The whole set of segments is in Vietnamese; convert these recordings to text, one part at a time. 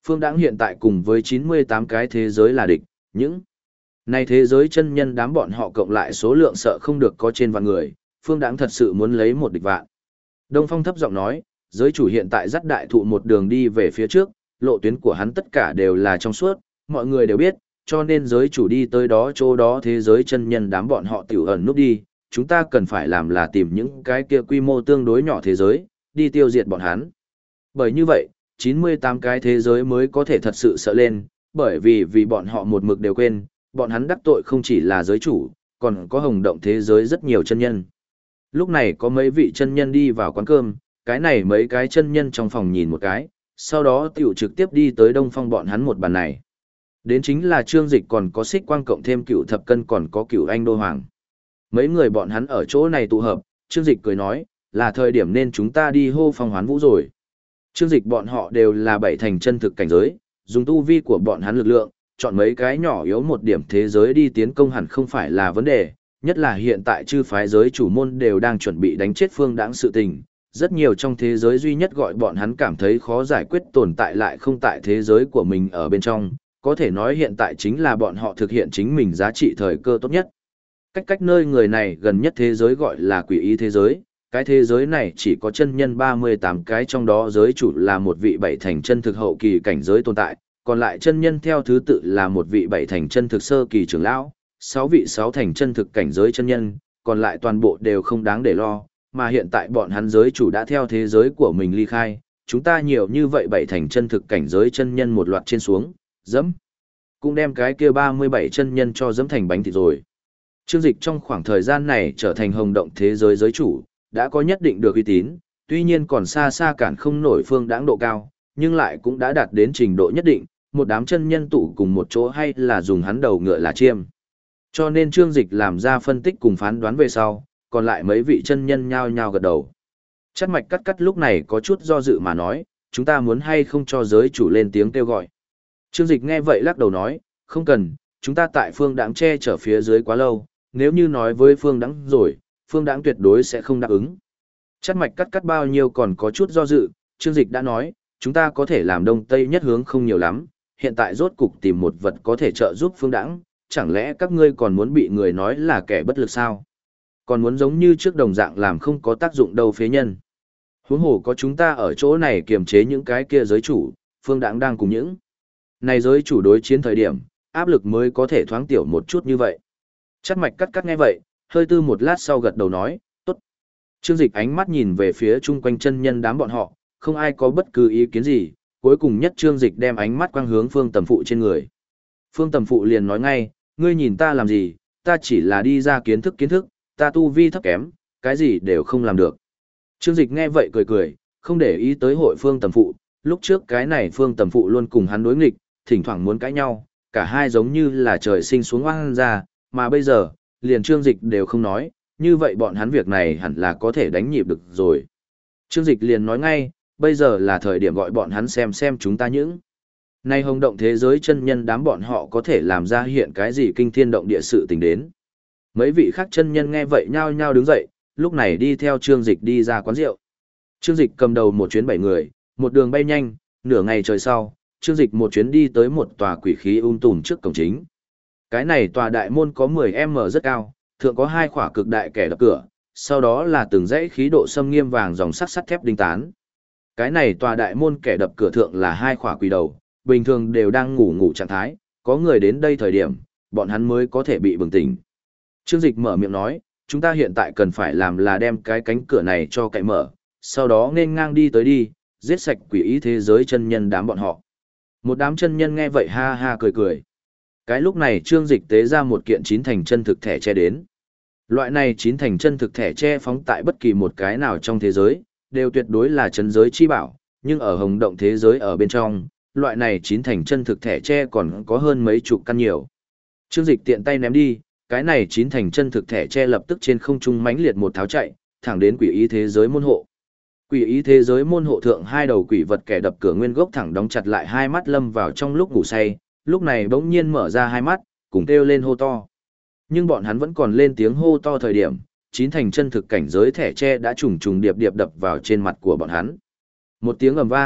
Phương Đãng hiện tại cùng với 98 cái thế giới là địch, những này thế giới chân nhân đám bọn họ cộng lại số lượng sợ không được có trên vạn người, Phương Đãng thật sự muốn lấy một địch vạn. Đông Phong thấp giọng nói, giới chủ hiện tại dắt đại thụ một đường đi về phía trước, lộ tuyến của hắn tất cả đều là trong suốt, mọi người đều biết, cho nên giới chủ đi tới đó chỗ đó thế giới chân nhân đám bọn họ tiểu ẩn núp đi, chúng ta cần phải làm là tìm những cái kia quy mô tương đối nhỏ thế giới, đi tiêu diệt bọn hắn. Bởi như vậy, 98 cái thế giới mới có thể thật sự sợ lên, bởi vì bọn họ một mực đều quên, bọn hắn đắc tội không chỉ là giới chủ, còn có hồng động thế giới rất nhiều chân nhân. Lúc này có mấy vị chân nhân đi vào quán cơm, cái này mấy cái chân nhân trong phòng nhìn một cái, sau đó tiểu trực tiếp đi tới Đông Phong bọn hắn một bàn này. Đến chính là Trương Dịch còn có Xích Quang cộng thêm Cựu Thập Cân còn có Cựu Anh Đô Hoàng. Mấy người bọn hắn ở chỗ này tụ hợp, Trương Dịch cười nói, là thời điểm nên chúng ta đi hô phong hoán vũ rồi. Trương Dịch bọn họ đều là bảy thành chân thực cảnh giới, dùng tu vi của bọn hắn lực lượng, chọn mấy cái nhỏ yếu một điểm thế giới đi tiến công hẳn không phải là vấn đề, nhất là hiện tại chư phái giới chủ môn đều đang chuẩn bị đánh chết Phương Đãng sự tình. Rất nhiều trong thế giới duy nhất gọi bọn hắn cảm thấy khó giải quyết tồn tại lại không tại thế giới của mình ở bên trong, có thể nói hiện tại chính là bọn họ thực hiện chính mình giá trị thời cơ tốt nhất. Cách nơi người này gần nhất thế giới gọi là quỷ ý thế giới, cái thế giới này chỉ có chân nhân 38 cái trong đó giới chủ là một vị bảy thành chân thực hậu kỳ cảnh giới tồn tại, còn lại chân nhân theo thứ tự là một vị bảy thành chân thực sơ kỳ trưởng lão, 6 vị 6 thành chân thực cảnh giới chân nhân, còn lại toàn bộ đều không đáng để lo, mà hiện tại bọn hắn giới chủ đã theo thế giới của mình ly khai, chúng ta nhiều như vậy bảy thành chân thực cảnh giới chân nhân một loạt trên xuống, dẫm. Cũng đem cái kia 37 chân nhân cho dẫm thành bánh thịt rồi. Trương Dịch trong khoảng thời gian này trở thành hồng động thế giới giới chủ, đã có nhất định được uy tín, tuy nhiên còn xa xa cản không nổi Phương Đãng độ cao, nhưng lại cũng đã đạt đến trình độ nhất định, một đám chân nhân tụ cùng một chỗ hay là dùng hắn đầu ngựa là chiêm. Cho nên Trương Dịch làm ra phân tích cùng phán đoán về sau, còn lại mấy vị chân nhân nhao nhao gật đầu. Chắc mạch cắt lúc này có chút do dự mà nói, chúng ta muốn hay không cho giới chủ lên tiếng kêu gọi. Trương Dịch nghe vậy lắc đầu nói, không cần, chúng ta tại Phương Đãng che chở phía dưới quá lâu, nếu như nói với Phương Đãng rồi, Phương Đãng tuyệt đối sẽ không đáp ứng. Chắc mạch cắt bao nhiêu còn có chút do dự, Trương Dịch đã nói, chúng ta có thể làm đông tây nhất hướng không nhiều lắm, hiện tại rốt cục tìm một vật có thể trợ giúp Phương Đãng, chẳng lẽ các ngươi còn muốn bị người nói là kẻ bất lực sao? Còn muốn giống như trước đồng dạng làm không có tác dụng đâu phế nhân. Huống hồ có chúng ta ở chỗ này kiềm chế những cái kia giới chủ, Phương Đãng đang cùng những này giới chủ đối chiến thời điểm, áp lực mới có thể thoáng tiểu một chút như vậy. Chắc mạch cắt nghe vậy, hơi tư một lát sau gật đầu nói, tốt. Trương Dịch ánh mắt nhìn về phía chung quanh chân nhân đám bọn họ, không ai có bất cứ ý kiến gì, cuối cùng nhất Trương Dịch đem ánh mắt quang hướng Phương Tầm Phụ trên người. Phương Tầm Phụ liền nói ngay, ngươi nhìn ta làm gì, ta chỉ là đi ra kiến thức, ta tu vi thấp kém, cái gì đều không làm được. Trương Dịch nghe vậy cười, không để ý tới hội Phương Tầm Phụ, lúc trước cái này Phương Tầm Phụ luôn cùng hắn đối nghịch, thỉnh thoảng muốn cãi nhau, cả hai giống như là trời sinh xuống oan ra, mà bây giờ, liền Trương Dịch đều không nói, như vậy bọn hắn việc này hẳn là có thể đánh nhịp được rồi. Trương Dịch liền nói ngay, bây giờ là thời điểm gọi bọn hắn xem chúng ta những. Nay hồng động thế giới chân nhân đám bọn họ có thể làm ra hiện cái gì kinh thiên động địa sự tình đến. Mấy vị khác chân nhân nghe vậy nhao nhao đứng dậy, lúc này đi theo Trương Dịch đi ra quán rượu. Trương Dịch cầm đầu một chuyến 7 người, một đường bay nhanh, nửa ngày trời sau, Trương Dịch một chuyến đi tới một tòa quỷ khí tùm trước cổng chính. Cái này tòa đại môn có 10m rất cao, thượng có 2 khỏa cực đại kẻ đập cửa, sau đó là từng dãy khí độ xâm nghiêm vàng dòng sắt thép đinh tán. Cái này tòa đại môn kẻ đập cửa thượng là 2 khỏa quỷ đầu, bình thường đều đang ngủ trạng thái, có người đến đây thời điểm, bọn hắn mới có thể bị bừng tỉnh. Trương Dịch mở miệng nói, chúng ta hiện tại cần phải làm là đem cái cánh cửa này cho cậy mở, sau đó nên ngang đi tới đi, giết sạch quỷ ý thế giới chân nhân đám bọn họ. Một đám chân nhân nghe vậy ha ha cười. Cái lúc này Trương Dịch tế ra một kiện 9 thành chân thực thẻ che đến. Loại này 9 thành chân thực thẻ che phóng tại bất kỳ một cái nào trong thế giới, đều tuyệt đối là chân giới chi bảo, nhưng ở hồng động thế giới ở bên trong, loại này 9 thành chân thực thẻ che còn có hơn mấy chục căn nhiều. Trương Dịch tiện tay ném đi, cái này 9 thành chân thực thẻ che lập tức trên không trung mãnh liệt một tháo chạy, thẳng đến quỷ ý thế giới môn hộ. Quỷ ý thế giới môn hộ thượng 2 đầu quỷ vật kẻ đập cửa nguyên gốc thẳng đóng chặt lại 2 mắt lâm vào trong lúc ngủ say, lúc này bỗng nhiên mở ra 2 mắt, cùng kêu lên hô to. Nhưng bọn hắn vẫn còn lên tiếng hô to thời điểm, 9 thành chân thực cảnh giới thẻ che đã trùng điệp đập vào trên mặt của bọn hắn. Một tiếng ầm vang,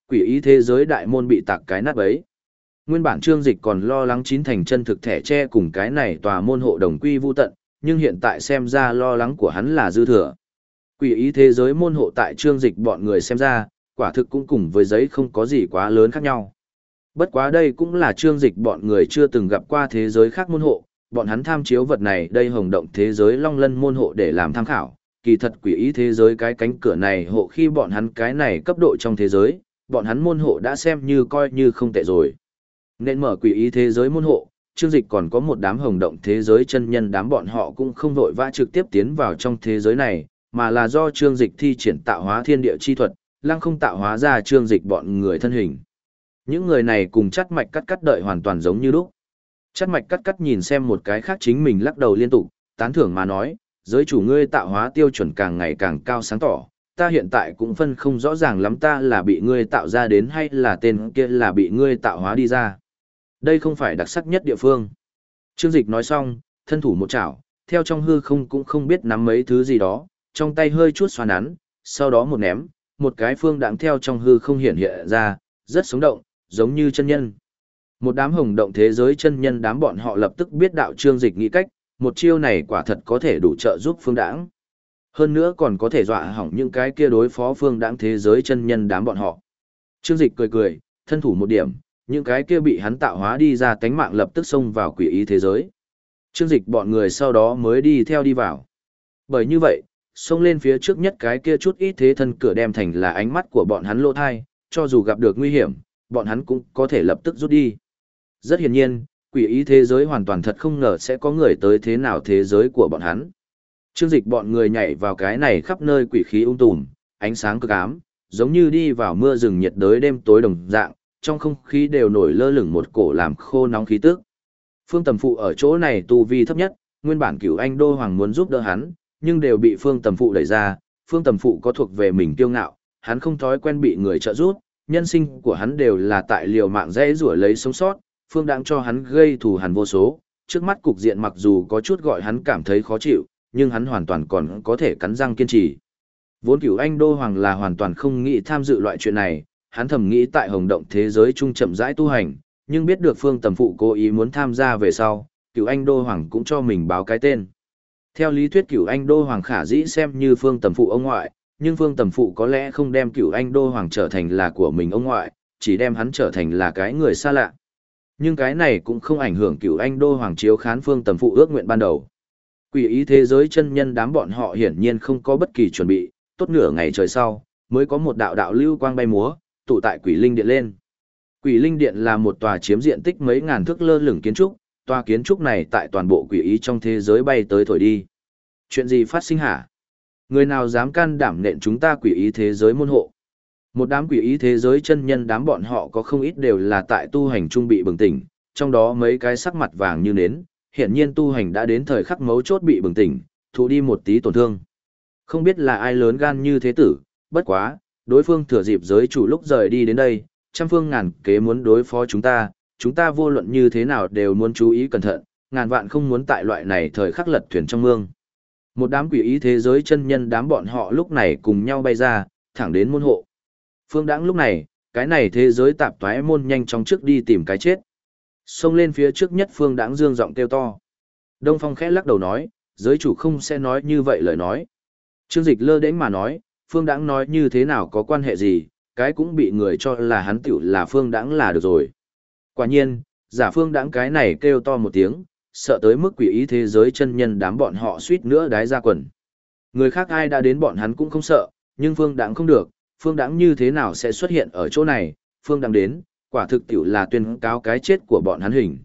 quỷ ý thế giới đại môn bị tạc cái nát bấy. Nguyên bản Trương Dịch còn lo lắng chín thành chân thực thẻ tre cùng cái này tòa môn hộ đồng quy vu tận, nhưng hiện tại xem ra lo lắng của hắn là dư thừa. Quỷ ý thế giới môn hộ tại Trương Dịch bọn người xem ra, quả thực cũng cùng với giấy không có gì quá lớn khác nhau. Bất quá đây cũng là Trương Dịch bọn người chưa từng gặp qua thế giới khác môn hộ, bọn hắn tham chiếu vật này đây hồng động thế giới long lân môn hộ để làm tham khảo. Kỳ thật quỷ ý thế giới cái cánh cửa này hộ khi bọn hắn cái này cấp độ trong thế giới, bọn hắn môn hộ đã xem như coi như không tệ rồi. Nên mở quỷ ý thế giới môn hộ, Trương Dịch còn có một đám hồng động thế giới chân nhân đám bọn họ cũng không vội vã trực tiếp tiến vào trong thế giới này, mà là do Trương Dịch thi triển tạo hóa thiên địa chi thuật, lăng không tạo hóa ra Trương Dịch bọn người thân hình. Những người này cùng Chắt Mạch Cắt Cắt đợi hoàn toàn giống như lúc. Chắt Mạch Cắt Cắt nhìn xem một cái khác chính mình lắc đầu liên tục, tán thưởng mà nói, giới chủ ngươi tạo hóa tiêu chuẩn càng ngày càng cao sáng tỏ, ta hiện tại cũng phân không rõ ràng lắm ta là bị ngươi tạo ra đến hay là tên kia là bị ngươi tạo hóa đi ra. Đây không phải đặc sắc nhất địa phương. Trương Dịch nói xong, thân thủ một chảo, theo trong hư không cũng không biết nắm mấy thứ gì đó, trong tay hơi chút xoa nắn, sau đó một ném, một cái phương đãng theo trong hư không hiện hiện ra, rất sống động, giống như chân nhân. Một đám hồng động thế giới chân nhân đám bọn họ lập tức biết đạo Trương Dịch nghĩ cách, một chiêu này quả thật có thể đủ trợ giúp phương đãng. Hơn nữa còn có thể dọa hỏng những cái kia đối phó phương đãng thế giới chân nhân đám bọn họ. Trương Dịch cười cười, thân thủ một điểm, những cái kia bị hắn tạo hóa đi ra tánh mạng lập tức xông vào quỷ ý thế giới. Trương Dịch bọn người sau đó mới đi theo đi vào. Bởi như vậy, xông lên phía trước nhất cái kia chút ít thế thân cửa đem thành là ánh mắt của bọn hắn lỗ thai, cho dù gặp được nguy hiểm, bọn hắn cũng có thể lập tức rút đi. Rất hiển nhiên, quỷ ý thế giới hoàn toàn thật không ngờ sẽ có người tới thế nào thế giới của bọn hắn. Trương Dịch bọn người nhảy vào cái này khắp nơi quỷ khí tùm, ánh sáng cực ám, giống như đi vào mưa rừng nhiệt đới đêm tối đồng dạng, trong không khí đều nổi lơ lửng một cổ làm khô nóng khí tức. Phương Tầm Phụ ở chỗ này tu vi thấp nhất, nguyên bản Cửu Anh Đô Hoàng muốn giúp đỡ hắn, nhưng đều bị Phương Tầm Phụ đẩy ra. Phương Tầm Phụ có thuộc về mình kiêu ngạo, hắn không thói quen bị người trợ giúp, nhân sinh của hắn đều là tại liều mạng dễ rủa lấy sống sót, Phương đang cho hắn gây thù hằn vô số, trước mắt cục diện mặc dù có chút gọi hắn cảm thấy khó chịu, nhưng hắn hoàn toàn còn có thể cắn răng kiên trì. Vốn Cửu Anh Đô Hoàng là hoàn toàn không nghĩ tham dự loại chuyện này, hắn thầm nghĩ tại hồng động thế giới trung chậm rãi tu hành, nhưng biết được Phương Tầm Phụ cố ý muốn tham gia về sau, Cửu Anh Đô Hoàng cũng cho mình báo cái tên. Theo lý thuyết Cửu Anh Đô Hoàng khả dĩ xem như Phương Tầm Phụ ông ngoại, nhưng Phương Tầm Phụ có lẽ không đem Cửu Anh Đô Hoàng trở thành là của mình ông ngoại, chỉ đem hắn trở thành là cái người xa lạ. Nhưng cái này cũng không ảnh hưởng Cửu Anh Đô Hoàng chiếu khán Phương Tầm Phụ ước nguyện ban đầu. Quỷ ý thế giới chân nhân đám bọn họ hiển nhiên không có bất kỳ chuẩn bị, tốt nửa ngày trời sau, mới có một đạo đạo lưu quang bay múa, tụ tại Quỷ Linh Điện lên. Quỷ Linh Điện là một tòa chiếm diện tích mấy ngàn thước lơ lửng kiến trúc, tòa kiến trúc này tại toàn bộ quỷ ý trong thế giới bay tới thổi đi. Chuyện gì phát sinh hả? Người nào dám can đảm nện chúng ta quỷ ý thế giới môn hộ? Một đám quỷ ý thế giới chân nhân đám bọn họ có không ít đều là tại tu hành trung bị bừng tỉnh, trong đó mấy cái sắc mặt vàng như nến, hiển nhiên tu hành đã đến thời khắc mấu chốt bị bừng tỉnh, thụ đi một tí tổn thương. Không biết là ai lớn gan như thế tử, bất quá, đối phương thừa dịp giới chủ lúc rời đi đến đây, trăm phương ngàn kế muốn đối phó chúng ta vô luận như thế nào đều muốn chú ý cẩn thận, ngàn vạn không muốn tại loại này thời khắc lật thuyền trong mương. Một đám quỷ ý thế giới chân nhân đám bọn họ lúc này cùng nhau bay ra, thẳng đến môn hộ. Phương Đãng lúc này, cái này thế giới tạp toái môn nhanh chóng trước đi tìm cái chết. Xông lên phía trước nhất Phương Đãng dương giọng kêu to. Đông Phong khẽ lắc đầu nói, giới chủ không sẽ nói như vậy lời nói. Trương Dịch lơ đễnh mà nói, Phương Đãng nói như thế nào có quan hệ gì, cái cũng bị người cho là hắn tiểu là Phương Đãng là được rồi. Quả nhiên, giả Phương Đãng cái này kêu to một tiếng, sợ tới mức quỷ ý thế giới chân nhân đám bọn họ suýt nữa đái ra quần. Người khác ai đã đến bọn hắn cũng không sợ, nhưng Phương Đãng không được, Phương Đãng như thế nào sẽ xuất hiện ở chỗ này, Phương Đãng đến, quả thực tiểu là tuyên cáo cái chết của bọn hắn hình.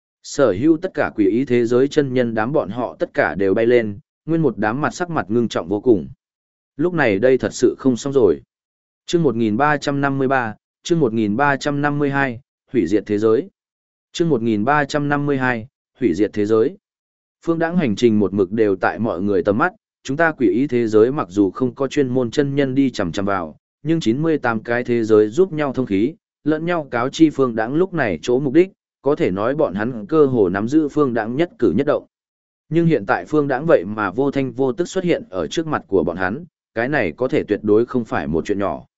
Sở hữu tất cả quỷ ý thế giới chân nhân đám bọn họ tất cả đều bay lên, nguyên một đám mặt sắc mặt ngưng trọng vô cùng. Lúc này đây thật sự không xong rồi. Chương 1353, chương 1352, hủy diệt thế giới. Chương 1352, hủy diệt thế giới. Phương Đãng hành trình một mực đều tại mọi người tầm mắt, chúng ta quỷ ý thế giới mặc dù không có chuyên môn chân nhân đi chằm chằm vào, nhưng 98 cái thế giới giúp nhau thông khí, lẫn nhau cáo chi Phương Đãng lúc này chỗ mục đích, có thể nói bọn hắn cơ hồ nắm giữ Phương Đãng nhất cử nhất động. Nhưng hiện tại Phương Đãng vậy mà vô thanh vô tức xuất hiện ở trước mặt của bọn hắn, cái này có thể tuyệt đối không phải một chuyện nhỏ.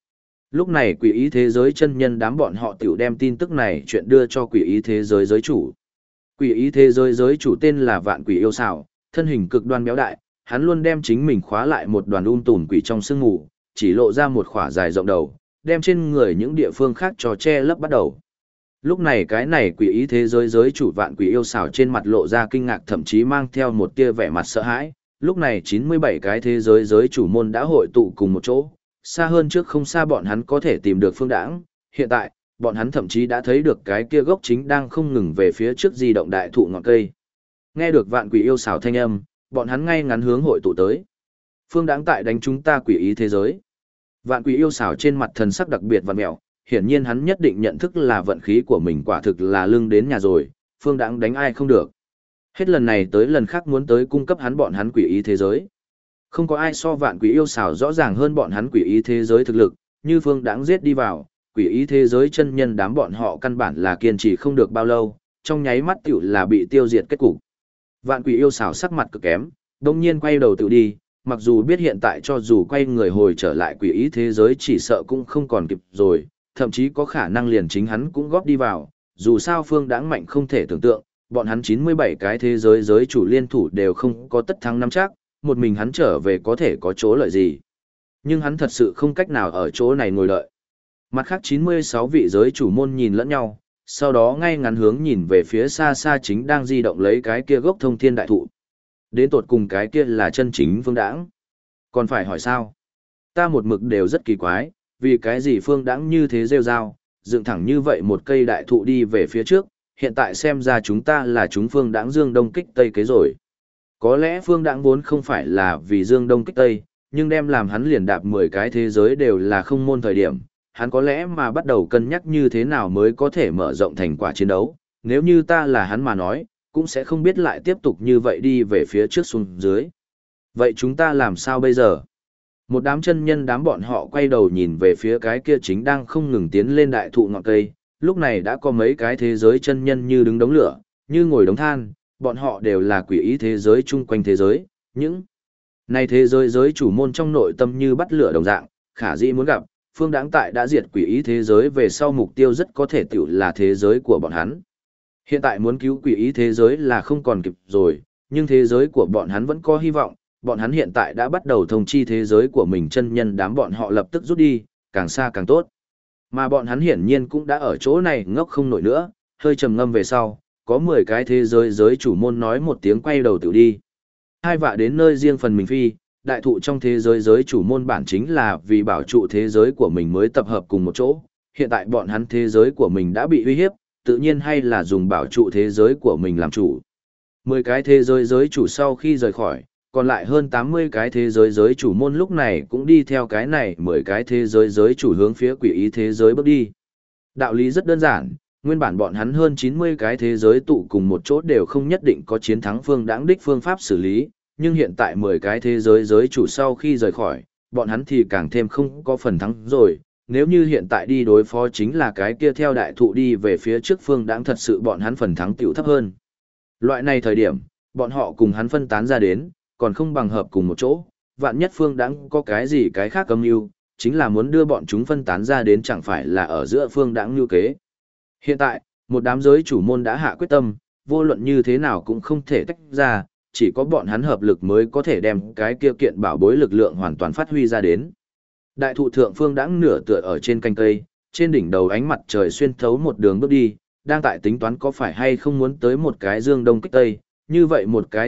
Lúc này quỷ ý thế giới chân nhân đám bọn họ tiểu đem tin tức này chuyện đưa cho quỷ ý thế giới giới chủ. Quỷ ý thế giới giới chủ tên là Vạn Quỷ Yêu Sào, thân hình cực đoan béo đại, hắn luôn đem chính mình khóa lại một đoàn tùn quỷ trong sương mù, chỉ lộ ra một khỏa dài rộng đầu, đem trên người những địa phương khác cho che lấp bắt đầu. Lúc này cái này quỷ ý thế giới giới chủ Vạn Quỷ Yêu Sào trên mặt lộ ra kinh ngạc, thậm chí mang theo một tia vẻ mặt sợ hãi. Lúc này 97 cái thế giới giới chủ môn đã hội tụ cùng một chỗ, xa hơn trước không xa bọn hắn có thể tìm được Phương Đãng, hiện tại, bọn hắn thậm chí đã thấy được cái kia gốc chính đang không ngừng về phía trước di động đại thụ ngọn cây. Nghe được Vạn Quỷ Yêu Sào thanh âm, bọn hắn ngay ngắn hướng hội tụ tới. Phương Đãng tại đánh chúng ta quỷ ý thế giới. Vạn Quỷ Yêu Sào trên mặt thần sắc đặc biệt vặn mèo, hiển nhiên hắn nhất định nhận thức là vận khí của mình quả thực là lưng đến nhà rồi, Phương Đãng đánh ai không được. Hết lần này tới lần khác muốn tới cung cấp hắn bọn hắn quỷ ý thế giới. Không có ai so Vạn Quỷ Yêu Sào rõ ràng hơn bọn hắn quỷ ý thế giới thực lực, như Phương Đãng giết đi vào, quỷ ý thế giới chân nhân đám bọn họ căn bản là kiên trì không được bao lâu, trong nháy mắt tiểu là bị tiêu diệt kết cục. Vạn Quỷ Yêu Sào sắc mặt cực kém, đồng nhiên quay đầu tự đi, mặc dù biết hiện tại cho dù quay người hồi trở lại quỷ ý thế giới chỉ sợ cũng không còn kịp rồi, thậm chí có khả năng liền chính hắn cũng góp đi vào, dù sao Phương Đãng mạnh không thể tưởng tượng, bọn hắn 97 cái thế giới giới chủ liên thủ đều không có tất thắng nắm chắc, một mình hắn trở về có thể có chỗ lợi gì. Nhưng hắn thật sự không cách nào ở chỗ này ngồi đợi. Mặt khác 96 vị giới chủ môn nhìn lẫn nhau, sau đó ngay ngắn hướng nhìn về phía xa xa chính đang di động lấy cái kia gốc thông thiên đại thụ. Đến tột cùng cái kia là chân chính Phương Đãng. Còn phải hỏi sao? Ta một mực đều rất kỳ quái, vì cái gì Phương Đãng như thế rêu rao, dựng thẳng như vậy một cây đại thụ đi về phía trước, hiện tại xem ra chúng ta là chúng Phương Đãng dương đông kích tây kế rồi. Có lẽ Phương Đãng vốn không phải là vì dương đông kích tây, nhưng đem làm hắn liền đạp 10 cái thế giới đều là không môn thời điểm, hắn có lẽ mà bắt đầu cân nhắc như thế nào mới có thể mở rộng thành quả chiến đấu, nếu như ta là hắn mà nói, cũng sẽ không biết lại tiếp tục như vậy đi về phía trước xuống dưới. Vậy chúng ta làm sao bây giờ? Một đám chân nhân đám bọn họ quay đầu nhìn về phía cái kia chính đang không ngừng tiến lên đại thụ ngọn cây, lúc này đã có mấy cái thế giới chân nhân như đứng đống lửa, như ngồi đống than, bọn họ đều là quỷ ý thế giới chung quanh thế giới, những này thế giới giới chủ môn trong nội tâm như bắt lửa đồng dạng, khả dĩ muốn gặp, Phương Đãng tại đã diệt quỷ ý thế giới về sau mục tiêu rất có thể tiểu là thế giới của bọn hắn. Hiện tại muốn cứu quỷ ý thế giới là không còn kịp rồi, nhưng thế giới của bọn hắn vẫn có hy vọng, bọn hắn hiện tại đã bắt đầu thông chi thế giới của mình chân nhân đám bọn họ lập tức rút đi, càng xa càng tốt. Mà bọn hắn hiển nhiên cũng đã ở chỗ này ngốc không nổi nữa, hơi trầm ngâm về sau, có 10 cái thế giới giới chủ môn nói một tiếng quay đầu tự đi. Hai vạ đến nơi riêng phần mình phi, đại thụ trong thế giới giới chủ môn bản chính là vì bảo trụ thế giới của mình mới tập hợp cùng một chỗ, hiện tại bọn hắn thế giới của mình đã bị uy hiếp, tự nhiên hay là dùng bảo trụ thế giới của mình làm chủ. 10 cái thế giới giới chủ sau khi rời khỏi, còn lại hơn 80 cái thế giới giới chủ môn lúc này cũng đi theo cái này 10 cái thế giới giới chủ hướng phía quỷ ý thế giới bước đi. Đạo lý rất đơn giản, nguyên bản bọn hắn hơn 90 cái thế giới tụ cùng một chỗ đều không nhất định có chiến thắng Phương Đãng đích phương pháp xử lý, nhưng hiện tại 10 cái thế giới giới chủ sau khi rời khỏi, bọn hắn thì càng thêm không có phần thắng rồi. Nếu như hiện tại đi đối phó chính là cái kia theo đại thụ đi về phía trước Phương Đãng, thật sự bọn hắn phần thắng tiểu thấp hơn. Loại này thời điểm, bọn họ cùng hắn phân tán ra đến, còn không bằng hợp cùng một chỗ, vạn nhất Phương Đãng có cái gì cái khác âm mưu, chính là muốn đưa bọn chúng phân tán ra đến chẳng phải là ở giữa Phương Đãng mưu kế. Hiện tại, một đám giới chủ môn đã hạ quyết tâm, vô luận như thế nào cũng không thể tách ra, chỉ có bọn hắn hợp lực mới có thể đem cái kia kiện bảo bối lực lượng hoàn toàn phát huy ra đến. Đại thụ thượng Phương Đãng nửa tựa ở trên cành cây, trên đỉnh đầu ánh mặt trời xuyên thấu một đường bước đi, đang tại tính toán có phải hay không muốn tới một cái dương đông kích tây, như vậy một cái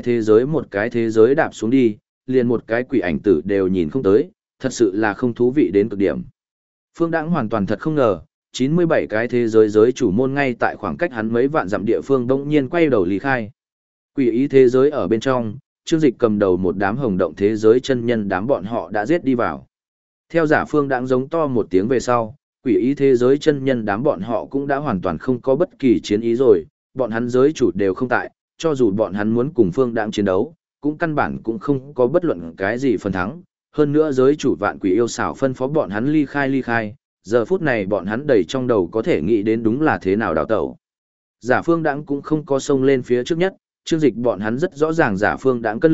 thế giới đạp xuống đi, liền một cái quỷ ảnh tử đều nhìn không tới, thật sự là không thú vị đến cực điểm. Phương Đãng hoàn toàn thật không ngờ, 97 cái thế giới giới chủ môn ngay tại khoảng cách hắn mấy vạn dặm địa phương bỗng nhiên quay đầu lý khai. Quỷ ý thế giới ở bên trong, Trương Dịch cầm đầu một đám hồng động thế giới chân nhân đám bọn họ đã giết đi vào. Theo giả Phương Đãng giống to một tiếng về sau, quỷ ý thế giới chân nhân đám bọn họ cũng đã hoàn toàn không có bất kỳ chiến ý rồi, bọn hắn giới chủ đều không tại, cho dù bọn hắn muốn cùng Phương Đãng chiến đấu, cũng căn bản cũng không có bất luận cái gì phần thắng. Hơn nữa giới chủ Vạn Quỷ Yêu Sào phân phó bọn hắn ly khai, giờ phút này bọn hắn đầy trong đầu có thể nghĩ đến đúng là thế nào đào tẩu. Giả Phương Đãng cũng không có xông lên phía trước nhất, Trương Dịch bọn hắn rất rõ ràng Giả Phương Đãng cân lượng,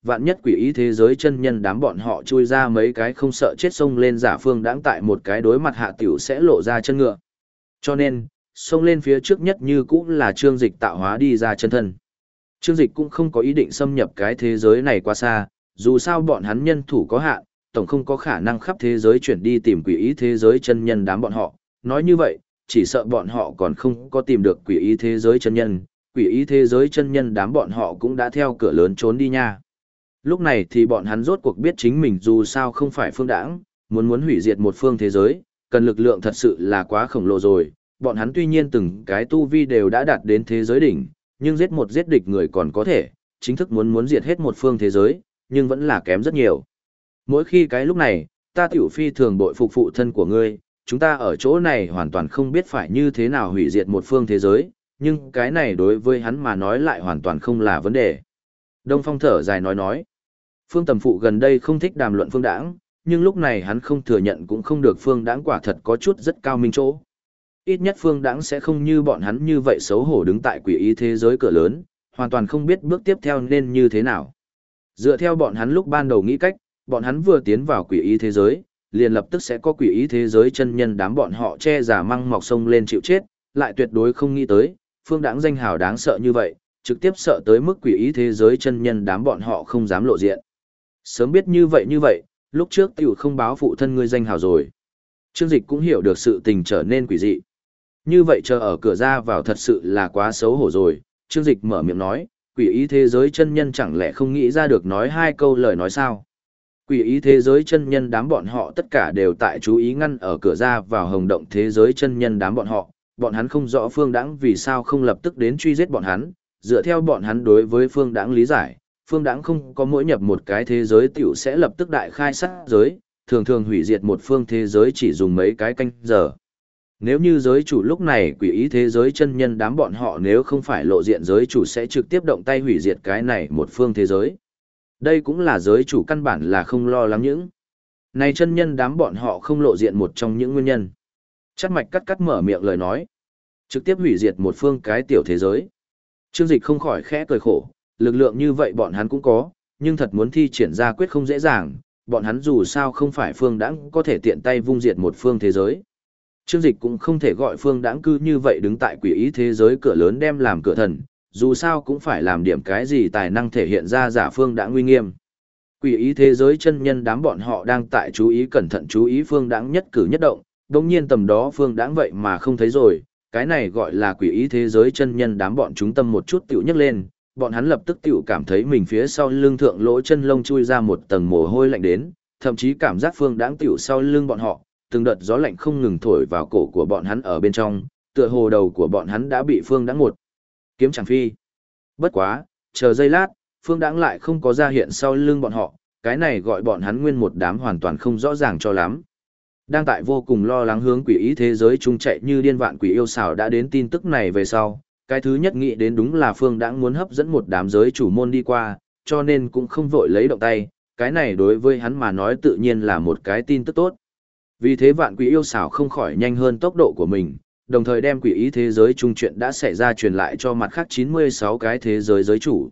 vạn nhất quỷ ý thế giới chân nhân đám bọn họ chui ra mấy cái không sợ chết xông lên giả phương đãng tại một cái đối mặt hạ tiểu sẽ lộ ra chân ngựa. Cho nên, xông lên phía trước nhất như cũng là Trương Dịch tạo hóa đi ra chân thân. Trương Dịch cũng không có ý định xâm nhập cái thế giới này quá xa, dù sao bọn hắn nhân thủ có hạn, tổng không có khả năng khắp thế giới chuyển đi tìm quỷ ý thế giới chân nhân đám bọn họ. Nói như vậy, chỉ sợ bọn họ còn không có tìm được quỷ ý thế giới chân nhân, quỷ ý thế giới chân nhân đám bọn họ cũng đã theo cửa lớn trốn đi nha. Lúc này thì bọn hắn rốt cuộc biết chính mình dù sao không phải phương đãng, muốn hủy diệt một phương thế giới, cần lực lượng thật sự là quá khổng lồ rồi. Bọn hắn tuy nhiên từng cái tu vi đều đã đạt đến thế giới đỉnh, nhưng giết địch người còn có thể, chính thức muốn diệt hết một phương thế giới, nhưng vẫn là kém rất nhiều. Mỗi khi cái lúc này, ta tiểu phi thường bội phục phụ thân của ngươi, chúng ta ở chỗ này hoàn toàn không biết phải như thế nào hủy diệt một phương thế giới, nhưng cái này đối với hắn mà nói lại hoàn toàn không là vấn đề. Đông Phong thở dài nói. Phương Tầm Phụ gần đây không thích đàm luận Phương Đãng, nhưng lúc này hắn không thừa nhận cũng không được, Phương Đãng quả thật có chút rất cao minh chỗ. Ít nhất Phương Đãng sẽ không như bọn hắn như vậy xấu hổ đứng tại quỷ ý thế giới cửa lớn, hoàn toàn không biết bước tiếp theo nên như thế nào. Dựa theo bọn hắn lúc ban đầu nghĩ cách, bọn hắn vừa tiến vào quỷ ý thế giới, liền lập tức sẽ có quỷ ý thế giới chân nhân đám bọn họ che giả măng mọc sông lên chịu chết, lại tuyệt đối không nghĩ tới, Phương Đãng danh hào đáng sợ như vậy, trực tiếp sợ tới mức quỷ ý thế giới chân nhân đám bọn họ không dám lộ diện. Sớm biết như vậy, lúc trước tiểu không báo phụ thân ngươi danh hào rồi. Trương Dịch cũng hiểu được sự tình trở nên quỷ dị. Như vậy chờ ở cửa ra vào thật sự là quá xấu hổ rồi, Trương Dịch mở miệng nói, quỷ ý thế giới chân nhân chẳng lẽ không nghĩ ra được nói hai câu lời nói sao? Quỷ ý thế giới chân nhân đám bọn họ tất cả đều tại chú ý ngăn ở cửa ra vào hồng động thế giới chân nhân đám bọn hắn không rõ Phương Đãng vì sao không lập tức đến truy giết bọn hắn, dựa theo bọn hắn đối với Phương Đãng lý giải, Phương Đãng không có mỗi nhập một cái thế giới tiểu sẽ lập tức đại khai sát giới, thường hủy diệt một phương thế giới chỉ dùng mấy cái canh giờ. Nếu như giới chủ lúc này quỷ ý thế giới chân nhân đám bọn họ nếu không phải lộ diện, giới chủ sẽ trực tiếp động tay hủy diệt cái này một phương thế giới. Đây cũng là giới chủ căn bản là không lo lắng những này chân nhân đám bọn họ không lộ diện một trong những nguyên nhân. Chắc mạch cắt mở miệng lời nói, trực tiếp hủy diệt một phương cái tiểu thế giới. Trương Dịch không khỏi khẽ cười khổ, lực lượng như vậy bọn hắn cũng có, nhưng thật muốn thi triển ra quyết không dễ dàng, bọn hắn dù sao không phải Phương Đãng có thể tiện tay vung diệt một phương thế giới. Trương Dịch cũng không thể gọi Phương Đãng cư như vậy đứng tại quỷ ý thế giới cửa lớn đem làm cửa thần, dù sao cũng phải làm điểm cái gì tài năng thể hiện ra giả Phương Đãng uy nghiêm. Quỷ ý thế giới chân nhân đám bọn họ đang tại chú ý cẩn thận chú ý Phương Đãng nhất cử nhất động, đồng nhiên tầm đó Phương Đãng vậy mà không thấy rồi, cái này gọi là quỷ ý thế giới chân nhân đám bọn chúng tâm một chút tiểu nhấc lên, bọn hắn lập tức tiểu cảm thấy mình phía sau lưng thượng lỗ chân lông chui ra một tầng mồ hôi lạnh đến, thậm chí cảm giác Phương Đãng tiểu sau lưng bọn họ, từng đợt gió lạnh không ngừng thổi vào cổ của bọn hắn ở bên trong, tựa hồ đầu của bọn hắn đã bị Phương Đãng một kiếm chẳng phi. Bất quá, chờ giây lát, Phương Đãng lại không có ra hiện sau lưng bọn họ, cái này gọi bọn hắn nguyên một đám hoàn toàn không rõ ràng cho lắm. Đang tại vô cùng lo lắng hướng quỷ ý thế giới trung chạy như điên vạn quỷ yêu xảo đã đến tin tức này về sau, cái thứ nhất nghĩ đến đúng là Phương Đãng muốn hấp dẫn một đám giới chủ môn đi qua, cho nên cũng không vội lấy động tay, cái này đối với hắn mà nói tự nhiên là một cái tin tức tốt. Vì thế vạn quỷ yêu xảo không khỏi nhanh hơn tốc độ của mình, đồng thời đem quỷ ý thế giới trung chuyện đã xảy ra truyền lại cho mặt khác 96 cái thế giới giới chủ.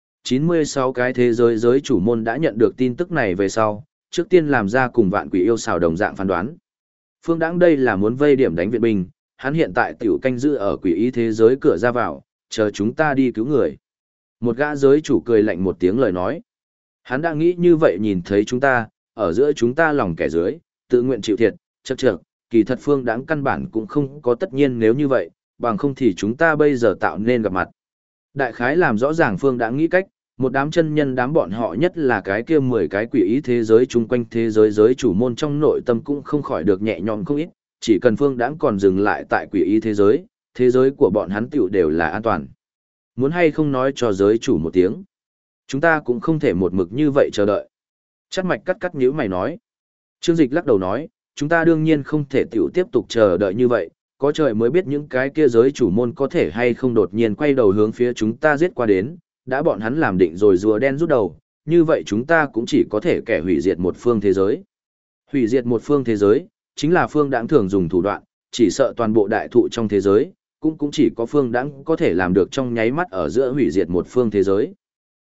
96 cái thế giới giới chủ môn đã nhận được tin tức này về sau, trước tiên làm ra cùng vạn quỷ yêu xảo đồng dạng phán đoán. Phương Đãng đây là muốn vây điểm đánh viện binh, hắn hiện tại tiểu canh giữ ở quỷ ý thế giới cửa ra vào, chờ chúng ta đi cứu người. Một gã giới chủ cười lạnh một tiếng lời nói. Hắn đã nghĩ như vậy nhìn thấy chúng ta, ở giữa chúng ta lòng kẻ dưới, tự nguyện chịu thiệt, chậc, kỳ thật Phương Đãng căn bản cũng không có tất nhiên nếu như vậy, bằng không thì chúng ta bây giờ tạo nên gặp mặt. Đại khái làm rõ ràng Phương Đãng nghĩ cách, một đám chân nhân đám bọn họ nhất là cái kia 10 cái quỷ ý thế giới chung quanh thế giới giới chủ môn trong nội tâm cũng không khỏi được nhẹ nhõm không ít, chỉ cần Phương Đãng còn dừng lại tại quỷ ý thế giới của bọn hắn tiểu đều là an toàn. Muốn hay không nói cho giới chủ một tiếng. Chúng ta cũng không thể một mực như vậy chờ đợi. Chắc mạch cắt nhíu mày nói. Trương Dịch lắc đầu nói, chúng ta đương nhiên không thể tiểu tiếp tục chờ đợi như vậy, có trời mới biết những cái kia giới chủ môn có thể hay không đột nhiên quay đầu hướng phía chúng ta giết qua đến, đã bọn hắn làm định rồi rùa đen rút đầu, như vậy chúng ta cũng chỉ có thể kẻ hủy diệt một phương thế giới. Hủy diệt một phương thế giới, chính là Phương Đãng thường dùng thủ đoạn, chỉ sợ toàn bộ đại thụ trong thế giới, cũng chỉ có Phương Đãng có thể làm được trong nháy mắt ở giữa hủy diệt một phương thế giới.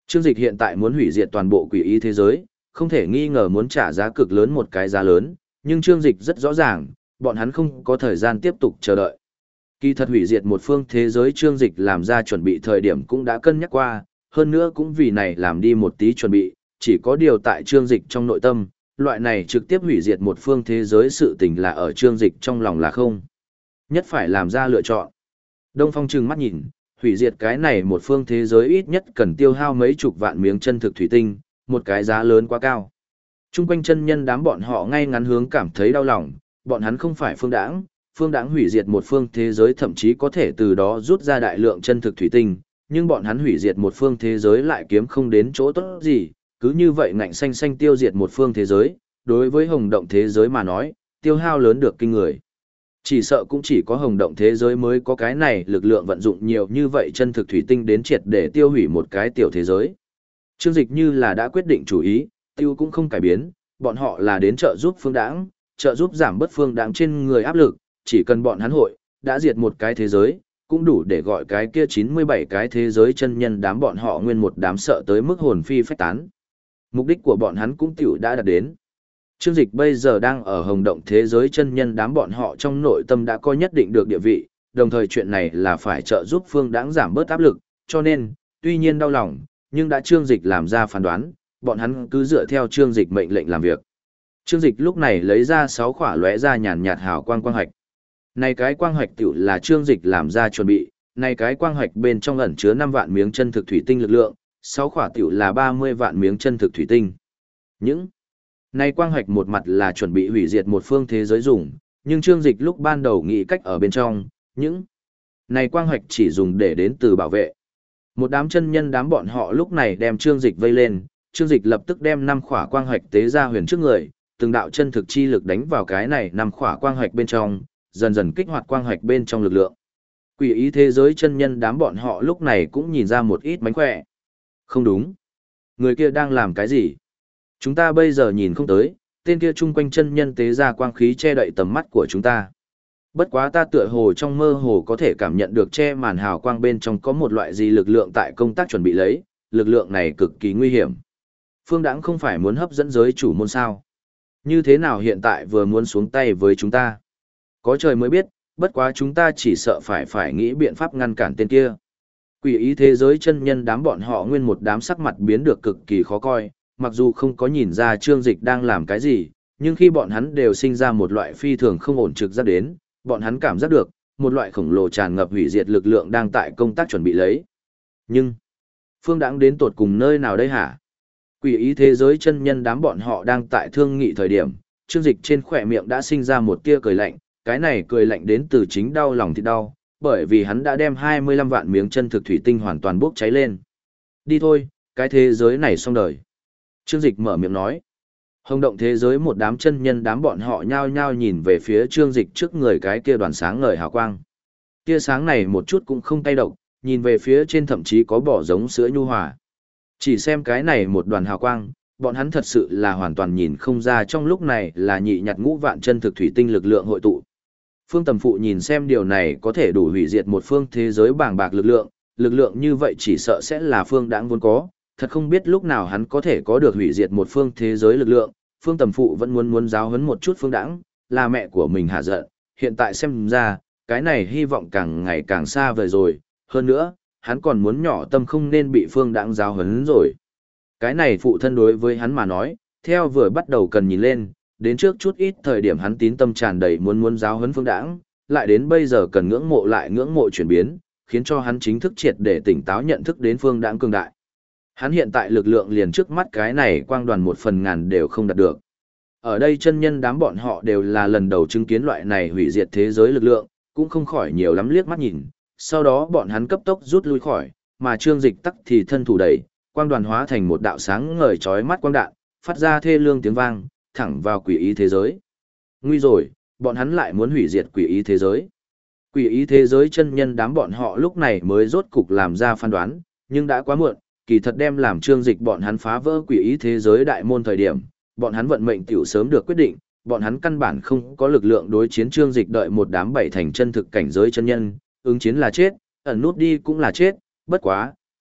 Trương Dịch hiện tại muốn hủy diệt toàn bộ quỷ ý thế giới, không thể nghi ngờ muốn trả giá cực lớn một cái giá lớn, nhưng Trương Dịch rất rõ ràng, bọn hắn không có thời gian tiếp tục chờ đợi. Kỳ thật hủy diệt một phương thế giới Trương Dịch làm ra chuẩn bị thời điểm cũng đã cân nhắc qua, hơn nữa cũng vì này làm đi một tí chuẩn bị, chỉ có điều tại Trương Dịch trong nội tâm, loại này trực tiếp hủy diệt một phương thế giới sự tình là ở Trương Dịch trong lòng là không. Nhất phải làm ra lựa chọn. Đông Phong trừng mắt nhìn, hủy diệt cái này một phương thế giới ít nhất cần tiêu hao mấy chục vạn miếng chân thực thủy tinh, một cái giá lớn quá cao. Trung quanh chân nhân đám bọn họ ngay ngắn hướng cảm thấy đau lòng, bọn hắn không phải phương đãng hủy diệt một phương thế giới thậm chí có thể từ đó rút ra đại lượng chân thực thủy tinh, nhưng bọn hắn hủy diệt một phương thế giới lại kiếm không đến chỗ tốt gì, cứ như vậy ngạnh xanh xanh tiêu diệt một phương thế giới, đối với hồng động thế giới mà nói, tiêu hao lớn được kinh người. Chỉ sợ cũng chỉ có hồng động thế giới mới có cái này lực lượng vận dụng nhiều như vậy chân thực thủy tinh đến triệt để tiêu hủy một cái tiểu thế giới. Trương Dịch như là đã quyết định chủ ý, tiêu cũng không cải biến, bọn họ là đến trợ giúp phương đãng, trợ giúp giảm bớt phương đãng trên người áp lực, chỉ cần bọn hắn hội, đã diệt một cái thế giới, cũng đủ để gọi cái kia 97 cái thế giới chân nhân đám bọn họ nguyên một đám sợ tới mức hồn phi phách tán. Mục đích của bọn hắn cũng tiểu đã đạt đến. Trương Dịch bây giờ đang ở hồng động thế giới chân nhân đám bọn họ trong nội tâm đã có nhất định được địa vị, đồng thời chuyện này là phải trợ giúp phương đãng giảm bớt áp lực, cho nên, tuy nhiên đau lòng, nhưng đã Trương Dịch làm ra phán đoán, bọn hắn cứ dựa theo Trương Dịch mệnh lệnh làm việc. Trương Dịch lúc này lấy ra 6 khỏa lóe ra nhàn nhạt hào quang quang hạch. Này cái quang hạch tiểu là Trương Dịch làm ra chuẩn bị, này cái quang hạch bên trong ẩn chứa 5 vạn miếng chân thực thủy tinh lực lượng, 6 khỏa tiểu là 30 vạn miếng chân thực thủy tinh. Những này quang hạch một mặt là chuẩn bị hủy diệt một phương thế giới dùng, nhưng Trương Dịch lúc ban đầu nghĩ cách ở bên trong, những này quang hạch chỉ dùng để đến từ bảo vệ. Một đám chân nhân đám bọn họ lúc này đem Trương Dịch vây lên, Trương Dịch lập tức đem 5 khỏa quang hạch tế ra huyền trước người, từng đạo chân thực chi lực đánh vào cái này 5 khỏa quang hạch bên trong, dần dần kích hoạt quang hạch bên trong lực lượng. Quỷ ý thế giới chân nhân đám bọn họ lúc này cũng nhìn ra một ít mánh khỏe. Không đúng. Người kia đang làm cái gì? Chúng ta bây giờ nhìn không tới, tên kia chung quanh chân nhân tế ra quang khí che đậy tầm mắt của chúng ta. Bất quá ta tựa hồ trong mơ hồ có thể cảm nhận được che màn hào quang bên trong có một loại gì lực lượng tại công tác chuẩn bị lấy, lực lượng này cực kỳ nguy hiểm. Phương Đãng không phải muốn hấp dẫn giới chủ môn sao? Như thế nào hiện tại vừa muốn xuống tay với chúng ta? Có trời mới biết, bất quá chúng ta chỉ sợ phải nghĩ biện pháp ngăn cản tên kia. Quỷ ý thế giới chân nhân đám bọn họ nguyên một đám sắc mặt biến được cực kỳ khó coi, mặc dù không có nhìn ra Trương Dịch đang làm cái gì, nhưng khi bọn hắn đều sinh ra một loại phi thường không ổn trực giác đến, bọn hắn cảm giác được, một loại khổng lồ tràn ngập hủy diệt lực lượng đang tại công tác chuẩn bị lấy. Nhưng, Phương Đãng đến tột cùng nơi nào đây hả? Quỷ ý thế giới chân nhân đám bọn họ đang tại thương nghị thời điểm, Trương Dịch trên khỏe miệng đã sinh ra một tia cười lạnh, cái này cười lạnh đến từ chính đau lòng thịt đau, bởi vì hắn đã đem 25 vạn miếng chân thực thủy tinh hoàn toàn bốc cháy lên. Đi thôi, cái thế giới này xong đời. Trương Dịch mở miệng nói. Hồng động thế giới một đám chân nhân đám bọn họ nhao nhao nhìn về phía Trương Dịch trước người cái kia đoàn sáng ngời hào quang. Tia sáng này một chút cũng không tay động, nhìn về phía trên thậm chí có bỏ giống sữa nhu hòa. Chỉ xem cái này một đoàn hào quang, bọn hắn thật sự là hoàn toàn nhìn không ra trong lúc này là nhị nhặt ngũ vạn chân thực thủy tinh lực lượng hội tụ. Phương Tầm Phụ nhìn xem điều này có thể đủ hủy diệt một phương thế giới bàng bạc lực lượng như vậy chỉ sợ sẽ là Phương Đãng vốn có, thật không biết lúc nào hắn có thể có được hủy diệt một phương thế giới lực lượng. Phương Tầm Phụ vẫn muốn giáo huấn một chút Phương Đãng, là mẹ của mình hả giận, hiện tại xem ra, cái này hy vọng càng ngày càng xa vời rồi, hơn nữa, hắn còn muốn nhỏ tâm không nên bị Phương Đãng giáo huấn rồi. Cái này phụ thân đối với hắn mà nói, theo vừa bắt đầu cần nhìn lên, đến trước chút ít thời điểm hắn tín tâm tràn đầy muốn giáo huấn Phương Đãng, lại đến bây giờ cần ngưỡng mộ lại ngưỡng mộ chuyển biến, khiến cho hắn chính thức triệt để tỉnh táo nhận thức đến Phương Đãng cường đại. Hắn hiện tại lực lượng liền trước mắt cái này quang đoàn 1/1000 đều không đạt được. Ở đây chân nhân đám bọn họ đều là lần đầu chứng kiến loại này hủy diệt thế giới lực lượng, cũng không khỏi nhiều lắm liếc mắt nhìn, sau đó bọn hắn cấp tốc rút lui khỏi, mà Trương Dịch tắc thì thân thủ đẩy, quang đoàn hóa thành một đạo sáng ngời chói mắt quang đạn, phát ra thê lương tiếng vang, thẳng vào quỷ ý thế giới. Nguy rồi, bọn hắn lại muốn hủy diệt quỷ ý thế giới. Quỷ ý thế giới chân nhân đám bọn họ lúc này mới rốt cục làm ra phán đoán, nhưng đã quá muộn, kỳ thật đem làm Trương Dịch bọn hắn phá vỡ quỷ ý thế giới đại môn thời điểm, bọn hắn vận mệnh tiểu sớm được quyết định, bọn hắn căn bản không có lực lượng đối chiến Trương Dịch đợi một đám bảy thành chân thực cảnh giới chân nhân, ứng chiến là chết, ẩn nút đi cũng là chết, bất quá,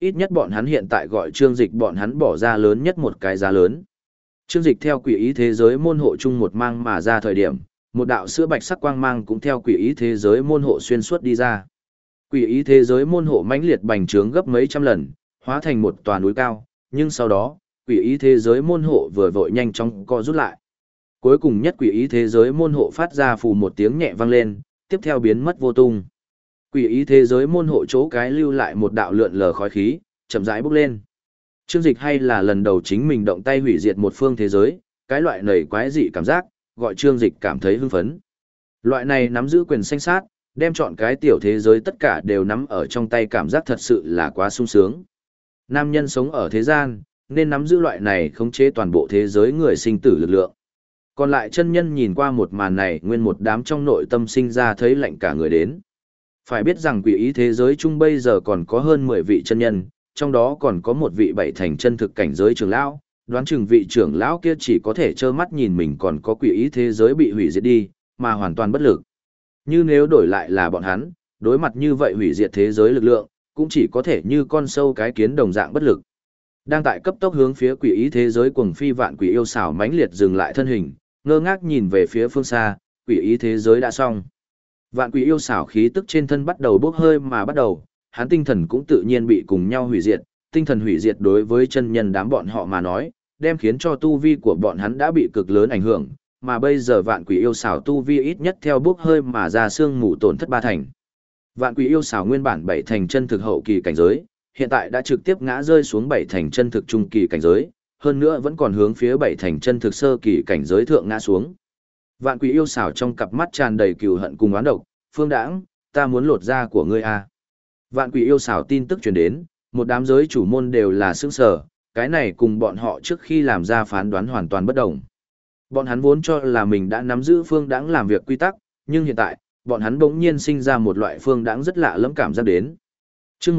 ít nhất bọn hắn hiện tại gọi Trương Dịch bọn hắn bỏ ra lớn nhất một cái giá lớn. Trương Dịch theo quỷ ý thế giới môn hộ chung một mang mà ra thời điểm, một đạo sữa bạch sắc quang mang cũng theo quỷ ý thế giới môn hộ xuyên suốt đi ra. Quỷ ý thế giới môn hộ mãnh liệt bành trướng gấp mấy trăm lần, hóa thành một tòa núi cao, nhưng sau đó, quỷ ý thế giới môn hộ vừa vội nhanh chóng co rút lại. Cuối cùng nhất quỷ ý thế giới môn hộ phát ra phù một tiếng nhẹ vang lên, tiếp theo biến mất vô tung. Quỷ ý thế giới môn hộ chỗ cái lưu lại một đạo lượn lờ khói khí, chậm rãi bốc lên. Trương Dịch hay là lần đầu chính mình động tay hủy diệt một phương thế giới, cái loại nảy quái dị cảm giác, gọi Trương Dịch cảm thấy hưng phấn. Loại này nắm giữ quyền sinh sát, đem chọn cái tiểu thế giới tất cả đều nắm ở trong tay cảm giác thật sự là quá sung sướng. Nam nhân sống ở thế gian, nên nắm giữ loại này khống chế toàn bộ thế giới người sinh tử lực lượng. Còn lại chân nhân nhìn qua một màn này, nguyên một đám trong nội tâm sinh ra thấy lạnh cả người đến. Phải biết rằng quỷ ý thế giới chung bây giờ còn có hơn 10 vị chân nhân, trong đó còn có một vị bảy thành chân thực cảnh giới trưởng lão, đoán chừng vị trưởng lão kia chỉ có thể trơ mắt nhìn mình còn có quỷ ý thế giới bị hủy diệt đi, mà hoàn toàn bất lực. Như nếu đổi lại là bọn hắn, đối mặt như vậy hủy diệt thế giới lực lượng, cũng chỉ có thể như con sâu cái kiến đồng dạng bất lực. Đang tại cấp tốc hướng phía quỷ ý thế giới cuồng phi vạn quỷ yêu xảo mãnh liệt dừng lại thân hình, ngơ ngác nhìn về phía phương xa, quỷ ý thế giới đã xong. Vạn quỷ yêu xảo khí tức trên thân bắt đầu bốc hơi mà bắt đầu, hắn tinh thần cũng tự nhiên bị cùng nhau hủy diệt, tinh thần hủy diệt đối với chân nhân đám bọn họ mà nói, đem khiến cho tu vi của bọn hắn đã bị cực lớn ảnh hưởng, mà bây giờ vạn quỷ yêu xảo tu vi ít nhất theo bốc hơi mà ra xương mù tổn thất 3 thành. Vạn quỷ yêu xảo nguyên bản 7 thành chân thực hậu kỳ cảnh giới, hiện tại đã trực tiếp ngã rơi xuống 7 thành chân thực trung kỳ cảnh giới, hơn nữa vẫn còn hướng phía 7 thành chân thực sơ kỳ cảnh giới thượng ngã xuống. Vạn quỷ yêu xảo trong cặp mắt tràn đầy cừu hận cùng oán độc, "Phương Đãng, ta muốn lột da của ngươi a." Vạn quỷ yêu xảo tin tức truyền đến, một đám giới chủ môn đều là sững sờ, cái này cùng bọn họ trước khi làm ra phán đoán hoàn toàn bất đồng. Bọn hắn vốn cho là mình đã nắm giữ Phương Đãng làm việc quy tắc, nhưng hiện tại, bọn hắn bỗng nhiên sinh ra một loại Phương Đãng rất lạ lẫm cảm giác đến. Chương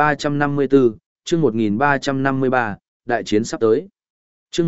1354, chương 1353, đại chiến sắp tới. Chương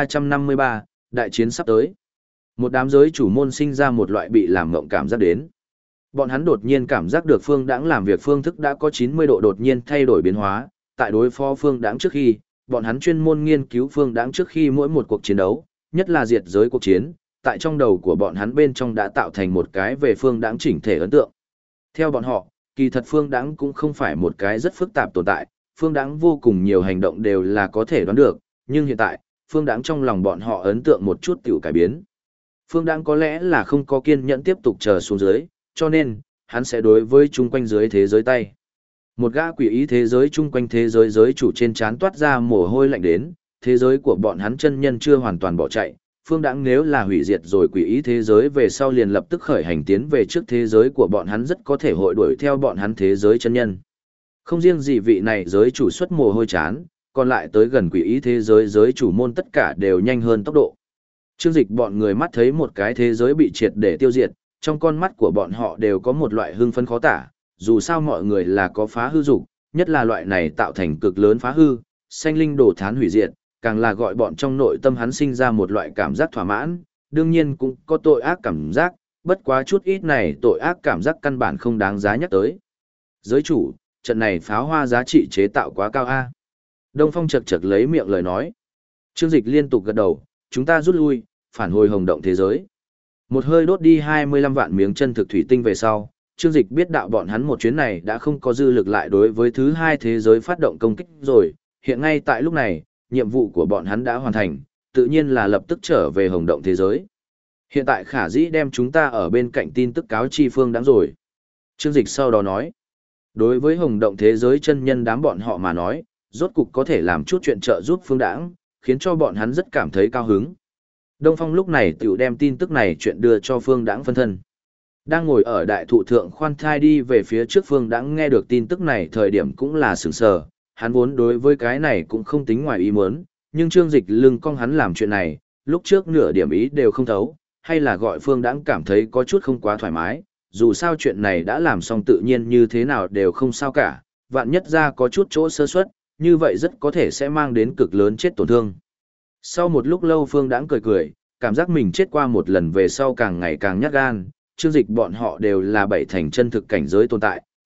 1353, đại chiến sắp tới. Một đám giới chủ môn sinh ra một loại bị làm ngộng cảm giác đến. Bọn hắn đột nhiên cảm giác được Phương Đãng làm việc phương thức đã có 90 độ đột nhiên thay đổi biến hóa, tại đối phó Phương Đãng trước khi, bọn hắn chuyên môn nghiên cứu Phương Đãng trước khi mỗi một cuộc chiến đấu, nhất là diệt giới cuộc chiến, tại trong đầu của bọn hắn bên trong đã tạo thành một cái về Phương Đãng chỉnh thể ấn tượng. Theo bọn họ, kỳ thật Phương Đãng cũng không phải một cái rất phức tạp tồn tại, Phương Đãng vô cùng nhiều hành động đều là có thể đoán được, nhưng hiện tại, Phương Đãng trong lòng bọn họ ấn tượng một chút tiểu cải biến. Phương Đãng có lẽ là không có kiên nhẫn tiếp tục chờ xuống dưới, cho nên, hắn sẽ đối với chung quanh dưới thế giới tay. Một gã quỷ ý thế giới chung quanh thế giới giới chủ trên trán toát ra mồ hôi lạnh đến, thế giới của bọn hắn chân nhân chưa hoàn toàn bỏ chạy, Phương Đãng nếu là hủy diệt rồi quỷ ý thế giới về sau liền lập tức khởi hành tiến về trước thế giới của bọn hắn rất có thể hội đuổi theo bọn hắn thế giới chân nhân. Không riêng gì vị này giới chủ xuất mồ hôi chán, còn lại tới gần quỷ ý thế giới giới chủ môn tất cả đều nhanh hơn tốc độ. Trương Dịch bọn người mắt thấy một cái thế giới bị triệt để tiêu diệt, trong con mắt của bọn họ đều có một loại hưng phấn khó tả, dù sao mọi người là có phá hư dục, nhất là loại này tạo thành cực lớn phá hư, sanh linh đổ thán hủy diệt, càng là gọi bọn trong nội tâm hắn sinh ra một loại cảm giác thỏa mãn, đương nhiên cũng có tội ác cảm giác, bất quá chút ít này tội ác cảm giác căn bản không đáng giá nhắc tới. Giới chủ, trận này pháo hoa giá trị chế tạo quá cao a. Đông Phong chật chật lấy miệng lời nói. Trương Dịch liên tục gật đầu, chúng ta rút lui, phản hồi hồng động thế giới. Một hơi đốt đi 25 vạn miếng chân thực thủy tinh về sau, Trương Dịch biết đạo bọn hắn một chuyến này đã không có dư lực lại đối với thứ hai thế giới phát động công kích rồi, hiện ngay tại lúc này, nhiệm vụ của bọn hắn đã hoàn thành, tự nhiên là lập tức trở về hồng động thế giới. Hiện tại khả dĩ đem chúng ta ở bên cạnh tin tức cáo chi Phương Đãng rồi. Trương Dịch sau đó nói, đối với hồng động thế giới chân nhân đám bọn họ mà nói, rốt cục có thể làm chút chuyện trợ giúp Phương Đãng, khiến cho bọn hắn rất cảm thấy cao hứng. Đông Phong lúc này tiểu đem tin tức này chuyện đưa cho Phương Đãng phân thân. Đang ngồi ở đại thụ thượng khoan thai đi về phía trước Phương Đãng nghe được tin tức này thời điểm cũng là sửng sờ, hắn vốn đối với cái này cũng không tính ngoài ý muốn, nhưng Trương Dịch lưng cong hắn làm chuyện này, lúc trước nửa điểm ý đều không thấu, hay là gọi Phương Đãng cảm thấy có chút không quá thoải mái, dù sao chuyện này đã làm xong tự nhiên như thế nào đều không sao cả, vạn nhất ra có chút chỗ sơ suất, như vậy rất có thể sẽ mang đến cực lớn chết tổn thương. Sau một lúc lâu Phương Đãng cười cười, cảm giác mình chết qua một lần về sau càng ngày càng nhát gan, Trương Dịch bọn họ đều là bảy thành chân thực cảnh giới tồn tại,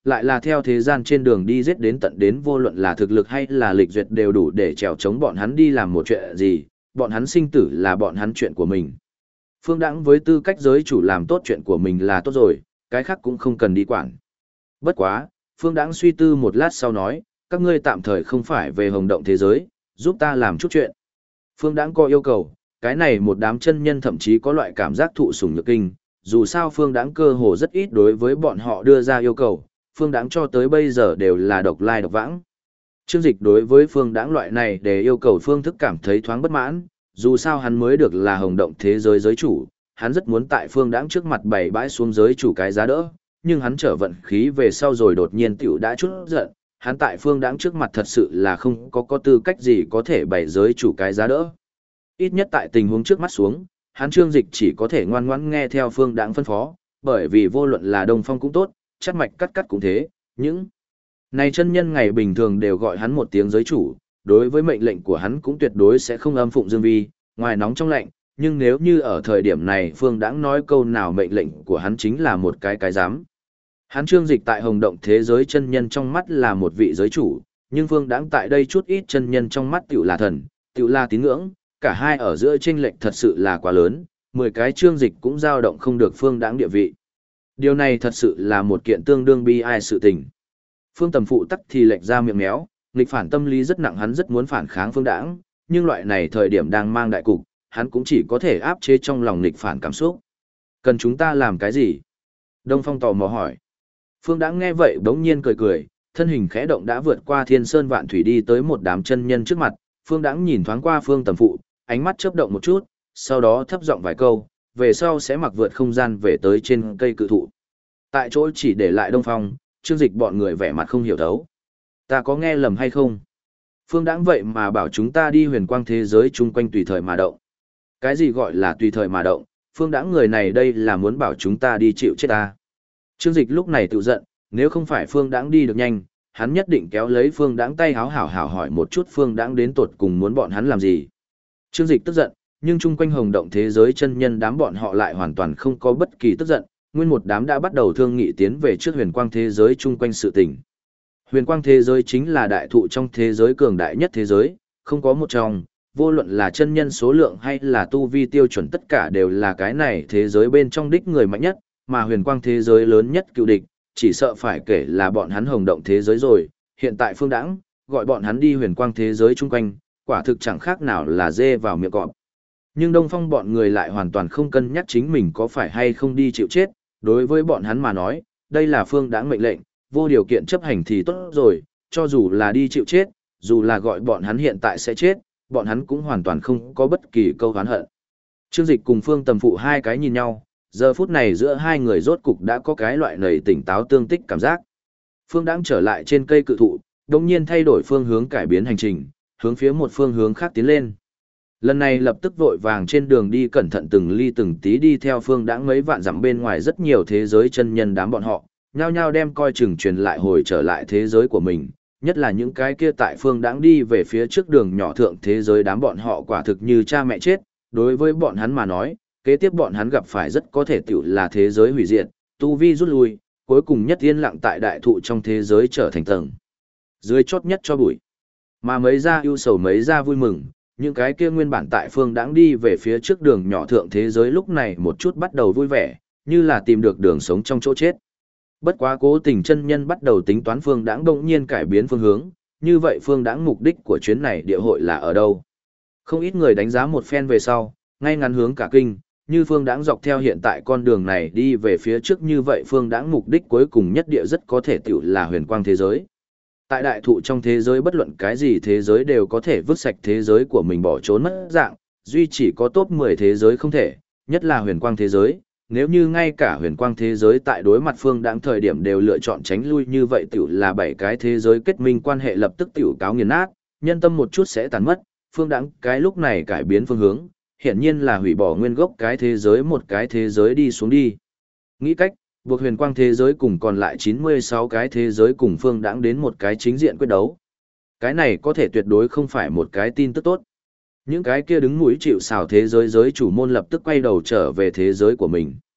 lại là theo thế gian trên đường đi giết đến tận đến vô luận là thực lực hay là lịch duyệt đều đủ để trèo chống bọn hắn đi làm một chuyện gì, bọn hắn sinh tử là bọn hắn chuyện của mình. Phương Đãng với tư cách giới chủ làm tốt chuyện của mình là tốt rồi, cái khác cũng không cần đi quản. Bất quá, Phương Đãng suy tư một lát sau nói, các ngươi tạm thời không phải về hồng động thế giới, giúp ta làm chút chuyện. Phương Đãng có yêu cầu, cái này một đám chân nhân thậm chí có loại cảm giác thụ sủng nhược kinh, dù sao Phương Đãng cơ hồ rất ít đối với bọn họ đưa ra yêu cầu, Phương Đãng cho tới bây giờ đều là độc lai độc vãng. Trương Dịch đối với Phương Đãng loại này để yêu cầu phương thức cảm thấy thoáng bất mãn, dù sao hắn mới được là hồng động thế giới giới chủ, hắn rất muốn tại Phương Đãng trước mặt bày bãi xuống giới chủ cái giá đỡ, nhưng hắn trở vận khí về sau rồi đột nhiên tiểu đã chút giận, hắn tại Phương Đãng trước mặt thật sự là không có tư cách gì có thể bày giới chủ cái giá đỡ. Ít nhất tại tình huống trước mắt xuống, hắn Trương Dịch chỉ có thể ngoan ngoãn nghe theo Phương Đãng phân phó, bởi vì vô luận là Đông Phong cũng tốt, Chắt Mạch cắt cũng thế, những này chân nhân ngày bình thường đều gọi hắn một tiếng giới chủ, đối với mệnh lệnh của hắn cũng tuyệt đối sẽ không âm phụng dương vi, ngoài nóng trong lạnh, nhưng nếu như ở thời điểm này Phương Đãng nói câu nào mệnh lệnh của hắn chính là một cái dám. Hắn Trương Dịch tại hồng động thế giới chân nhân trong mắt là một vị giới chủ, nhưng Phương Đãng tại đây chút ít chân nhân trong mắt tiểu là thần, tiểu là tín ngưỡng, cả hai ở giữa chênh lệch thật sự là quá lớn, 10 cái Trương Dịch cũng dao động không được Phương Đãng địa vị. Điều này thật sự là một kiện tương đương bi ai sự tình. Phương Tầm Phụ tắc thì lệch ra miệng méo, nghịch phản tâm lý rất nặng, hắn rất muốn phản kháng Phương Đãng, nhưng loại này thời điểm đang mang đại cục, hắn cũng chỉ có thể áp chế trong lòng nghịch phản cảm xúc. Cần chúng ta làm cái gì? Đông Phong tò mò hỏi. Phương Đãng nghe vậy bỗng nhiên cười cười, thân hình khẽ động đã vượt qua thiên sơn vạn thủy đi tới một đám chân nhân trước mặt. Phương Đãng nhìn thoáng qua Phương Tầm Phụ, ánh mắt chớp động một chút, sau đó thấp giọng vài câu, về sau sẽ mặc vượt không gian về tới trên cây cự thụ. Tại chỗ chỉ để lại Đông Phong, Trương Dịch bọn người vẻ mặt không hiểu thấu. Ta có nghe lầm hay không? Phương Đãng vậy mà bảo chúng ta đi huyền quang thế giới chung quanh tùy thời mà động. Cái gì gọi là tùy thời mà động? Phương Đãng người này đây là muốn bảo chúng ta đi chịu chết ta. Trương Dịch lúc này tự giận, nếu không phải Phương Đãng đi được nhanh, hắn nhất định kéo lấy Phương Đãng tay háo hảo hỏi một chút Phương Đãng đến tột cùng muốn bọn hắn làm gì. Trương Dịch tức giận, nhưng chung quanh hồng động thế giới chân nhân đám bọn họ lại hoàn toàn không có bất kỳ tức giận, nguyên một đám đã bắt đầu thương nghị tiến về trước huyền quang thế giới chung quanh sự tình. Huyền quang thế giới chính là đại thụ trong thế giới cường đại nhất thế giới, không có một trong, vô luận là chân nhân số lượng hay là tu vi tiêu chuẩn tất cả đều là cái này thế giới bên trong đích người mạnh nhất, mà huyền quang thế giới lớn nhất cựu địch, chỉ sợ phải kể là bọn hắn hồng động thế giới rồi, hiện tại Phương Đãng gọi bọn hắn đi huyền quang thế giới chung quanh, quả thực chẳng khác nào là dê vào miệng cọp. Nhưng Đông Phong bọn người lại hoàn toàn không cân nhắc chính mình có phải hay không đi chịu chết, đối với bọn hắn mà nói, đây là Phương Đãng mệnh lệnh, vô điều kiện chấp hành thì tốt rồi, cho dù là đi chịu chết, dù là gọi bọn hắn hiện tại sẽ chết, bọn hắn cũng hoàn toàn không có bất kỳ câu oán hận. Trương Dịch cùng Phương Tầm Phụ hai cái nhìn nhau, giờ phút này giữa hai người rốt cục đã có cái loại nảy tỉnh táo tương tích cảm giác. Phương Đãng trở lại trên cây cự thụ, đồng nhiên thay đổi phương hướng cải biến hành trình, hướng phía một phương hướng khác tiến lên. Lần này lập tức vội vàng trên đường đi cẩn thận từng ly từng tí đi theo Phương Đãng mấy vạn dặm bên ngoài rất nhiều thế giới chân nhân đám bọn họ, nhao nhao đem coi chừng truyền lại hồi trở lại thế giới của mình, nhất là những cái kia tại Phương Đãng đi về phía trước đường nhỏ thượng thế giới đám bọn họ quả thực như cha mẹ chết, đối với bọn hắn mà nói, kế tiếp bọn hắn gặp phải rất có thể tiểu là thế giới hủy diệt, tu vi rút lui, cuối cùng nhất yên lặng tại đại thụ trong thế giới trở thành tầng dưới chót nhất cho bụi. Mà mấy ra ưu sầu mấy ra vui mừng, những cái kia nguyên bản tại Phương Đãng đi về phía trước đường nhỏ thượng thế giới lúc này một chút bắt đầu vui vẻ, như là tìm được đường sống trong chỗ chết. Bất quá cố tình chân nhân bắt đầu tính toán Phương Đãng bỗng nhiên cải biến phương hướng, như vậy Phương Đãng mục đích của chuyến này địa hội là ở đâu? Không ít người đánh giá một phen về sau, ngay ngắn hướng cả kinh, như Phương Đãng dọc theo hiện tại con đường này đi về phía trước như vậy Phương Đãng mục đích cuối cùng nhất địa rất có thể tiểu là huyền quang thế giới. Tại đại thụ trong thế giới bất luận cái gì thế giới đều có thể vứt sạch thế giới của mình bỏ trốn mất dạng, duy chỉ có top 10 thế giới không thể, nhất là huyền quang thế giới. Nếu như ngay cả huyền quang thế giới tại đối mặt Phương Đãng thời điểm đều lựa chọn tránh lui như vậy tiểu là 7 cái thế giới kết minh quan hệ lập tức tiểu cáo nghiền nát, nhân tâm một chút sẽ tàn mất, Phương Đãng cái lúc này cải biến phương hướng, hiển nhiên là hủy bỏ nguyên gốc cái thế giới một cái thế giới đi xuống đi. Nghĩ cách, buộc huyền quang thế giới cùng còn lại 96 cái thế giới cùng Phương Đãng đến một cái chính diện quyết đấu. Cái này có thể tuyệt đối không phải một cái tin tức tốt. Những cái kia đứng mũi chịu sào thế giới giới chủ môn lập tức quay đầu trở về thế giới của mình.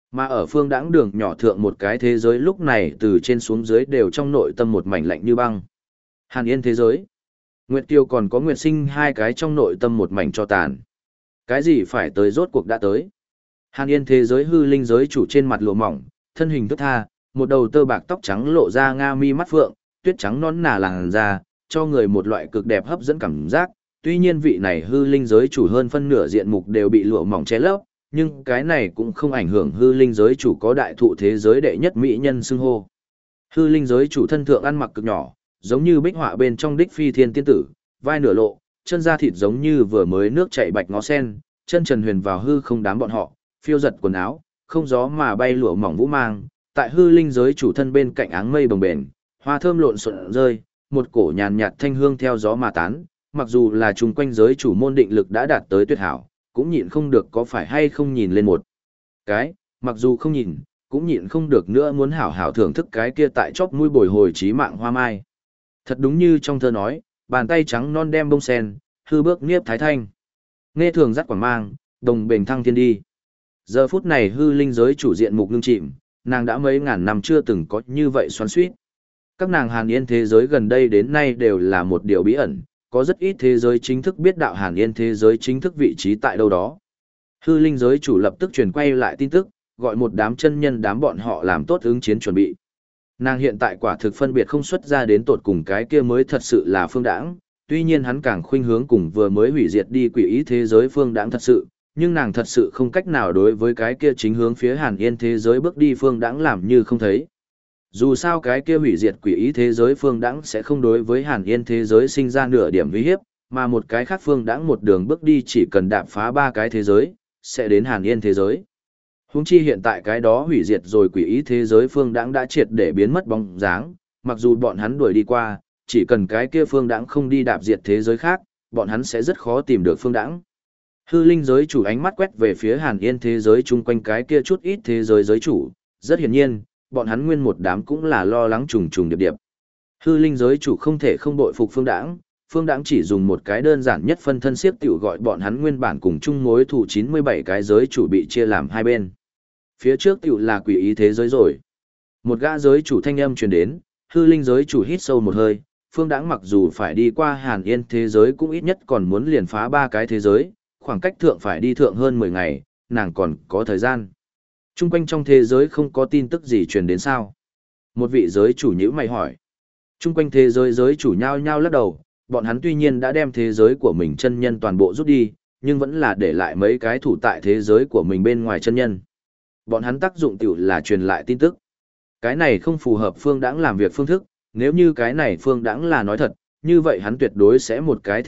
Mà ở phương đãng đường nhỏ thượng một cái thế giới lúc này từ trên xuống dưới đều trong nội tâm một mảnh lạnh như băng. Hàn Yên thế giới. Nguyệt Kiều còn có Nguyệt Sinh hai cái trong nội tâm một mảnh cho tàn. Cái gì phải tới rốt cuộc đã tới. Hàn Yên thế giới hư linh giới chủ trên mặt lụa mỏng, thân hình thức tha, một đầu tơ bạc tóc trắng lộ ra nga mi mắt phượng, tuyết trắng non nà làn da, cho người một loại cực đẹp hấp dẫn cảm giác. Tuy nhiên vị này hư linh giới chủ hơn phân nửa diện mục đều bị lụa mỏng che lấp, nhưng cái này cũng không ảnh hưởng hư linh giới chủ có đại thụ thế giới đệ nhất mỹ nhân xưng hô. Hư linh giới chủ thân thượng ăn mặc cực nhỏ, giống như bích họa bên trong đích phi thiên tiên tử, vai nửa lộ, chân da thịt giống như vừa mới nước chảy bạch ngó sen, chân trần huyền vào hư không đám bọn họ, phiêu giật quần áo, không gió mà bay lụa mỏng vũ mang, tại hư linh giới chủ thân bên cạnh áng mây bồng bềnh, hoa thơm lộn xộn rơi, một cổ nhàn nhạt thanh hương theo gió mà tán, mặc dù là chung quanh giới chủ môn định lực đã đạt tới tuyệt hảo, cũng nhịn không được có phải hay không nhìn lên một cái, mặc dù không nhìn, cũng nhịn không được nữa muốn hảo hảo thưởng thức cái kia tại chóp mũi bồi hồi trí mạng hoa mai. Thật đúng như trong thơ nói, bàn tay trắng non đem bông sen, hư bước niếp thái thanh. Nghe thường dắt quảng mang, đồng bền thăng thiên đi. Giờ phút này hư linh giới chủ diện mục ngưng chìm, nàng đã mấy ngàn năm chưa từng có như vậy xoắn xuýt. Các nàng Hàn Yên thế giới gần đây đến nay đều là một điều bí ẩn, có rất ít thế giới chính thức biết đạo Hàn Yên thế giới chính thức vị trí tại đâu đó. Hư linh giới chủ lập tức truyền quay lại tin tức, gọi một đám chân nhân đám bọn họ làm tốt ứng chiến chuẩn bị. Nàng hiện tại quả thực phân biệt không xuất ra đến tột cùng cái kia mới thật sự là phương đãng, tuy nhiên hắn càng khuynh hướng cùng vừa mới hủy diệt đi quỷ ý thế giới phương đãng thật sự, nhưng nàng thật sự không cách nào đối với cái kia chính hướng phía Hàn Yên thế giới bước đi phương đãng làm như không thấy. Dù sao cái kia hủy diệt quỷ ý thế giới phương đãng sẽ không đối với Hàn Yên thế giới sinh ra nửa điểm uy hiếp, mà một cái khác phương đãng một đường bước đi chỉ cần đạp phá ba cái thế giới, sẽ đến Hàn Yên thế giới. Huống chi hiện tại cái đó hủy diệt rồi quỷ ý thế giới phương đãng đã triệt để biến mất bóng dáng, mặc dù bọn hắn đuổi đi qua, chỉ cần cái kia phương đãng không đi đạp diệt thế giới khác, bọn hắn sẽ rất khó tìm được phương đãng. Hư linh giới chủ ánh mắt quét về phía Hàn Yên thế giới chung quanh cái kia chút ít thế giới giới chủ, rất hiển nhiên, bọn hắn nguyên một đám cũng là lo lắng trùng trùng điệp điệp. Hư linh giới chủ không thể không bội phục phương đãng chỉ dùng một cái đơn giản nhất phân thân siếc tiểu gọi bọn hắn nguyên bản cùng chung mối thù 97 cái giới chủ bị chia làm hai bên. Phía trước tiểu là quỷ ý thế giới rồi. Một gã giới chủ thanh âm truyền đến, hư linh giới chủ hít sâu một hơi, phương đãng mặc dù phải đi qua Hàn Yên thế giới cũng ít nhất còn muốn liền phá ba cái thế giới, khoảng cách thượng phải đi thượng hơn 10 ngày, nàng còn có thời gian. Trung quanh trong thế giới không có tin tức gì truyền đến sao? Một vị giới chủ nhữ mày hỏi. Trung quanh thế giới giới chủ nhao nhao lắc đầu, bọn hắn tuy nhiên đã đem thế giới của mình chân nhân toàn bộ rút đi, nhưng vẫn là để lại mấy cái thủ tại thế giới của mình bên ngoài chân nhân. Bọn hắn tác dụng tiểu là truyền lại tin tức. Cái này không phù hợp phương đãng làm việc phương thức, nếu như cái này phương đãng là nói thật, như vậy hắn tuyệt đối sẽ một cái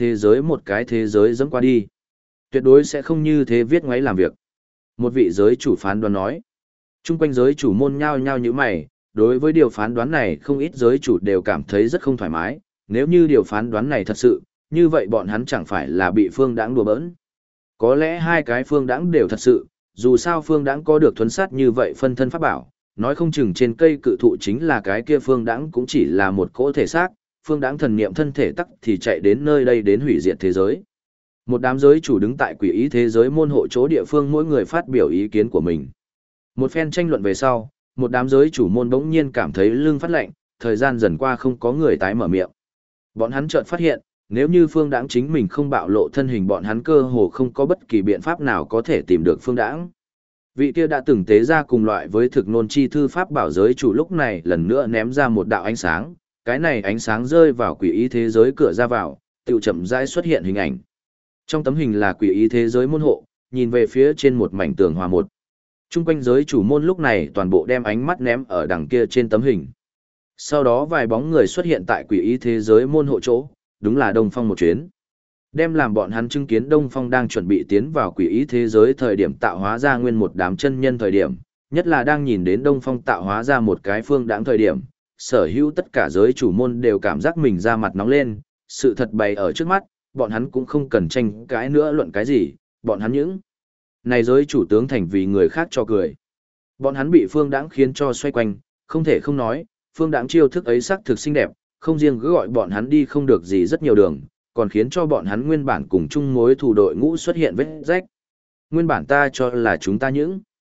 thế giới dẫm qua đi. Tuyệt đối sẽ không như thế viết ngoáy làm việc. Một vị giới chủ phán đoán nói. Trung quanh giới chủ môn nhao nhao như mày, đối với điều phán đoán này không ít giới chủ đều cảm thấy rất không thoải mái, nếu như điều phán đoán này thật sự, như vậy bọn hắn chẳng phải là bị phương đãng đùa bỡn. Có lẽ hai cái phương đãng đều thật sự, dù sao phương đãng có được thuấn sát như vậy phân thân pháp bảo, nói không chừng trên cây cự thụ chính là cái kia phương đãng cũng chỉ là một cỗ thể xác, phương đãng thần niệm thân thể tắc thì chạy đến nơi đây đến hủy diệt thế giới. Một đám giới chủ đứng tại quỷ ý thế giới môn hộ chỗ địa phương mỗi người phát biểu ý kiến của mình. Một phen tranh luận về sau, một đám giới chủ môn bỗng nhiên cảm thấy lưng phát lạnh, thời gian dần qua không có người tái mở miệng. Bọn hắn chợt phát hiện, nếu như phương đãng chính mình không bạo lộ thân hình bọn hắn cơ hồ không có bất kỳ biện pháp nào có thể tìm được phương đãng. Vị kia đã từng tế ra cùng loại với thực nôn chi thư pháp bảo giới chủ lúc này lần nữa ném ra một đạo ánh sáng, cái này ánh sáng rơi vào quỷ ý thế giới cửa ra vào, tự chậm rãi xuất hiện hình ảnh. Trong tấm hình là quỷ ý thế giới môn hộ, nhìn về phía trên một mảnh tường hòa một. Trung quanh giới chủ môn lúc này toàn bộ đem ánh mắt ném ở đằng kia trên tấm hình. Sau đó vài bóng người xuất hiện tại quỷ ý thế giới môn hộ chỗ, đúng là Đông Phong một chuyến. Đem làm bọn hắn chứng kiến Đông Phong đang chuẩn bị tiến vào quỷ ý thế giới thời điểm tạo hóa ra nguyên một đám chân nhân thời điểm, nhất là đang nhìn đến Đông Phong tạo hóa ra một cái phương đãng thời điểm, sở hữu tất cả giới chủ môn đều cảm giác mình da mặt nóng lên, sự thật bày ở trước mắt, bọn hắn cũng không cần tranh cãi nữa luận cái gì, bọn hắn những này giới chủ tướng thành vì người khác cho cười. Bọn hắn bị phương đãng khiến cho xoay quanh, không thể không nói, phương đãng chiêu thức ấy sắc thực xinh đẹp, không riêng cứ gọi bọn hắn đi không được gì rất nhiều đường, còn khiến cho bọn hắn nguyên bản cùng chung mối thù đội ngũ xuất hiện vết rách. Nguyên bản ta cho là chúng ta những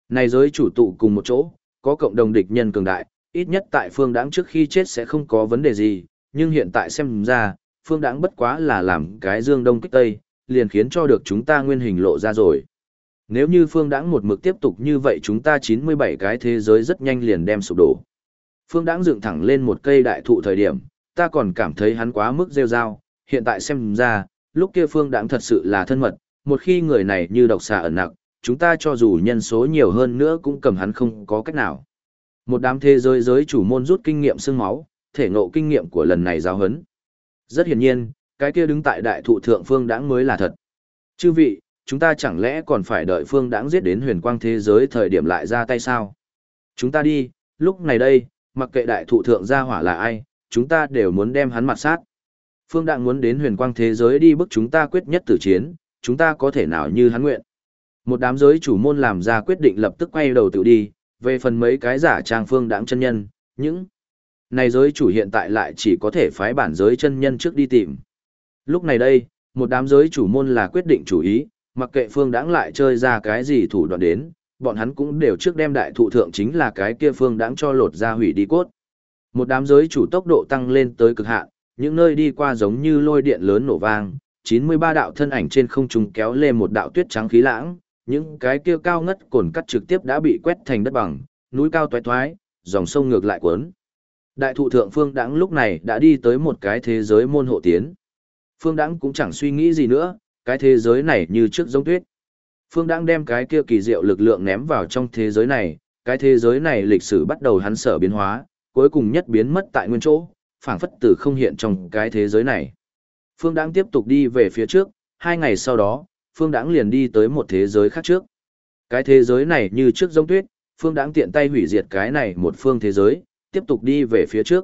Này giới chủ tụ cùng một chỗ, có cộng đồng địch nhân cường đại, ít nhất tại Phương Đãng trước khi chết sẽ không có vấn đề gì, nhưng hiện tại xem ra, Phương Đãng bất quá là làm cái dương đông kích tây, liền khiến cho được chúng ta nguyên hình lộ ra rồi. Nếu như Phương Đãng một mực tiếp tục như vậy chúng ta 97 cái thế giới rất nhanh liền đem sụp đổ. Phương Đãng dựng thẳng lên một cây đại thụ thời điểm, ta còn cảm thấy hắn quá mức rêu rao, hiện tại xem ra, lúc kia Phương Đãng thật sự là thân mật, một khi người này như độc xà ẩn nặc, chúng ta cho dù nhân số nhiều hơn nữa cũng cầm hắn không có cách nào. Một đám thế giới giới chủ môn rút kinh nghiệm xương máu, thể ngộ kinh nghiệm của lần này giáo huấn. Rất hiển nhiên, cái kia đứng tại đại thụ thượng Phương Đãng mới là thật. Chư vị, chúng ta chẳng lẽ còn phải đợi Phương Đãng giết đến huyền quang thế giới thời điểm lại ra tay sao? Chúng ta đi, lúc này đây, mặc kệ đại thụ thượng gia hỏa là ai, chúng ta đều muốn đem hắn mặt sát. Phương Đãng muốn đến huyền quang thế giới đi bức chúng ta quyết nhất tử chiến, chúng ta có thể nào như hắn nguyện. Một đám giới chủ môn làm ra quyết định lập tức quay đầu tự đi, về phần mấy cái giả trang Phương Đãng chân nhân, những này giới chủ hiện tại lại chỉ có thể phái bản giới chân nhân trước đi tìm. Lúc này đây, một đám giới chủ môn là quyết định chủ ý, mặc kệ Phương Đãng lại chơi ra cái gì thủ đoạn đến, bọn hắn cũng đều trước đem đại thụ thượng chính là cái kia Phương Đãng cho lột ra hủy đi cốt. Một đám giới chủ tốc độ tăng lên tới cực hạn, những nơi đi qua giống như lôi điện lớn nổ vang, 93 đạo thân ảnh trên không trung kéo lên một đạo tuyết trắng khí lãng, những cái kia cao ngất cồn cắt trực tiếp đã bị quét thành đất bằng, núi cao toái toái, dòng sông ngược lại cuốn. Đại thụ thượng Phương Đãng lúc này đã đi tới một cái thế giới môn hộ tiến. Phương Đãng cũng chẳng suy nghĩ gì nữa, cái thế giới này như trước giống tuyết. Phương Đãng đem cái kia kỳ diệu lực lượng ném vào trong thế giới này, cái thế giới này lịch sử bắt đầu hắn sở biến hóa, cuối cùng nhất biến mất tại nguyên chỗ, phảng phất từ không hiện trong cái thế giới này. Phương Đãng tiếp tục đi về phía trước, 2 ngày sau đó, Phương Đãng liền đi tới một thế giới khác trước. Cái thế giới này như trước giống tuyết, Phương Đãng tiện tay hủy diệt cái này một phương thế giới, tiếp tục đi về phía trước.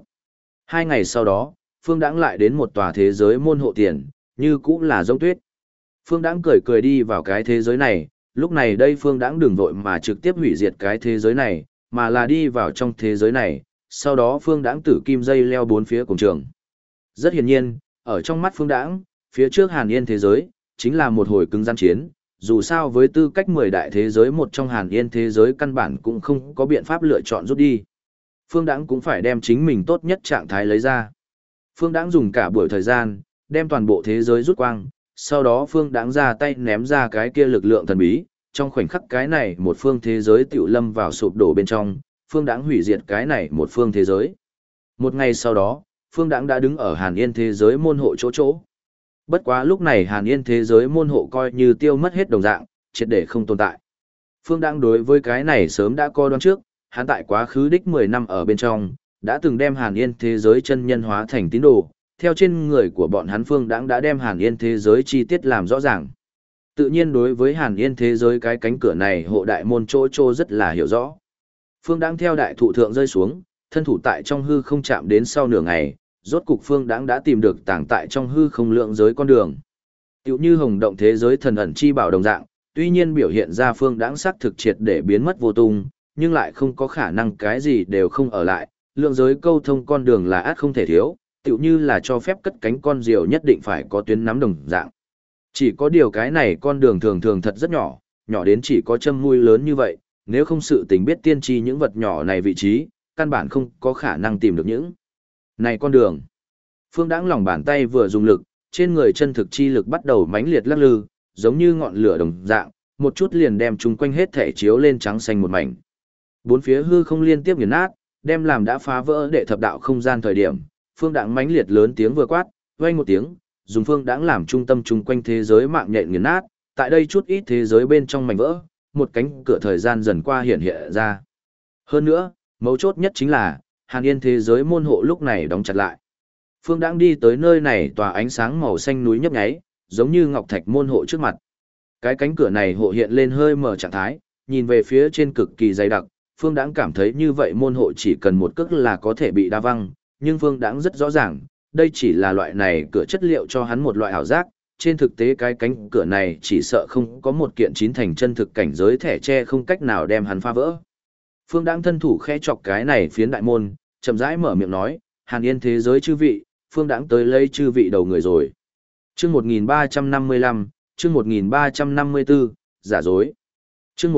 2 ngày sau đó, Phương Đãng lại đến một tòa thế giới môn hộ tiền, như cũng là giống tuyết. Phương Đãng cười cười đi vào cái thế giới này, lúc này đây Phương Đãng đừng vội mà trực tiếp hủy diệt cái thế giới này, mà là đi vào trong thế giới này, sau đó Phương Đãng tử kim dây leo bốn phía cùng trường. Rất hiển nhiên, ở trong mắt Phương Đãng, phía trước Hàn Yên thế giới, chính là một hồi cứng rắn chiến, dù sao với tư cách 10 đại thế giới một trong Hàn Yên thế giới căn bản cũng không có biện pháp lựa chọn rút đi. Phương Đãng cũng phải đem chính mình tốt nhất trạng thái lấy ra. Phương Đãng dùng cả buổi thời gian, đem toàn bộ thế giới rút quang, sau đó Phương Đãng ra tay ném ra cái kia lực lượng thần bí, trong khoảnh khắc cái này một phương thế giới tiểu lâm vào sụp đổ bên trong, Phương Đãng hủy diệt cái này một phương thế giới. Một ngày sau đó, Phương Đãng đã đứng ở Hàn Yên thế giới môn hộ chỗ. Bất quá lúc này Hàn Yên thế giới môn hộ coi như tiêu mất hết đồng dạng, triệt để không tồn tại. Phương Đãng đối với cái này sớm đã coi đoán trước, hắn tại quá khứ đích 10 năm ở bên trong, đã từng đem Hàn Yên thế giới chân nhân hóa thành tín đồ, theo trên người của bọn hắn Phương Đãng đã đem Hàn Yên thế giới chi tiết làm rõ ràng. Tự nhiên đối với Hàn Yên thế giới cái cánh cửa này hộ đại môn chỗ rất là hiểu rõ. Phương Đãng theo đại thụ thượng rơi xuống, thân thủ tại trong hư không chạm đến sau nửa ngày, rốt cục Phương Đãng đã tìm được tàng tại trong hư không lượng giới con đường. Tựu như hồng động thế giới thần ẩn chi bảo đồng dạng, tuy nhiên biểu hiện ra Phương Đãng xác thực triệt để biến mất vô tung, nhưng lại không có khả năng cái gì đều không ở lại, lượng giới câu thông con đường là ắt không thể thiếu, tựu như là cho phép cất cánh con diều nhất định phải có tuyến nắm đồng dạng. Chỉ có điều cái này con đường thường thường thật rất nhỏ, nhỏ đến chỉ có châm mũi lớn như vậy, nếu không sự tình biết tiên tri những vật nhỏ này vị trí, căn bản không có khả năng tìm được những này con đường. Phương Đãng lòng bàn tay vừa dùng lực, trên người chân thực chi lực bắt đầu mãnh liệt lắc lư, giống như ngọn lửa đồng dạng, một chút liền đem chúng quanh hết thể chiếu lên trắng xanh một mảnh. Bốn phía hư không liên tiếp nghiền nát, đem làm đã phá vỡ đệ thập đạo không gian thời điểm, Phương Đãng mãnh liệt lớn tiếng vừa quát, vang một tiếng, dùng Phương Đãng làm trung tâm chung quanh thế giới mạng nhện nghiền nát, tại đây chút ít thế giới bên trong mảnh vỡ, một cánh cửa thời gian dần qua hiện ra. Hơn nữa, mấu chốt nhất chính là, Hàn Yên thế giới môn hộ lúc này đóng chặt lại. Phương Đãng đi tới nơi này tỏa ánh sáng màu xanh núi nhấp nháy, giống như ngọc thạch môn hộ trước mặt. Cái cánh cửa này hộ hiện lên hơi mở trạng thái, nhìn về phía trên cực kỳ dày đặc, Phương Đãng cảm thấy như vậy môn hộ chỉ cần một cước là có thể bị đa văng, nhưng Phương Đãng rất rõ ràng, đây chỉ là loại này cửa chất liệu cho hắn một loại ảo giác, trên thực tế cái cánh cửa này chỉ sợ không có một kiện chín thành chân thực cảnh giới thẻ tre không cách nào đem hắn phá vỡ. Phương Đãng thân thủ khẽ chọc cái này phiến đại môn, chậm rãi mở miệng nói, Hàn Yên thế giới chư vị, Phương Đãng tới lấy chư vị đầu người rồi. Chương 1355, chương 1354, giả dối. chương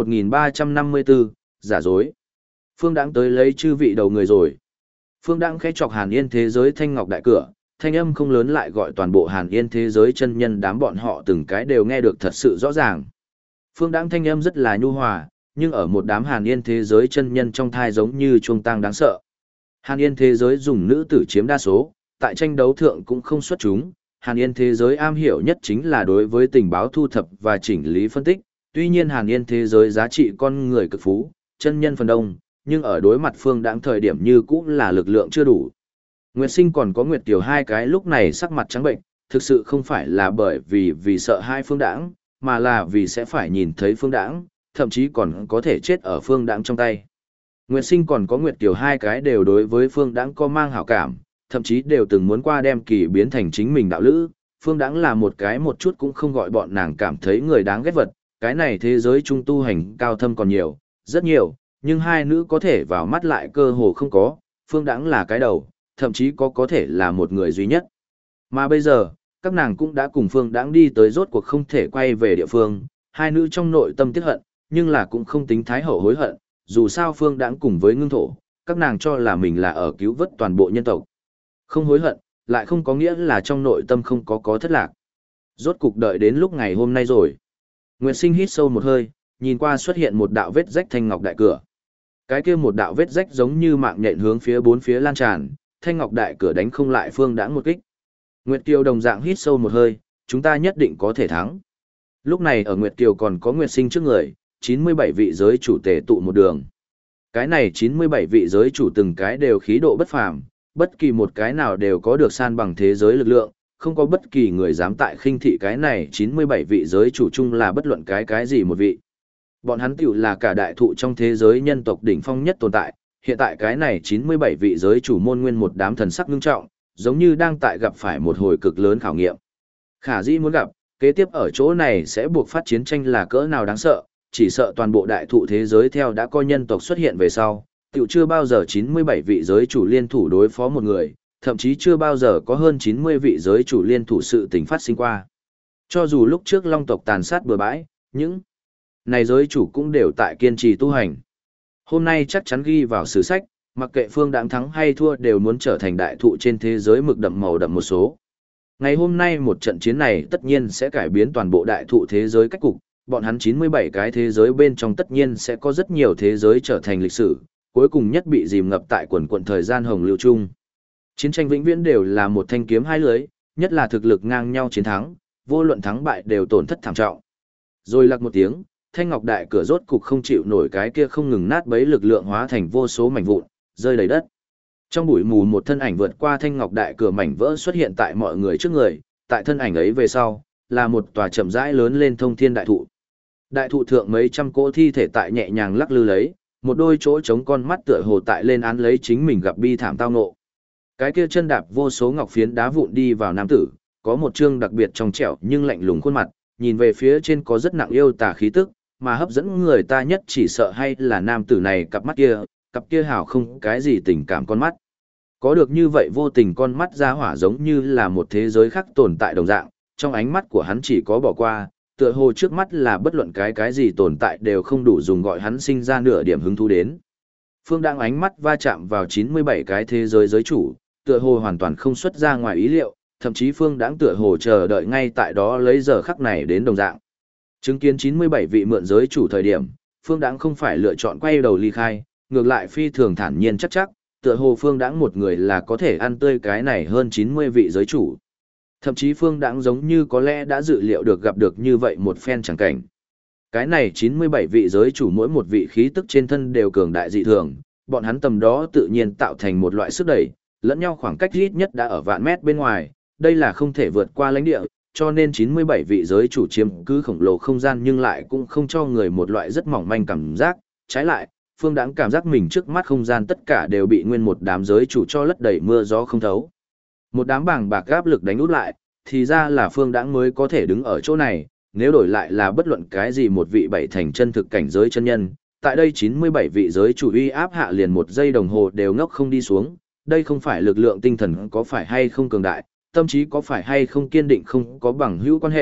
1354, giả dối. Phương Đãng tới lấy chư vị đầu người rồi. Phương Đãng khẽ chọc Hàn Yên thế giới thanh ngọc đại cửa, thanh âm không lớn lại gọi toàn bộ Hàn Yên thế giới chân nhân đám bọn họ từng cái đều nghe được thật sự rõ ràng. Phương Đãng thanh âm rất là nhu hòa, nhưng ở một đám Hàn Yên thế giới chân nhân trong thai giống như chuông tang đáng sợ. Hàn Yên thế giới dùng nữ tử chiếm đa số, tại tranh đấu thượng cũng không xuất chúng. Hàn Yên thế giới am hiểu nhất chính là đối với tình báo thu thập và chỉnh lý phân tích. Tuy nhiên Hàn Yên thế giới giá trị con người cực phú, chân nhân phần đông, nhưng ở đối mặt Phương Đãng thời điểm như cũng là lực lượng chưa đủ. Nguyệt Sinh còn có Nguyệt Kiều hai cái lúc này sắc mặt trắng bệnh, thực sự không phải là bởi vì sợ hai Phương Đãng, mà là vì sẽ phải nhìn thấy Phương Đãng, thậm chí còn có thể chết ở Phương Đãng trong tay. Nguyệt Sinh còn có Nguyệt Kiều hai cái đều đối với Phương Đãng có mang hảo cảm, thậm chí đều từng muốn qua đem Kỳ biến thành chính mình đạo lữ. Phương Đãng là một cái một chút cũng không gọi bọn nàng cảm thấy người đáng ghét vật, cái này thế giới trung tu hành cao thâm còn nhiều, rất nhiều, nhưng hai nữ có thể vào mắt lại cơ hồ không có, Phương Đãng là cái đầu, thậm chí có thể là một người duy nhất. Mà bây giờ, các nàng cũng đã cùng Phương Đãng đi tới rốt cuộc không thể quay về địa phương, hai nữ trong nội tâm tiếc hận, nhưng là cũng không tính thái hậu hối hận, dù sao Phương Đãng cùng với Ngưng Thổ, các nàng cho là mình là ở cứu vớt toàn bộ nhân tộc. Không hối hận, lại không có nghĩa là trong nội tâm không có thất lạc. Rốt cục đợi đến lúc ngày hôm nay rồi. Nguyệt Sinh hít sâu một hơi, nhìn qua xuất hiện một đạo vết rách thanh ngọc đại cửa. Cái kia một đạo vết rách giống như mạng nhện hướng phía bốn phía lan tràn, thanh ngọc đại cửa đánh không lại Phương Đãng một kích. Nguyệt Kiều đồng dạng hít sâu một hơi, chúng ta nhất định có thể thắng. Lúc này ở Nguyệt Kiều còn có Nguyệt Sinh trước người, 97 vị giới chủ tề tụ một đường. Cái này 97 vị giới chủ từng cái đều khí độ bất phàm, bất kỳ một cái nào đều có được san bằng thế giới lực lượng, không có bất kỳ người dám tại khinh thị cái này 97 vị giới chủ chung là bất luận cái gì một vị. Bọn hắn tiểu là cả đại thụ trong thế giới nhân tộc đỉnh phong nhất tồn tại, hiện tại cái này 97 vị giới chủ môn nguyên một đám thần sắc ngưng trọng, giống như đang tại gặp phải một hồi cực lớn khảo nghiệm. Khả dĩ muốn gặp, kế tiếp ở chỗ này sẽ buộc phát chiến tranh là cỡ nào đáng sợ, chỉ sợ toàn bộ đại thụ thế giới theo đã có nhân tộc xuất hiện về sau, tiểu chưa bao giờ 97 vị giới chủ liên thủ đối phó một người, thậm chí chưa bao giờ có hơn 90 vị giới chủ liên thủ sự tình phát sinh qua. Cho dù lúc trước long tộc tàn sát bừa bãi, những này giới chủ cũng đều tại kiên trì tu hành. Hôm nay chắc chắn ghi vào sử sách, mặc kệ Phương Đãng thắng hay thua đều muốn trở thành đại thụ trên thế giới mực đậm màu đậm một số. Ngày hôm nay một trận chiến này tất nhiên sẽ cải biến toàn bộ đại thụ thế giới cách cục, bọn hắn 97 cái thế giới bên trong tất nhiên sẽ có rất nhiều thế giới trở thành lịch sử, cuối cùng nhất bị dìm ngập tại quần quần thời gian hồng lưu chung. Chiến tranh vĩnh viễn đều là một thanh kiếm hai lưỡi, nhất là thực lực ngang nhau chiến thắng, vô luận thắng bại đều tổn thất thảm trọng. Rồi lặc một tiếng, thanh ngọc đại cửa rốt cục không chịu nổi cái kia không ngừng nát bấy lực lượng hóa thành vô số mảnh vụn, rơi đầy đất. Trong bụi mù một thân ảnh vượt qua thanh ngọc đại cửa mảnh vỡ xuất hiện tại mọi người trước người, tại thân ảnh ấy về sau, là một tòa chậm rãi lớn lên thông thiên đại thụ. Đại thụ thượng mấy trăm cỗ thi thể tại nhẹ nhàng lắc lư lấy, một đôi chỗ trống con mắt tựa hồ tại lên án lấy chính mình gặp bi thảm tao ngộ. Cái kia chân đạp vô số ngọc phiến đá vụn đi vào nam tử, có một trương đặc biệt trong trẻo nhưng lạnh lùng khuôn mặt, nhìn về phía trên có rất nặng yêu tà khí tức, mà hấp dẫn người ta nhất chỉ sợ hay là nam tử này cặp kia hảo không cái gì tình cảm con mắt. Có được như vậy vô tình con mắt ra hỏa giống như là một thế giới khác tồn tại đồng dạng, trong ánh mắt của hắn chỉ có bỏ qua, tựa hồ trước mắt là bất luận cái gì tồn tại đều không đủ dùng gọi hắn sinh ra nửa điểm hứng thú đến. Phương Đãng ánh mắt va chạm vào 97 cái thế giới giới chủ, tựa hồ hoàn toàn không xuất ra ngoài ý liệu, thậm chí Phương Đãng tựa hồ chờ đợi ngay tại đó lấy giờ khắc này đến đồng dạng. Chứng kiến 97 vị mượn giới chủ thời điểm, Phương Đãng không phải lựa chọn quay đầu ly khai, ngược lại phi thường thản nhiên chắc, tựa hồ Phương Đãng một người là có thể ăn tươi cái này hơn 90 vị giới chủ. Thậm chí Phương Đãng giống như có lẽ đã dự liệu được gặp được như vậy một phen chẳng cảnh. Cái này 97 vị giới chủ mỗi một vị khí tức trên thân đều cường đại dị thường, bọn hắn tầm đó tự nhiên tạo thành một loại sức đẩy, lẫn nhau khoảng cách ít nhất đã ở vạn mét bên ngoài, đây là không thể vượt qua lãnh địa, cho nên 97 vị giới chủ chiếm cứ khổng lồ không gian nhưng lại cũng không cho người một loại rất mỏng manh cảm giác, trái lại, Phương Đãng cảm giác mình trước mắt không gian tất cả đều bị nguyên một đám giới chủ cho lấp đầy mưa gió không thấu. Một đám bàng bạc áp lực đánh út lại, thì ra là Phương Đãng mới có thể đứng ở chỗ này, nếu đổi lại là bất luận cái gì một vị bảy thành chân thực cảnh giới chân nhân, tại đây 97 vị giới chủ uy áp hạ liền một giây đồng hồ đều ngốc không đi xuống, đây không phải lực lượng tinh thần có phải hay không cường đại, tâm trí có phải hay không kiên định không có bằng hữu quan hệ,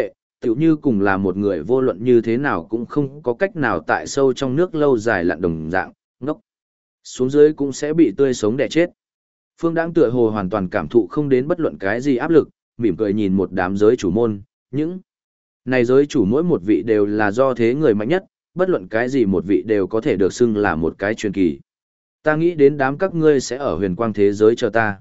tựu như cùng là một người vô luận như thế nào cũng không có cách nào tại sâu trong nước lâu dài lặn đồng dạng, ngốc. Xuống dưới cũng sẽ bị tươi sống đẻ chết. Phương Đãng tựa hồ hoàn toàn cảm thụ không đến bất luận cái gì áp lực, mỉm cười nhìn một đám giới chủ môn, những này giới chủ mỗi một vị đều là do thế người mạnh nhất, bất luận cái gì một vị đều có thể được xưng là một cái truyền kỳ. Ta nghĩ đến đám các ngươi sẽ ở huyền quang thế giới chờ ta.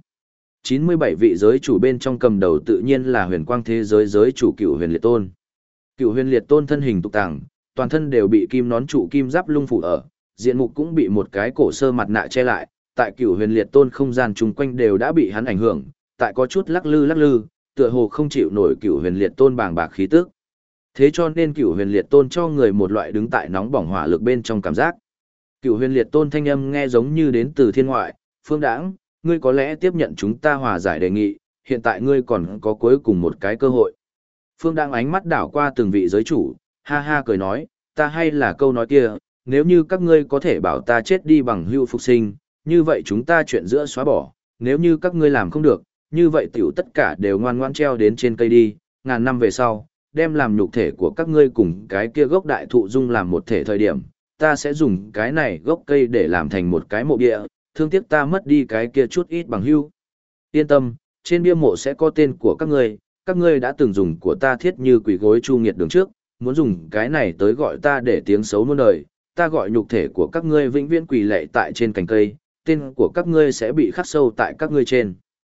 97 vị giới chủ bên trong cầm đầu tự nhiên là huyền quang thế giới giới chủ Cựu Huyền Liệt Tôn. Cựu Huyền Liệt Tôn thân hình tục tàng, toàn thân đều bị kim nón trụ kim giáp lung phủ ở, diện mục cũng bị một cái cổ sơ mặt nạ che lại, tại Cựu Huyền Liệt Tôn không gian chung quanh đều đã bị hắn ảnh hưởng, tại có chút lắc lư, tựa hồ không chịu nổi Cựu Huyền Liệt Tôn bàng bạc khí tức. Thế cho nên Cựu Huyền Liệt Tôn cho người một loại đứng tại nóng bỏng hỏa lực bên trong cảm giác. Cựu Huyền Liệt Tôn thanh âm nghe giống như đến từ thiên ngoại, Phương Đãng, ngươi có lẽ tiếp nhận chúng ta hòa giải đề nghị, hiện tại ngươi còn có cuối cùng một cái cơ hội. Phương Đãng ánh mắt đảo qua từng vị giới chủ, ha ha cười nói, ta hay là câu nói kia, nếu như các ngươi có thể bảo ta chết đi bằng hưu phục sinh, như vậy chúng ta chuyện giữa xóa bỏ, nếu như các ngươi làm không được, như vậy tiểu tất cả đều ngoan ngoãn treo đến trên cây đi, ngàn năm về sau, đem làm nhục thể của các ngươi cùng cái kia gốc đại thụ dung làm một thể thời điểm, ta sẽ dùng cái này gốc cây để làm thành một cái mộ địa, thương tiếc ta mất đi cái kia chút ít bằng hưu. Yên tâm, trên bia mộ sẽ có tên của các ngươi đã từng dùng của ta thiết như quỷ gối chu nghiệt đường trước, muốn dùng cái này tới gọi ta để tiếng xấu muôn đời, ta gọi nhục thể của các ngươi vĩnh viễn quỳ lạy tại trên cành cây, tên của các ngươi sẽ bị khắc sâu tại các ngươi trên.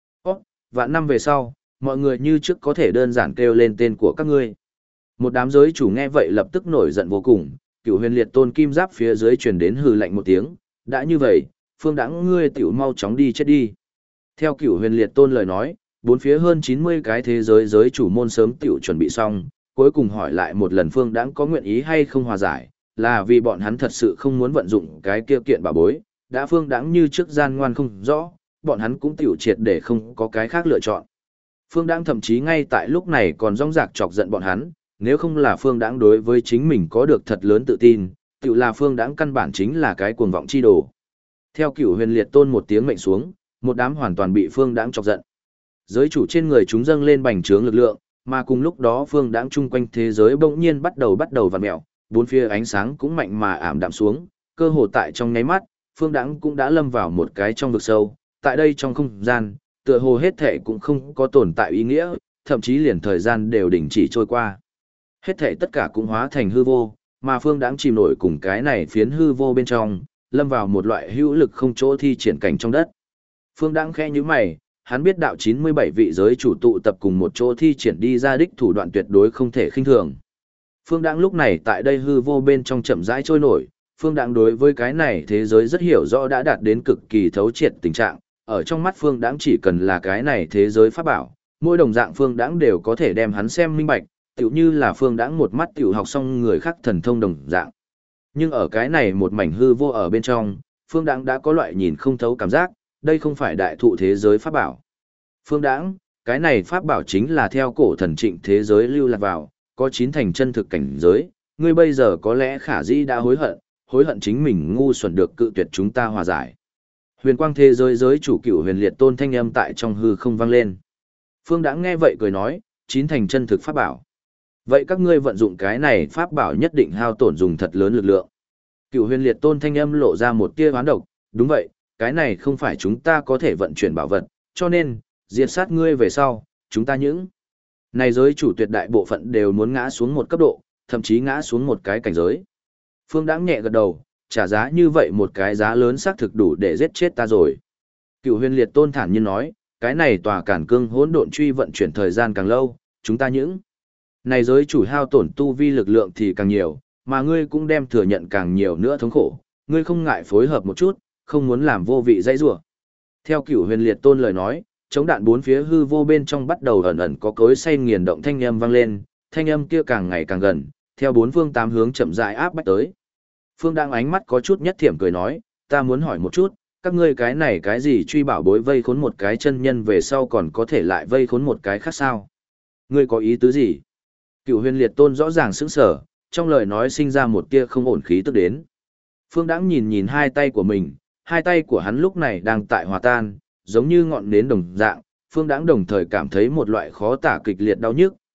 Vạn năm về sau, mọi người như trước có thể đơn giản kêu lên tên của các ngươi. Một đám giới chủ nghe vậy lập tức nổi giận vô cùng, Cựu Huyền Liệt Tôn kim giáp phía dưới truyền đến hừ lạnh một tiếng, đã như vậy, Phương Đãng ngươi tiểu mau chóng đi chết đi. Theo Cựu Huyền Liệt Tôn lời nói, bốn phía hơn 90 cái thế giới giới chủ môn sớm tiểu chuẩn bị xong, cuối cùng hỏi lại một lần Phương Đãng có nguyện ý hay không hòa giải, là vì bọn hắn thật sự không muốn vận dụng cái kia kiện bảo bối, đã Phương Đãng như trước gian ngoan không rõ, bọn hắn cũng tiểu triệt để không có cái khác lựa chọn. Phương Đãng thậm chí ngay tại lúc này còn rong rạc chọc giận bọn hắn, nếu không là Phương Đãng đối với chính mình có được thật lớn tự tin, tiểu là Phương Đãng căn bản chính là cái cuồng vọng chi đồ. Theo Cựu Huyền Liệt Tôn một tiếng mệnh xuống, một đám hoàn toàn bị Phương Đãng chọc giận. Giới chủ trên người chúng dâng lên bành trướng lực lượng, mà cùng lúc đó Phương Đãng chung quanh thế giới bỗng nhiên bắt đầu vặn mèo, bốn phía ánh sáng cũng mạnh mà ảm đạm xuống, cơ hồ tại trong nháy mắt, Phương Đãng cũng đã lâm vào một cái trong vực sâu, tại đây trong không gian, tựa hồ hết thể cũng không có tồn tại ý nghĩa, thậm chí liền thời gian đều đình chỉ trôi qua. Hết thể tất cả cũng hóa thành hư vô, mà Phương Đãng chìm nổi cùng cái này phiến hư vô bên trong, lâm vào một loại hữu lực không chỗ thi triển cảnh trong đất. Phương Đãng khẽ nhíu mày, hắn biết đạo 97 vị giới chủ tụ tập cùng một chỗ thi triển đi ra đích thủ đoạn tuyệt đối không thể khinh thường. Phương Đãng lúc này tại đây hư vô bên trong chậm rãi trôi nổi, Phương Đãng đối với cái này thế giới rất hiểu rõ đã đạt đến cực kỳ thấu triệt tình trạng, ở trong mắt Phương Đãng chỉ cần là cái này thế giới pháp bảo, mỗi đồng dạng Phương Đãng đều có thể đem hắn xem minh bạch, tựu như là Phương Đãng một mắt tiểu học xong người khác thần thông đồng dạng. Nhưng ở cái này một mảnh hư vô ở bên trong, Phương Đãng đã có loại nhìn không thấu cảm giác, đây không phải đại thụ thế giới pháp bảo. Phương Đãng, cái này pháp bảo chính là theo cổ thần trịnh thế giới lưu lạc vào, có 9 thành chân thực cảnh giới, ngươi bây giờ có lẽ khả dĩ đã hối hận chính mình ngu xuẩn được cự tuyệt chúng ta hòa giải. Huyền quang thế giới giới chủ Cựu Huyền Liệt Tôn thanh âm tại trong hư không vang lên. Phương Đãng nghe vậy cười nói, 9 thành chân thực pháp bảo. Vậy các ngươi vận dụng cái này pháp bảo nhất định hao tổn dùng thật lớn lực lượng. Cựu Huyền Liệt Tôn thanh âm lộ ra một tia oán độc, đúng vậy, cái này không phải chúng ta có thể vận chuyển bảo vật, cho nên, diệt sát ngươi về sau, chúng ta những này giới chủ tuyệt đại bộ phận đều muốn ngã xuống một cấp độ, thậm chí ngã xuống một cái cảnh giới. Phương Đãng nhẹ gật đầu, trả giá như vậy một cái giá lớn xác thực đủ để giết chết ta rồi. Cựu Huyền Liệt Tôn thản nhiên nói, cái này tòa cản cương hỗn độn truy vận chuyển thời gian càng lâu, chúng ta những này giới chủ hao tổn tu vi lực lượng thì càng nhiều, mà ngươi cũng đem thừa nhận càng nhiều nữa thống khổ, ngươi không ngại phối hợp một chút, không muốn làm vô vị dãy rủa. Theo Cựu Huyền Liệt Tôn lời nói, chống đạn bốn phía hư vô bên trong bắt đầu ẩn ẩn có cối xay nghiền động thanh âm vang lên, thanh âm kia càng ngày càng gần, theo bốn phương tám hướng chậm rãi áp bách tới. Phương Đãng ánh mắt có chút nhất thiểm cười nói, ta muốn hỏi một chút, các ngươi cái này cái gì truy bảo bối vây khốn một cái chân nhân về sau còn có thể lại vây khốn một cái khác sao? Ngươi có ý tứ gì? Cựu Huyền Liệt Tôn rõ ràng sững sờ, trong lời nói sinh ra một tia không ổn khí tức đến. Phương Đãng nhìn nhìn hai tay của mình, hai tay của hắn lúc này đang tại hòa tan, giống như ngọn nến đồng dạng, Phương Đãng đồng thời cảm thấy một loại khó tả kịch liệt đau nhức,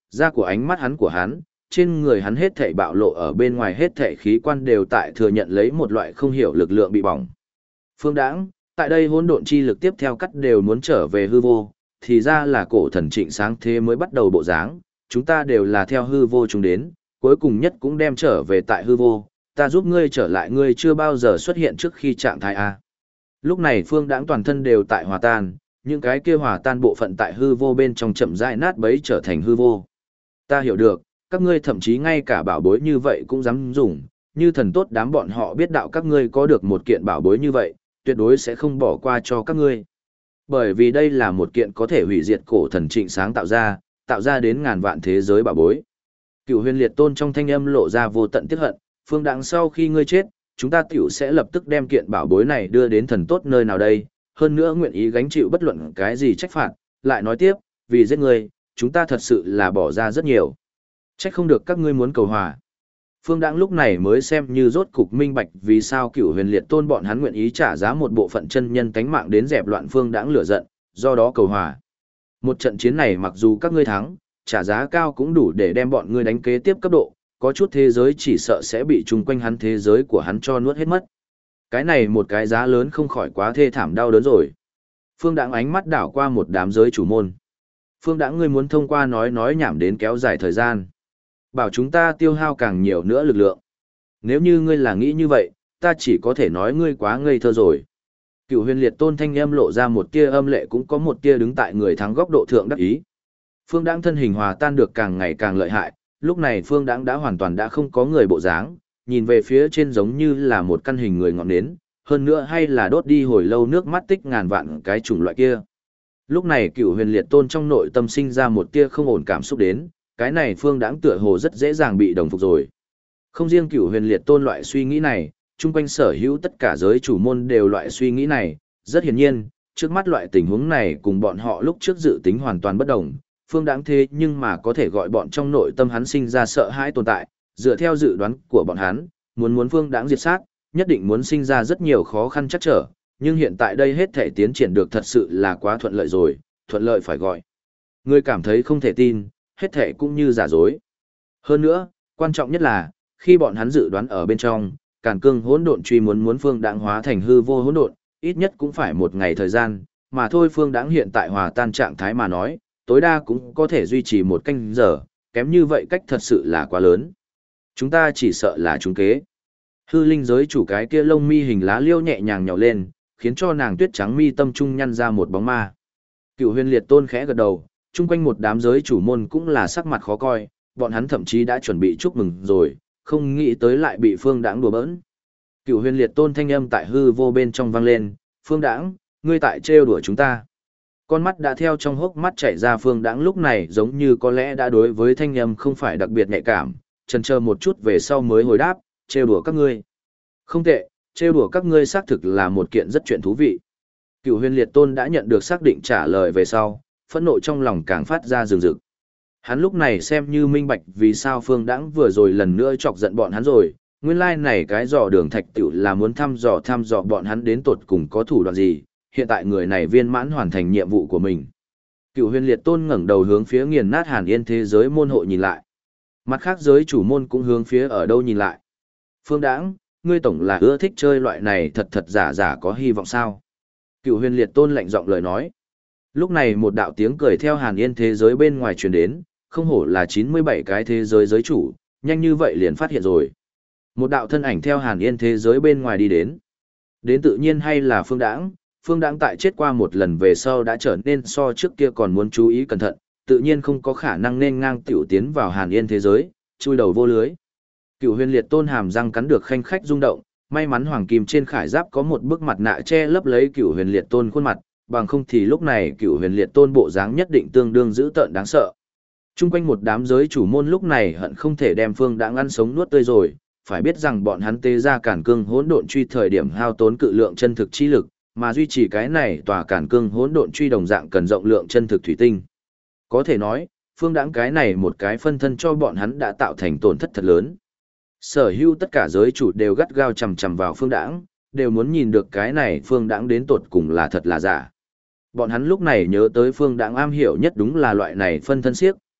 Da của ánh mắt hắn của hắn, trên người hắn hết thảy bạo lộ ở bên ngoài hết thảy khí quan đều tại thừa nhận lấy một loại không hiểu lực lượng bị bỏng. Phương Đãng, tại đây hỗn độn chi lực tiếp theo cắt đều muốn trở về hư vô, thì ra là cổ thần trịnh sáng thế mới bắt đầu bộ dáng, chúng ta đều là theo hư vô chúng đến, cuối cùng nhất cũng đem trở về tại hư vô, ta giúp ngươi trở lại ngươi chưa bao giờ xuất hiện trước khi trạng thái A. Lúc này Phương Đãng toàn thân đều tại hòa tan, những cái kia hòa tan bộ phận tại hư vô bên trong chậm rãi nát bấy trở thành hư vô. Ta hiểu được, các ngươi thậm chí ngay cả bảo bối như vậy cũng dám dùng, như thần tốt đám bọn họ biết đạo các ngươi có được một kiện bảo bối như vậy, tuyệt đối sẽ không bỏ qua cho các ngươi. Bởi vì đây là một kiện có thể hủy diệt cổ thần trịnh sáng tạo ra đến ngàn vạn thế giới bảo bối. Cửu Huyền Liệt Tôn trong thanh âm lộ ra vô tận tiếc hận, Phương Đãng sau khi ngươi chết, chúng ta tiểu sẽ lập tức đem kiện bảo bối này đưa đến thần tốt nơi nào đây, hơn nữa nguyện ý gánh chịu bất luận cái gì trách phạt, lại nói tiếp, vì giết ngươi, chúng ta thật sự là bỏ ra rất nhiều. Trách không được các ngươi muốn cầu hòa. Phương Đãng lúc này mới xem như rốt cục minh bạch vì sao Cửu Huyền Liệt Tôn bọn hắn nguyện ý trả giá một bộ phận chân nhân tánh mạng đến dẹp loạn Phương Đãng lửa giận, do đó cầu hòa. Một trận chiến này mặc dù các ngươi thắng, trả giá cao cũng đủ để đem bọn ngươi đánh kế tiếp cấp độ, có chút thế giới chỉ sợ sẽ bị chung quanh hắn thế giới của hắn cho nuốt hết mất. Cái này một cái giá lớn không khỏi quá thê thảm đau đớn rồi. Phương Đãng ánh mắt đảo qua một đám giới chủ môn. Phương Đãng ngươi muốn thông qua nói nhảm đến kéo dài thời gian. Bảo chúng ta tiêu hao càng nhiều nữa lực lượng. Nếu như ngươi là nghĩ như vậy, ta chỉ có thể nói ngươi quá ngây thơ rồi. Cửu Huyền Liệt Tôn thanh âm lộ ra một tia âm lệ cũng có một tia đứng tại người thắng góc độ thượng đắc ý. Phương Đãng thân hình hòa tan được càng ngày càng lợi hại, lúc này Phương Đãng đã hoàn toàn đã không có người bộ dáng, nhìn về phía trên giống như là một căn hình người ngọn nến, hơn nữa hay là đốt đi hồi lâu nước mắt tích ngàn vạn cái chủng loại kia. Lúc này Cửu Huyền Liệt Tôn trong nội tâm sinh ra một tia không ổn cảm xúc đến, cái này Phương Đãng tựa hồ rất dễ dàng bị đồng phục rồi. Không riêng Cửu Huyền Liệt Tôn loại suy nghĩ này, chung quanh sở hữu tất cả giới chủ môn đều loại suy nghĩ này, rất hiển nhiên, trước mắt loại tình huống này cùng bọn họ lúc trước dự tính hoàn toàn bất đồng. Phương Đãng thế nhưng mà có thể gọi bọn trong nội tâm hắn sinh ra sợ hãi tồn tại, dựa theo dự đoán của bọn hắn, muốn Phương Đãng diệt sát, nhất định muốn sinh ra rất nhiều khó khăn chắc trở, nhưng hiện tại đây hết thể tiến triển được thật sự là quá thuận lợi rồi, thuận lợi phải gọi. Người cảm thấy không thể tin, hết thể cũng như giả dối. Hơn nữa, quan trọng nhất là, khi bọn hắn dự đoán ở bên trong, Càn Cương hỗn độn truy muốn Phương Đãng hóa thành hư vô hỗn độn, ít nhất cũng phải một ngày thời gian, mà thôi Phương Đãng hiện tại hòa tan trạng thái mà nói, tối đa cũng có thể duy trì một canh giờ, kém như vậy cách thật sự là quá lớn. Chúng ta chỉ sợ là trúng kế. Hư linh giới chủ cái kia lông mi hình lá liêu nhẹ nhàng nhào lên, khiến cho nàng tuyết trắng mi tâm trung nhăn ra một bóng ma. Cửu Huyền Liệt Tôn khẽ gật đầu, chung quanh một đám giới chủ môn cũng là sắc mặt khó coi, bọn hắn thậm chí đã chuẩn bị chúc mừng rồi, không nghĩ tới lại bị Phương Đãng đùa bỡn. Cửu Huyền Liệt Tôn thanh âm tại hư vô bên trong vang lên, "Phương Đãng, ngươi tại trêu đùa chúng ta." Con mắt đã theo trong hốc mắt chảy ra Phương Đãng lúc này giống như có lẽ đã đối với thanh âm không phải đặc biệt nhạy cảm, chần chờ một chút về sau mới hồi đáp, "Trêu đùa các ngươi." "Không tệ, trêu đùa các ngươi xác thực là một kiện rất chuyện thú vị." Cửu Huyền Liệt Tôn đã nhận được xác định trả lời về sau, phẫn nộ trong lòng càng phát ra rừng rực. Hắn lúc này xem như minh bạch vì sao Phương Đãng vừa rồi lần nữa chọc giận bọn hắn rồi, nguyên lai này cái dò đường thạch tiểu là muốn thăm dò bọn hắn đến tột cùng có thủ đoạn gì, hiện tại người này viên mãn hoàn thành nhiệm vụ của mình. Cửu Huyền Liệt Tôn ngẩng đầu hướng phía nghiền nát Hàn Yên thế giới môn hộ nhìn lại. Mặt khác giới chủ môn cũng hướng phía ở đâu nhìn lại. Phương Đãng, ngươi tổng là ưa thích chơi loại này thật giả có hy vọng sao? Cửu Huyền Liệt Tôn lạnh giọng lời nói. Lúc này một đạo tiếng cười theo Hàn Yên thế giới bên ngoài truyền đến, không hổ là 97 cái thế giới giới chủ, nhanh như vậy liền phát hiện rồi. Một đạo thân ảnh theo Hàn Yên thế giới bên ngoài đi đến. Đến tự nhiên hay là Phương Đãng, Phương Đãng tại chết qua một lần về sau đã trở nên so trước kia còn muốn chú ý cẩn thận, tự nhiên không có khả năng nên ngang tiểu tiến vào Hàn Yên thế giới, chui đầu vô lưới. Cửu Huyền Liệt Tôn hàm răng cắn được khanh khách rung động, may mắn hoàng kim trên khải giáp có một bức mặt nạ che lấp lấy Cửu Huyền Liệt Tôn khuôn mặt, bằng không thì lúc này Cửu Huyền Liệt Tôn bộ dáng nhất định tương đương dữ tợn đáng sợ. Trung quanh một đám giới chủ môn lúc này hận không thể đem Phương Đãng ăn sống nuốt tươi rồi, phải biết rằng bọn hắn tế ra Càn Cương hỗn độn truy thời điểm hao tốn cự lượng chân thực chi lực, mà duy trì cái này tòa Càn Cương hỗn độn truy đồng dạng cần rộng lượng chân thực thủy tinh. Có thể nói, Phương Đãng cái này một cái phân thân cho bọn hắn đã tạo thành tổn thất thật lớn. Sở hữu tất cả giới chủ đều gắt gao chằm chằm vào Phương Đãng, đều muốn nhìn được cái này Phương Đãng đến tột cùng là thật là giả. Bọn hắn lúc này nhớ tới Phương Đãng am hiểu nhất đúng là loại này phân thân siếc,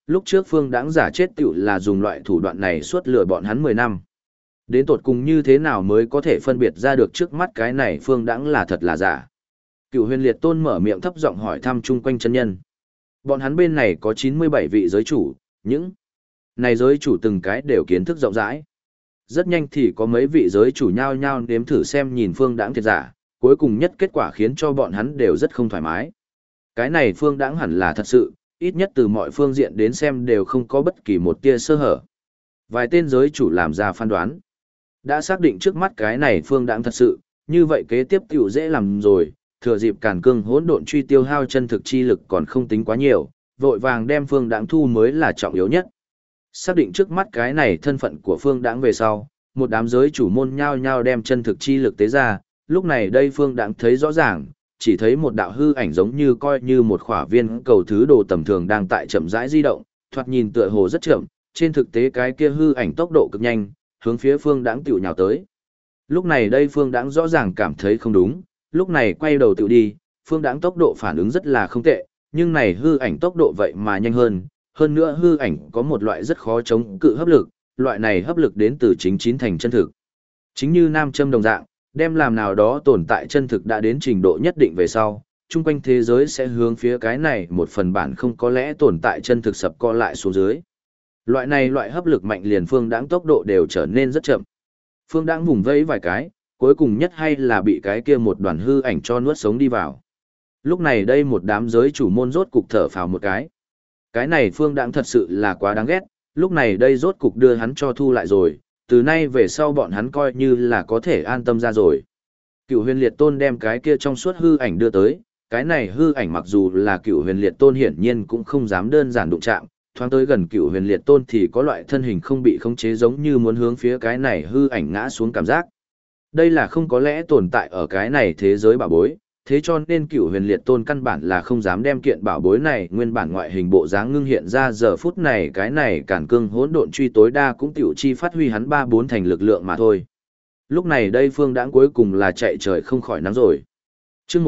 Lúc trước phương đãng giả chết tiểu là dùng loại thủ đoạn này suốt lừa bọn hắn 10 năm. Đến tột cùng như thế nào mới có thể phân biệt ra được trước mắt cái này phương đãng là thật là giả. Cửu Huyền Liệt Tôn mở miệng thấp giọng hỏi thăm chung quanh chân nhân. Bọn hắn bên này có 97 vị giới chủ, những này giới chủ từng cái đều kiến thức rộng rãi. Rất nhanh thì có mấy vị giới chủ nhao nhao nếm thử xem nhìn phương đãng thiệt giả, cuối cùng nhất kết quả khiến cho bọn hắn đều rất không thoải mái. Cái này phương đãng hẳn là thật sự, ít nhất từ mọi phương diện đến xem đều không có bất kỳ một tia sơ hở. Vài tên giới chủ làm ra phán đoán. Đã xác định trước mắt cái này phương đãng thật sự, như vậy kế tiếp tiểu dễ làm rồi, thừa dịp Càn Cương hỗn độn truy tiêu hao chân thực chi lực còn không tính quá nhiều, vội vàng đem phương đãng thu mới là trọng yếu nhất. Xác định trước mắt cái này thân phận của phương đãng về sau, một đám giới chủ môn nhao nhao đem chân thực chi lực tế ra, lúc này đây phương đãng thấy rõ ràng, chỉ thấy một đạo hư ảnh giống như coi như một khỏa viên cầu thứ đồ tầm thường đang tại chậm rãi di động, thoạt nhìn tựa hồ rất chậm, trên thực tế cái kia hư ảnh tốc độ cực nhanh, hướng phía phương đãng tiểu nhào tới. Lúc này đây phương đãng rõ ràng cảm thấy không đúng, lúc này quay đầu tiểu đi, phương đãng tốc độ phản ứng rất là không tệ, nhưng này hư ảnh tốc độ vậy mà nhanh hơn nữa hư ảnh có một loại rất khó chống cự hấp lực, loại này hấp lực đến từ chính chín thành chân thực. Chính như nam châm đồng dạng, đem làm nào đó tồn tại chân thực đã đến trình độ nhất định về sau, chung quanh thế giới sẽ hướng phía cái này một phần bản không có lẽ tồn tại chân thực sập co lại xuống dưới. Loại này loại hấp lực mạnh liền phương đãng tốc độ đều trở nên rất chậm. Phương đãng vùng vẫy vài cái, cuối cùng nhất hay là bị cái kia một đoàn hư ảnh cho nuốt sống đi vào. Lúc này đây một đám giới chủ môn rốt cục thở phào một cái. Cái này phương đãng thật sự là quá đáng ghét, lúc này đây rốt cục đưa hắn cho thu lại rồi, từ nay về sau bọn hắn coi như là có thể an tâm ra rồi. Cửu Huyền Liệt Tôn đem cái kia trong suốt hư ảnh đưa tới, cái này hư ảnh mặc dù là Cửu Huyền Liệt Tôn hiển nhiên cũng không dám đơn giản đụng chạm, thoáng tới gần Cửu Huyền Liệt Tôn thì có loại thân hình không bị khống chế giống như muốn hướng phía cái này hư ảnh ngã xuống cảm giác. Đây là không có lẽ tồn tại ở cái này thế giới bảo bối, thế cho nên Cửu Huyền Liệt Tôn căn bản là không dám đem kiện bảo bối này nguyên bản ngoại hình bộ dáng ngưng hiện ra, giờ phút này cái này Càn Cương hỗn độn truy tối đa cũng tiểu chi phát huy hắn 3-4 thành lực lượng mà thôi. Lúc này đây phương đãng cuối cùng là chạy trời không khỏi nắng rồi. Chương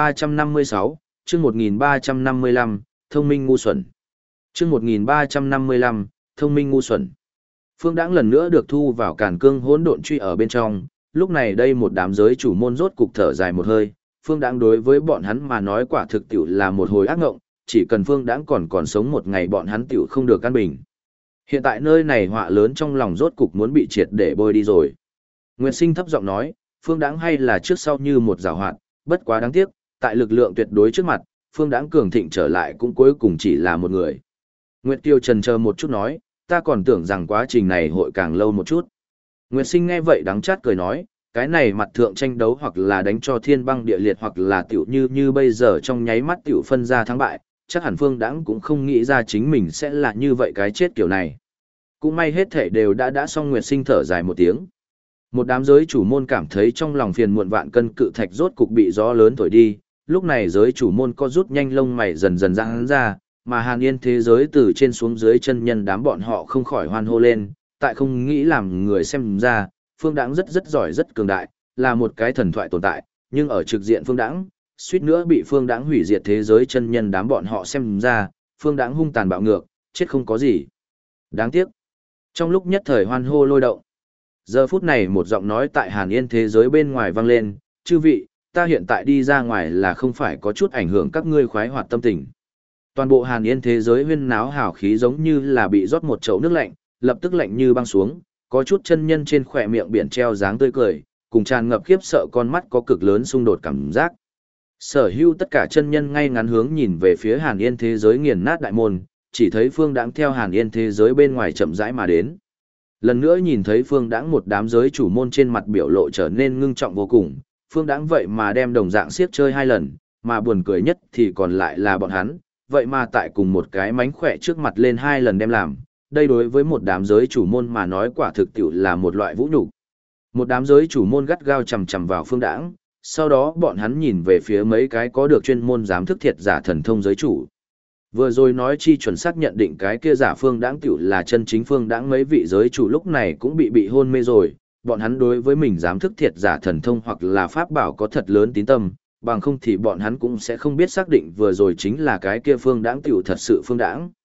1356, chương 1355, thông minh ngu xuẩn. Chương 1355, thông minh ngu xuẩn. Phương đãng lần nữa được thu vào Càn Cương hỗn độn truy ở bên trong, lúc này đây một đám giới chủ môn rốt cục thở dài một hơi, phương đãng đối với bọn hắn mà nói quả thực tiểu là một hồi ác ngộng, chỉ cần phương đãng còn sống một ngày bọn hắn tiểu không được an bình. Hiện tại nơi này họa lớn trong lòng rốt cục muốn bị triệt để bôi đi rồi. Nguyệt Sinh thấp giọng nói, phương đãng hay là trước sau như một giảo hoạt, bất quá đáng tiếc, tại lực lượng tuyệt đối trước mặt, phương đãng cường thịnh trở lại cũng cuối cùng chỉ là một người. Nguyệt Kiều chần chờ một chút nói, ta còn tưởng rằng quá trình này hội càng lâu một chút. Nguyệt Sinh nghe vậy đắng chát cười nói, cái này mặt thượng tranh đấu hoặc là đánh cho thiên băng địa liệt hoặc là tiểu như bây giờ trong nháy mắt tiểu phân ra thắng bại, chắc hẳn phương đãng cũng không nghĩ ra chính mình sẽ là như vậy cái chết kiểu này. Cũng may hết thể đều đã xong. Nguyệt Sinh thở dài một tiếng. Một đám giới chủ môn cảm thấy trong lòng phiền muộn vạn cân cự thạch rốt cục bị gió lớn thổi đi, lúc này giới chủ môn co rút nhanh lông mày dần dần giãn ra, mà Hàn Yên thế giới từ trên xuống dưới chân nhân đám bọn họ không khỏi hoan hô lên, tại không nghĩ làm người xem ra, phương đãng rất giỏi rất cường đại, là một cái thần thoại tồn tại, nhưng ở trực diện phương đãng, suýt nữa bị phương đãng hủy diệt thế giới chân nhân đám bọn họ xem ra, phương đãng hung tàn bạo ngược, chết không có gì. Đáng tiếc. Trong lúc nhất thời hoan hô lôi động, giờ phút này một giọng nói tại Hàn Yên thế giới bên ngoài vang lên, chư vị, ta hiện tại đi ra ngoài là không phải có chút ảnh hưởng các ngươi khoái hoạt tâm tình. Toàn bộ Hàn Yên thế giới huyên náo hào khí giống như là bị rót một chậu nước lạnh, lập tức lạnh như băng xuống, có chút chân nhân trên khỏe miệng biển treo dáng tươi cười, cùng tràn ngập khiếp sợ con mắt có cực lớn xung đột cảm giác. Sở hữu tất cả chân nhân ngay ngắn hướng nhìn về phía Hàn Yên thế giới nghiền nát đại môn, chỉ thấy phương đãng theo Hàn Yên thế giới bên ngoài chậm rãi mà đến. Lần nữa nhìn thấy phương đãng một đám giới chủ môn trên mặt biểu lộ trở nên ngưng trọng vô cùng, phương đãng vậy mà đem đồng dạng siết chơi 2 lần, mà buồn cười nhất thì còn lại là bọn hắn, vậy mà tại cùng một cái mánh khỏe trước mặt lên 2 lần đem làm, đây đối với một đám giới chủ môn mà nói quả thực tiệu là một loại vũ nhục. Một đám giới chủ môn gắt gao chằm chằm vào phương đãng, sau đó bọn hắn nhìn về phía mấy cái có được chuyên môn giám thức thiệt giả thần thông giới chủ. Vừa rồi nói chi chuẩn xác nhận định cái kia giả phương đãng tiểu là chân chính phương đãng, mấy vị giới chủ lúc này cũng bị hôn mê rồi, bọn hắn đối với mình giám thức thiệt giả thần thông hoặc là pháp bảo có thật lớn tín tâm, bằng không thì bọn hắn cũng sẽ không biết xác định vừa rồi chính là cái kia phương đãng tiểu thật sự phương đãng.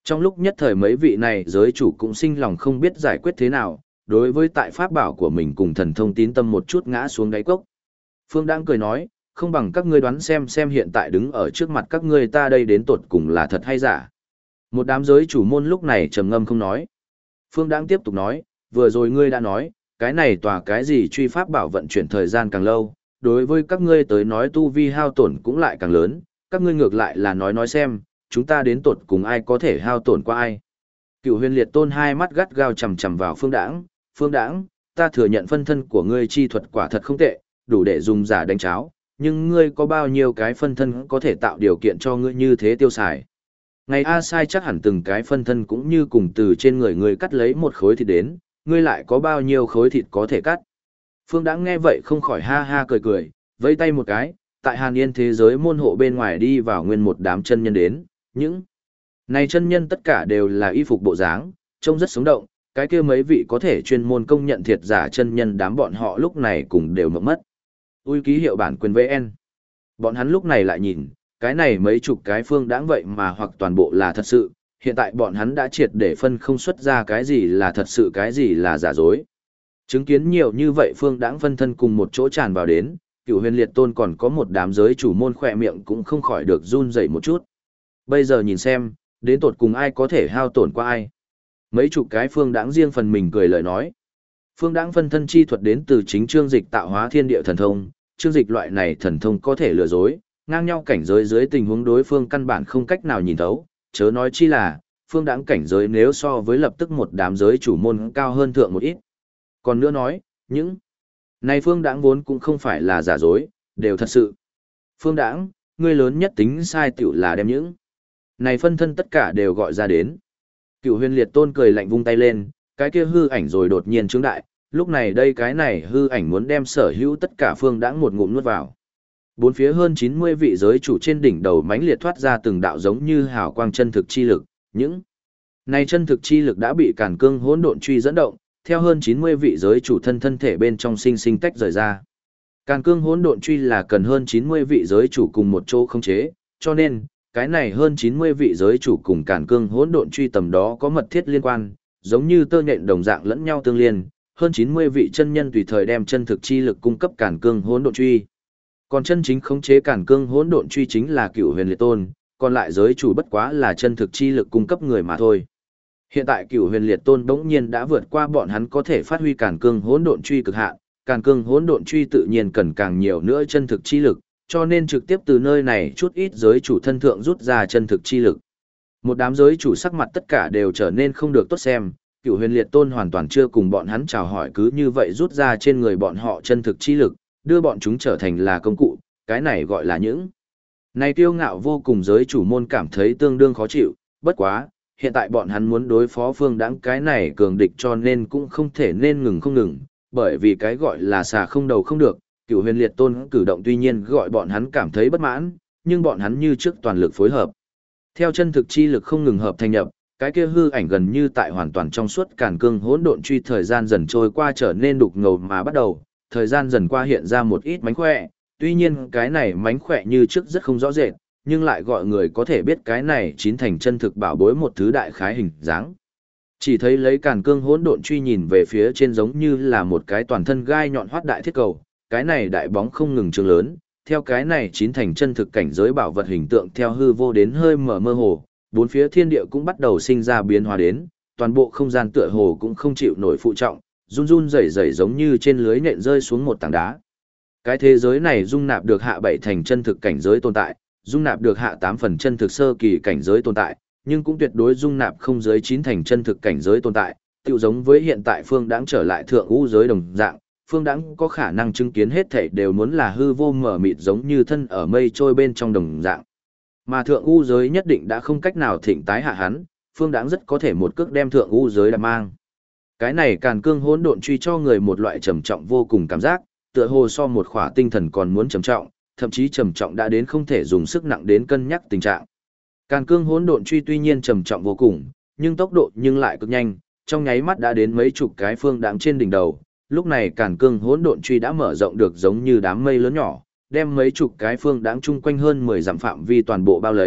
Trong lúc nhất thời mấy vị này giới chủ cũng sinh lòng không biết giải quyết thế nào, đối với tại pháp bảo của mình cùng thần thông tín tâm một chút ngã xuống đáy cốc. Phương Đãng cười nói, không bằng các ngươi đoán xem hiện tại đứng ở trước mặt các ngươi ta đây đến tột cùng là thật hay giả. Một đám giới chủ môn lúc này trầm ngâm không nói. Phương Đãng tiếp tục nói, vừa rồi ngươi đã nói, cái này tòa cái gì truy pháp bảo vận chuyển thời gian càng lâu, đối với các ngươi tới nói tu vi hao tổn cũng lại càng lớn, các ngươi ngược lại là nói xem, chúng ta đến tột cùng ai có thể hao tổn qua ai. Cựu Huyền Liệt Tôn hai mắt gắt gao chằm chằm vào Phương Đãng, ta thừa nhận phân thân của ngươi chi thuật quả thật không tệ, đủ để dùng giả đánh cháo, nhưng ngươi có bao nhiêu cái phân thân có thể tạo điều kiện cho ngươi như thế tiêu xài. Ngày A Sai chắc hẳn từng cái phân thân cũng như cùng từ trên người ngươi cắt lấy một khối thịt đến, ngươi lại có bao nhiêu khối thịt có thể cắt. Phương Đãng nghe vậy không khỏi ha ha cười, vẫy tay một cái, tại Hàn Yên thế giới môn hộ bên ngoài đi vào nguyên một đám chân nhân đến, những này chân nhân tất cả đều là y phục bộ dáng, trông rất sống động, cái kia mấy vị có thể chuyên môn công nhận thiệt giả chân nhân đám bọn họ lúc này cũng đều mộng mất. Ui ký hiệu bản quyền VN. Bọn hắn lúc này lại nhìn, cái này mấy chục cái Phương Đãng vậy mà hoặc toàn bộ là thật sự, hiện tại bọn hắn đã triệt để phân không xuất ra cái gì là thật sự cái gì là giả dối. Chứng kiến nhiều như vậy Phương Đãng phân thân cùng một chỗ tràn vào đến, Cựu Huyền Liệt Tôn còn có một đám giới chủ môn khỏe miệng cũng không khỏi được run rẩy một chút. Bây giờ nhìn xem, đến tột cùng ai có thể hao tổn qua ai. Mấy chục cái Phương Đãng riêng phần mình cười lời nói. Phương Đãng phân thân chi thuật đến từ chính Trương Dịch tạo hóa thiên địa thần thông, Trương Dịch loại này thần thông có thể lừa dối, ngang nhau cảnh giới dưới tình huống đối phương căn bản không cách nào nhìn thấu, chớ nói chi là, Phương Đãng cảnh giới nếu so với lập tức một đám giới chủ môn cao hơn thượng một ít. Còn nữa nói, những này Phương Đãng vốn cũng không phải là giả dối, đều thật sự. Phương Đãng, ngươi lớn nhất tính sai tiểu là đem những này phân thân tất cả đều gọi ra đến. Cựu Huyền Liệt Tôn cười lạnh vung tay lên, cái kia hư ảnh rồi đột nhiên trướng đại, lúc này đây cái này hư ảnh muốn đem sở hữu tất cả Phương Đãng một ngụm nuốt vào. Bốn phía hơn 90 vị giới chủ trên đỉnh đầu mãnh liệt thoát ra từng đạo giống như hào quang chân thực chi lực, những này chân thực chi lực đã bị Càn Cương Hỗn Độn Truy dẫn động, theo hơn 90 vị giới chủ thân thể bên trong sinh tách rời ra. Càn Cương Hỗn Độn Truy là cần hơn 90 vị giới chủ cùng một chỗ khống chế, cho nên cái này hơn 90 vị giới chủ cùng Càn Cương Hỗn Độn Truy tầm đó có mật thiết liên quan, giống như tơ nhện đồng dạng lẫn nhau tương liên, hơn 90 vị chân nhân tùy thời đem chân thực chi lực cung cấp Càn Cương Hỗn Độn Truy. Còn chân chính khống chế Càn Cương Hỗn Độn Truy chính là Cựu Huyền Liệt Tôn, còn lại giới chủ bất quá là chân thực chi lực cung cấp người mà thôi. Hiện tại Cựu Huyền Liệt Tôn bỗng nhiên đã vượt qua bọn hắn có thể phát huy Càn Cương Hỗn Độn Truy cực hạn, Càn Cương Hỗn Độn Truy tự nhiên cần càng nhiều nữa chân thực chi lực, cho nên trực tiếp từ nơi này chút ít giới chủ thân thượng rút ra chân thực chi lực. Một đám giới chủ sắc mặt tất cả đều trở nên không được tốt xem, Cựu Huyền Liệt Tôn hoàn toàn chưa cùng bọn hắn chào hỏi cứ như vậy rút ra trên người bọn họ chân thực chi lực, đưa bọn chúng trở thành là công cụ, cái này gọi là những này kiêu ngạo vô cùng giới chủ môn cảm thấy tương đương khó chịu, bất quá, hiện tại bọn hắn muốn đối phó Phương Đãng cái này cường địch cho nên cũng không thể nên ngừng không ngừng, bởi vì cái gọi là xà không đầu không được, Cựu Huyền Liệt Tôn cử động tuy nhiên gọi bọn hắn cảm thấy bất mãn, nhưng bọn hắn như trước toàn lực phối hợp. Theo chân thực chi lực không ngừng hợp thành nhập, cái kia hư ảnh gần như tại hoàn toàn trong suốt Càn Cương Hỗn Độn Truy thời gian dần trôi qua trở nên đục ngầu mà bắt đầu, thời gian dần qua hiện ra một ít mánh khỏe, tuy nhiên cái này mánh khỏe như trước rất không rõ rệt, nhưng lại gọi người có thể biết cái này chín thành chân thực bảo bối một thứ đại khái hình dáng. Chỉ thấy lấy Càn Cương Hỗn Độn Truy nhìn về phía trên giống như là một cái toàn thân gai nhọn hoắt đại thiết cầu, cái này đại bóng không ngừng trường lớn, theo cái này chín thành chân thực cảnh giới bảo vật hình tượng theo hư vô đến hơi mở mơ hồ, bốn phía thiên địa cũng bắt đầu sinh ra biến hóa đến, toàn bộ không gian tựa hồ cũng không chịu nổi phụ trọng, run run rẩy rẩy giống như trên lưới nện rơi xuống một tảng đá. Cái thế giới này dung nạp được hạ 7 thành chân thực cảnh giới tồn tại, dung nạp được hạ 8 phần chân thực sơ kỳ cảnh giới tồn tại, nhưng cũng tuyệt đối dung nạp không dưới 9 thành chân thực cảnh giới tồn tại, tựu giống với hiện tại Phương Đãng trở lại thượng u giới đồng dạng, Phương Đãng có khả năng chứng kiến hết thảy đều muốn là hư vô mở mịt giống như thân ở mây trôi bên trong đồng dạng. Mà thượng u giới nhất định đã không cách nào thịnh tái hạ hắn, Phương Đãng rất có thể một cước đem thượng u giới đạp mang. Cái này Càn Cương Hỗn Độn Truy cho người một loại trầm trọng vô cùng cảm giác, tựa hồ so một khỏa tinh thần còn muốn trầm trọng, thậm chí trầm trọng đã đến không thể dùng sức nặng đến cân nhắc tình trạng. Càn Cương Hỗn Độn Truy tuy nhiên trầm trọng vô cùng, nhưng tốc độ nhưng lại cực nhanh, trong nháy mắt đã đến mấy chục cái Phương Đãng trên đỉnh đầu. Lúc này Càn Cương Hỗn Độn Truy đã mở rộng được giống như đám mây lớn nhỏ, đem mấy chục cái Phương Đãng chung quanh hơn 10 dặm phạm vi toàn bộ bao lấy,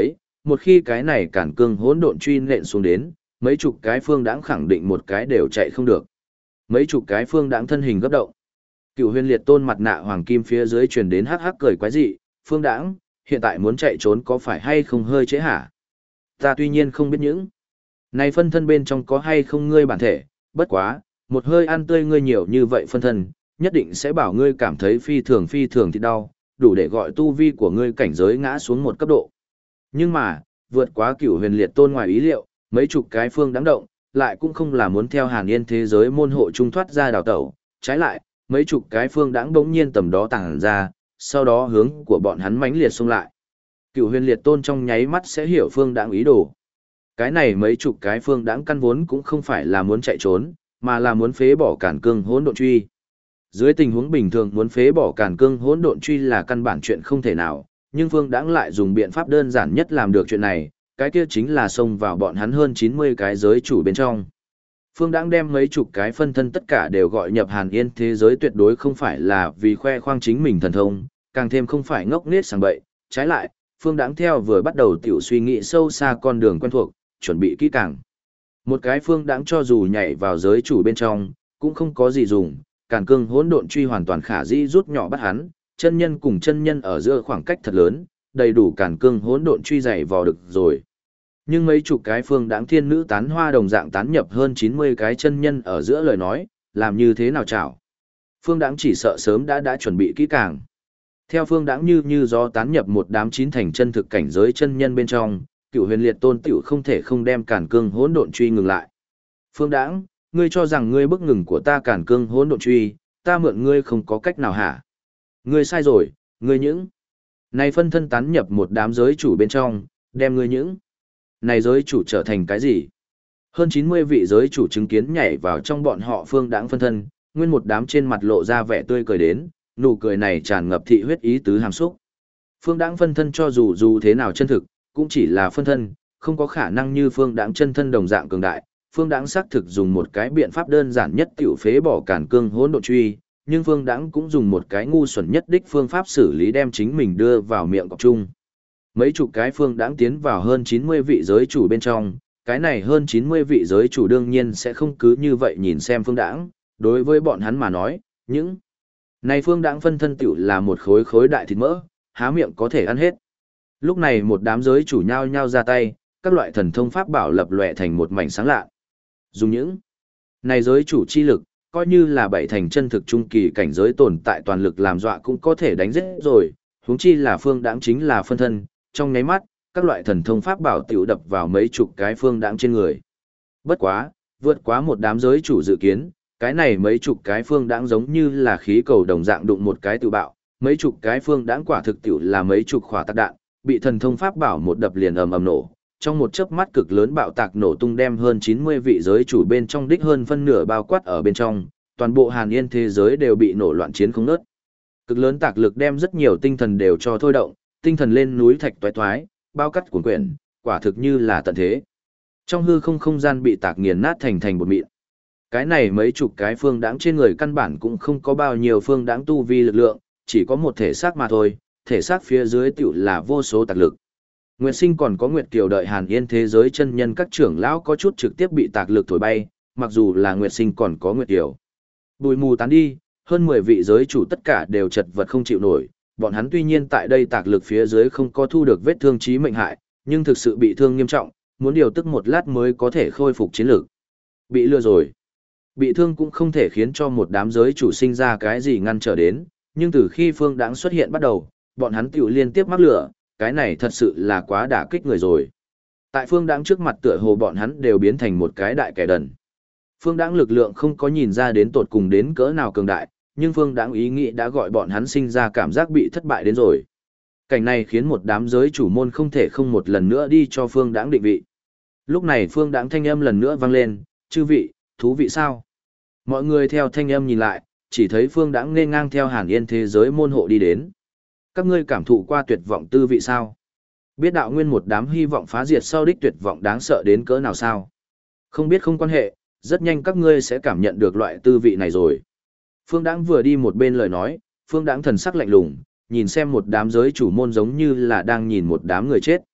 một khi cái này cản cương hỗn độn truy nện xuống đến, mấy chục cái phương đãng khẳng định một cái đều chạy không được. Mấy chục cái phương đãng thân hình gấp động. Cựu Huyền Liệt Tôn mặt nạ hoàng kim phía dưới truyền đến hắc hắc cười quái dị, "Phương đãng, hiện tại muốn chạy trốn có phải hay không hơi trễ hả? Ta tuy nhiên không biết những này phân thân bên trong có hay không ngươi bản thể, bất quá, một hơi ăn tươi ngươi nhiều như vậy phân thân, nhất định sẽ bảo ngươi cảm thấy phi thường thì đau, đủ để gọi tu vi của ngươi cảnh giới ngã xuống một cấp độ." Nhưng mà, vượt quá Cửu Huyền Liệt Tôn ngoài ý liệu, mấy chục cái phương đáng động, lại cũng không là muốn theo Hàn Yên thế giới môn hộ trung thoát ra đào tẩu, trái lại, mấy chục cái phương đãng bỗng nhiên tầm đó tàng ra, sau đó hướng của bọn hắn mãnh liệt xông lại. Cửu Huyền Liệt Tôn trong nháy mắt sẽ hiểu phương đãng ý đồ. Cái này mấy chục cái phương đãng căn vốn cũng không phải là muốn chạy trốn, mà là muốn phế bỏ cản cương hỗn độn truy. Dưới tình huống bình thường muốn phế bỏ cản cương hỗn độn truy là căn bản chuyện không thể nào, nhưng phương đãng lại dùng biện pháp đơn giản nhất làm được chuyện này, cái kia chính là xông vào bọn hắn hơn 90 cái giới chủ bên trong. Phương đãng đem mấy chục cái phân thân tất cả đều gọi nhập Hàn Yên thế giới tuyệt đối không phải là vì khoe khoang chính mình thần thông, càng thêm không phải ngốc nghếch sảng bậy, trái lại, phương đãng theo vừa bắt đầu tiểu suy nghĩ sâu xa con đường quen thuộc, chuẩn bị kỹ càng. Một cái phương đãng cho dù nhảy vào giới chủ bên trong, cũng không có gì dùng, càn cương hỗn độn truy hoàn toàn khả dĩ rút nhỏ bắt hắn, chân nhân cùng chân nhân ở giữa khoảng cách thật lớn, đầy đủ càn cương hỗn độn truy dày vò được rồi. Nhưng mấy chục cái phương đãng thiên nữ tán hoa đồng dạng tán nhập hơn 90 cái chân nhân ở giữa lời nói, làm như thế nào chảo? Phương đãng chỉ sợ sớm đã chuẩn bị kỹ càng. Theo phương đãng như gió tán nhập một đám chín thành chân thực cảnh giới chân nhân bên trong, Cửu Huyền Liệt Tôn tiểu không thể không đem càn cương hỗn độn truy ngừng lại. Phương đãng, ngươi cho rằng ngươi bức ngừng của ta càn cương hỗn độn truy, ta mượn ngươi không có cách nào hả? Ngươi sai rồi, ngươi những này phân thân tán nhập một đám giới chủ bên trong, đem ngươi những này giới chủ trở thành cái gì? Hơn 90 vị giới chủ chứng kiến nhảy vào trong bọn họ phương đãng phân thân, nguyên một đám trên mặt lộ ra vẻ tươi cười đến, nụ cười này tràn ngập thị huyết ý tứ hàm xúc. Phương đãng phân thân cho dù thế nào chân thực, cũng chỉ là phân thân, không có khả năng như phương đãng chân thân đồng dạng cường đại. Phương đãng xác thực dùng một cái biện pháp đơn giản nhất tiểu phế bỏ cản cương hỗn độn truy, nhưng phương đãng cũng dùng một cái ngu xuẩn nhất đích phương pháp xử lý đem chính mình đưa vào miệng cọp chung. Mấy chục cái phương đãng tiến vào hơn 90 vị giới chủ bên trong, cái này hơn 90 vị giới chủ đương nhiên sẽ không cứ như vậy nhìn xem phương đãng, đối với bọn hắn mà nói, những này phương đãng phân thân tiểu là một khối đại thịt mỡ, há miệng có thể ăn hết. Lúc này một đám giới chủ nhao nhao ra tay, các loại thần thông pháp bảo lập lòe thành một mảnh sáng lạ. Dùng những này giới chủ chi lực, coi như là bảy thành chân thực trung kỳ cảnh giới tồn tại toàn lực làm dọa cũng có thể đánh giết rồi, huống chi là phương đãng chính là phân thân, trong nháy mắt, các loại thần thông pháp bảo tiểu đập vào mấy chục cái phương đãng trên người. Bất quá, vượt quá một đám giới chủ dự kiến, cái này mấy chục cái phương đãng giống như là khí cầu đồng dạng đụng một cái tự bạo, mấy chục cái phương đãng quả thực tiểu là mấy chục khỏa tạc đạn, bị thần thông pháp bảo một đập liền ầm ầm nổ. Trong một chớp mắt cực lớn bạo tạc nổ tung đem hơn 90 vị giới chủ bên trong đích hơn phân nửa bao quát ở bên trong, toàn bộ Hàn Yên thế giới đều bị nổ loạn chiến không ngớt. Cực lớn tạc lực đem rất nhiều tinh thần đều cho thôi động, tinh thần lên núi thạch toái toái, bao cắt cuồn quyển, quả thực như là tận thế. Trong hư không không gian bị tạc nghiền nát thành bột mịn. Cái này mấy chục cái phương đãng trên người căn bản cũng không có bao nhiêu phương đãng tu vi lực lượng, chỉ có một thể xác mà thôi, thể xác phía dưới tiểu là vô số tạc lực. Nguyệt Sinh còn có Nguyệt Kiều đợi Hàn Yên thế giới chân nhân các trưởng lão có chút trực tiếp bị tạc lực thổi bay, mặc dù là Nguyệt Sinh còn có Nguyệt Kiều. Bùi mù tán đi, hơn 10 vị giới chủ tất cả đều chật vật không chịu nổi, bọn hắn tuy nhiên tại đây tạc lực phía dưới không có thu được vết thương chí mệnh hại, nhưng thực sự bị thương nghiêm trọng, muốn điều tức một lát mới có thể khôi phục chiến lực. Bị lừa rồi. Bị thương cũng không thể khiến cho một đám giới chủ sinh ra cái gì ngăn trở đến, nhưng từ khi phương đãng xuất hiện bắt đầu, bọn hắn tiểu liên tiếp mắc lửa, cái này thật sự là quá đả kích người rồi. Tại phương đãng trước mặt tựa hồ bọn hắn đều biến thành một cái đại kẻ đần. Phương đãng lực lượng không có nhìn ra đến tột cùng đến cỡ nào cường đại, nhưng phương đãng ý nghĩ đã gọi bọn hắn sinh ra cảm giác bị thất bại đến rồi. Cảnh này khiến một đám giới chủ môn không thể không một lần nữa đi cho phương đãng định vị. Lúc này phương đãng thanh âm lần nữa vang lên, chư vị, thú vị sao? Mọi người theo thanh âm nhìn lại, chỉ thấy phương đãng nên ngang theo Hàn Yên thế giới môn hộ đi đến. Các ngươi cảm thụ qua tuyệt vọng tư vị sao? Biết đạo nguyên một đám hy vọng phá diệt sau đích tuyệt vọng đáng sợ đến cỡ nào sao? Không biết không quan hệ, rất nhanh các ngươi sẽ cảm nhận được loại tư vị này rồi. Phương Đãng vừa đi một bên lời nói, Phương Đãng thần sắc lạnh lùng, nhìn xem một đám giới chủ môn giống như là đang nhìn một đám người chết.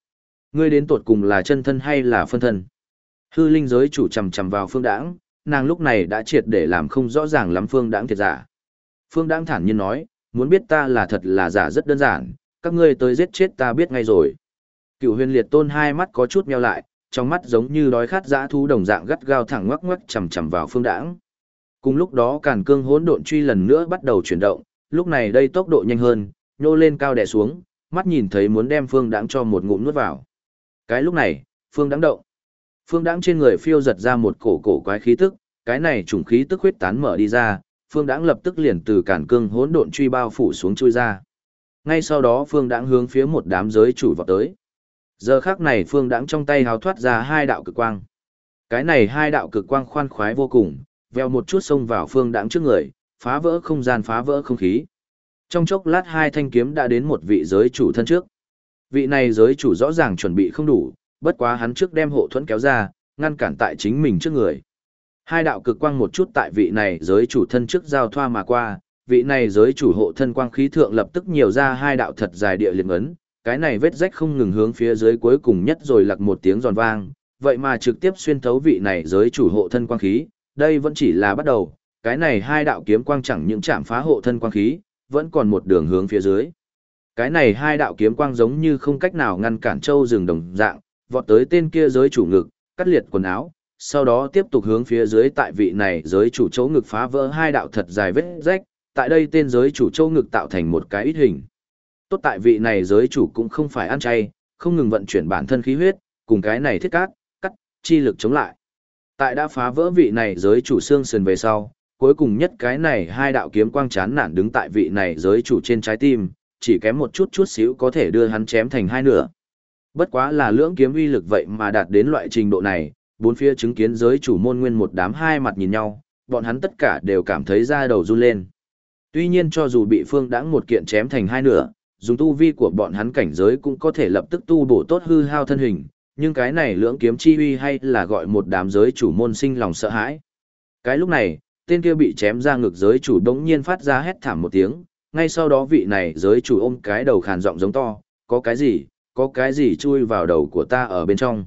Ngươi đến tột cùng là chân thân hay là phân thân? Hư linh giới chủ chầm chầm vào Phương Đãng, nàng lúc này đã triệt để làm không rõ ràng lắm Phương Đãng thiệt giả. Phương Đãng thản nhiên nói, muốn biết ta là thật là giả rất đơn giản, các ngươi tới giết chết ta biết ngay rồi. Cựu Huyền Liệt Tôn hai mắt có chút meo lại, trong mắt giống như đói khát dã thú đồng dạng gắt gao thẳng ngoắc ngoắc chầm chầm vào Phương Đãng. Cùng lúc đó Càn Cương Hỗn Độn Truy lần nữa bắt đầu chuyển động, lúc này đây tốc độ nhanh hơn, nhô lên cao đè xuống, mắt nhìn thấy muốn đem Phương Đãng cho một ngụm nuốt vào. Cái lúc này, Phương Đãng động. Phương Đãng trên người phiêu giật ra một cổ quái khí tức, cái này trùng khí tức huyết tán mở đi ra, Phương Đãng lập tức liền từ Càn Cương Hỗn Độn Truy bao phủ xuống chui ra. Ngay sau đó Phương Đãng hướng phía một đám giới chủ vọt tới. Giờ khắc này Phương Đãng trong tay háo thoát ra hai đạo cực quang. Cái này hai đạo cực quang khoan khoái vô cùng, veo một chút xông vào Phương Đãng trước người, phá vỡ không gian phá vỡ không khí. Trong chốc lát hai thanh kiếm đã đến một vị giới chủ thân trước. Vị này giới chủ rõ ràng chuẩn bị không đủ, bất quá hắn trước đem hộ thuẫn kéo ra, ngăn cản tại chính mình trước người. Hai đạo cực quang một chút tại vị này giới chủ thân trước giao thoa mà qua, vị này giới chủ hộ thân quang khí thượng lập tức nhiều ra hai đạo thật dài địa liệt ấn, cái này vết rách không ngừng hướng phía dưới cuối cùng nhất rồi lặc một tiếng giòn vang, vậy mà trực tiếp xuyên thấu vị này giới chủ hộ thân quang khí, đây vẫn chỉ là bắt đầu, cái này hai đạo kiếm quang chẳng những chạm phá hộ thân quang khí, vẫn còn một đường hướng phía dưới. Cái này hai đạo kiếm quang giống như không cách nào ngăn cản châu rừng đồng dạng, vọt tới tên kia giới chủ ngực, cắt liệt quần áo, sau đó tiếp tục hướng phía dưới tại vị này giới chủ chỗ ngực phá vỡ hai đạo thật dài vết rách, tại đây tên giới chủ chỗ ngực tạo thành một cái ít hình. Tốt tại vị này giới chủ cũng không phải ăn chay, không ngừng vận chuyển bản thân khí huyết, cùng cái này thiết cắt, chi lực chống lại. Tại đã phá vỡ vị này giới chủ xương sườn về sau, cuối cùng nhất cái này hai đạo kiếm quang chán nản đứng tại vị này giới chủ trên trái tim, chỉ kém một chút xíu có thể đưa hắn chém thành hai nửa. Bất quá là lưỡng kiếm uy lực vậy mà đạt đến loại trình độ này, bốn phía chứng kiến giới chủ môn nguyên một đám hai mặt nhìn nhau, bọn hắn tất cả đều cảm thấy da đầu run lên. Tuy nhiên cho dù bị Phương Đãng một kiện chém thành hai nửa, dùng tu vi của bọn hắn cảnh giới cũng có thể lập tức tu bổ tốt hư hao thân hình, nhưng cái này lưỡng kiếm chi uy hay là gọi một đám giới chủ môn sinh lòng sợ hãi. Cái lúc này, tên kia bị chém ra ngực giới chủ đống nhiên phát ra hét thảm một tiếng, ngay sau đó vị này giới chủ ôm cái đầu khàn giọng giống to, có cái gì chui vào đầu của ta ở bên trong.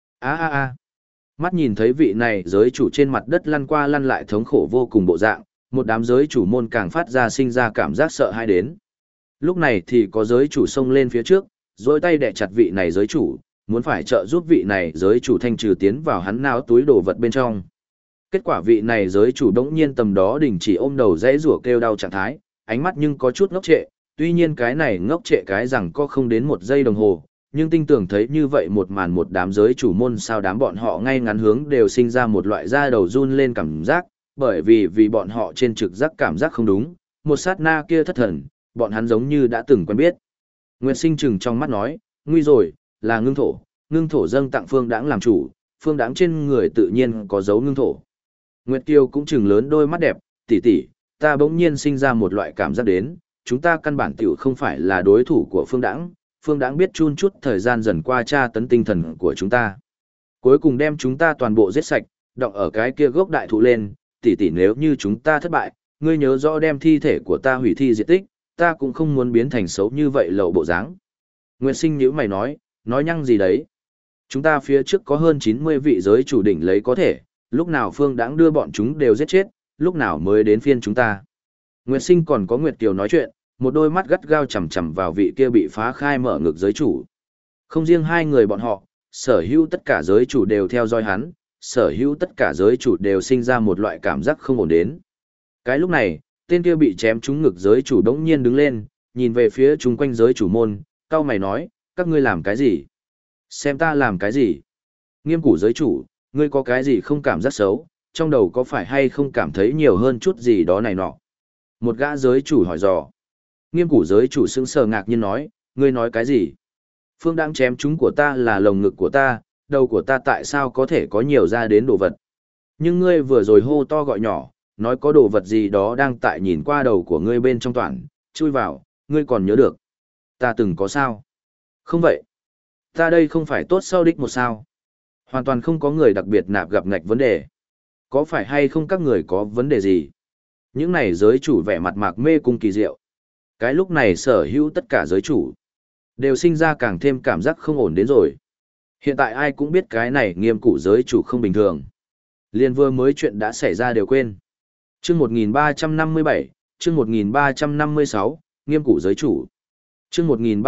Mắt nhìn thấy vị này giới chủ trên mặt đất lăn qua lăn lại thống khổ vô cùng bộ dạng, một đám giới chủ môn càng phát ra sinh ra cảm giác sợ hãi đến. Lúc này thì có giới chủ xông lên phía trước, dối tay đè chặt vị này giới chủ, muốn phải trợ giúp vị này giới chủ thanh trừ tiến vào hắn náo túi đồ vật bên trong. Kết quả vị này giới chủ đống nhiên tầm đó đình chỉ ôm đầu dãy rủa kêu đau trạng thái, ánh mắt nhưng có chút ngốc trệ, tuy nhiên cái này ngốc trệ cái rằng có không đến một giây đồng hồ, nhưng tinh tưởng thấy như vậy một màn một đám giới chủ môn sao đám bọn họ ngay ngắn hướng đều sinh ra một loại da đầu run lên cảm giác, bởi vì bọn họ trên trực giác cảm giác không đúng, một sát na kia thất thần, bọn hắn giống như đã từng quen biết. Nguyệt Sinh chừng trong mắt nói, nguy rồi, là ngưng thổ dâng tặng Phương Đãng làm chủ, Phương Đãng trên người tự nhiên có dấu ngưng thổ. Nguyệt Kiều cũng chừng lớn đôi mắt đẹp, tỷ tỷ, ta bỗng nhiên sinh ra một loại cảm giác đến, chúng ta căn bản tiểu không phải là đối thủ của Phương Đãng, Phương Đãng biết chun chút thời gian dần qua tra tấn tinh thần của chúng ta. Cuối cùng đem chúng ta toàn bộ giết sạch, đọng ở cái kia gốc đại thụ lên, tỷ tỷ nếu như chúng ta thất bại, ngươi nhớ rõ đem thi thể của ta hủy thi diệt tích, ta cũng không muốn biến thành xấu như vậy lậu bộ dáng. Nguyệt Sinh nhíu mày nói nhăng gì đấy. Chúng ta phía trước có hơn 90 vị giới chủ đỉnh lấy có thể, lúc nào Phương Đãng đưa bọn chúng đều giết chết, lúc nào mới đến phiên chúng ta. Nguyệt Sinh còn có Nguyệt Kiều nói chuyện, một đôi mắt gắt gao chằm chằm vào vị kia bị phá khai mở ngực giới chủ. Không riêng hai người bọn họ, sở hữu tất cả giới chủ đều theo dõi hắn, sở hữu tất cả giới chủ đều sinh ra một loại cảm giác không ổn đến. Cái lúc này, tên kia bị chém trúng ngực giới chủ đống nhiên đứng lên, nhìn về phía chung quanh giới chủ môn, cau mày nói, các ngươi làm cái gì? Xem ta làm cái gì? Nghiêm củ giới chủ, ngươi có cái gì không cảm giác xấu, trong đầu có phải hay không cảm thấy nhiều hơn chút gì đó này nọ? Một gã giới chủ hỏi dò. Nghiêm củ giới chủ sững sờ ngạc nhiên nói, ngươi nói cái gì? Phương Đãng chém chúng của ta là lồng ngực của ta, đầu của ta tại sao có thể có nhiều ra đến đồ vật? Nhưng ngươi vừa rồi hô to gọi nhỏ, nói có đồ vật gì đó đang tại nhìn qua đầu của ngươi bên trong toàn, chui vào, ngươi còn nhớ được. Ta từng có sao? Không vậy. Ta đây không phải tốt sau đích một sao. Hoàn toàn không có người đặc biệt nạp gặp ngạch vấn đề. Có phải hay không các người có vấn đề gì? Những này giới chủ vẻ mặt mạc mê cung kỳ diệu. Cái lúc này sở hữu tất cả giới chủ đều sinh ra càng thêm cảm giác không ổn đến rồi. Hiện tại ai cũng biết cái này nghiêm củ giới chủ không bình thường. Liên vừa mới chuyện đã xảy ra đều quên. Chương 1357, chương 1356, nghiêm củ giới chủ. Chương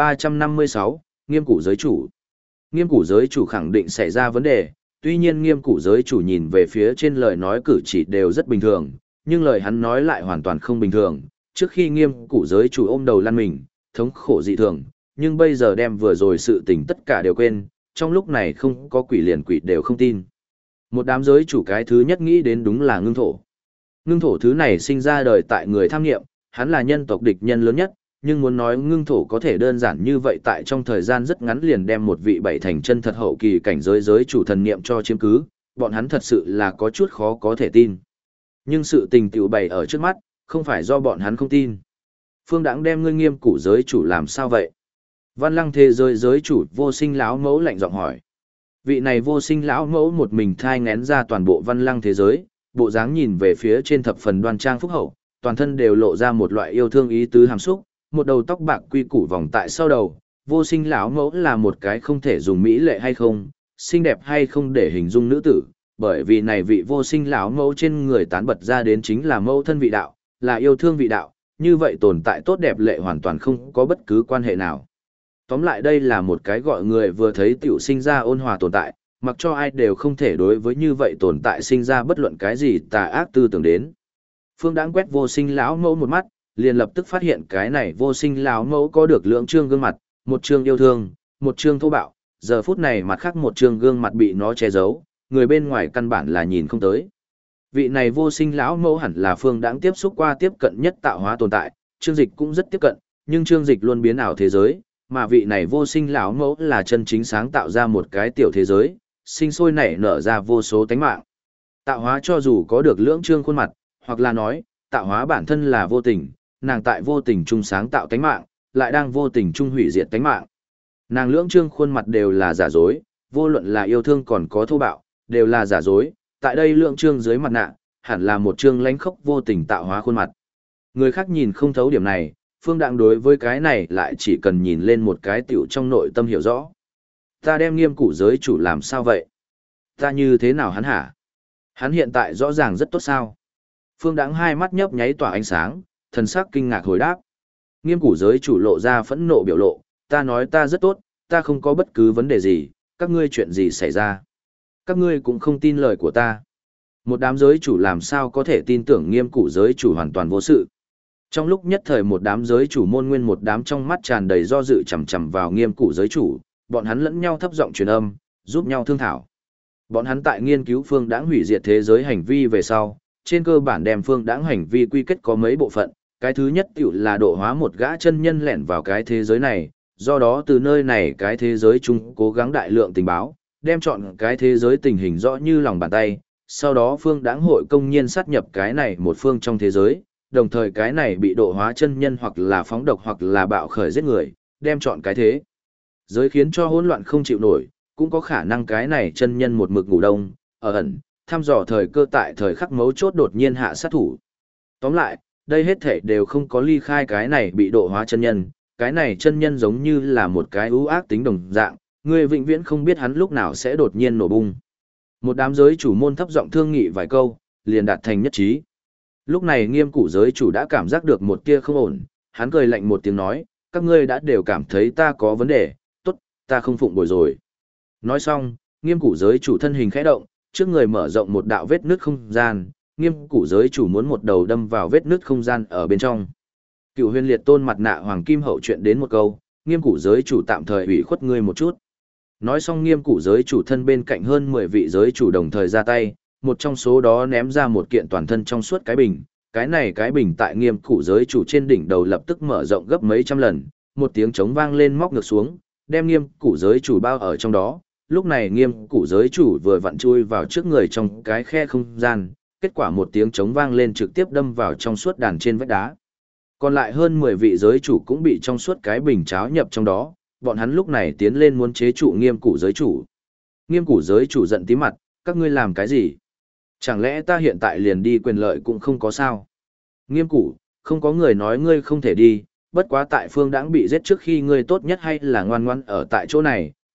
1356, nghiêm củ giới chủ. Nghiêm củ giới chủ khẳng định xảy ra vấn đề, tuy nhiên nghiêm củ giới chủ nhìn về phía trên lời nói cử chỉ đều rất bình thường, nhưng lời hắn nói lại hoàn toàn không bình thường. Trước khi nghiêm củ giới chủ ôm đầu lăn mình, thống khổ dị thường, nhưng bây giờ đem vừa rồi sự tình tất cả đều quên, trong lúc này không có quỷ liền quỷ đều không tin. Một đám giới chủ cái thứ nhất nghĩ đến đúng là ngưng thổ. Ngưng thổ thứ này sinh ra đời tại người tham nghiệm, hắn là nhân tộc địch nhân lớn nhất, nhưng muốn nói ngưng thổ có thể đơn giản như vậy tại trong thời gian rất ngắn liền đem một vị bảy thành chân thật hậu kỳ cảnh giới giới chủ thần niệm cho chiếm cứ, bọn hắn thật sự là có chút khó có thể tin. Nhưng sự tình tiểu bày ở trước mắt, không phải do bọn hắn không tin. Phương Đãng đem ngươi nghiêm củ giới chủ làm sao vậy? Văn Lăng thế giới giới chủ Vô Sinh lão mẫu lạnh giọng hỏi. Vị này Vô Sinh lão mẫu một mình thai nghén ra toàn bộ Văn Lăng thế giới, bộ dáng nhìn về phía trên thập phần đoan trang phúc hậu, toàn thân đều lộ ra một loại yêu thương ý tứ hàm xúc, một đầu tóc bạc quy củ vòng tại sau đầu. Vô Sinh lão mẫu là một cái không thể dùng mỹ lệ hay không, xinh đẹp hay không để hình dung nữ tử, bởi vì này vị Vô Sinh lão mẫu trên người tán bật ra đến chính là mẫu thân vị đạo, là yêu thương vị đạo, như vậy tồn tại tốt đẹp lệ hoàn toàn không có bất cứ quan hệ nào. Tóm lại đây là một cái gọi người vừa thấy tiểu sinh ra ôn hòa tồn tại, mặc cho ai đều không thể đối với như vậy tồn tại sinh ra bất luận cái gì tà ác tư tưởng đến. Phương Đãng quét Vô Sinh lão mẫu một mắt, liền lập tức phát hiện cái này Vô Sinh lão mẫu có được lưỡng trương gương mặt, một trương yêu thương, một trương thô bạo, giờ phút này mặt khác một trương gương mặt bị nó che giấu, người bên ngoài căn bản là nhìn không tới. Vị này Vô Sinh lão mẫu hẳn là Phương Đãng tiếp xúc qua tiếp cận nhất tạo hóa tồn tại, Trương Dịch cũng rất tiếp cận, nhưng Trương Dịch luôn biến ảo thế giới, mà vị này Vô Sinh lão mẫu là chân chính sáng tạo ra một cái tiểu thế giới, sinh sôi nảy nở ra vô số tánh mạng. Tạo hóa cho dù có được lưỡng trương khuôn mặt, hoặc là nói, tạo hóa bản thân là vô tình, nàng tại vô tình trung sáng tạo tánh mạng, lại đang vô tình trung hủy diệt tánh mạng. Nàng lưỡng trương khuôn mặt đều là giả dối, vô luận là yêu thương còn có thô bạo, đều là giả dối, tại đây lưỡng trương dưới mặt nạ, hẳn là một trương lãnh khốc vô tình tạo hóa khuôn mặt. Người khác nhìn không thấu điểm này, Phương Đãng đối với cái này lại chỉ cần nhìn lên một cái tiểu trong nội tâm hiểu rõ. Ta đem nghiêm củ giới chủ làm sao vậy? Ta như thế nào hắn hả? Hắn hiện tại rõ ràng rất tốt sao? Phương Đãng hai mắt nhấp nháy tỏa ánh sáng, thần sắc kinh ngạc hồi đáp. Nghiêm củ giới chủ lộ ra phẫn nộ biểu lộ, ta nói ta rất tốt, ta không có bất cứ vấn đề gì, các ngươi chuyện gì xảy ra? Các ngươi cũng không tin lời của ta. Một đám giới chủ làm sao có thể tin tưởng nghiêm củ giới chủ hoàn toàn vô sự. Trong lúc nhất thời một đám giới chủ môn nguyên một đám trong mắt tràn đầy do dự chằm chằm vào nghiêm củ giới chủ, bọn hắn lẫn nhau thấp giọng truyền âm, giúp nhau thương thảo. Bọn hắn tại nghiên cứu Phương Đãng hủy diệt thế giới hành vi về sau, trên cơ bản đem Phương Đãng hành vi quy kết có mấy bộ phận, cái thứ nhất tiểu là độ hóa một gã chân nhân lẻn vào cái thế giới này, do đó từ nơi này cái thế giới chung cố gắng đại lượng tình báo, đem chọn cái thế giới tình hình rõ như lòng bàn tay, sau đó Phương Đãng hội công nhiên sát nhập cái này một phương trong thế giới, đồng thời cái này bị độ hóa chân nhân hoặc là phóng độc hoặc là bạo khởi giết người, đem chọn cái thế giới khiến cho hỗn loạn không chịu nổi, cũng có khả năng cái này chân nhân một mực ngủ đông, ở ẩn, thăm dò thời cơ tại thời khắc mấu chốt đột nhiên hạ sát thủ. Tóm lại, đây hết thể đều không có ly khai cái này bị độ hóa chân nhân, cái này chân nhân giống như là một cái ưu ác tính đồng dạng, người vĩnh viễn không biết hắn lúc nào sẽ đột nhiên nổ bung. Một đám giới chủ môn thấp giọng thương nghị vài câu, liền đạt thành nhất trí. Lúc này nghiêm củ giới chủ đã cảm giác được một tia không ổn, hắn cười lạnh một tiếng nói, các ngươi đã đều cảm thấy ta có vấn đề, tốt, ta không phụng bồi rồi. Nói xong, nghiêm củ giới chủ thân hình khẽ động, trước người mở rộng một đạo vết nứt không gian, nghiêm củ giới chủ muốn một đầu đâm vào vết nứt không gian ở bên trong. Cựu huyền liệt tôn mặt nạ hoàng kim hậu chuyện đến một câu, nghiêm củ giới chủ tạm thời ủy khuất ngươi một chút. Nói xong nghiêm củ giới chủ thân bên cạnh hơn 10 vị giới chủ đồng thời ra tay, một trong số đó ném ra một kiện toàn thân trong suốt cái bình. Cái này cái bình tại nghiêm củ giới chủ trên đỉnh đầu lập tức mở rộng gấp mấy trăm lần, một tiếng trống vang lên móc ngược xuống, đem nghiêm củ giới chủ bao ở trong đó. Lúc này nghiêm củ giới chủ vừa vặn chui vào trước người trong cái khe không gian, kết quả một tiếng trống vang lên trực tiếp đâm vào trong suốt đàn trên vách đá. Còn lại hơn 10 vị giới chủ cũng bị trong suốt cái bình cháo nhập trong đó, bọn hắn lúc này tiến lên muốn chế trụ nghiêm củ giới chủ. Nghiêm củ giới chủ giận tím mặt, các ngươi làm cái gì? Chẳng lẽ ta hiện tại liền đi quyền lợi cũng không có sao? Nghiêm củ, không có người nói ngươi không thể đi, bất quá tại Phương Đãng bị giết trước khi ngươi tốt nhất hay là ngoan ngoãn ở tại chỗ này,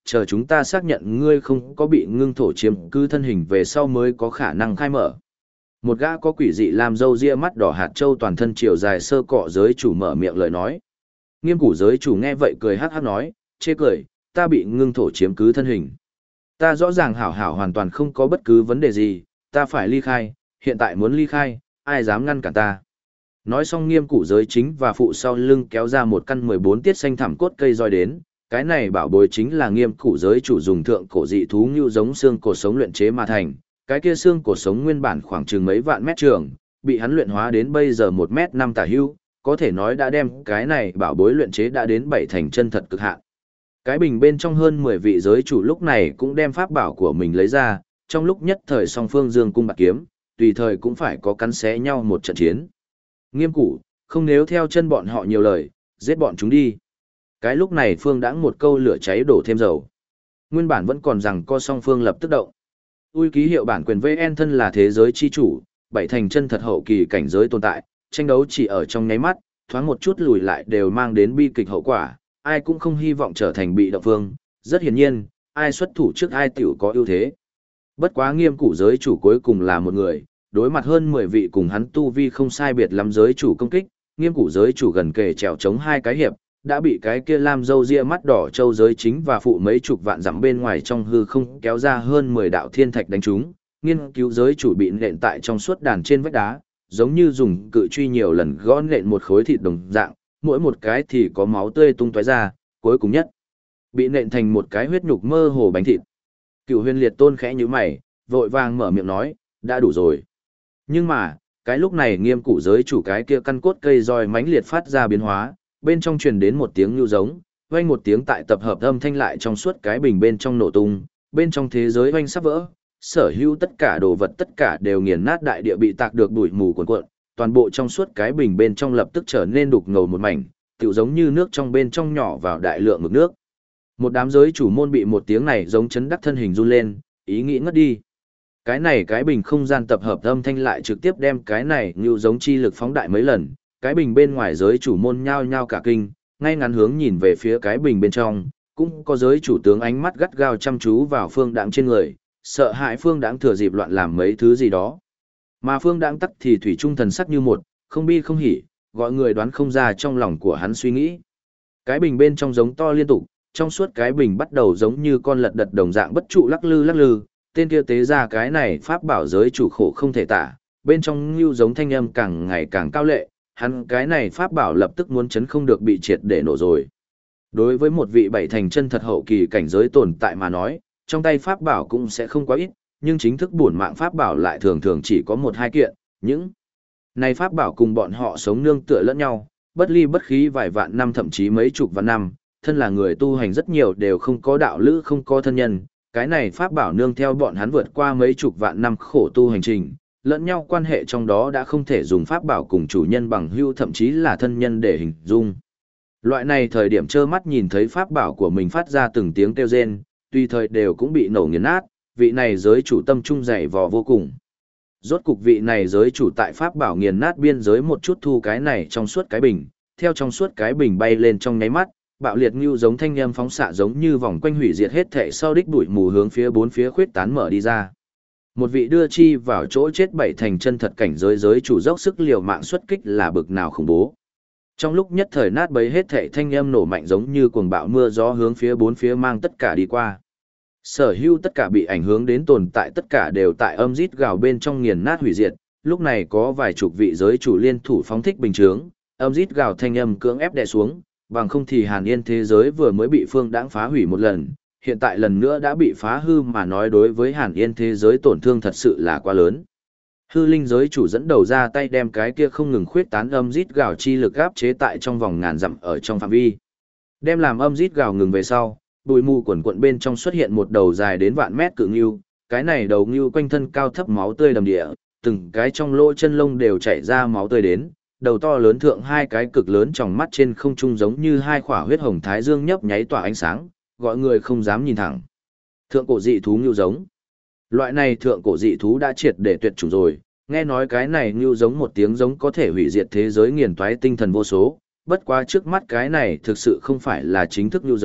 chờ chúng ta xác nhận ngươi không có bị ngưng thổ chiếm cứ thân hình về sau mới có khả năng khai mở. Một gã có quỷ dị làm râu ria mắt đỏ hạt châu toàn thân chiều dài sơ cọ giới chủ mở miệng lời nói. Nghiêm củ giới chủ nghe vậy cười hắc hắc nói, chê cười, ta bị ngưng thổ chiếm cứ thân hình. Ta rõ ràng hảo hảo hoàn toàn không có bất cứ vấn đề gì, ta phải ly khai, hiện tại muốn ly khai, ai dám ngăn cản ta. Nói xong nghiêm củ giới chính và phụ sau lưng kéo ra một căn 14 tiết xanh thẳm cốt cây roi đến, cái này bảo bối chính là nghiêm củ giới chủ dùng thượng cổ dị thú như giống xương cổ sống luyện chế mà thành, cái kia xương cổ sống nguyên bản khoảng chừng mấy vạn mét trường, bị hắn luyện hóa đến bây giờ 1m5 tả hưu, có thể nói đã đem cái này bảo bối luyện chế đã đến 7 thành chân thật cực hạn. Cái bình bên trong hơn 10 vị giới chủ lúc này cũng đem pháp bảo của mình lấy ra, trong lúc nhất thời song phương dương cung bạc kiếm, tùy thời cũng phải có cắn xé nhau một trận chiến. Nghiêm củ, không nếu theo chân bọn họ nhiều lời, giết bọn chúng đi. Cái lúc này Phương Đãng một câu lửa cháy đổ thêm dầu. Nguyên bản vẫn còn rằng co song phương lập tức động. Ui ký hiệu bản quyền VN thân là thế giới chi chủ, 7 thành chân thật hậu kỳ cảnh giới tồn tại, tranh đấu chỉ ở trong nháy mắt, thoáng một chút lùi lại đều mang đến bi kịch hậu quả, ai cũng không hy vọng trở thành bị động phương, rất hiển nhiên, ai xuất thủ trước ai tiểu có ưu thế. Bất quá nghiêm củ giới chủ cuối cùng là một người, đối mặt hơn 10 vị cùng hắn tu vi không sai biệt lắm giới chủ công kích, nghiêm củ giới chủ gần kề trèo chống hai cái hiệp, đã bị cái kia lam dâu ria mắt đỏ châu giới chính và phụ mấy chục vạn dặm bên ngoài trong hư không kéo ra hơn 10 đạo thiên thạch đánh trúng, nghiên cứu giới chủ bị nện tại trong suốt đàn trên vách đá, giống như dùng cự truy nhiều lần gõ nện một khối thịt đồng dạng, mỗi một cái thì có máu tươi tung tóe ra, cuối cùng nhất bị nện thành một cái huyết nhục mơ hồ bánh thịt. Cựu Huyền Liệt Tôn khẽ nhíu mày, vội vàng mở miệng nói, đã đủ rồi. Nhưng mà, cái lúc này nghiêm củ giới chủ cái kia căn cốt cây roi mãnh liệt phát ra biến hóa, bên trong truyền đến một tiếng nhu giống, vang một tiếng tại tập hợp âm thanh lại trong suốt cái bình bên trong nổ tung, bên trong thế giới vang sắp vỡ, sở hữu tất cả đồ vật tất cả đều nghiền nát, đại địa bị tạc được bụi mù cuồn cuộn, toàn bộ trong suốt cái bình bên trong lập tức trở nên đục ngầu một mảnh, tựu giống như nước trong bên trong nhỏ vào đại lượng mực nước. Một đám giới chủ môn bị một tiếng này giống chấn đắc thân hình run lên, ý nghĩ ngất đi. Cái này cái bình không gian tập hợp âm thanh lại trực tiếp đem cái này như giống chi lực phóng đại mấy lần, cái bình bên ngoài giới chủ môn nhao nhao cả kinh, ngay ngắn hướng nhìn về phía cái bình bên trong, cũng có giới chủ tướng ánh mắt gắt gao chăm chú vào Phương Đãng trên người, sợ hãi Phương Đãng thừa dịp loạn làm mấy thứ gì đó. Mà Phương Đãng tắc thì thủy trung thần sắc như một, không bi không hỉ, gọi người đoán không ra trong lòng của hắn suy nghĩ. Cái bình bên trong giống to liên tục, trong suốt cái bình bắt đầu giống như con lật đật đồng dạng bất trụ lắc lư, tên kia tế ra cái này pháp bảo giới chủ khổ không thể tả, bên trong như giống thanh âm càng ngày càng cao lệ, hắn cái này pháp bảo lập tức muốn chấn không được bị triệt để nổ rồi. Đối với một vị 7 thành chân thật hậu kỳ cảnh giới tồn tại mà nói, trong tay pháp bảo cũng sẽ không quá ít, nhưng chính thức bổn mạng pháp bảo lại thường thường chỉ có 1-2 kiện, những này pháp bảo cùng bọn họ sống nương tựa lẫn nhau, bất ly bất khí vài vạn năm thậm chí mấy chục vạn năm, thân là người tu hành rất nhiều đều không có đạo lữ không có thân nhân, cái này pháp bảo nương theo bọn hắn vượt qua mấy chục vạn năm khổ tu hành trình, lẫn nhau quan hệ trong đó đã không thể dùng pháp bảo cùng chủ nhân bằng hữu thậm chí là thân nhân để hình dung. Loại này thời điểm trơ mắt nhìn thấy pháp bảo của mình phát ra từng tiếng kêu rên, tùy thời đều cũng bị nổ nghiền nát, vị này giới chủ tâm trung dày vò vô cùng. Rốt cục vị này giới chủ tại pháp bảo nghiền nát biên giới một chút thu cái này trong suốt cái bình, theo trong suốt cái bình bay lên trong nháy mắt, bạo liệt như giống thanh âm phóng xạ giống như vòng quanh hủy diệt hết thể sau đích bụi mù hướng phía bốn phía khuyết tán mở đi ra. Một vị đưa chi vào chỗ chết 7 thành chân thật cảnh giới chủ dốc sức liều mạng xuất kích là bực nào khủng bố. Trong lúc nhất thời nát bấy hết thể thanh âm nổ mạnh giống như cuồng bạo mưa gió hướng phía bốn phía mang tất cả đi qua. Sở hữu tất cả bị ảnh hưởng đến tồn tại tất cả đều tại âm rít gào bên trong nghiền nát hủy diệt, lúc này có vài chục vị giới chủ liên thủ phóng thích bình chướng, âm rít gào thanh âm cưỡng ép đè xuống, bằng không thì Hàn Yên thế giới vừa mới bị Phương Đãng phá hủy một lần, hiện tại lần nữa đã bị phá hư mà nói đối với Hàn Yên thế giới tổn thương thật sự là quá lớn. Hư linh giới chủ dẫn đầu ra tay đem cái kia không ngừng khuyết tán âm rít gào chi lực áp chế tại trong vòng ngàn dặm ở trong phạm vi. Đem làm âm rít gào ngừng về sau, bụi mù quần quận bên trong xuất hiện một đầu dài đến vạn mét cự ngưu, cái này đầu ngưu quanh thân cao thấp máu tươi đầm địa, từng cái trong lỗ chân lông đều chảy ra máu tươi đến, đầu to lớn thượng hai cái cực lớn tròng mắt trên không trung giống như hai khỏa huyết hồng thái dương nhấp nháy tỏa ánh sáng, gọi người không dám nhìn thẳng. Thượng cổ dị thú ngưu giống. Loại này thượng cổ dị thú đã triệt để tuyệt chủng rồi, nghe nói cái này ngưu giống một tiếng giống có thể hủy diệt thế giới nghiền toái tinh thần vô số, bất quá trước mắt cái này thực sự không phải là chính thức ngưu giống,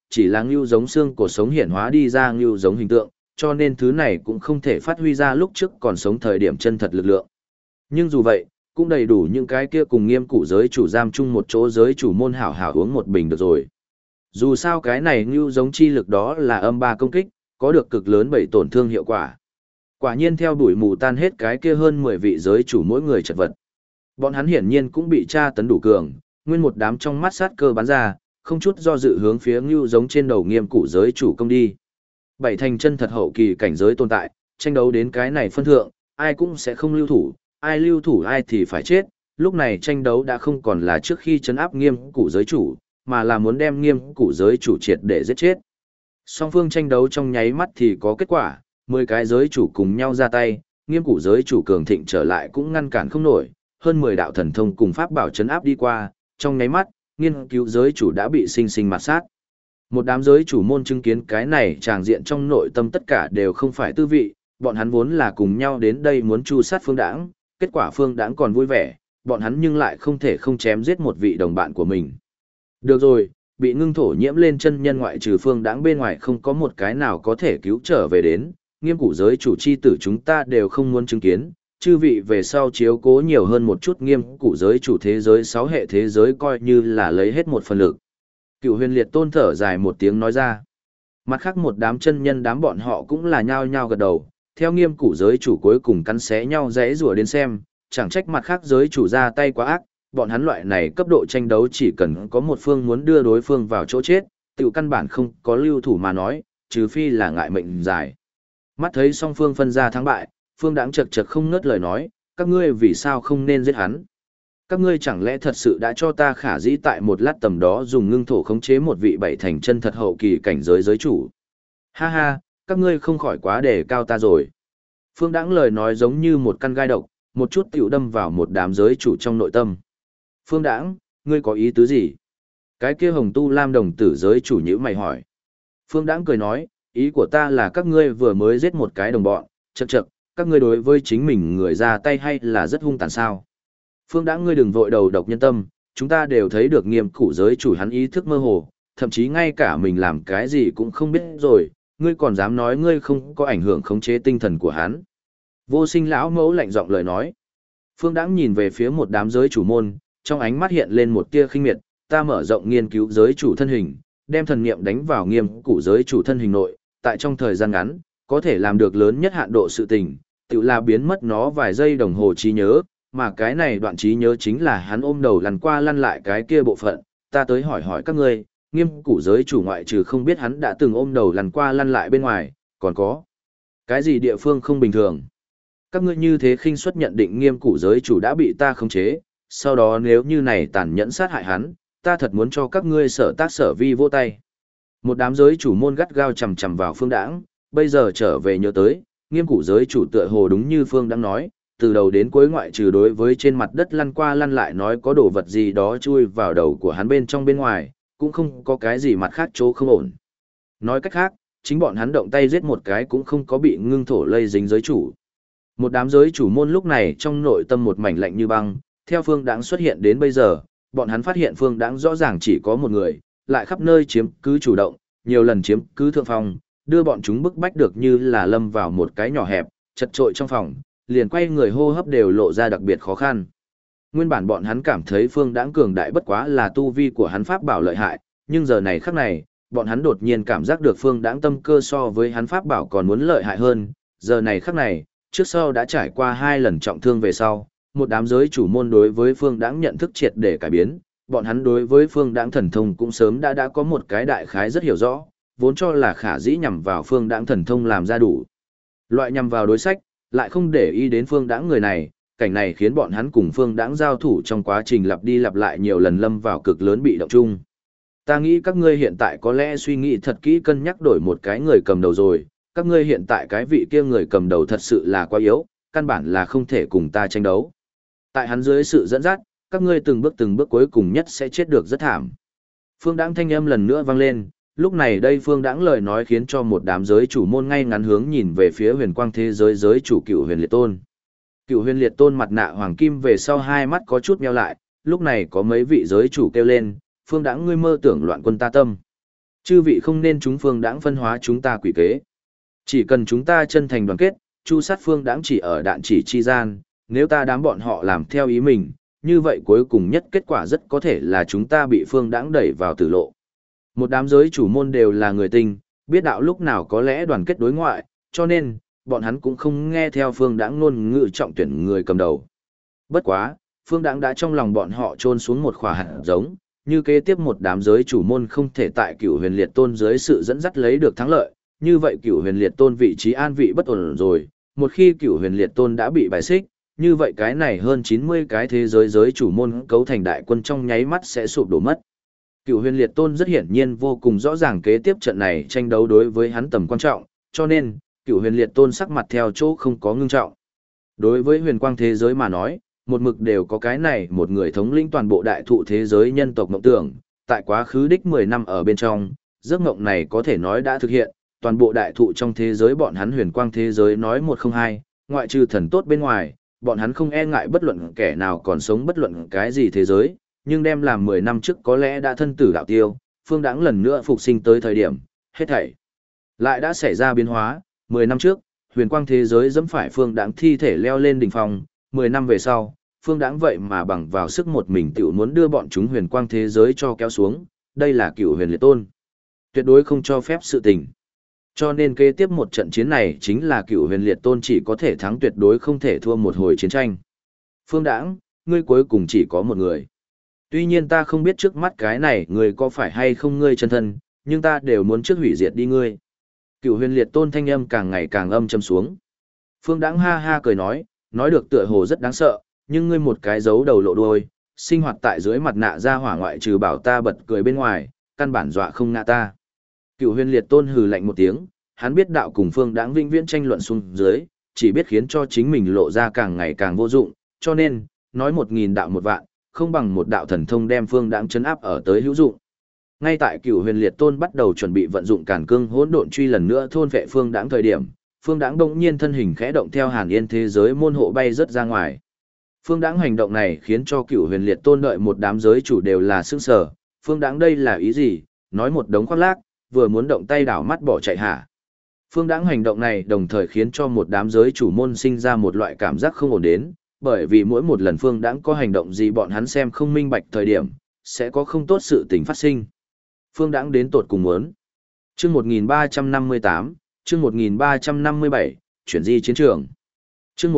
chỉ là ngưu giống xương cổ sống hiển hóa đi ra ngưu giống hình tượng, cho nên thứ này cũng không thể phát huy ra lúc trước còn sống thời điểm chân thật lực lượng. Nhưng dù vậy, cũng đầy đủ những cái kia cùng Nghiêm Cụ giới chủ giam chung một chỗ giới chủ môn hảo hảo uống một bình được rồi. Dù sao cái này ngưu giống chi lực đó là âm 3 công kích, có được cực lớn bảy tổn thương hiệu quả. Quả nhiên theo đuổi mù tan hết cái kia hơn 10 vị giới chủ mỗi người chật vật. Bọn hắn hiển nhiên cũng bị tra tấn đủ cường, nguyên một đám trong mắt sát cơ bắn ra, không chút do dự hướng phía ngưu giống trên đầu Nghiêm Cụ giới chủ công đi. Bảy thành chân thật hậu kỳ cảnh giới tồn tại, tranh đấu đến cái này phân thượng, ai cũng sẽ không lưu thủ, ai lưu thủ ai thì phải chết. Lúc này tranh đấu đã không còn là trước khi trấn áp Nghiêm Cụ giới chủ, mà là muốn đem Nghiêm Cụ giới chủ triệt để giết chết. Song phương tranh đấu trong nháy mắt thì có kết quả, 10 cái giới chủ cùng nhau ra tay, Nghiêm Cụ giới chủ cường thịnh trở lại cũng ngăn cản không nổi, hơn 10 đạo thần thông cùng pháp bảo trấn áp đi qua, trong nháy mắt, nghiên cứu giới chủ đã bị sinh sinh mạt sát. Một đám giới chủ môn chứng kiến cái này tràng diện trong nội tâm tất cả đều không phải tư vị, bọn hắn vốn là cùng nhau đến đây muốn tru sát Phương Đãng, kết quả Phương Đãng còn vui vẻ, bọn hắn nhưng lại không thể không chém giết một vị đồng bạn của mình. Được rồi, bị ngưng thổ nhiễm lên chân nhân ngoại trừ Phương Đãng bên ngoài không có một cái nào có thể cứu trở về đến, Nghiêm Cụ giới chủ chi tử chúng ta đều không muốn chứng kiến, chư vị về sau chiếu cố nhiều hơn một chút Nghiêm Cụ giới chủ thế giới 6 hệ thế giới coi như là lấy hết một phần lực. Cựu Huyền Liệt Tôn thở dài một tiếng nói ra. Mặt khác một đám chân nhân đám bọn họ cũng là nhao nhao gật đầu, theo Nghiêm Cụ giới chủ cuối cùng cắn xé nhau rẽ rủa đến xem, chẳng trách mặt khác giới chủ ra tay quá ác, bọn hắn loại này cấp độ tranh đấu chỉ cần có một phương muốn đưa đối phương vào chỗ chết, tiểu căn bản không có lưu thủ mà nói, trừ phi là ngại mệnh dài. Mắt thấy song phương phân ra thắng bại, Phương Đãng chật chật không ngớt lời nói, các ngươi vì sao không nên giết hắn? Các ngươi chẳng lẽ thật sự đã cho ta khả dĩ tại một lát tầm đó dùng ngưng thổ khống chế một vị bảy thành chân thật hậu kỳ cảnh giới giới chủ? Ha ha, các ngươi không khỏi quá đề cao ta rồi. Phương Đãng lời nói giống như một căn gai độc, một chút tiểu đâm vào một đám giới chủ trong nội tâm. Phương Đãng, ngươi có ý tứ gì? Cái kia Hồng Tu Lam đồng tử giới chủ nhữ mày hỏi. Phương Đãng cười nói, ý của ta là các ngươi vừa mới giết một cái đồng bọn, chậc chậc, các ngươi đối với chính mình người ra tay hay là rất hung tàn sao? Phương Đãng ngươi đừng vội đầu độc nhân tâm, chúng ta đều thấy được Nghiêm Cụ giới chủ hắn ý thức mơ hồ, thậm chí ngay cả mình làm cái gì cũng không biết rồi, ngươi còn dám nói ngươi không có ảnh hưởng khống chế tinh thần của hắn. Vô Sinh lão mẫu lạnh giọng lời nói. Phương Đãng nhìn về phía một đám giới chủ môn, trong ánh mắt hiện lên một tia khinh miệt, ta mở rộng nghiên cứu giới chủ thân hình, đem thần niệm đánh vào Nghiêm Cụ giới chủ thân hình nội, tại trong thời gian ngắn, có thể làm được lớn nhất hạn độ sự tình, tự là biến mất nó vài giây đồng hồ trí nhớ, mà cái này đoạn trí nhớ chính là hắn ôm đầu lăn qua lăn lại cái kia bộ phận, ta tới hỏi hỏi các ngươi, Nghiêm Cụ giới chủ ngoại trừ không biết hắn đã từng ôm đầu lăn qua lăn lại bên ngoài, còn có cái gì địa phương không bình thường? Các ngươi như thế khinh suất nhận định Nghiêm Cụ giới chủ đã bị ta khống chế, sau đó nếu như này tàn nhẫn sát hại hắn, ta thật muốn cho các ngươi sở tác sở vi vô tay. Một đám giới chủ môn gắt gao chầm chầm vào Phương Đãng, bây giờ trở về nhớ tới, Nghiêm Cụ giới chủ tựa hồ đúng như Phương Đãng nói, từ đầu đến cuối ngoại trừ đối với trên mặt đất lăn qua lăn lại nói có đồ vật gì đó chui vào đầu của hắn bên trong bên ngoài, cũng không có cái gì mặt khác chỗ không ổn. Nói cách khác, chính bọn hắn động tay giết một cái cũng không có bị ngưng thổ lây dính giới chủ. Một đám giới chủ môn lúc này trong nội tâm một mảnh lạnh như băng, theo Phương Đãng xuất hiện đến bây giờ, bọn hắn phát hiện Phương Đãng rõ ràng chỉ có một người, lại khắp nơi chiếm cứ chủ động, nhiều lần chiếm cứ thượng phòng, đưa bọn chúng bức bách được như là lâm vào một cái nhỏ hẹp, chật trội trong phòng, liền quay người hô hấp đều lộ ra đặc biệt khó khăn. Nguyên bản bọn hắn cảm thấy Phương Đãng cường đại bất quá là tu vi của hắn pháp bảo lợi hại, nhưng giờ này khắc này, bọn hắn đột nhiên cảm giác được Phương Đãng tâm cơ so với hắn pháp bảo còn muốn lợi hại hơn, giờ này khắc này, trước sau đã trải qua 2 lần trọng thương về sau, một đám giới chủ môn đối với Phương Đãng nhận thức triệt để cải biến, bọn hắn đối với Phương Đãng thần thông cũng sớm đã có một cái đại khái rất hiểu rõ, vốn cho là khả dĩ nhằm vào Phương Đãng thần thông làm ra đủ loại nhằm vào đối sách, lại không để ý đến Phương Đãng người này, cảnh này khiến bọn hắn cùng Phương Đãng giao thủ trong quá trình lặp đi lặp lại nhiều lần lâm vào cực lớn bị động chung. Ta nghĩ các ngươi hiện tại có lẽ suy nghĩ thật kỹ cân nhắc đổi một cái người cầm đầu rồi, các ngươi hiện tại cái vị kia người cầm đầu thật sự là quá yếu, căn bản là không thể cùng ta tranh đấu. Tại hắn dưới sự dẫn dắt, các ngươi từng bước cuối cùng nhất sẽ chết được rất thảm. Phương Đãng thanh âm lần nữa vang lên, lúc này đây Phương Đãng lời nói khiến cho một đám giới chủ môn ngay ngắn hướng nhìn về phía huyền quang thế giới giới chủ Cựu Huyền Liệt Tôn. Cựu Huyền Liệt Tôn mặt nạ hoàng kim về sau hai mắt có chút nheo lại, lúc này có mấy vị giới chủ kêu lên, Phương Đãng ngươi mơ tưởng loạn quân ta tâm. Chư vị không nên chúng phương đãng phân hóa chúng ta quỷ kế. Chỉ cần chúng ta chân thành đoàn kết, chu sát phương đãng chỉ ở đạn chỉ chi gian, nếu ta đám bọn họ làm theo ý mình, như vậy cuối cùng nhất kết quả rất có thể là chúng ta bị phương đãng đẩy vào tử lộ. Một đám giới chủ môn đều là người tinh, biết đạo lúc nào có lẽ đoàn kết đối ngoại, cho nên, bọn hắn cũng không nghe theo phương đãng ngôn ngữ trọng tuyển người cầm đầu. Bất quá, phương đãng đã trong lòng bọn họ chôn xuống một khỏa hạt giống, như kế tiếp một đám giới chủ môn không thể tại Cửu Huyền Liệt Tôn dưới sự dẫn dắt lấy được thắng lợi, như vậy Cửu Huyền Liệt Tôn vị trí an vị bất ổn rồi, một khi Cửu Huyền Liệt Tôn đã bị bài xích, như vậy cái này hơn 90 cái thế giới giới chủ môn cấu thành đại quân trong nháy mắt sẽ sụp đổ mất. Cửu Huyền Liệt Tôn rất hiển nhiên vô cùng rõ ràng kế tiếp trận này tranh đấu đối với hắn tầm quan trọng, cho nên, Cửu Huyền Liệt Tôn sắc mặt theo chỗ không có ngưng trọng. Đối với huyền quang thế giới mà nói, một mực đều có cái này một người thống lĩnh toàn bộ đại thụ thế giới nhân tộc mộng tưởng, tại quá khứ đích 10 năm ở bên trong, giấc mộng này có thể nói đã thực hiện, toàn bộ đại thụ trong thế giới bọn hắn huyền quang thế giới nói một không hai, ngoại trừ thần tốt bên ngoài, bọn hắn không e ngại bất luận kẻ nào còn sống bất luận cái gì thế giới, nhưng đem làm 10 năm trước có lẽ đã thân tử đạo tiêu, phương đãng lần nữa phục sinh tới thời điểm, hết thảy lại đã xảy ra biến hóa, 10 năm trước, huyền quang thế giới dẫm phải phương đãng thi thể leo lên đỉnh phong, 10 năm về sau, phương đãng vậy mà bằng vào sức một mình tiểu muốn đưa bọn chúng huyền quang thế giới cho kéo xuống, đây là Cửu Huyền Liệt Tôn. Tuyệt đối không cho phép sự tình. Cho nên kế tiếp một trận chiến này chính là Cửu Huyền Liệt Tôn chỉ có thể thắng tuyệt đối không thể thua một hồi chiến tranh. Phương đãng, ngươi cuối cùng chỉ có một người. Tuy nhiên ta không biết trước mắt cái này người có phải hay không ngươi chân thân, nhưng ta đều muốn trước hủy diệt đi ngươi. Cửu Huyền Liệt Tôn thanh âm càng ngày càng âm trầm xuống. Phương đãng ha ha cười nói được tựa hồ rất đáng sợ, nhưng ngươi một cái giấu đầu lộ đuôi, sinh hoạt tại dưới mặt nạ ra hỏa ngoại trừ bảo ta bật cười bên ngoài, căn bản dọa không ngã ta. Cửu Huyền Liệt Tôn hừ lạnh một tiếng, hắn biết đạo cùng Phương đãng vĩnh viễn tranh luận xuống dưới, chỉ biết khiến cho chính mình lộ ra càng ngày càng vô dụng, cho nên, nói 1000 đạo một vạn, không bằng một đạo thần thông đem Phương đãng chấn áp ở tới hữu dụng. Ngay tại Cửu Huyền Liệt Tôn bắt đầu chuẩn bị vận dụng Càn Cương Hỗn Độn Truy lần nữa thôn vệ Phương đãng thời điểm, Phương đãng bỗng nhiên thân hình khẽ động theo Hàn Yên thế giới môn hộ bay rất ra ngoài. Phương đãng hành động này khiến cho Cửu Huyền Liệt Tôn đợi một đám giới chủ đều là sững sờ, Phương đãng đây là ý gì, nói một đống khoác lác, vừa muốn động tay đảo mắt bỏ chạy hả. Phương đãng hành động này đồng thời khiến cho một đám giới chủ môn sinh ra một loại cảm giác không ổn đến, bởi vì mỗi một lần Phương đãng có hành động gì bọn hắn xem không minh bạch thời điểm, sẽ có không tốt sự tình phát sinh. Phương đãng đến tột cùng muốn. Chương 1358, chương 1357, chuyển di chiến trường. Chương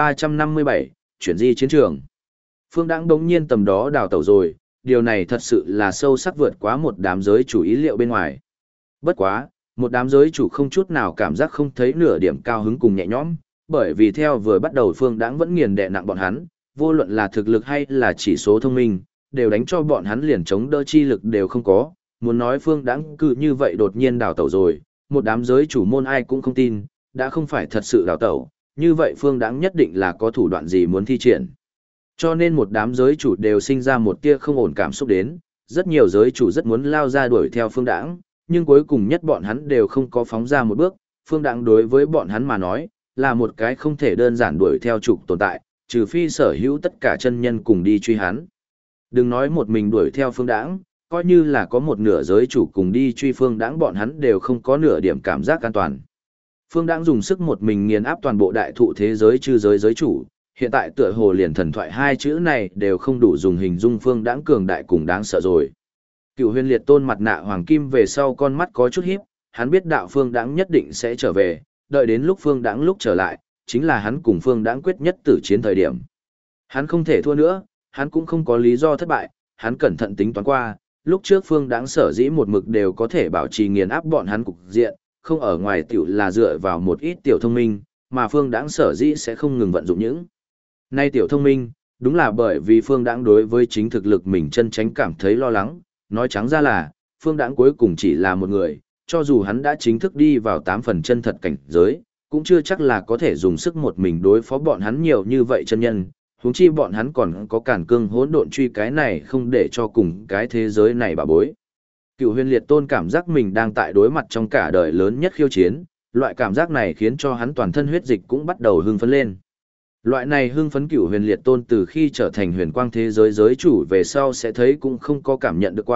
1357, chuyển di chiến trường. Phương đãng đống nhiên tầm đó đào tẩu rồi, điều này thật sự là sâu sắc vượt quá một đám giới chủ ý liệu bên ngoài. Bất quá, một đám giới chủ không chút nào cảm giác không thấy nửa điểm cao hứng cùng nhẹ nhõm, bởi vì theo vừa bắt đầu Phương đãng vẫn nghiền đè nặng bọn hắn, vô luận là thực lực hay là chỉ số thông minh, đều đánh cho bọn hắn liền chống đỡ chi lực đều không có. Muốn nói Phương đãng cứ như vậy đột nhiên đào tẩu rồi, một đám giới chủ môn ai cũng không tin, đã không phải thật sự đào tẩu, như vậy Phương đãng nhất định là có thủ đoạn gì muốn thi triển. Cho nên một đám giới chủ đều sinh ra một tia không ổn cảm xúc đến, rất nhiều giới chủ rất muốn lao ra đuổi theo Phương đãng, nhưng cuối cùng nhất bọn hắn đều không có phóng ra một bước, Phương đãng đối với bọn hắn mà nói, là một cái không thể đơn giản đuổi theo trục tồn tại, trừ phi sở hữu tất cả chân nhân cùng đi truy hắn. Đừng nói một mình đuổi theo Phương đãng, coi như là có một nửa giới chủ cùng đi truy Phương đãng bọn hắn đều không có nửa điểm cảm giác an toàn. Phương đãng dùng sức một mình nghiền áp toàn bộ đại thụ thế giới chư giới giới chủ, hiện tại tựa hồ liền thần thoại hai chữ này đều không đủ dùng hình dung Phương đãng cường đại cùng đáng sợ rồi. Cửu Huyền Liệt Tôn mặt nạ hoàng kim về sau con mắt có chút híp, hắn biết đạo Phương đãng nhất định sẽ trở về, đợi đến lúc Phương đãng lúc trở lại, chính là hắn cùng Phương đãng quyết nhất tử chiến thời điểm. Hắn không thể thua nữa, hắn cũng không có lý do thất bại, hắn cẩn thận tính toán qua, lúc trước Phương đãng sở dĩ một mực đều có thể bảo trì nghiền áp bọn hắn cục diện, không ở ngoài tiểu là dựa vào một ít tiểu thông minh, mà Phương đãng sở dĩ sẽ không ngừng vận dụng những. Nay tiểu thông minh, đúng là bởi vì Phương đãng đối với chính thực lực mình chân tránh cảm thấy lo lắng, nói trắng ra là, Phương đãng cuối cùng chỉ là một người, cho dù hắn đã chính thức đi vào 8 phần chân thật cảnh giới, cũng chưa chắc là có thể dùng sức một mình đối phó bọn hắn nhiều như vậy chân nhân, huống chi bọn hắn còn có Càn Cương Hỗn Độn Truy cái này không để cho cùng cái thế giới này bà bối. Cửu Huyền Liệt Tôn cảm giác mình đang tại đối mặt trong cả đời lớn nhất khiêu chiến, loại cảm giác này khiến cho hắn toàn thân huyết dịch cũng bắt đầu hưng phấn lên. Loại này hưng phấn Cửu Huyền Liệt Tôn từ khi trở thành huyền quang thế giới giới chủ về sau sẽ thấy cũng không có cảm nhận được qua,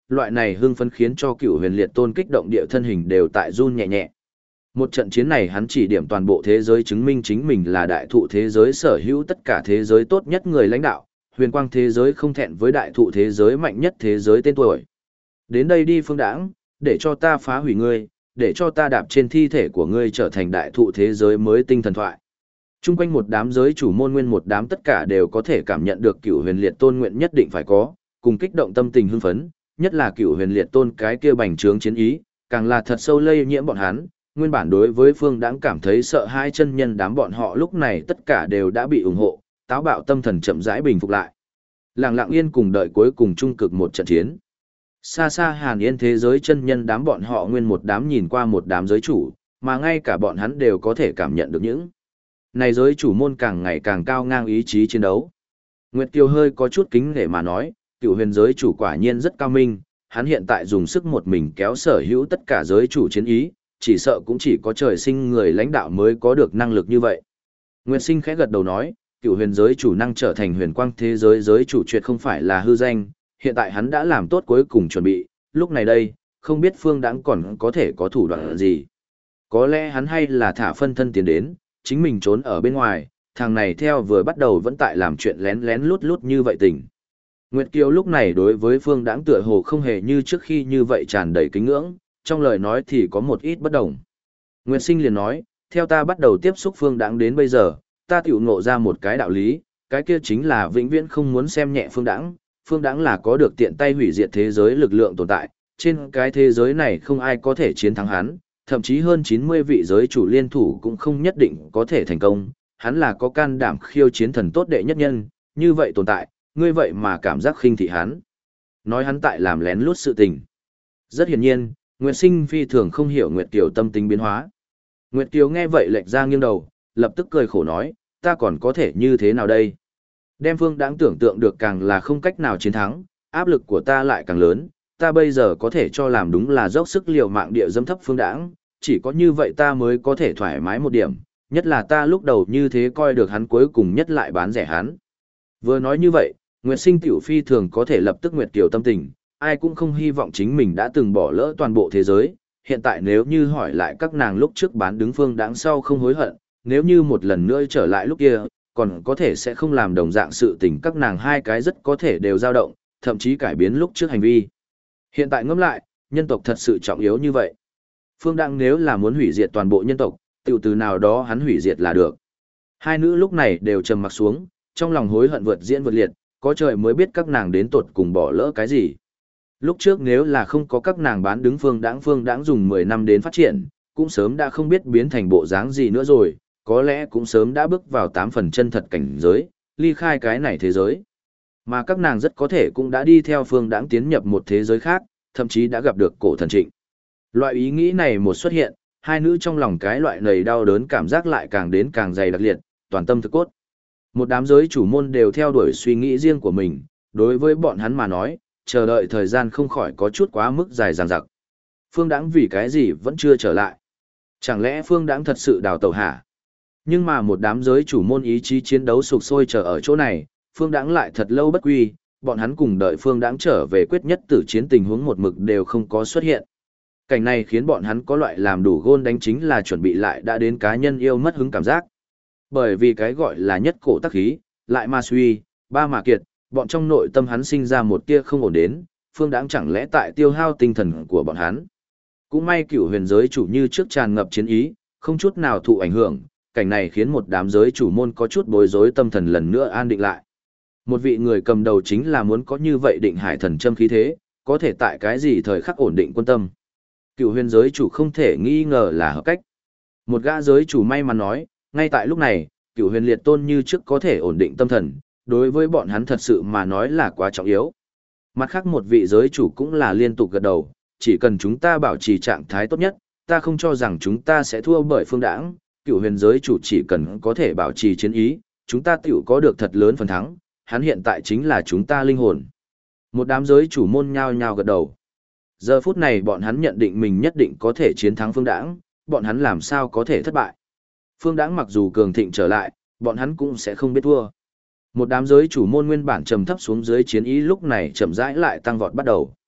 loại này hưng phấn khiến cho Cửu Huyền Liệt Tôn kích động địa thân hình đều tại run nhẹ nhẹ. Một trận chiến này hắn chỉ điểm toàn bộ thế giới chứng minh chính mình là đại thụ thế giới sở hữu tất cả thế giới tốt nhất người lãnh đạo, huyền quang thế giới không thẹn với đại thụ thế giới mạnh nhất thế giới tên tuổi. Đến đây đi Phương Đãng, để cho ta phá hủy ngươi, để cho ta đạp trên thi thể của ngươi trở thành đại thụ thế giới mới tinh thần thoại. Trung quanh một đám giới chủ môn nguyên một đám tất cả đều có thể cảm nhận được Cửu Huyền Liệt Tôn nguyện nhất định phải có, cùng kích động tâm tình hưng phấn, nhất là Cửu Huyền Liệt Tôn cái kia bành trướng chiến ý, càng là thật sâu lây nhiễm bọn hắn. Nguyên bản đối với Phương Đãng cảm thấy sợ hai chân nhân đám bọn họ lúc này tất cả đều đã bị ủng hộ, táo bạo tâm thần chậm rãi bình phục lại. Lặng lặng yên cùng đợi cuối cùng trung cực một trận chiến. Xa xa Hàn Yên thế giới chân nhân đám bọn họ nguyên một đám nhìn qua một đám giới chủ, mà ngay cả bọn hắn đều có thể cảm nhận được những này giới chủ môn càng ngày càng cao ngang ý chí chiến đấu. Nguyệt Kiều hơi có chút kính nể mà nói, Cửu Huyền giới chủ quả nhiên rất cao minh, hắn hiện tại dùng sức một mình kéo sở hữu tất cả giới chủ chiến ý, chỉ sợ cũng chỉ có trời sinh người lãnh đạo mới có được năng lực như vậy. Nguyệt Sinh khẽ gật đầu nói, Cửu Huyền giới chủ năng trở thành huyền quang thế giới giới chủ tuyệt không phải là hư danh, hiện tại hắn đã làm tốt cuối cùng chuẩn bị, lúc này đây, không biết Phương Đãng còn có thể có thủ đoạn gì. Có lẽ hắn hay là thả phân thân tiến đến, chính mình trốn ở bên ngoài, thằng này theo vừa bắt đầu vẫn tại làm chuyện lén lén lút lút như vậy tình. Nguyệt Kiều lúc này đối với Phương Đãng tựa hồ không hề như trước khi như vậy tràn đầy kính ngưỡng, trong lời nói thì có một ít bất đồng. Nguyệt Sinh liền nói, theo ta bắt đầu tiếp xúc Phương Đãng đến bây giờ, ta tiểu ngộ ra một cái đạo lý, cái kia chính là vĩnh viễn không muốn xem nhẹ Phương Đãng. Phương Đãng là có được tiện tay hủy diệt thế giới lực lượng tồn tại, trên cái thế giới này không ai có thể chiến thắng hắn, thậm chí hơn 90 vị giới chủ liên thủ cũng không nhất định có thể thành công, hắn là có can đảm khiêu chiến thần tốt đệ nhất nhân, như vậy tồn tại, ngươi vậy mà cảm giác khinh thị hắn. Nói hắn tại làm lén lút sự tình. Rất hiển nhiên, Nguyệt Sinh phi thường không hiểu Nguyệt Kiều tâm tính biến hóa. Nguyệt Kiều nghe vậy lệch ra nghiêng đầu, lập tức cười khổ nói, ta còn có thể như thế nào đây? Đem Phương Đãng tưởng tượng được càng là không cách nào chiến thắng, áp lực của ta lại càng lớn, ta bây giờ có thể cho làm đúng là dốc sức liều mạng địa dâm thấp Phương Đãng, chỉ có như vậy ta mới có thể thoải mái một điểm, nhất là ta lúc đầu như thế coi được hắn cuối cùng nhất lại bán rẻ hắn. Vừa nói như vậy, Nguyệt Sinh tiểu phi thường có thể lập tức Nguyệt Kiều tâm tình, ai cũng không hy vọng chính mình đã từng bỏ lỡ toàn bộ thế giới, hiện tại nếu như hỏi lại các nàng lúc trước bán đứng Phương Đãng sau không hối hận, nếu như một lần nữa trở lại lúc kia, còn có thể sẽ không làm đồng dạng sự tình, các nàng hai cái rất có thể đều dao động, thậm chí cải biến lúc trước hành vi. Hiện tại ngẫm lại, nhân tộc thật sự trọng yếu như vậy. Phương Đãng nếu là muốn hủy diệt toàn bộ nhân tộc, tiểu từ nào đó hắn hủy diệt là được. Hai nữ lúc này đều trầm mặc xuống, trong lòng hối hận vượt diễn vượt liệt, có trời mới biết các nàng đến tột cùng bỏ lỡ cái gì. Lúc trước nếu là không có các nàng bán đứng Phương Đãng dùng 10 năm đến phát triển, cũng sớm đã không biết biến thành bộ dáng gì nữa rồi, có lẽ cũng sớm đã bước vào 8 phần chân thật cảnh giới, ly khai cái này thế giới. Mà các nàng rất có thể cũng đã đi theo Phương Đãng tiến nhập một thế giới khác, thậm chí đã gặp được cổ thần Trịnh. Loại ý nghĩ này một xuất hiện, hai nữ trong lòng cái loại nầy đau đớn cảm giác lại càng đến càng dày đặc liệt, toàn tâm thực cốt. Một đám giới chủ môn đều theo đuổi suy nghĩ riêng của mình, đối với bọn hắn mà nói, chờ đợi thời gian không khỏi có chút quá mức dài dằng dặc. Phương Đãng vì cái gì vẫn chưa trở lại? Chẳng lẽ Phương Đãng thật sự đào tẩu hả? Nhưng mà một đám giới chủ môn ý chí chiến đấu sục sôi chờ ở chỗ này, Phương Đãng lại thật lâu bất quy, bọn hắn cùng đợi Phương Đãng trở về quyết nhất tử chiến tình huống một mực đều không có xuất hiện. Cảnh này khiến bọn hắn có loại làm đủ gôn đánh chính là chuẩn bị lại đã đến cá nhân yêu mất hứng cảm giác. Bởi vì cái gọi là nhất cổ tắc khí, lại mà suy, ba mà kiệt, bọn trong nội tâm hắn sinh ra một tia không ổn đến, Phương Đãng chẳng lẽ tại tiêu hao tinh thần của bọn hắn. Cũng may Cửu Huyền giới chủ như trước tràn ngập chiến ý, không chút nào thụ ảnh hưởng, cảnh này khiến một đám giới chủ môn có chút bối rối tâm thần lần nữa an định lại. Một vị người cầm đầu chính là muốn có như vậy định hải thần châm khí thế, có thể tại cái gì thời khắc ổn định quân tâm. Cửu Huyền giới chủ không thể nghi ngờ là hợp cách. Một gã giới chủ may mắn nói, ngay tại lúc này, Cửu Huyền liệt tôn như trước có thể ổn định tâm thần, đối với bọn hắn thật sự mà nói là quá trọng yếu. Mặt khác một vị giới chủ cũng là liên tục gật đầu, chỉ cần chúng ta bảo trì trạng thái tốt nhất, ta không cho rằng chúng ta sẽ thua bởi Phương Đãng. Cửu Huyền giới chủ chỉ cần có thể bảo trì chiến ý, chúng ta tiểu có được thật lớn phần thắng, hắn hiện tại chính là chúng ta linh hồn. Một đám giới chủ môn nhao nhao gật đầu. Giờ phút này bọn hắn nhận định mình nhất định có thể chiến thắng Phương Đãng, bọn hắn làm sao có thể thất bại. Phương Đãng mặc dù cường thịnh trở lại, bọn hắn cũng sẽ không biết thua. Một đám giới chủ môn nguyên bản trầm thấp xuống dưới chiến ý lúc này chậm rãi lại tăng vọt bắt đầu.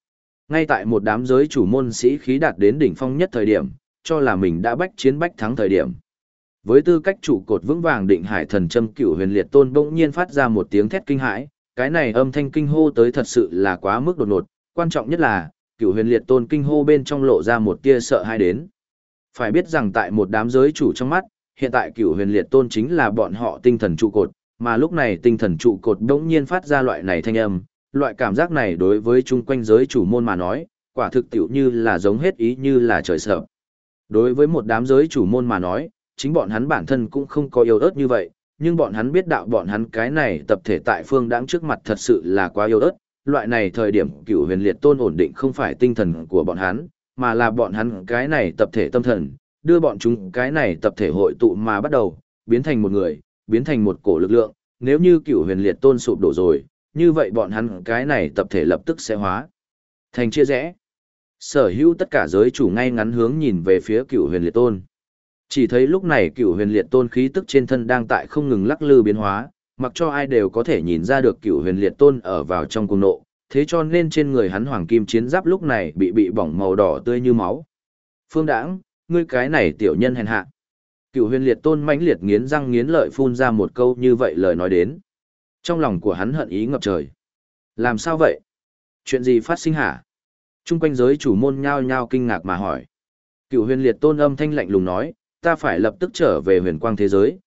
Ngay tại một đám giới chủ môn sĩ khí đạt đến đỉnh phong nhất thời điểm, cho là mình đã bách chiến bách thắng thời điểm. Với tư cách trụ cột vững vàng định hải thần châm Cửu Huyền Liệt Tôn bỗng nhiên phát ra một tiếng thét kinh hãi, cái này âm thanh kinh hô tới thật sự là quá mức đột ngột, quan trọng nhất là, Cửu Huyền Liệt Tôn kinh hô bên trong lộ ra một tia sợ hãi đến. Phải biết rằng tại một đám giới chủ trong mắt, hiện tại Cửu Huyền Liệt Tôn chính là bọn họ tinh thần trụ cột, mà lúc này tinh thần trụ cột bỗng nhiên phát ra loại này thanh âm, loại cảm giác này đối với chung quanh giới chủ môn mà nói, quả thực tiểu như là giống hết ý như là trời sợ. Đối với một đám giới chủ môn mà nói, chính bọn hắn bản thân cũng không có yếu ớt như vậy, nhưng bọn hắn biết đạo bọn hắn cái này tập thể tại phương đãng trước mặt thật sự là quá yếu ớt, loại này thời điểm Cửu Huyền Liệt Tôn ổn định không phải tinh thần của bọn hắn, mà là bọn hắn cái này tập thể tâm thần, đưa bọn chúng cái này tập thể hội tụ mà bắt đầu, biến thành một người, biến thành một cổ lực lượng, nếu như Cửu Huyền Liệt Tôn sụp đổ rồi, như vậy bọn hắn cái này tập thể lập tức sẽ hóa thành chia rẽ. Sở hữu tất cả giới chủ ngay ngắn hướng nhìn về phía Cửu Huyền Liệt Tôn. Chỉ thấy lúc này Cửu Huyền Liệt Tôn khí tức trên thân đang tại không ngừng lắc lư biến hóa, mặc cho ai đều có thể nhìn ra được Cửu Huyền Liệt Tôn ở vào trong cuồng nộ, thế cho nên trên người hắn hoàng kim chiến giáp lúc này bị bỏng màu đỏ tươi như máu. Phương Đãng, ngươi cái này tiểu nhân hèn hạ. Cửu Huyền Liệt Tôn mãnh liệt nghiến răng nghiến lợi phun ra một câu như vậy lời nói đến. Trong lòng của hắn hận ý ngập trời. Làm sao vậy? Chuyện gì phát sinh hả? Trung quanh giới chủ môn nhao nhao kinh ngạc mà hỏi. Cửu Huyền Liệt Tôn âm thanh lạnh lùng nói, ta phải lập tức trở về huyền quang thế giới,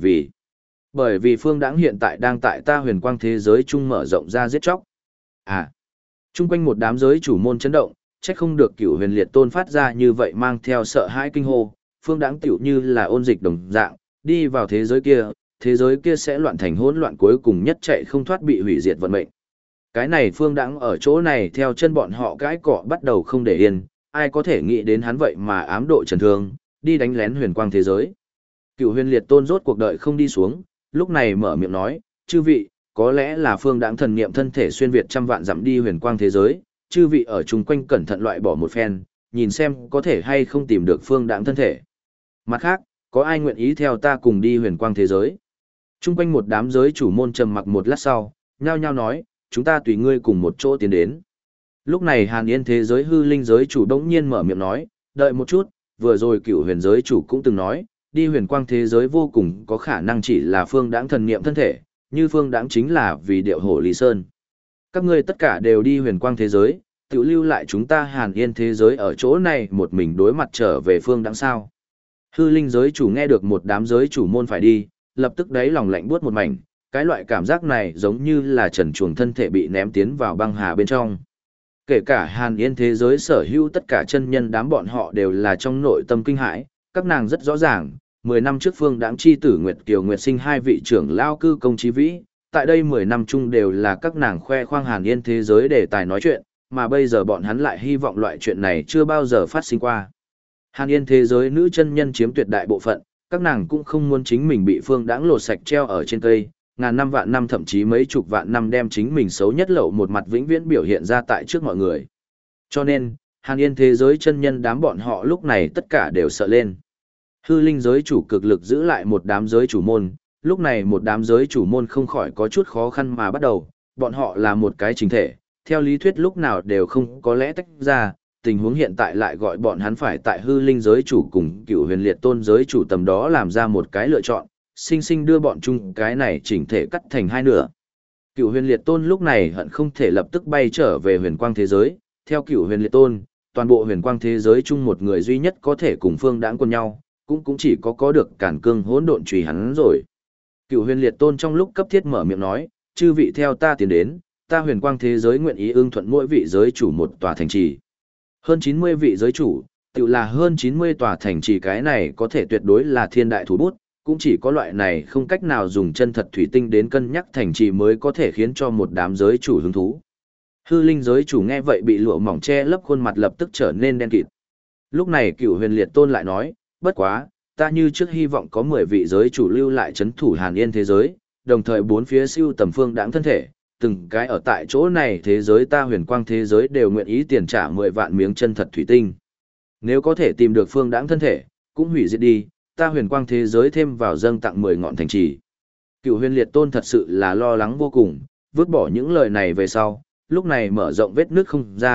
bởi vì Phương Đãng hiện tại đang tại ta huyền quang thế giới chung mở rộng ra giết chóc. À, chung quanh một đám giới chủ môn chấn động, trách không được Cửu Huyền Liệt Tôn phát ra như vậy mang theo sợ hãi kinh hô, Phương Đãng tiểu như là ôn dịch đồng dạng, đi vào thế giới kia sẽ loạn thành hỗn loạn cuối cùng nhất chạy không thoát bị hủy diệt vận mệnh. Cái này Phương Đãng ở chỗ này theo chân bọn họ cãi cọ bắt đầu không để yên, ai có thể nghĩ đến hắn vậy mà ám độ trần thương, đi đánh lén huyền quang thế giới. Cửu Huyền Liệt Tôn rốt cuộc đợi không đi xuống, lúc này mở miệng nói, chư vị, có lẽ là Phương Đãng thần niệm thân thể xuyên việt trăm vạn dặm đi huyền quang thế giới, chư vị ở chung quanh cẩn thận loại bỏ một phen, nhìn xem có thể hay không tìm được Phương Đãng thân thể. Mặt khác, có ai nguyện ý theo ta cùng đi huyền quang thế giới? Chung quanh một đám giới chủ môn trầm mặc một lát sau, nhao nhao nói, chúng ta tùy ngươi cùng một chỗ tiến đến. Lúc này Hàn Yên thế giới hư linh giới chủ đống nhiên mở miệng nói, đợi một chút, vừa rồi Cửu Huyền giới chủ cũng từng nói, đi huyền quang thế giới vô cùng có khả năng chỉ là Phương Đãng thần niệm thân thể, như Phương Đãng chính là vì điệu hổ Lý Sơn. Các ngươi tất cả đều đi huyền quang thế giới, tự lưu lại chúng ta Hàn Yên thế giới ở chỗ này một mình đối mặt trở về Phương Đãng sao. Hư linh giới chủ nghe được một đám giới chủ môn phải đi, lập tức đáy lòng lạnh buốt một mảnh, cái loại cảm giác này giống như là trần truồng thân thể bị ném tiến vào băng hà bên trong. Kể cả Hàn Yên thế giới sở hữu tất cả chân nhân đám bọn họ đều là trong nội tâm kinh hãi, các nàng rất rõ ràng, 10 năm trước Phương Đãng chi tử Nguyệt Kiều Nguyệt Sinh hai vị trưởng lao cư công chí vĩ, tại đây 10 năm chung đều là các nàng khoe khoang Hàn Yên thế giới để tài nói chuyện, mà bây giờ bọn hắn lại hy vọng loại chuyện này chưa bao giờ phát sinh qua. Hàn Yên thế giới nữ chân nhân chiếm tuyệt đại bộ phận, các nàng cũng không muốn chính mình bị Phương Đãng lột sạch treo ở trên cây, ngàn năm vạn năm thậm chí mấy chục vạn năm đem chính mình xấu nhất lậu một mặt vĩnh viễn biểu hiện ra tại trước mọi người. Cho nên, Hàn Yên thế giới chân nhân đám bọn họ lúc này tất cả đều sợ lên. Hư linh giới chủ cực lực giữ lại một đám giới chủ môn, lúc này một đám giới chủ môn không khỏi có chút khó khăn mà bắt đầu, bọn họ là một cái chính thể, theo lý thuyết lúc nào đều không có lẽ tách ra, tình huống hiện tại lại gọi bọn hắn phải tại hư linh giới chủ cùng Cửu Huyền Liệt Tôn giới chủ tầm đó làm ra một cái lựa chọn, sinh sinh đưa bọn chung cái này chỉnh thể cắt thành hai nửa. Cửu Huyền Liệt Tôn lúc này hận không thể lập tức bay trở về huyền quang thế giới, theo Cửu Huyền Liệt Tôn, toàn bộ huyền quang thế giới chung một người duy nhất có thể cùng Phương Đãng quân nhau, cũng chỉ có được cản cương hỗn độn truy hắn rồi. Cửu Huyền Liệt Tôn trong lúc cấp thiết mở miệng nói, chư vị theo ta tiến đến, ta huyền quang thế giới nguyện ý ưng thuận mỗi vị giới chủ một tòa thành trì. Hơn 90 vị giới chủ, tự là hơn 90 tòa thành trì, cái này có thể tuyệt đối là thiên đại thủ bút, cũng chỉ có loại này không cách nào dùng chân thật thủy tinh đến cân nhắc thành trì mới có thể khiến cho một đám giới chủ hứng thú. Hư linh giới chủ nghe vậy bị lụa mỏng che lấp khuôn mặt lập tức trở nên đen kịt. Lúc này Cửu Huyền Liệt Tôn lại nói, bất quá, ta như trước hy vọng có 10 vị giới chủ lưu lại chấn thủ Hàn Yên thế giới, đồng thời bốn phía siêu tầm Phương Đãng thân thể, từng cái ở tại chỗ này thế giới ta huyền quang thế giới đều nguyện ý tiền trả 10 vạn miếng chân thật thủy tinh. Nếu có thể tìm được Phương Đãng thân thể, cũng hủy diệt đi, ta huyền quang thế giới thêm vào dâng tặng 10 ngọn thành trì. Cửu Huyền Liệt Tôn thật sự là lo lắng vô cùng, vứt bỏ những lời này về sau, lúc này mở rộng vết nước không gian,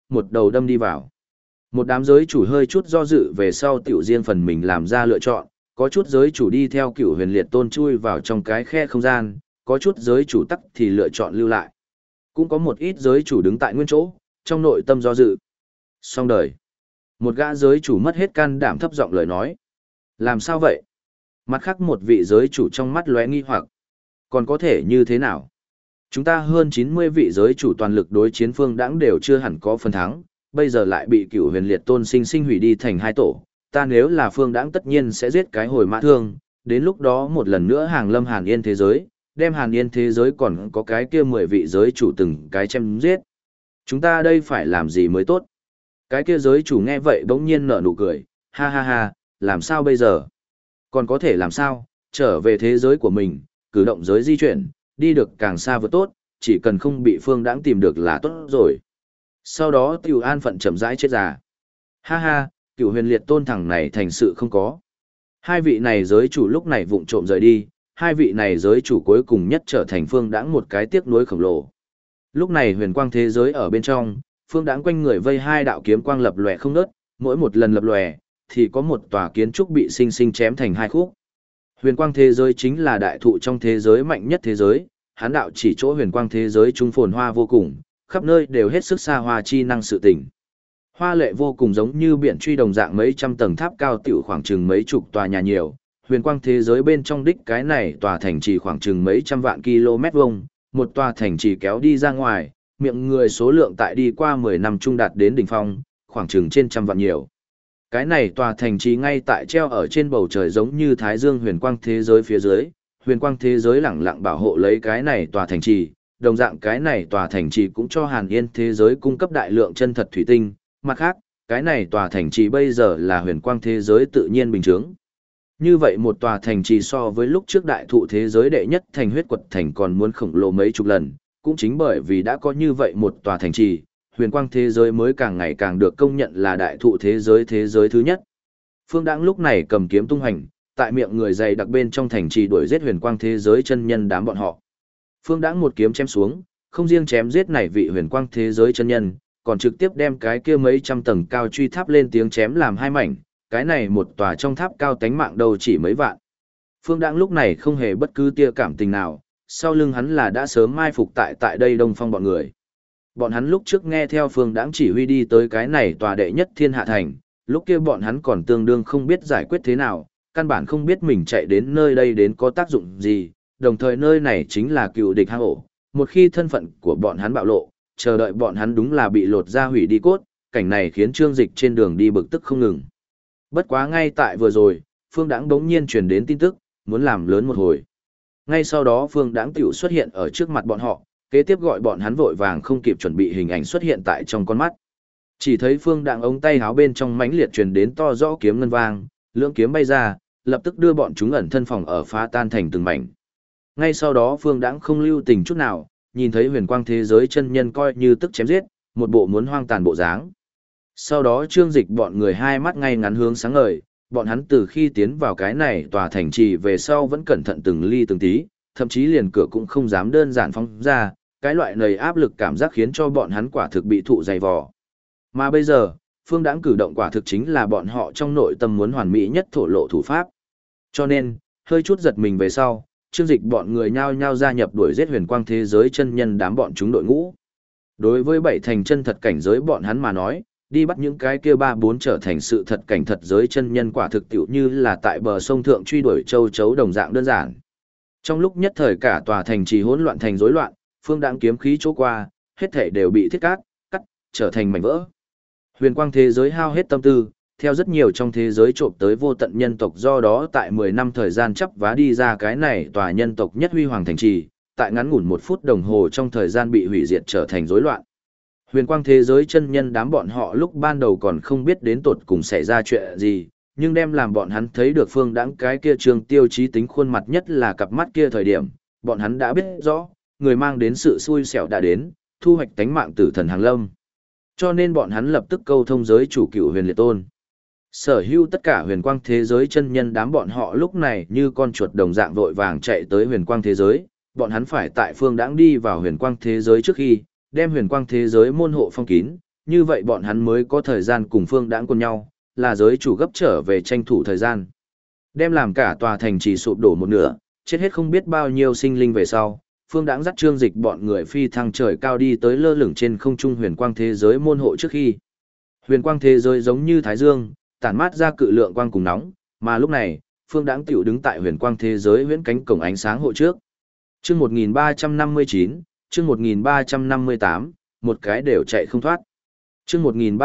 một đầu đâm đi vào. Một đám giới chủ hơi chút do dự về sau tiểu riêng phần mình làm ra lựa chọn, có chút giới chủ đi theo Cửu Huyền Liệt Tôn chui vào trong cái khe không gian, có chút giới chủ tắc thì lựa chọn lưu lại. Cũng có một ít giới chủ đứng tại nguyên chỗ, trong nội tâm do dự. Xong đời. Một gã giới chủ mất hết can đảm thấp giọng lời nói. Làm sao vậy? Mặt khác một vị giới chủ trong mắt lóe nghi hoặc. Còn có thể như thế nào? Chúng ta hơn 90 vị giới chủ toàn lực đối chiến Phương Đãng đều chưa hẳn có phần thắng, bây giờ lại bị Cửu Huyền Liệt Tôn sinh hủy đi thành hai tổ. Ta nếu là Phương Đãng tất nhiên sẽ giết cái hồi mã thương, đến lúc đó một lần nữa hàng lâm Hàn Yên thế giới, đem Hàn Yên thế giới còn có cái kia 10 vị giới chủ từng cái chém giết. Chúng ta đây phải làm gì mới tốt? Cái kia giới chủ nghe vậy bỗng nhiên nở nụ cười, ha ha ha, làm sao bây giờ? Còn có thể làm sao? Trở về thế giới của mình, cử động giới di chuyển, đi được càng xa vừa tốt, chỉ cần không bị Phương Đãng tìm được là tốt rồi. Sau đó Tiểu An phận chậm rãi chết già. Ha ha, Cửu Huyền Liệt Tôn thằng này thành sự không có. Hai vị này giới chủ lúc này vụng trộm rời đi, hai vị này giới chủ cuối cùng nhất trở thành Phương Đãng một cái tiếc nuối khổng lồ. Lúc này huyền quang thế giới ở bên trong, Phương Đãng quanh người vây hai đạo kiếm quang lập lòe không ngớt, mỗi một lần lập lòe thì có một tòa kiến trúc bị sinh sinh chém thành hai khúc. Huyền quang thế giới chính là đại thụ trong thế giới mạnh nhất thế giới, hán đạo chỉ chỗ huyền quang thế giới trung phồn hoa vô cùng, khắp nơi đều hết sức xa hoa chi năng sự tỉnh. Hoa lệ vô cùng giống như biển truy đồng dạng mấy trăm tầng tháp cao tiểu khoảng chừng mấy chục tòa nhà nhiều, huyền quang thế giới bên trong đích cái này tòa thành trì khoảng chừng mấy trăm vạn km vuông, một tòa thành trì kéo đi ra ngoài, miệng người số lượng tại đi qua 10 năm trung đạt đến đỉnh phong, khoảng chừng trên trăm vạn nhiều. Cái này tòa thành trì ngay tại treo ở trên bầu trời giống như thái dương huyền quang thế giới phía dưới, huyền quang thế giới lẳng lặng bảo hộ lấy cái này tòa thành trì, đồng dạng cái này tòa thành trì cũng cho Hàn Yên thế giới cung cấp đại lượng chân thật thủy tinh, mặt khác, cái này tòa thành trì bây giờ là huyền quang thế giới tự nhiên bình thường. Như vậy một tòa thành trì so với lúc trước đại thụ thế giới đệ nhất thành huyết quật thành còn muốn khổng lồ mấy chục lần, cũng chính bởi vì đã có như vậy một tòa thành trì, huyền quang thế giới mới càng ngày càng được công nhận là đại thụ thế giới thứ nhất. Phương Đãng lúc này cầm kiếm tung hành, tại miệng người dày đặc bên trong thành trì đuổi giết huyền quang thế giới chân nhân đám bọn họ. Phương Đãng một kiếm chém xuống, không riêng chém giết này vị huyền quang thế giới chân nhân, còn trực tiếp đem cái kia mấy trăm tầng cao truy tháp lên tiếng chém làm hai mảnh, cái này một tòa trong tháp cao tánh mạng đâu chỉ mấy vạn. Phương Đãng lúc này không hề bất cứ tia cảm tình nào, sau lưng hắn là đã sớm mai phục tại đây Đông Phong bọn người. Bọn hắn lúc trước nghe theo Phương Đãng chỉ huy đi tới cái này tòa đệ nhất thiên hạ thành, lúc kia bọn hắn còn tương đương không biết giải quyết thế nào, căn bản không biết mình chạy đến nơi đây đến có tác dụng gì, đồng thời nơi này chính là cựu địch hang ổ, một khi thân phận của bọn hắn bạo lộ, chờ đợi bọn hắn đúng là bị lột ra hủy đi cốt, cảnh này khiến Trương Dịch trên đường đi bực tức không ngừng. Bất quá ngay tại vừa rồi, Phương Đãng bỗng nhiên truyền đến tin tức, muốn làm lớn một hồi. Ngay sau đó Phương Đãng tiểu xuất hiện ở trước mặt bọn họ, kế tiếp gọi bọn hắn vội vàng không kịp chuẩn bị hình ảnh xuất hiện tại trong con mắt. Chỉ thấy Phương Đãng ống tay háo bên trong mãnh liệt truyền đến to rõ kiếm ngân vang, lưỡng kiếm bay ra, lập tức đưa bọn chúng ẩn thân phòng ở phá tan thành từng mảnh. Ngay sau đó Phương Đãng không lưu tình chút nào, nhìn thấy huyền quang thế giới chân nhân coi như tức chém giết, một bộ muốn hoang tàn bộ dáng. Sau đó Trương Dịch bọn người hai mắt ngay ngắn hướng sáng ngời, bọn hắn từ khi tiến vào cái này tòa thành trì về sau vẫn cẩn thận từng ly từng tí, thậm chí liền cửa cũng không dám đơn giản phóng ra, cái loại nầy áp lực cảm giác khiến cho bọn hắn quả thực bị thụ dày vò. Mà bây giờ, Phương Đãng cử động quả thực chính là bọn họ trong nội tâm muốn hoàn mỹ nhất thổ lộ thủ pháp. Cho nên, hơi chút giật mình về sau, Trương Dịch bọn người nhao nhao gia nhập đuổi giết huyền quang thế giới chân nhân đám bọn chúng đội ngũ. Đối với bảy thành chân thật cảnh giới bọn hắn mà nói, đi bắt những cái kia ba bốn trở thành sự thật cảnh thật giới chân nhân quả thực tiểu như là tại bờ sông thượng truy đuổi châu chấu đồng dạng đơn giản. Trong lúc nhất thời cả tòa thành trì hỗn loạn thành rối loạn, Phương Đãng kiếm khí chỗ qua, hết thảy đều bị thiết cắt, trở thành mảnh vỡ. Huyền quang thế giới hao hết tâm tư, theo rất nhiều trong thế giới trộm tới vô tận nhân tộc, do đó tại 10 năm thời gian chắp vá đi ra cái này tòa nhân tộc nhất huy hoàng thành trì, tại ngắn ngủn 1 phút đồng hồ trong thời gian bị hủy diệt trở thành rối loạn. Huyền quang thế giới chân nhân đám bọn họ lúc ban đầu còn không biết đến tột cùng xảy ra chuyện gì, nhưng đem làm bọn hắn thấy được Phương Đãng cái kia trường tiêu chí tính khuôn mặt nhất là cặp mắt kia thời điểm, bọn hắn đã biết rõ, người mang đến sự xui xẻo đã đến, thu hoạch tánh mạng tử thần hàng lâm. Cho nên bọn hắn lập tức câu thông giới chủ Cửu Huyền Liệt Tôn. Sở hữu tất cả huyền quang thế giới chân nhân đám bọn họ lúc này như con chuột đồng dạng vội vàng chạy tới huyền quang thế giới, bọn hắn phải tại Phương Đãng đi vào huyền quang thế giới trước khi, đem huyền quang thế giới môn hộ phong kín, như vậy bọn hắn mới có thời gian cùng Phương Đãng cùng nhau, là giới chủ gấp trở về tranh thủ thời gian. Đem làm cả tòa thành trì sụp đổ một nửa, chết hết không biết bao nhiêu sinh linh về sau, Phương Đãng dắt Trương Dịch bọn người phi thăng trời cao đi tới lơ lửng trên không trung huyền quang thế giới môn hộ trước khi. Huyền quang thế giới giống như thái dương, tản mát ra cự lượng quang cùng nóng, mà lúc này, Phương Đãng tiểu đứng tại huyền quang thế giới huyễn cánh cổng ánh sáng hộ trước. Chương 1359, chương 1358, một cái đều chạy không thoát. Chương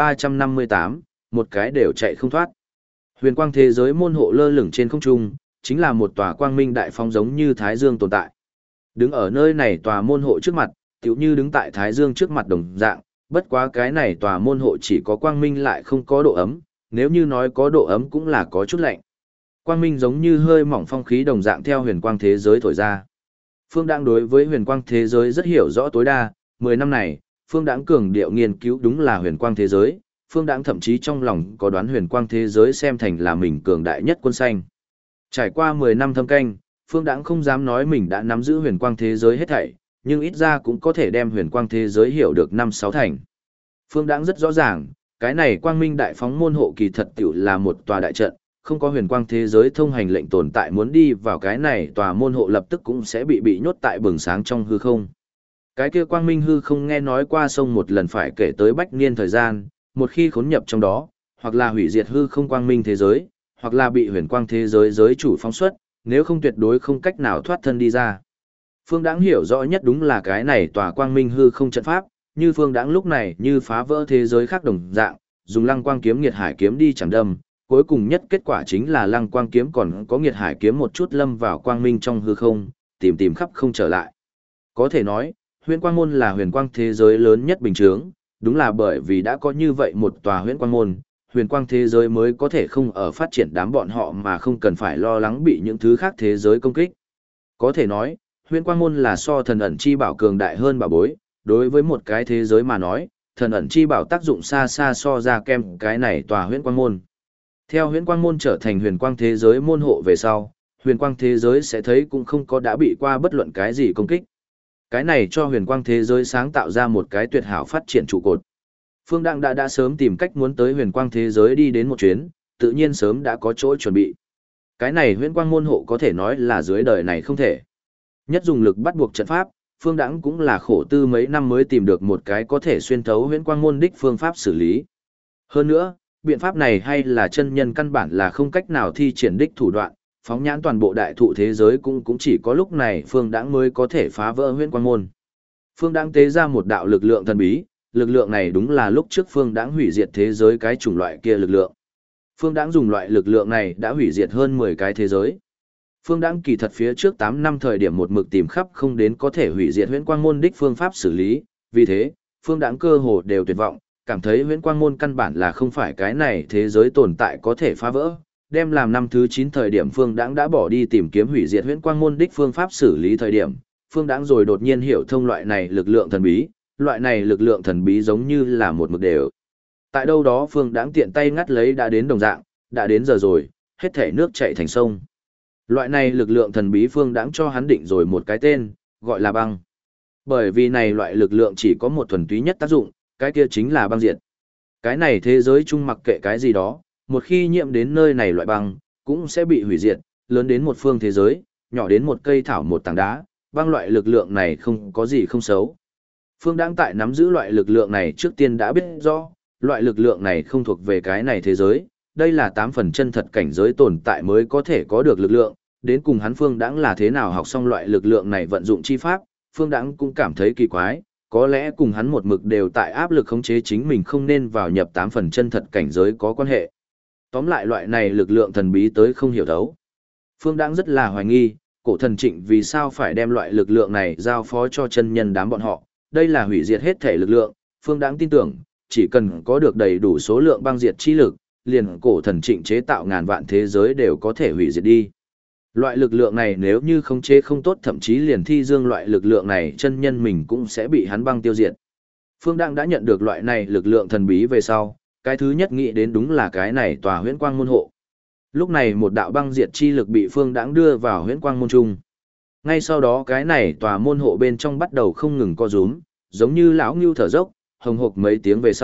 1358, một cái đều chạy không thoát. Huyền quang thế giới môn hộ lơ lửng trên không trung, chính là một tòa quang minh đại phong giống như thái dương tồn tại. Đứng ở nơi này tòa môn hộ trước mặt, tựu như đứng tại thái dương trước mặt đồng dạng, bất quá cái này tòa môn hộ chỉ có quang minh lại không có độ ấm, nếu như nói có độ ấm cũng là có chút lạnh. Quang minh giống như hơi mỏng phong khí đồng dạng theo huyền quang thế giới thổi ra. Phương Đãng đối với huyền quang thế giới rất hiểu rõ tối đa, 10 năm này, Phương Đãng cường điệu nghiên cứu đúng là huyền quang thế giới, Phương Đãng thậm chí trong lòng có đoán huyền quang thế giới xem thành là mình cường đại nhất quân xanh. Trải qua 10 năm thâm canh, Phương Đãng không dám nói mình đã nắm giữ huyền quang thế giới hết thảy, nhưng ít ra cũng có thể đem huyền quang thế giới hiểu được 5-6 thành. Phương Đãng rất rõ ràng, cái này quang minh đại phóng môn hộ kỳ thật tiểu là một tòa đại trận, không có huyền quang thế giới thông hành lệnh tồn tại muốn đi vào cái này tòa môn hộ lập tức cũng sẽ bị nhốt tại bừng sáng trong hư không. Cái kia quang minh hư không nghe nói qua sông một lần phải kể tới bách niên thời gian, một khi khốn nhập trong đó, hoặc là hủy diệt hư không quang minh thế giới, hoặc là bị huyền quang thế giới giới chủ phóng xuất, nếu không tuyệt đối không cách nào thoát thân đi ra. Phương Đãng hiểu rõ nhất đúng là cái này tòa quang minh hư không trận pháp, như Phương Đãng lúc này như phá vỡ thế giới khác đồng dạng, dùng lăng quang kiếm nghiệt hải kiếm đi chẳng đâm, cuối cùng nhất kết quả chính là lăng quang kiếm còn có nghiệt hải kiếm một chút lâm vào quang minh trong hư không, tìm khắp không trở lại. Có thể nói, huyền quang môn là huyền quang thế giới lớn nhất bình chướng, đúng là bởi vì đã có như vậy một tòa huyền quang môn, huyền quang thế giới mới có thể không ở phát triển đám bọn họ mà không cần phải lo lắng bị những thứ khác thế giới công kích. Có thể nói, huyền quang môn là so thần ẩn chi bảo cường đại hơn bảo bối, đối với một cái thế giới mà nói, thần ẩn chi bảo tác dụng xa xa so ra kem cái này tòa huyền quang môn. Theo huyền quang môn trở thành huyền quang thế giới môn hộ về sau, huyền quang thế giới sẽ thấy cũng không có đã bị qua bất luận cái gì công kích. Cái này cho huyền quang thế giới sáng tạo ra một cái tuyệt hảo phát triển trụ cột. Phương Đãng đã sớm tìm cách muốn tới huyền quang thế giới đi đến một chuyến, tự nhiên sớm đã có chỗ chuẩn bị. Cái này huyền quang môn hộ có thể nói là dưới đời này không thể. Nhất dùng lực bắt buộc trận pháp, Phương Đãng cũng là khổ tư mấy năm mới tìm được một cái có thể xuyên thấu huyền quang môn đích phương pháp xử lý. Hơn nữa, biện pháp này hay là chân nhân căn bản là không cách nào thi triển đích thủ đoạn, phóng nhãn toàn bộ đại thụ thế giới cũng chỉ có lúc này Phương Đãng mới có thể phá vỡ huyền quang môn. Phương Đãng tế ra một đạo lực lượng thần bí, lực lượng này đúng là lúc trước Phương Đãng hủy diệt thế giới cái chủng loại kia lực lượng. Phương Đãng dùng loại lực lượng này đã hủy diệt hơn 10 cái thế giới. Phương Đãng kỳ thật phía trước 8 năm thời điểm một mực tìm khắp không đến có thể hủy diệt huyễn quang môn đích phương pháp xử lý, vì thế, Phương Đãng cơ hồ đều tuyệt vọng, cảm thấy huyễn quang môn căn bản là không phải cái này thế giới tồn tại có thể phá vỡ. Đem làm năm thứ 9 thời điểm Phương Đãng đã bỏ đi tìm kiếm hủy diệt huyễn quang môn đích phương pháp xử lý thời điểm, Phương Đãng rồi đột nhiên hiểu thông loại này lực lượng thần bí, loại này lực lượng thần bí giống như là một mực đều. Tại đâu đó Phương Đãng tiện tay ngắt lấy đã đến đồng dạng, đã đến giờ rồi, hết thể nước chảy thành sông. Loại này lực lượng thần bí Phương Đãng cho hắn định rồi một cái tên, gọi là băng. Bởi vì này loại lực lượng chỉ có một thuần túy nhất tác dụng, cái kia chính là băng diệt. Cái này thế giới chung mặc kệ cái gì đó, một khi nhiễm đến nơi này loại băng, cũng sẽ bị hủy diệt, lớn đến một phương thế giới, nhỏ đến một cây thảo một tảng đá, băng loại lực lượng này không có gì không xấu. Phương Đãng tại nắm giữ loại lực lượng này trước tiên đã biết rõ, loại lực lượng này không thuộc về cái này thế giới, đây là 8 phần chân thật cảnh giới tồn tại mới có thể có được lực lượng, đến cùng hắn Phương Đãng là thế nào học xong loại lực lượng này vận dụng chi pháp, Phương Đãng cũng cảm thấy kỳ quái, có lẽ cùng hắn một mực đều tại áp lực khống chế chính mình không nên vào nhập 8 phần chân thật cảnh giới có quan hệ. Tóm lại loại này lực lượng thần bí tới không hiểu thấu. Phương Đãng rất là hoài nghi, cổ thần Trịnh vì sao phải đem loại lực lượng này giao phó cho chân nhân đám bọn họ, đây là hủy diệt hết thể lực lượng, Phương Đãng tin tưởng, chỉ cần có được đầy đủ số lượng băng diệt chi lực, liền cổ thần Trịnh chế tạo ngàn vạn thế giới đều có thể hủy diệt đi. Loại lực lượng này nếu như khống chế không tốt thậm chí liền thi dương loại lực lượng này chân nhân mình cũng sẽ bị hắn băng tiêu diệt. Phương Đãng đã nhận được loại này lực lượng thần bí về sau, cái thứ nhất nghĩ đến đúng là cái này tòa huyễn quang môn hộ. Lúc này một đạo băng diệt chi lực bị Phương Đãng đưa vào huyễn quang môn trung. Ngay sau đó cái này tòa môn hộ bên trong bắt đầu không ngừng co rúm, giống như lão ngưu thở dốc, hồng hộc mấy tiếng về sau,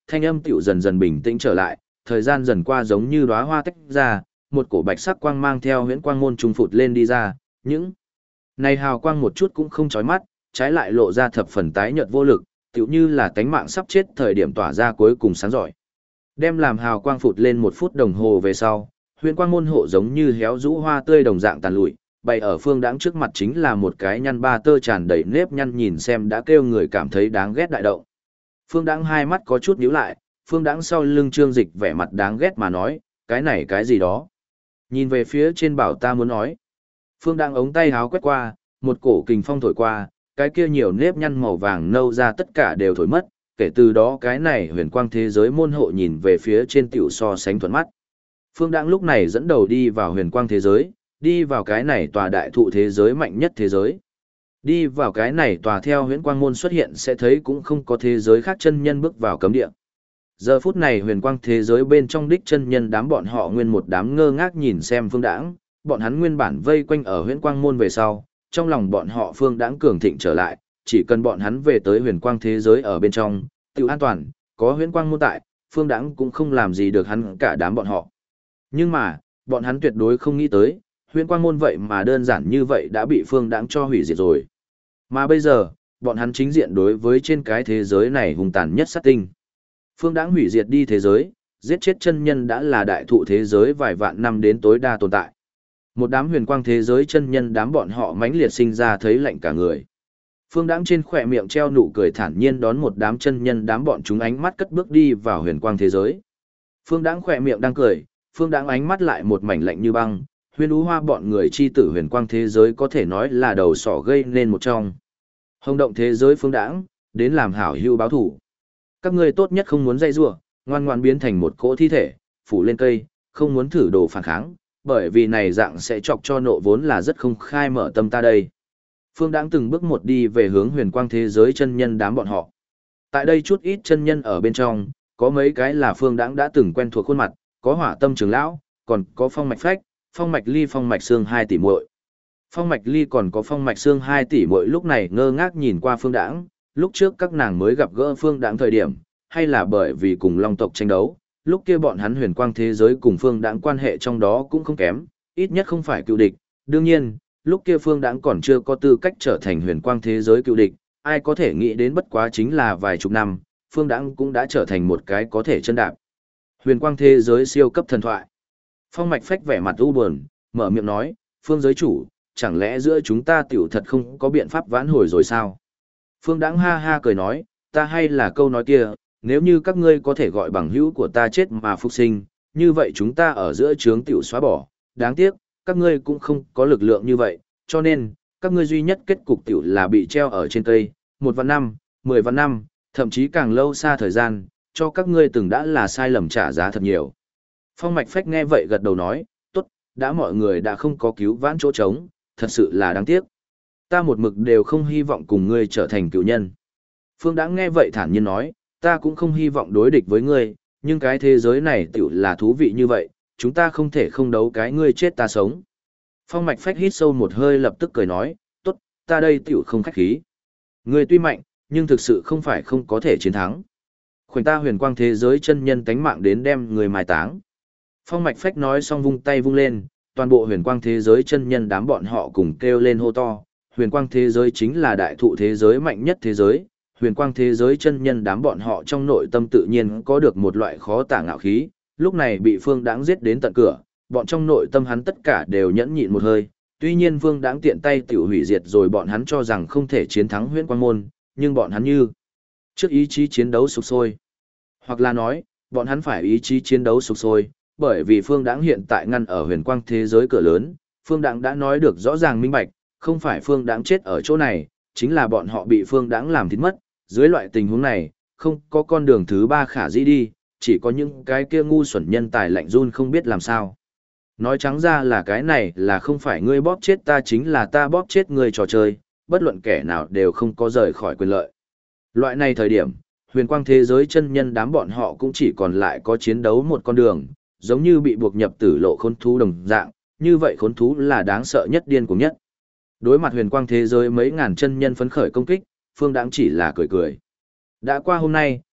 thanh âm tiểu dần dần bình tĩnh trở lại, thời gian dần qua giống như đóa hoa tách ra, một cổ bạch sắc quang mang theo huyễn quang môn trung phụt lên đi ra, những này hào quang một chút cũng không chói mắt, trái lại lộ ra thập phần tái nhợt vô lực, tựu như là tánh mạng sắp chết thời điểm tỏa ra cuối cùng sáng giỏi. Đem làm hào quang phụt lên 1 phút đồng hồ về sau, huyễn quang môn hộ giống như héo rũ hoa tươi đồng dạng tàn lụi, bày ở Phương Đãng trước mặt chính là một cái nhăn ba tơ tràn đầy nếp nhăn nhìn xem đã kêu người cảm thấy đáng ghét đại động. Phương Đãng hai mắt có chút nhíu lại, Phương Đãng sau lưng Trương Dịch vẻ mặt đáng ghét mà nói, cái này cái gì đó. Nhìn về phía trên bảo ta muốn nói. Phương Đãng ống tay háo quét qua, một cổ kình phong thổi qua, cái kia nhiều nếp nhăn màu vàng nâu ra tất cả đều thổi mất, kể từ đó cái này huyền quang thế giới môn hộ nhìn về phía trên tiểu so sánh thuận mắt. Phương Đãng lúc này dẫn đầu đi vào huyền quang thế giới, đi vào cái này tòa đại thụ thế giới mạnh nhất thế giới. Đi vào cái này tòa theo huyền quang môn xuất hiện sẽ thấy cũng không có thế giới khác chân nhân bước vào cấm địa. Giờ phút này huyền quang thế giới bên trong đích chân nhân đám bọn họ nguyên một đám ngơ ngác nhìn xem Phương Đãng, bọn hắn nguyên bản vây quanh ở huyền quang môn về sau, trong lòng bọn họ Phương Đãng cường thịnh trở lại, chỉ cần bọn hắn về tới huyền quang thế giới ở bên trong, tự an toàn, có huyền quang môn tại, Phương Đãng cũng không làm gì được hắn cả đám bọn họ. Nhưng mà, bọn hắn tuyệt đối không nghĩ tới, huyền quang môn vậy mà đơn giản như vậy đã bị Phương Đãng cho hủy diệt rồi. Mà bây giờ, bọn hắn chính diện đối với trên cái thế giới này hung tàn nhất sát tinh. Phương Đãng hủy diệt đi thế giới, giết chết chân nhân đã là đại thụ thế giới vài vạn năm đến tối đa tồn tại. Một đám huyền quang thế giới chân nhân đám bọn họ mãnh liệt sinh ra thấy lạnh cả người. Phương Đãng trên khỏe miệng treo nụ cười thản nhiên đón một đám chân nhân đám bọn chúng ánh mắt cất bước đi vào huyền quang thế giới. Phương Đãng khỏe miệng đang cười, Phương Đãng ánh mắt lại một mảnh lạnh như băng, Huyền Ú Hoa bọn người chi tử huyền quang thế giới có thể nói là đầu sỏ gây nên một trong. Hồng động thế giới Phương Đãng, đến làm hảo hữu báo thủ. Các ngươi tốt nhất không muốn dây rủa, ngoan ngoan biến thành một cỗ thi thể, phủ lên cây, không muốn thử đồ phản kháng, bởi vì này dạng sẽ chọc cho nộ vốn là rất không khai mở tâm ta đây. Phương Đãng từng bước một đi về hướng huyền quang thế giới chân nhân đám bọn họ. Tại đây chút ít chân nhân ở bên trong, có mấy cái là Phương Đãng đã từng quen thuộc khuôn mặt, có Hỏa Tâm trưởng lão, còn có Phong Mạch Phách, Phong Mạch Ly, Phong Mạch Xương 2 tỷ muội. Phong Mạch Ly còn có Phong Mạch Xương 2 tỷ muội lúc này ngơ ngác nhìn qua Phương Đãng, lúc trước các nàng mới gặp gỡ Phương Đãng thời điểm, hay là bởi vì cùng Long tộc tranh đấu, lúc kia bọn hắn huyền quang thế giới cùng Phương Đãng quan hệ trong đó cũng không kém, ít nhất không phải cựu địch. Đương nhiên, lúc kia Phương Đãng còn chưa có tư cách trở thành huyền quang thế giới cựu địch, ai có thể nghĩ đến bất quá chính là vài chục năm, Phương Đãng cũng đã trở thành một cái có thể chân đạp huyền quang thế giới siêu cấp thần thoại. Phong Mạch Phách vẻ mặt u buồn, mở miệng nói, Phương giới chủ, chẳng lẽ giữa chúng ta tiểu thật không có biện pháp vãn hồi rồi sao? Phương Đãng ha ha cười nói, ta hay là câu nói kia, nếu như các ngươi có thể gọi bằng hữu của ta chết mà phục sinh, như vậy chúng ta ở giữa chướng tiểu xóa bỏ, đáng tiếc, các ngươi cũng không có lực lượng như vậy, cho nên, các ngươi duy nhất kết cục tiểu là bị treo ở trên cây, 1 vạn năm, 10 vạn năm, thậm chí càng lâu xa thời gian, cho các ngươi từng đã là sai lầm trả giá thật nhiều. Phong Mạch Phách nghe vậy gật đầu nói, tốt, đã mọi người đã không có cứu vãn chỗ trống, thật sự là đáng tiếc. Ta một mực đều không hy vọng cùng ngươi trở thành cựu nhân. Phương Đãng nghe vậy thản nhiên nói, ta cũng không hy vọng đối địch với ngươi, nhưng cái thế giới này tiểu là thú vị như vậy, chúng ta không thể không đấu cái ngươi chết ta sống. Phong Mạch Phách hít sâu một hơi lập tức cười nói, tốt, ta đây tiểu không khách khí. Ngươi tuy mạnh, nhưng thực sự không phải không có thể chiến thắng. Khoảnh ta huyền quang thế giới chân nhân tánh mạng đến đem người mai táng. Phong Mạch Phách nói xong vung tay vung lên, toàn bộ huyền quang thế giới chân nhân đám bọn họ cùng kêu lên hô to, huyền quang thế giới chính là đại thụ thế giới mạnh nhất thế giới, huyền quang thế giới chân nhân đám bọn họ trong nội tâm tự nhiên có được một loại khó tả ngạo khí, lúc này bị Phương Đãng giết đến tận cửa, bọn trong nội tâm hắn tất cả đều nhẫn nhịn một hơi, tuy nhiên Phương Đãng tiện tay tiểu hủy diệt rồi bọn hắn cho rằng không thể chiến thắng huyền quang môn, nhưng bọn hắn như trước ý chí chiến đấu sục sôi. Hoặc là nói, bọn hắn phải ý chí chiến đấu sục sôi, bởi vì Phương Đãng hiện tại ngăn ở huyền quang thế giới cửa lớn, Phương Đãng đã nói được rõ ràng minh bạch, không phải Phương Đãng chết ở chỗ này, chính là bọn họ bị Phương Đãng làm thịt mất, dưới loại tình huống này, không có con đường thứ ba khả dĩ đi, chỉ có những cái kia ngu xuẩn nhân tài lạnh run không biết làm sao. Nói trắng ra là cái này là không phải ngươi bóp chết ta chính là ta bóp chết ngươi trò chơi, bất luận kẻ nào đều không có rời khỏi quyền lợi. Loại này thời điểm, huyền quang thế giới chân nhân đám bọn họ cũng chỉ còn lại có chiến đấu một con đường, giống như bị buộc nhập tử lộ khốn thú đồng dạng, như vậy khốn thú là đáng sợ nhất điên cuồng nhất. Đối mặt huyền quang thế giới mấy ngàn chân nhân phấn khởi công kích, Phương Đãng chỉ là cười cười. Đã qua hôm nay,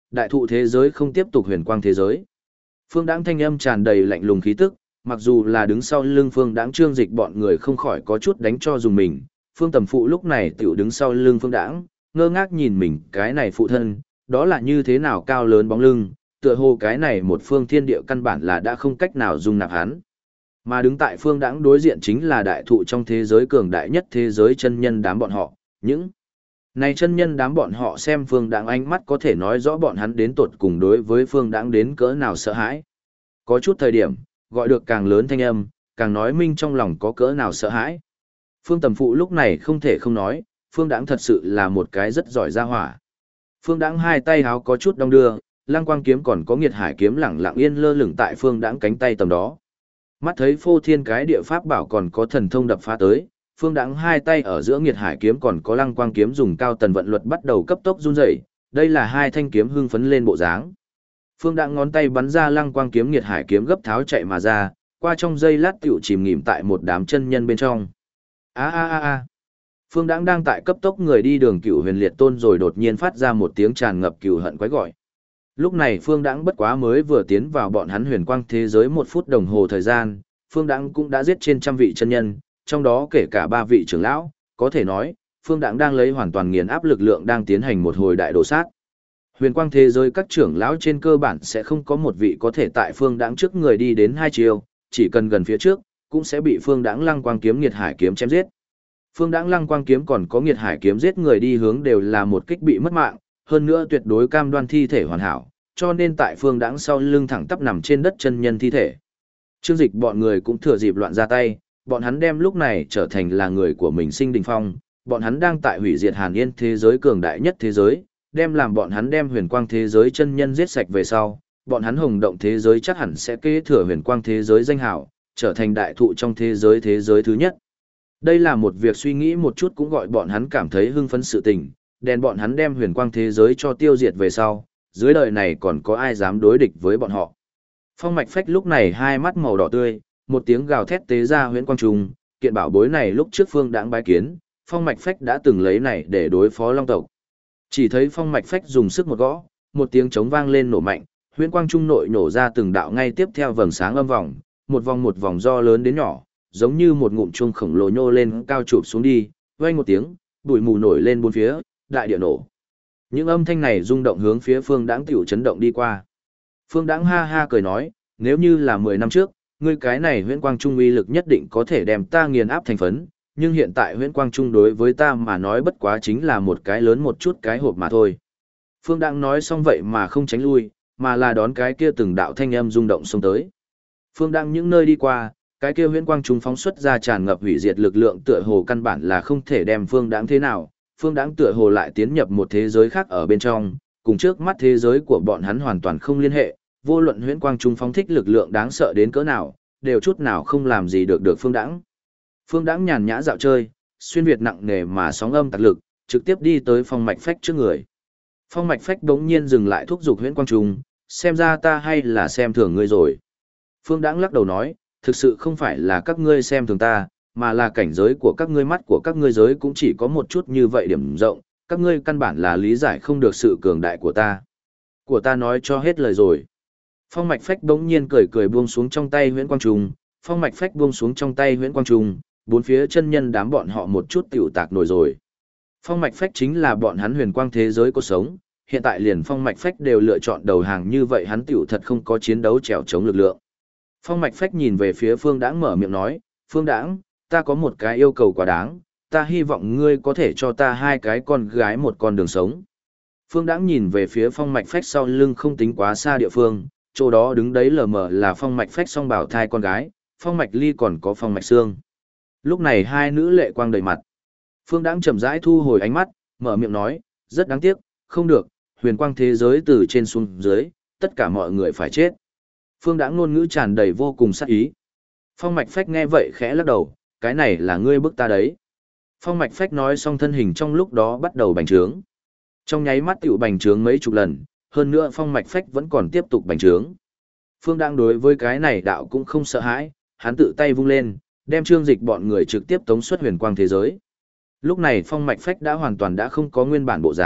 đại thụ thế giới không tiếp tục huyền quang thế giới. Phương Đãng thanh âm tràn đầy lạnh lùng khí tức, mặc dù là đứng sau lưng Phương Đãng Trương Dịch bọn người không khỏi có chút đánh cho dùng mình. Phương Tầm Phụ lúc này tiểu đứng sau lưng Phương Đãng, ngơ ngác nhìn mình cái này phụ thân, đó là như thế nào cao lớn bóng lưng, tựa hồ cái này một phương thiên địa căn bản là đã không cách nào dung nạp hắn. Mà đứng tại Phương Đãng đối diện chính là đại thụ trong thế giới cường đại nhất thế giới chân nhân đám bọn họ, những này chân nhân đám bọn họ xem Phương Đãng ánh mắt có thể nói rõ bọn hắn đến tột cùng đối với Phương Đãng đến cỡ nào sợ hãi. Có chút thời điểm, gọi được càng lớn thanh âm, càng nói minh trong lòng có cỡ nào sợ hãi. Phương Tầm Phụ lúc này không thể không nói, Phương Đãng thật sự là một cái rất giỏi ra hỏa. Phương Đãng hai tay háo có chút đong đưa, Lăng Quang kiếm còn có Nghiệt Hải kiếm lẳng lặng yên lơ lửng tại Phương Đãng cánh tay tầm đó. Mắt thấy phô thiên cái địa pháp bảo còn có thần thông đập phá tới, Phương Đãng hai tay ở giữa Nghiệt Hải kiếm còn có Lăng Quang kiếm dùng cao tần vận luật bắt đầu cấp tốc run rẩy, đây là hai thanh kiếm hưng phấn lên bộ dáng. Phương Đãng ngón tay bắn ra Lăng Quang kiếm Nghiệt Hải kiếm gấp tháo chạy mà ra, qua trong giây lát tiểu chìm nghỉm tại một đám chân nhân bên trong. A a a a. Phương Đãng đang tại cấp tốc người đi đường Cửu Huyền Liệt Tôn rồi đột nhiên phát ra một tiếng tràn ngập cừu hận quái gọi. Lúc này Phương Đãng bất quá mới vừa tiến vào bọn hắn huyền quang thế giới 1 phút đồng hồ thời gian, Phương Đãng cũng đã giết trên trăm vị chân nhân, trong đó kể cả 3 vị trưởng lão, có thể nói, Phương Đãng đang lấy hoàn toàn nghiền áp lực lượng đang tiến hành một hồi đại đồ sát. Huyền quang thế giới các trưởng lão trên cơ bản sẽ không có một vị có thể tại Phương Đãng trước người đi đến 2 chiều, chỉ cần gần phía trước, cũng sẽ bị Phương Đãng Lăng Quang kiếm Nghiệt Hải kiếm chém giết. Phương Đãng Lăng Quang kiếm còn có Nghiệt Hải kiếm giết người đi hướng đều là một kích bị mất mạng, hơn nữa tuyệt đối cam đoan thi thể hoàn hảo, cho nên tại Phương Đãng sau lưng thẳng tắp nằm trên đất chân nhân thi thể. Trương Dịch bọn người cũng thừa dịp loạn ra tay, bọn hắn đem lúc này trở thành là người của mình sinh đình phong, bọn hắn đang tại hủy diệt Hàn Yên thế giới cường đại nhất thế giới, đem làm bọn hắn đem huyền quang thế giới chân nhân giết sạch về sau, bọn hắn hồng động thế giới chắc hẳn sẽ kế thừa huyền quang thế giới danh hào, trở thành đại thụ trong thế giới thứ nhất. Đây là một việc suy nghĩ một chút cũng gọi bọn hắn cảm thấy hưng phấn sự tình, đèn bọn hắn đem huyền quang thế giới cho tiêu diệt về sau, dưới đời này còn có ai dám đối địch với bọn họ. Phong Mạch Phách lúc này hai mắt màu đỏ tươi, một tiếng gào thét tế ra huyễn quang trùng, kiện bảo bối này lúc trước Phương Đãng bái kiến, Phong Mạch Phách đã từng lấy này để đối phó Long tộc. Chỉ thấy Phong Mạch Phách dùng sức một gõ, một tiếng trống vang lên nổ mạnh, huyễn quang trung nội nổ ra từng đạo ngay tiếp theo vầng sáng âm vòng, một vòng do lớn đến nhỏ, giống như một ngụm chuông khổng lồ nhô lên cao chụp xuống đi, vang một tiếng, bụi mù nổi lên bốn phía, đại địa nổ. Những âm thanh này rung động hướng phía Phương Đãng tiểu chấn động đi qua. Phương Đãng ha ha cười nói, nếu như là 10 năm trước, ngươi cái này huyễn quang trung uy lực nhất định có thể đem ta nghiền áp thành phấn, nhưng hiện tại huyễn quang trung đối với ta mà nói bất quá chính là một cái lớn một chút cái hộp mà thôi. Phương Đãng nói xong vậy mà không tránh lui, mà là đón cái kia từng đạo thanh âm rung động xông tới. Phương Đãng những nơi đi qua, cái kia huyễn quang trung phóng xuất ra tràn ngập hủy diệt lực lượng tựa hồ căn bản là không thể đem Phương Đãng thế nào. Phương Đãng tựa hồ lại tiến nhập một thế giới khác ở bên trong, cùng trước mắt thế giới của bọn hắn hoàn toàn không liên hệ, vô luận huyễn quang trung phóng thích lực lượng đáng sợ đến cỡ nào, đều chút nào không làm gì được Phương Đãng. Phương Đãng nhàn nhã dạo chơi, xuyên việt nặng nề mà sóng âm tạc lực, trực tiếp đi tới Phong Mạch Phách trước người. Phong Mạch Phách đống nhiên dừng lại thúc giục huyễn quang trung, xem ra ta hay là xem thường ngươi rồi. Phương Đãng lắc đầu nói, thực sự không phải là các ngươi xem thường ta, mà là cảnh giới của các ngươi mắt của các ngươi giới cũng chỉ có một chút như vậy điểm rộng, các ngươi căn bản là lý giải không được sự cường đại của ta. Của ta nói cho hết lời rồi. Phong Mạch Phách bỗng nhiên cười cười buông xuống trong tay huyễn quang trùng, Phong Mạch Phách buông xuống trong tay huyễn quang trùng, bốn phía chân nhân đám bọn họ một chút tiểu tạc nổi rồi. Phong Mạch Phách chính là bọn hắn huyền quang thế giới có sống, hiện tại liền Phong Mạch Phách đều lựa chọn đầu hàng như vậy hắn tiểu thật không có chiến đấu trèo chống lực lượng. Phong Mạch Phách nhìn về phía Phương Đãng mở miệng nói, Phương Đãng, ta có một cái yêu cầu quá đáng, ta hy vọng ngươi có thể cho ta 2 cái con gái một con đường sống. Phương Đãng nhìn về phía Phong Mạch Phách sau lưng không tính quá xa địa phương, chỗ đó đứng đấy lờ mờ là Phong Mạch Phách song bảo thai con gái, Phong Mạch Ly còn có Phong Mạch Sương. Lúc này hai nữ lệ quang đầy mặt. Phương Đãng chậm rãi thu hồi ánh mắt, mở miệng nói, rất đáng tiếc, không được, huyền quang thế giới từ trên xuống dưới, tất cả mọi người phải chết. Phương Đãng ngôn ngữ tràn đầy vô cùng sát ý. Phong Mạch Phách nghe vậy khẽ lắc đầu, cái này là ngươi bức ta đấy. Phong Mạch Phách nói xong thân hình trong lúc đó bắt đầu bành trướng. Trong nháy mắt tiểu bành trướng mấy chục lần, hơn nữa Phong Mạch Phách vẫn còn tiếp tục bành trướng. Phương Đãng đối với cái này đạo cũng không sợ hãi, hắn tự tay vung lên, đem Trương Dịch bọn người trực tiếp tống xuất huyền quang thế giới. Lúc này Phong Mạch Phách đã hoàn toàn đã không có nguyên bản bộ dáng,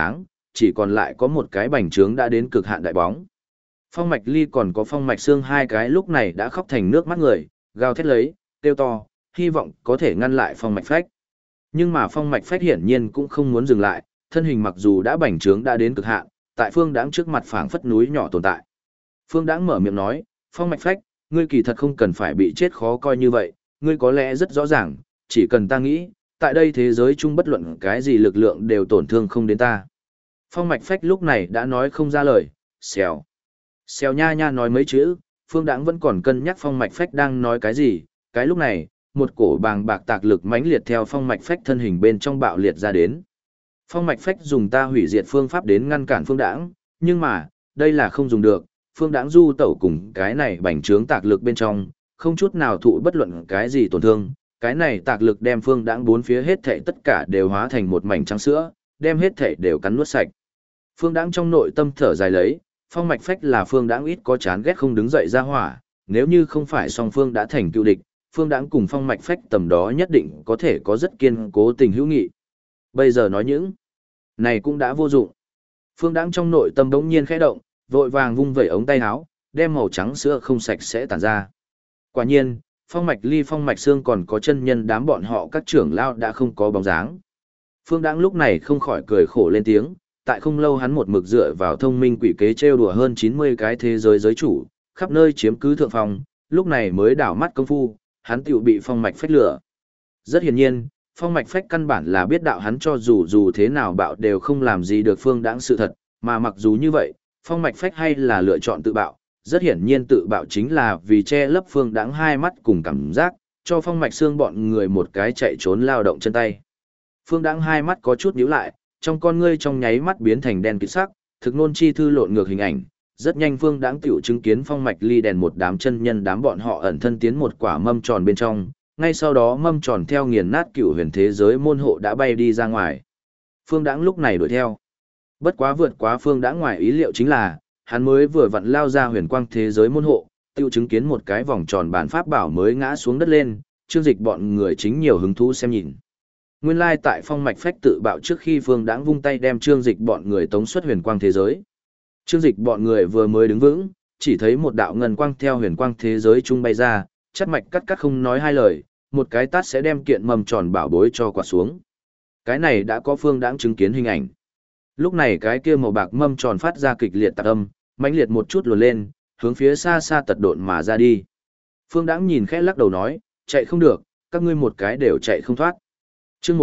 chỉ còn lại có một cái bành trướng đã đến cực hạn đại bóng. Phong Mạch Ly còn có Phong Mạch Xương hai cái lúc này đã khóc thành nước mắt người, gào thét lấy, kêu to, hy vọng có thể ngăn lại Phong Mạch Phách. Nhưng mà Phong Mạch Phách hiển nhiên cũng không muốn dừng lại, thân hình mặc dù đã bành trướng đã đến cực hạn, tại Phương Đãng trước mặt phảng phất núi nhỏ tồn tại. Phương Đãng mở miệng nói, Phong Mạch Phách, ngươi kỳ thật không cần phải bị chết khó coi như vậy, ngươi có lẽ rất rõ ràng, chỉ cần ta nghĩ, tại đây thế giới chung bất luận cái gì lực lượng đều tổn thương không đến ta. Phong Mạch Phách lúc này đã nói không ra lời, xèo. Xèo nha nha nói mấy chữ, Phương Đãng vẫn còn cân nhắc Phong Mạch Phách đang nói cái gì, cái lúc này, một cổ bàng bạc tạc lực mãnh liệt theo Phong Mạch Phách thân hình bên trong bạo liệt ra đến. Phong Mạch Phách dùng ta hủy diệt phương pháp đến ngăn cản Phương Đãng, nhưng mà, đây là không dùng được, Phương Đãng du tẩu cùng cái này bành trướng tạc lực bên trong, không chút nào thụ bất luận cái gì tổn thương, cái này tạc lực đem Phương Đãng bốn phía hết thảy tất cả đều hóa thành một mảnh trắng sữa, đem hết thảy đều cắn nuốt sạch. Phương Đãng trong nội tâm thở dài lấy, Phong Mạch Phách là Phương Đãng ít có chán ghét không đứng dậy ra hỏa, nếu như không phải song phương đã thành cựu địch, Phương Đãng cùng Phong Mạch Phách tầm đó nhất định có thể có rất kiên cố tình hữu nghị. Bây giờ nói những này cũng đã vô dụng. Phương Đãng trong nội tâm đống nhiên khẽ động, vội vàng vung vẩy ống tay áo, đem màu trắng sữa không sạch sẽ tản ra. Quả nhiên, Phong Mạch Ly, Phong Mạch Xương còn có chân nhân đám bọn họ các trưởng lao đã không có bóng dáng. Phương Đãng lúc này không khỏi cười khổ lên tiếng, tại không lâu hắn một mực dựa vào thông minh quỷ kế trêu đùa hơn 90 cái thế giới giới chủ, khắp nơi chiếm cứ thượng phòng, lúc này mới đảo mắt công phu, hắn tiểu bị Phong Mạch Phách lửa. Rất hiển nhiên, Phong Mạch Phách căn bản là biết đạo hắn cho dù thế nào bạo đều không làm gì được Phương Đãng sự thật, mà mặc dù như vậy, Phong Mạch Phách hay là lựa chọn tự bạo, rất hiển nhiên tự bạo chính là vì che lấp Phương Đãng hai mắt cùng cảm giác, cho Phong Mạch Xương bọn người một cái chạy trốn lao động chân tay. Phương Đãng hai mắt có chút nhíu lại, trong con ngươi trong nháy mắt biến thành đen kịt sắc, thực nôn chi thư lộn ngược hình ảnh, rất nhanh Phương Đãng tiểu chứng kiến Phong Mạch Ly đèn một đám chân nhân đám bọn họ ẩn thân tiến một quả mâm tròn bên trong, ngay sau đó mâm tròn theo nghiền nát cựu huyền thế giới môn hộ đã bay đi ra ngoài. Phương Đãng lúc này đuổi theo. Bất quá vượt quá Phương Đãng ngoài ý liệu chính là, hắn mới vừa vặn lao ra huyền quang thế giới môn hộ, tiêu chứng kiến một cái vòng tròn bản pháp bảo mới ngã xuống đất lên, Trương Dịch bọn người chính nhiều hứng thú xem nhìn. Nguyên lai tại Phong Mạch Phách tự bạo trước khi Phương Đãng vung tay đem Trương Dịch bọn người tống xuất huyền quang thế giới. Trương Dịch bọn người vừa mới đứng vững, chỉ thấy một đạo ngân quang theo huyền quang thế giới trung bay ra, chắt mạch cắt không nói hai lời, một cái tát sẽ đem kiện mầm tròn bảo bối cho quạt xuống. Cái này đã có Phương Đãng chứng kiến hình ảnh. Lúc này cái kia màu bạc mâm tròn phát ra kịch liệt tạc âm, mãnh liệt một chút luồn lên, hướng phía xa xa tật độn mà ra đi. Phương Đãng nhìn khẽ lắc đầu nói, chạy không được, các ngươi một cái đều chạy không thoát. Chương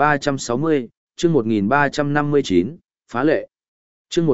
1360, chương 1359, phá lệ. Chương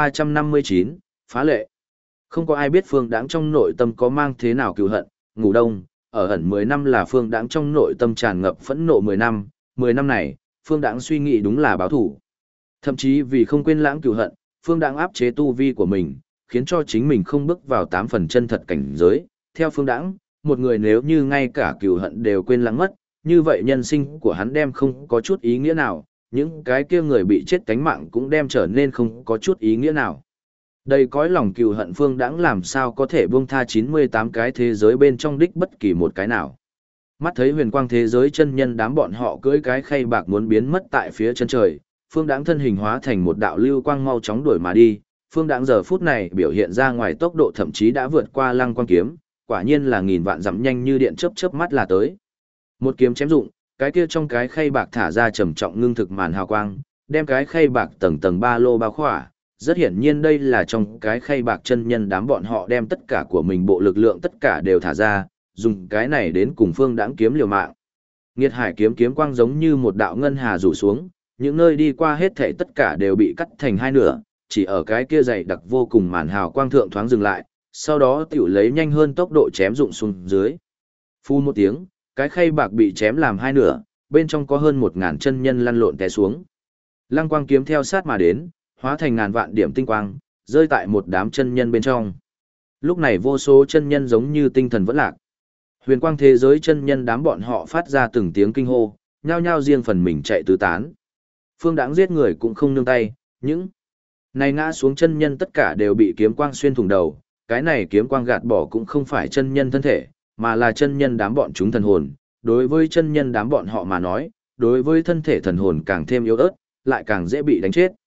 1359, phá lệ. Không có ai biết Phương Đãng trong nội tâm có mang thế nào cừu hận, ngủ đông, ở ẩn 10 năm là Phương Đãng trong nội tâm tràn ngập phẫn nộ 10 năm này, Phương Đãng suy nghĩ đúng là báo thủ. Thậm chí vì không quên lãng cừu hận, Phương Đãng áp chế tu vi của mình, khiến cho chính mình không bước vào 8 phần chân thật cảnh giới. Theo Phương Đãng, một người nếu như ngay cả cừu hận đều quên lãng mất, như vậy nhân sinh của hắn đem không có chút ý nghĩa nào, những cái kia người bị chết tánh mạng cũng đem trở nên không có chút ý nghĩa nào. Đầy cõi lòng cừu hận Phương Đãng làm sao có thể buông tha 98 cái thế giới bên trong đích bất kỳ một cái nào. Mắt thấy huyền quang thế giới chân nhân đám bọn họ cưỡi cái khay bạc muốn biến mất tại phía chân trời, Phương Đãng thân hình hóa thành một đạo lưu quang mau chóng đuổi mà đi. Phương Đãng giờ phút này biểu hiện ra ngoài tốc độ thậm chí đã vượt qua Lăng Quang kiếm, quả nhiên là nghìn vạn dặm nhanh như điện chớp chớp mắt là tới. Một kiếm chém dụng, cái kia trong cái khay bạc thả ra trầm trọng ngưng thực màn hào quang, đem cái khay bạc tầng tầng ba lô bao khỏa. Rất hiển nhiên đây là trong cái khay bạc chân nhân đám bọn họ đem tất cả của mình bộ lực lượng tất cả đều thả ra, dùng cái này đến cùng Phương Đãng kiếm liều mạng. Nghiệt Hải kiếm kiếm quang giống như một đạo ngân hà rủ xuống, những nơi đi qua hết thảy tất cả đều bị cắt thành hai nửa, chỉ ở cái kia dày đặc vô cùng màn hào quang thượng thoáng dừng lại, sau đó tiểu lấy nhanh hơn tốc độ chém dụng xuống dưới. Phun một tiếng, cái khay bạc bị chém làm hai nửa, bên trong có hơn 1000 chân nhân lăn lộn té xuống. Lăng quang kiếm theo sát mà đến, hóa thành ngàn vạn điểm tinh quang, rơi tại một đám chân nhân bên trong. Lúc này vô số chân nhân giống như tinh thần vẫn lạc. Huyền quang thế giới chân nhân đám bọn họ phát ra từng tiếng kinh hô, nhao nhao riêng phần mình chạy tứ tán. Phương Đãng giết người cũng không nương tay, những này ngã xuống chân nhân tất cả đều bị kiếm quang xuyên thủng đầu, cái này kiếm quang gạt bỏ cũng không phải chân nhân thân thể, mà là chân nhân đám bọn chúng thần hồn. Đối với chân nhân đám bọn họ mà nói, đối với thân thể thần hồn càng thêm yếu ớt, lại càng dễ bị đánh chết.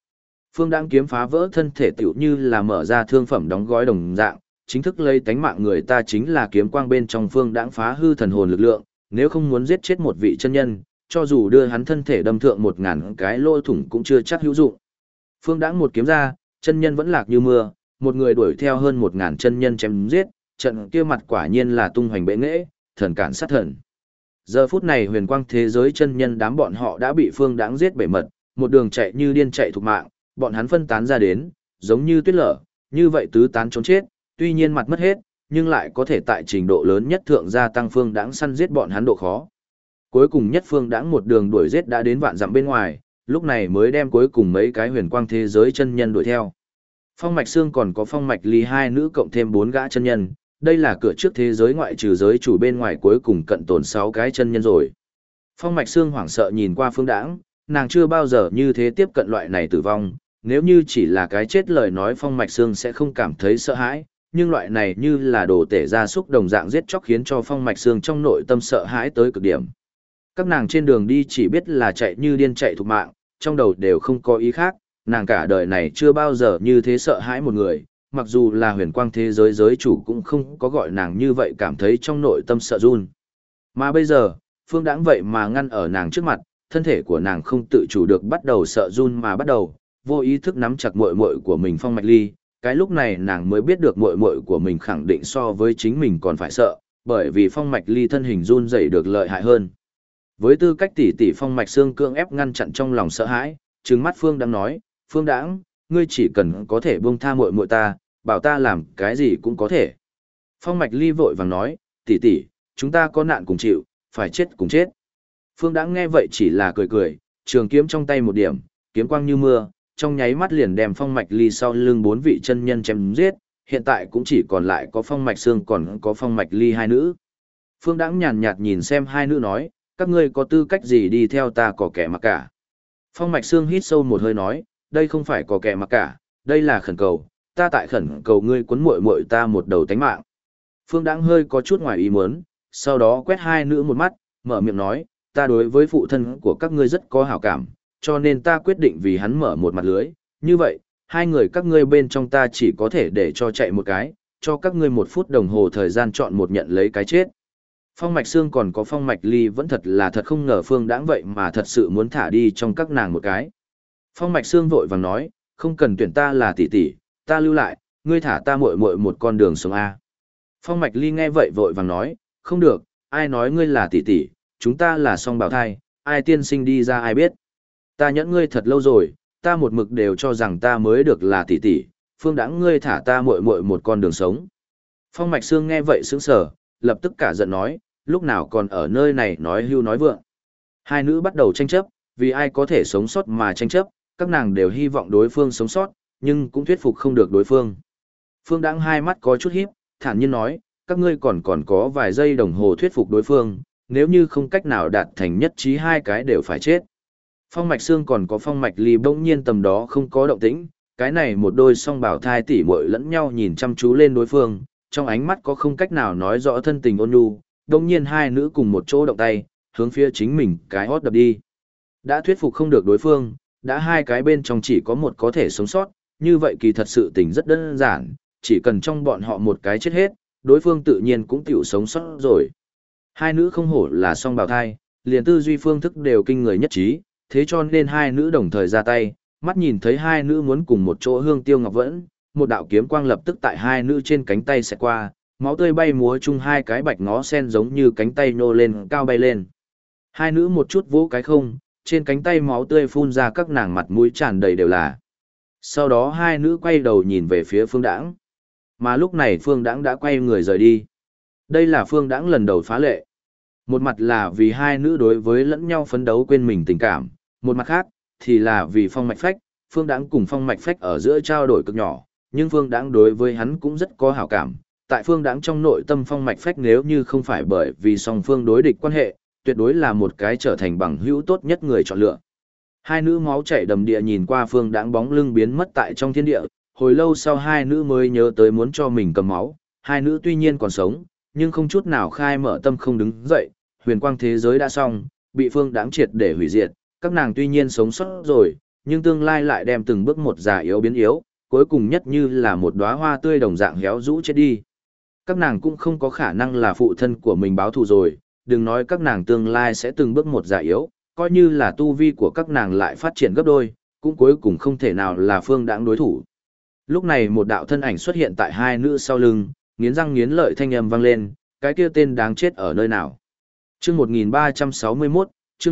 Phương Đãng kiếm phá vỡ thân thể tiểu như là mở ra thương phẩm đóng gói đồng dạng, chính thức lấy tánh mạng người ta chính là kiếm quang bên trong Phương Đãng phá hư thần hồn lực lượng, nếu không muốn giết chết một vị chân nhân, cho dù đưa hắn thân thể đâm thượng 1000 cái lỗ thủng cũng chưa chắc hữu dụng. Phương Đãng một kiếm ra, chân nhân vẫn lạc như mưa, một người đuổi theo hơn 1000 chân nhân chém giết, trận kia mặt quả nhiên là tung hoành bệ nghệ, thần cản sát thần. Giờ phút này huyền quang thế giới chân nhân đám bọn họ đã bị Phương Đãng giết bể mật, một đường chạy như điên chạy thục mạng, bọn hắn phân tán ra đến, giống như tuyết lở, như vậy tứ tán trốn chết, tuy nhiên mặt mất hết, nhưng lại có thể tại trình độ lớn nhất thượng gia tăng Phương Đãng săn giết bọn hắn độ khó. Cuối cùng nhất Phương Đãng một đường đuổi giết đã đến vạn dặm bên ngoài, lúc này mới đem cuối cùng mấy cái huyền quang thế giới chân nhân đuổi theo. Phong Mạch Sương còn có Phong Mạch Ly hai nữ cộng thêm 4 gã chân nhân, đây là cửa trước thế giới ngoại trừ giới chủ bên ngoài cuối cùng cận tồn 6 cái chân nhân rồi. Phong Mạch Sương hoảng sợ nhìn qua Phương Đãng, nàng chưa bao giờ như thế tiếp cận loại này tử vong, nếu như chỉ là cái chết lời nói Phong Mạch Sương sẽ không cảm thấy sợ hãi, nhưng loại này như là đồ tể gia súc đồng dạng giết chóc khiến cho Phong Mạch Sương trong nội tâm sợ hãi tới cực điểm. Các nàng trên đường đi chỉ biết là chạy như điên chạy thục mạng, trong đầu đều không có ý khác, nàng cả đời này chưa bao giờ như thế sợ hãi một người, mặc dù là huyền quang thế giới giới chủ cũng không có gọi nàng như vậy cảm thấy trong nội tâm sợ run. Mà bây giờ, Phương Đãng vậy mà ngăn ở nàng trước mặt, thân thể của nàng không tự chủ được bắt đầu sợ run mà bắt đầu, vô ý thức nắm chặt muội muội của mình Phong Mạch Ly, cái lúc này nàng mới biết được muội muội của mình khẳng định so với chính mình còn phải sợ, bởi vì Phong Mạch Ly thân hình run rẩy được lợi hại hơn. Với tư cách tỷ tỷ Phong Mạch Sương cưỡng ép ngăn chặn trong lòng sợ hãi, trừng mắt Phương Đãng nói, Phương Đãng, ngươi chỉ cần có thể buông tha muội muội ta, bảo ta làm cái gì cũng có thể. Phong Mạch Ly vội vàng nói, tỷ tỷ, chúng ta có nạn cùng chịu, phải chết cùng chết. Phương Đãng nghe vậy chỉ là cười cười, trường kiếm trong tay một điểm, kiếm quang như mưa, trong nháy mắt liền đem Phong Mạch Ly sau lưng 4 vị chân nhân chém giết, hiện tại cũng chỉ còn lại có Phong Mạch Sương còn có Phong Mạch Ly hai nữ. Phương Đãng nhàn nhạt nhìn xem hai nữ nói, các ngươi có tư cách gì đi theo ta có kẻ mặc cả. Phong Mạch Sương hít sâu một hơi nói, đây không phải có kẻ mặc cả, đây là khẩn cầu, ta tại khẩn cầu ngươi cuốn muội muội ta một đầu tánh mạng. Phương Đãng hơi có chút ngoài ý muốn, sau đó quét hai nữ một mắt, mở miệng nói, ta đối với phụ thân của các ngươi rất có hảo cảm, cho nên ta quyết định vì hắn mở một mặt lưới, như vậy, hai người các ngươi bên trong ta chỉ có thể để cho chạy một cái, cho các ngươi 1 phút đồng hồ thời gian chọn một nhận lấy cái chết. Phong Mạch Sương còn có Phong Mạch Ly vẫn thật là thật không ngờ Phương Đãng vậy mà thật sự muốn thả đi trong các nàng một cái. Phong Mạch Sương vội vàng nói, không cần tuyển ta là tỷ tỷ, ta lưu lại, ngươi thả ta muội muội một con đường sống A. Phong Mạch Ly nghe vậy vội vàng nói, không được, ai nói ngươi là tỷ tỷ, chúng ta là song bào thai, ai tiên sinh đi ra ai biết. Ta nhẫn ngươi thật lâu rồi, ta một mực đều cho rằng ta mới được là tỷ tỷ, Phương Đãng ngươi thả ta muội muội một con đường sống. Phong Mạch Sương nghe vậy sững sờ, lập tức cả giận nói, lúc nào còn ở nơi này nói hưu nói vượng. Hai nữ bắt đầu tranh chấp, vì ai có thể sống sót mà tranh chấp, các nàng đều hy vọng đối phương sống sót, nhưng cũng thuyết phục không được đối phương. Phương Đãng hai mắt có chút híp, thản nhiên nói, các ngươi còn có vài giây đồng hồ thuyết phục đối phương, nếu như không cách nào đạt thành nhất trí hai cái đều phải chết. Phong Mạch Sương còn có Phong Mạch Ly bỗng nhiên tầm đó không có động tĩnh, cái này một đôi song bảo thai tỉ muội lẫn nhau nhìn chăm chú lên đối phương, trong ánh mắt có không cách nào nói rõ thân tình ôn nhu, bỗng nhiên hai nữ cùng một chỗ động tay, hướng phía chính mình cái hót đập đi. Đã thuyết phục không được đối phương, đã hai cái bên trong chỉ có một có thể sống sót, như vậy kỳ thật sự tình rất đơn giản, chỉ cần trong bọn họ một cái chết hết, đối phương tự nhiên cũng tiểu sống sót rồi. Hai nữ không hổ là song bào thai, liền tư duy phương thức đều kinh người nhất trí, thế cho nên hai nữ đồng thời ra tay, mắt nhìn thấy hai nữ muốn cùng một chỗ hương tiêu ngọc vẫn, một đạo kiếm quang lập tức tại hai nữ trên cánh tay xẹt qua, máu tươi bay múa chung hai cái bạch ngó sen giống như cánh tay nô lên cao bay lên. Hai nữ một chút vỗ cái không, trên cánh tay máu tươi phun ra các nàng mặt mũi tràn đầy đều là. Sau đó hai nữ quay đầu nhìn về phía Phương Đãng. Mà lúc này Phương Đãng đã quay người rời đi. Đây là Phương Đãng lần đầu phá lệ. Một mặt là vì hai nữ đối với lẫn nhau phấn đấu quên mình tình cảm, một mặt khác thì là vì Phong Mạch Phách, Phương Đãng cùng Phong Mạch Phách ở giữa trao đổi cực nhỏ, nhưng Phương Đãng đối với hắn cũng rất có hảo cảm. Tại Phương Đãng trong nội tâm Phong Mạch Phách nếu như không phải bởi vì song phương đối địch quan hệ, tuyệt đối là một cái trở thành bằng hữu tốt nhất người chọn lựa. Hai nữ máu chảy đầm địa nhìn qua Phương Đãng bóng lưng biến mất tại trong thiên địa, hồi lâu sau hai nữ mới nhớ tới muốn cho mình cầm máu, hai nữ tuy nhiên còn sống, nhưng không chút nào khai mở tâm không đứng dậy, huyền quang thế giới đã xong, bị Phương Đãng triệt để hủy diệt, các nàng tuy nhiên sống sót rồi, nhưng tương lai lại đem từng bước một già yếu biến yếu, cuối cùng nhất như là một đóa hoa tươi đồng dạng héo rũ chết đi. Các nàng cũng không có khả năng là phụ thân của mình báo thù rồi, đừng nói các nàng tương lai sẽ từng bước một già yếu, coi như là tu vi của các nàng lại phát triển gấp đôi, cũng cuối cùng không thể nào là Phương Đãng đối thủ. Lúc này một đạo thân ảnh xuất hiện tại hai nữ sau lưng, nghiến răng nghiến lợi thanh âm vang lên, cái kia tên đáng chết ở nơi nào? Chương 1361, chương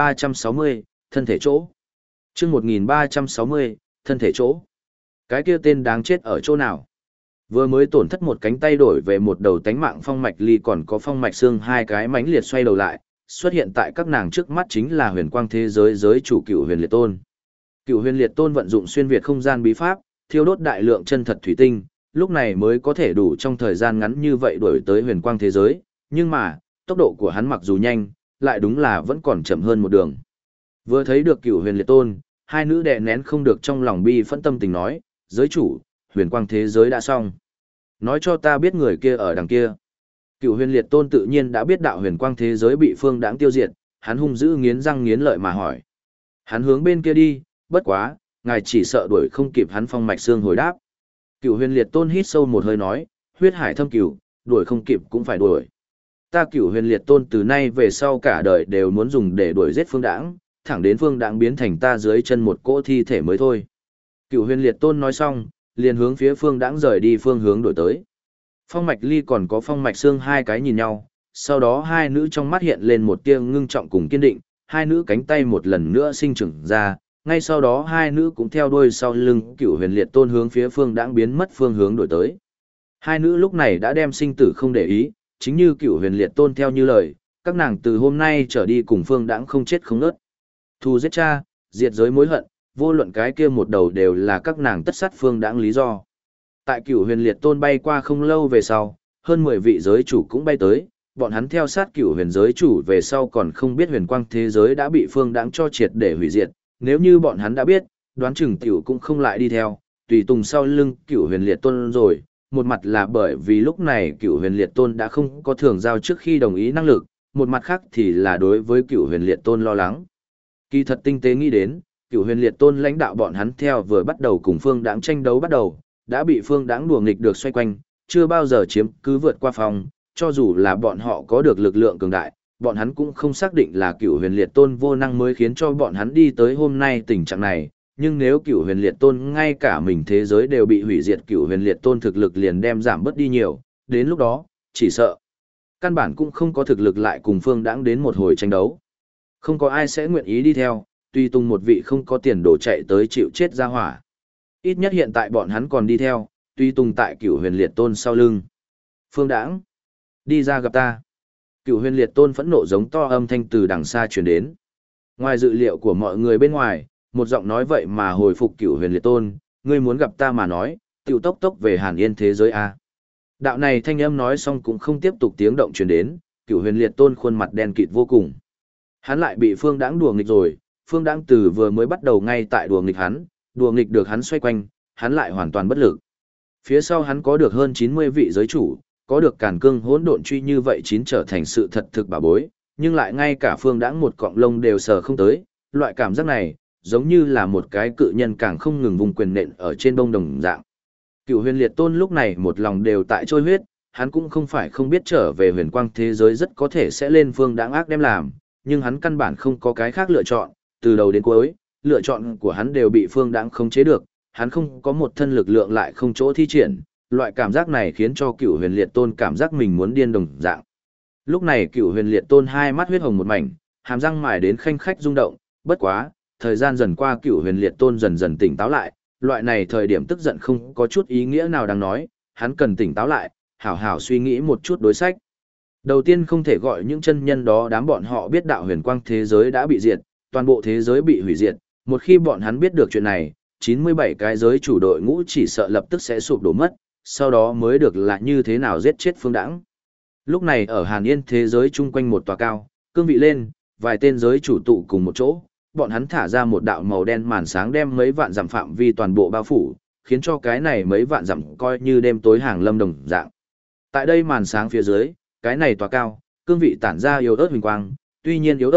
1360, thân thể chỗ. Chương 1360, thân thể chỗ. Cái kia tên đáng chết ở chỗ nào? Vừa mới tổn thất một cánh tay đổi về một đầu tánh mạng Phong Mạch Ly còn có Phong Mạch Xương hai cái mãnh liệt xoay đầu lại, xuất hiện tại các nàng trước mắt chính là huyền quang thế giới giới chủ Cựu Huyền Liệt Tôn. Cựu Huyền Liệt Tôn vận dụng xuyên việt không gian bí pháp, thiêu đốt đại lượng chân thật thủy tinh, lúc này mới có thể đủ trong thời gian ngắn như vậy đuổi tới huyền quang thế giới, nhưng mà, tốc độ của hắn mặc dù nhanh, lại đúng là vẫn còn chậm hơn một đường. Vừa thấy được Cựu Huyền Liệt Tôn, hai nữ đè nén không được trong lòng bi phẫn tâm tình nói, giới chủ, huyền quang thế giới đã xong. Nói cho ta biết người kia ở đằng kia. Cựu Huyền Liệt Tôn tự nhiên đã biết đạo huyền quang thế giới bị Phương Đãng tiêu diệt, hắn hung dữ nghiến răng nghiến lợi mà hỏi. Hắn hướng bên kia đi, bất quá, ngài chỉ sợ đuổi không kịp hắn. Phong Mạch Xương hồi đáp. Cựu Huyền Liệt Tôn hít sâu một hơi nói, huyết hải thâm cửu, đuổi không kịp cũng phải đuổi. Ta Cựu Huyền Liệt Tôn từ nay về sau cả đời đều muốn dùng để đuổi giết Phương Đãng, thẳng đến Phương Đãng biến thành ta dưới chân một cỗ thi thể mới thôi. Cựu Huyền Liệt Tôn nói xong, liền hướng phía Phương Đãng rời đi phương hướng đổi tới. Phong Mạch Ly còn có Phong Mạch Xương hai cái nhìn nhau, sau đó hai nữ trong mắt hiện lên một tia ngưng trọng cùng kiên định, hai nữ cánh tay một lần nữa sinh trưởng ra, ngay sau đó hai nữ cũng theo đuôi sau lưng Cựu Huyền Liệt Tôn hướng phía Phương Đãng biến mất phương hướng đổi tới. Hai nữ lúc này đã đem sinh tử không để ý, chính như Cựu Huyền Liệt Tôn theo như lời, các nàng từ hôm nay trở đi cùng Phương Đãng không chết không nớt. Thù giết cha, diệt giới mối hận, vô luận cái kia một đầu đều là các nàng tất sát Phương Đãng lý do. Tại Cựu Huyền Liệt Tôn bay qua không lâu về sau, hơn 10 vị giới chủ cũng bay tới, bọn hắn theo sát Cựu Huyền giới chủ về sau còn không biết huyền quang thế giới đã bị Phương Đãng cho triệt để hủy diệt, nếu như bọn hắn đã biết, đoán chừng tiểu cũng không lại đi theo, tùy tùng sau lưng Cựu Huyền Liệt Tôn rồi. Một mặt là bởi vì lúc này Cựu Huyền Liệt Tôn đã không có thường giao trước khi đồng ý năng lực, một mặt khác thì là đối với Cựu Huyền Liệt Tôn lo lắng. Kỳ thật tinh tế nghĩ đến, Cựu Huyền Liệt Tôn lãnh đạo bọn hắn theo vừa bắt đầu cùng Phương Đãng tranh đấu bắt đầu, đã bị Phương Đãng đùa nghịch được xoay quanh, chưa bao giờ chiếm cứ vượt qua phòng, cho dù là bọn họ có được lực lượng cường đại, bọn hắn cũng không xác định là Cựu Huyền Liệt Tôn vô năng mới khiến cho bọn hắn đi tới hôm nay tình trạng này, nhưng nếu Cựu Huyền Liệt Tôn ngay cả mình thế giới đều bị hủy diệt, Cựu Huyền Liệt Tôn thực lực liền đem giảm bớt đi nhiều, đến lúc đó, chỉ sợ căn bản cũng không có thực lực lại cùng Phương Đãng đến một hồi tranh đấu. Không có ai sẽ nguyện ý đi theo, tùy tùng một vị không có tiền đổ chạy tới chịu chết ra hỏa. Ít nhất hiện tại bọn hắn còn đi theo, tùy tùng tại Cựu Huyền Liệt Tôn sau lưng. Phương Đãng, đi ra gặp ta. Cựu Huyền Liệt Tôn phẫn nộ giống to âm thanh từ đằng xa truyền đến. Ngoài dự liệu của mọi người bên ngoài, một giọng nói vậy mà hồi phục Cựu Huyền Liệt Tôn, ngươi muốn gặp ta mà nói, tiểu tốc tốc về Hàn Yên thế giới a. Đạo này thanh âm nói xong cũng không tiếp tục tiếng động truyền đến, Cựu Huyền Liệt Tôn khuôn mặt đen kịt vô cùng. Hắn lại bị Phương Đãng đùa nghịch rồi, Phương Đãng từ vừa mới bắt đầu ngay tại đùa nghịch hắn, đùa nghịch được hắn xoay quanh, hắn lại hoàn toàn bất lực. Phía sau hắn có được hơn 90 vị giới chủ, có được càn cương hỗn độn truy như vậy chín trở thành sự thật thực bảo bối, nhưng lại ngay cả Phương Đãng một cọng lông đều sờ không tới, loại cảm giác này, giống như là một cái cự nhân càng không ngừng vùng quyền nện ở trên bông đồng dạng. Cựu Huyền Liệt Tôn lúc này một lòng đều tại trôi huyết, hắn cũng không phải không biết trở về huyền quang thế giới rất có thể sẽ lên Phương Đãng ác đem làm, nhưng hắn căn bản không có cái khác lựa chọn, từ đầu đến cuối, lựa chọn của hắn đều bị Phương Đãng khống chế được, hắn không có một thân lực lượng lại không chỗ thi triển, loại cảm giác này khiến cho Cựu Huyền Liệt Tôn cảm giác mình muốn điên đồng dạng. Lúc này Cựu Huyền Liệt Tôn hai mắt huyết hồng một mảnh, hàm răng mài đến khanh khách rung động, bất quá, thời gian dần qua Cựu Huyền Liệt Tôn dần dần tỉnh táo lại, loại này thời điểm tức giận không có chút ý nghĩa nào đáng nói, hắn cần tỉnh táo lại, hảo hảo suy nghĩ một chút đối sách. Đầu tiên không thể gọi những chân nhân đó đám bọn họ biết đạo huyền quang thế giới đã bị diệt, toàn bộ thế giới bị hủy diệt, một khi bọn hắn biết được chuyện này, 97 cái giới chủ đội ngũ chỉ sợ lập tức sẽ sụp đổ mất, sau đó mới được là như thế nào giết chết Phương Đãng. Lúc này ở Hàn Yên thế giới chung quanh một tòa cao, cương vị lên, vài tên giới chủ tụ cùng một chỗ, bọn hắn thả ra một đạo màu đen màn sáng đem mấy vạn dặm phạm vi toàn bộ bao phủ, khiến cho cái này mấy vạn dặm coi như đêm tối hàng lâm đồng dạng. Tại đây màn sáng phía dưới, cái này tòa cao, cương vị tản ra yếu ớt huỳnh quang, tuy nhiên yếu ớt,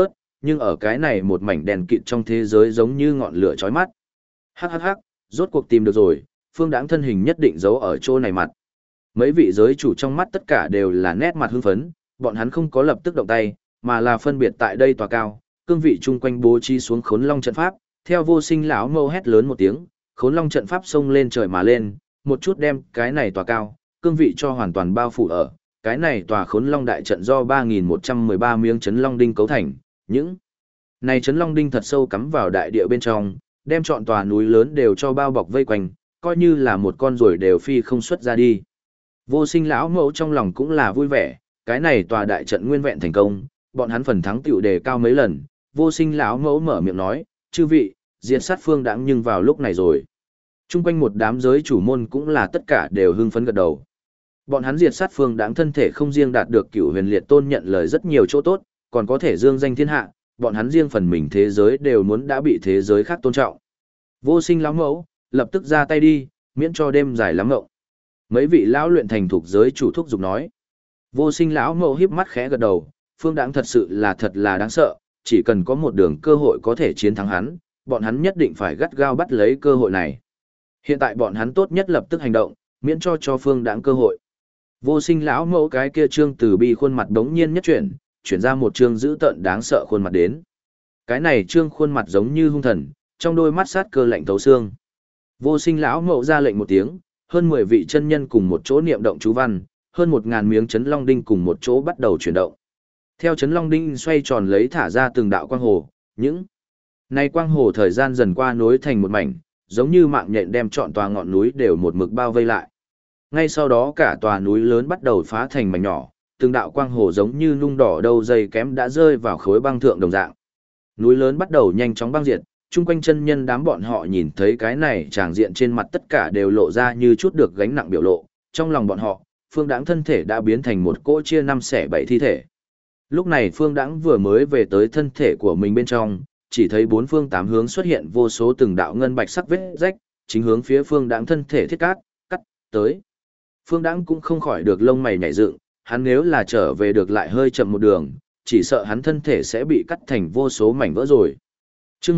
nhưng ở cái này một mảnh đèn kịt trong thế giới giống như ngọn lửa chói mắt. Hắc hắc hắc, rốt cuộc tìm được rồi, Phương Đãng thân hình nhất định giấu ở chỗ này mặt. Mấy vị giới chủ trong mắt tất cả đều là nét mặt hưng phấn, bọn hắn không có lập tức động tay, mà là phân biệt tại đây tòa cao, cương vị chung quanh bố trí xuống Khốn Long trận pháp, theo Vô Sinh lão mâu hét lớn một tiếng, Khốn Long trận pháp xông lên trời mà lên, một chút đem cái này tòa cao, cương vị cho hoàn toàn bao phủ ở. Cái này tòa Khốn Long đại trận do 3113 miếng chấn long đinh cấu thành, những này chấn long đinh thật sâu cắm vào đại địa bên trong, đem trọn tòa núi lớn đều cho bao bọc vây quanh, coi như là một con ruồi đều phi không xuất ra đi. Vô Sinh lão mẫu trong lòng cũng là vui vẻ, cái này tòa đại trận nguyên vẹn thành công, bọn hắn phần thắng tiểu đề cao mấy lần. Vô Sinh lão mẫu mở miệng nói, chư vị, diệt sát Phương Đãng nhưng vào lúc này rồi. Trung quanh một đám giới chủ môn cũng là tất cả đều hưng phấn gật đầu. Bọn hắn diệt sát Phương Đãng thân thể không riêng đạt được Cửu Huyền Liệt Tôn nhận lời rất nhiều chỗ tốt, còn có thể dương danh thiên hạ, bọn hắn riêng phần mình thế giới đều muốn đã bị thế giới khác tôn trọng. Vô Sinh lão mẫu, lập tức ra tay đi, miễn cho đêm dài lắm ngộng. Mấy vị lão luyện thành thuộc giới chủ thúc giục nói. Vô Sinh lão mẫu híp mắt khẽ gật đầu, Phương Đãng thật sự là đáng sợ, chỉ cần có một đường cơ hội có thể chiến thắng hắn, bọn hắn nhất định phải gắt gao bắt lấy cơ hội này. Hiện tại bọn hắn tốt nhất lập tức hành động, miễn cho Phương Đãng cơ hội. Vô Sinh lão mẫu cái kia trương từ bi khuôn mặt đống nhiên nhất chuyển ra một trương dữ tợn đáng sợ khuôn mặt đến. Cái này trương khuôn mặt giống như hung thần, trong đôi mắt sát cơ lạnh thấu xương. Vô Sinh lão mẫu ra lệnh một tiếng, hơn 10 vị chân nhân cùng một chỗ niệm động chú văn, hơn 1000 miếng chấn long đinh cùng một chỗ bắt đầu chuyển động. Theo chấn long đinh xoay tròn lấy thả ra từng đạo quang hồ, những này quang hồ thời gian dần qua nối thành một mảnh, giống như mạng nhện đem trọn tòa ngọn núi đều một mực bao vây lại. Ngay sau đó cả tòa núi lớn bắt đầu phá thành mảnh nhỏ, từng đạo quang hồ giống như nung đỏ đầu dây kém đã rơi vào khối băng thượng đồng dạng. Núi lớn bắt đầu nhanh chóng băng diệt, chung quanh chân nhân đám bọn họ nhìn thấy cái này tràng diện trên mặt tất cả đều lộ ra như chút được gánh nặng biểu lộ, trong lòng bọn họ, Phương Đãng thân thể đã biến thành một cỗ chia 5 xẻ 7 thi thể. Lúc này Phương Đãng vừa mới về tới thân thể của mình bên trong, chỉ thấy bốn phương tám hướng xuất hiện vô số từng đạo ngân bạch sắc vết rách, chính hướng phía Phương Đãng thân thể thiết cắt tới. Phương Đãng cũng không khỏi được lông mày nhảy dựng, hắn nếu là trở về được lại hơi chậm một đường, chỉ sợ hắn thân thể sẽ bị cắt thành vô số mảnh vỡ rồi. Chương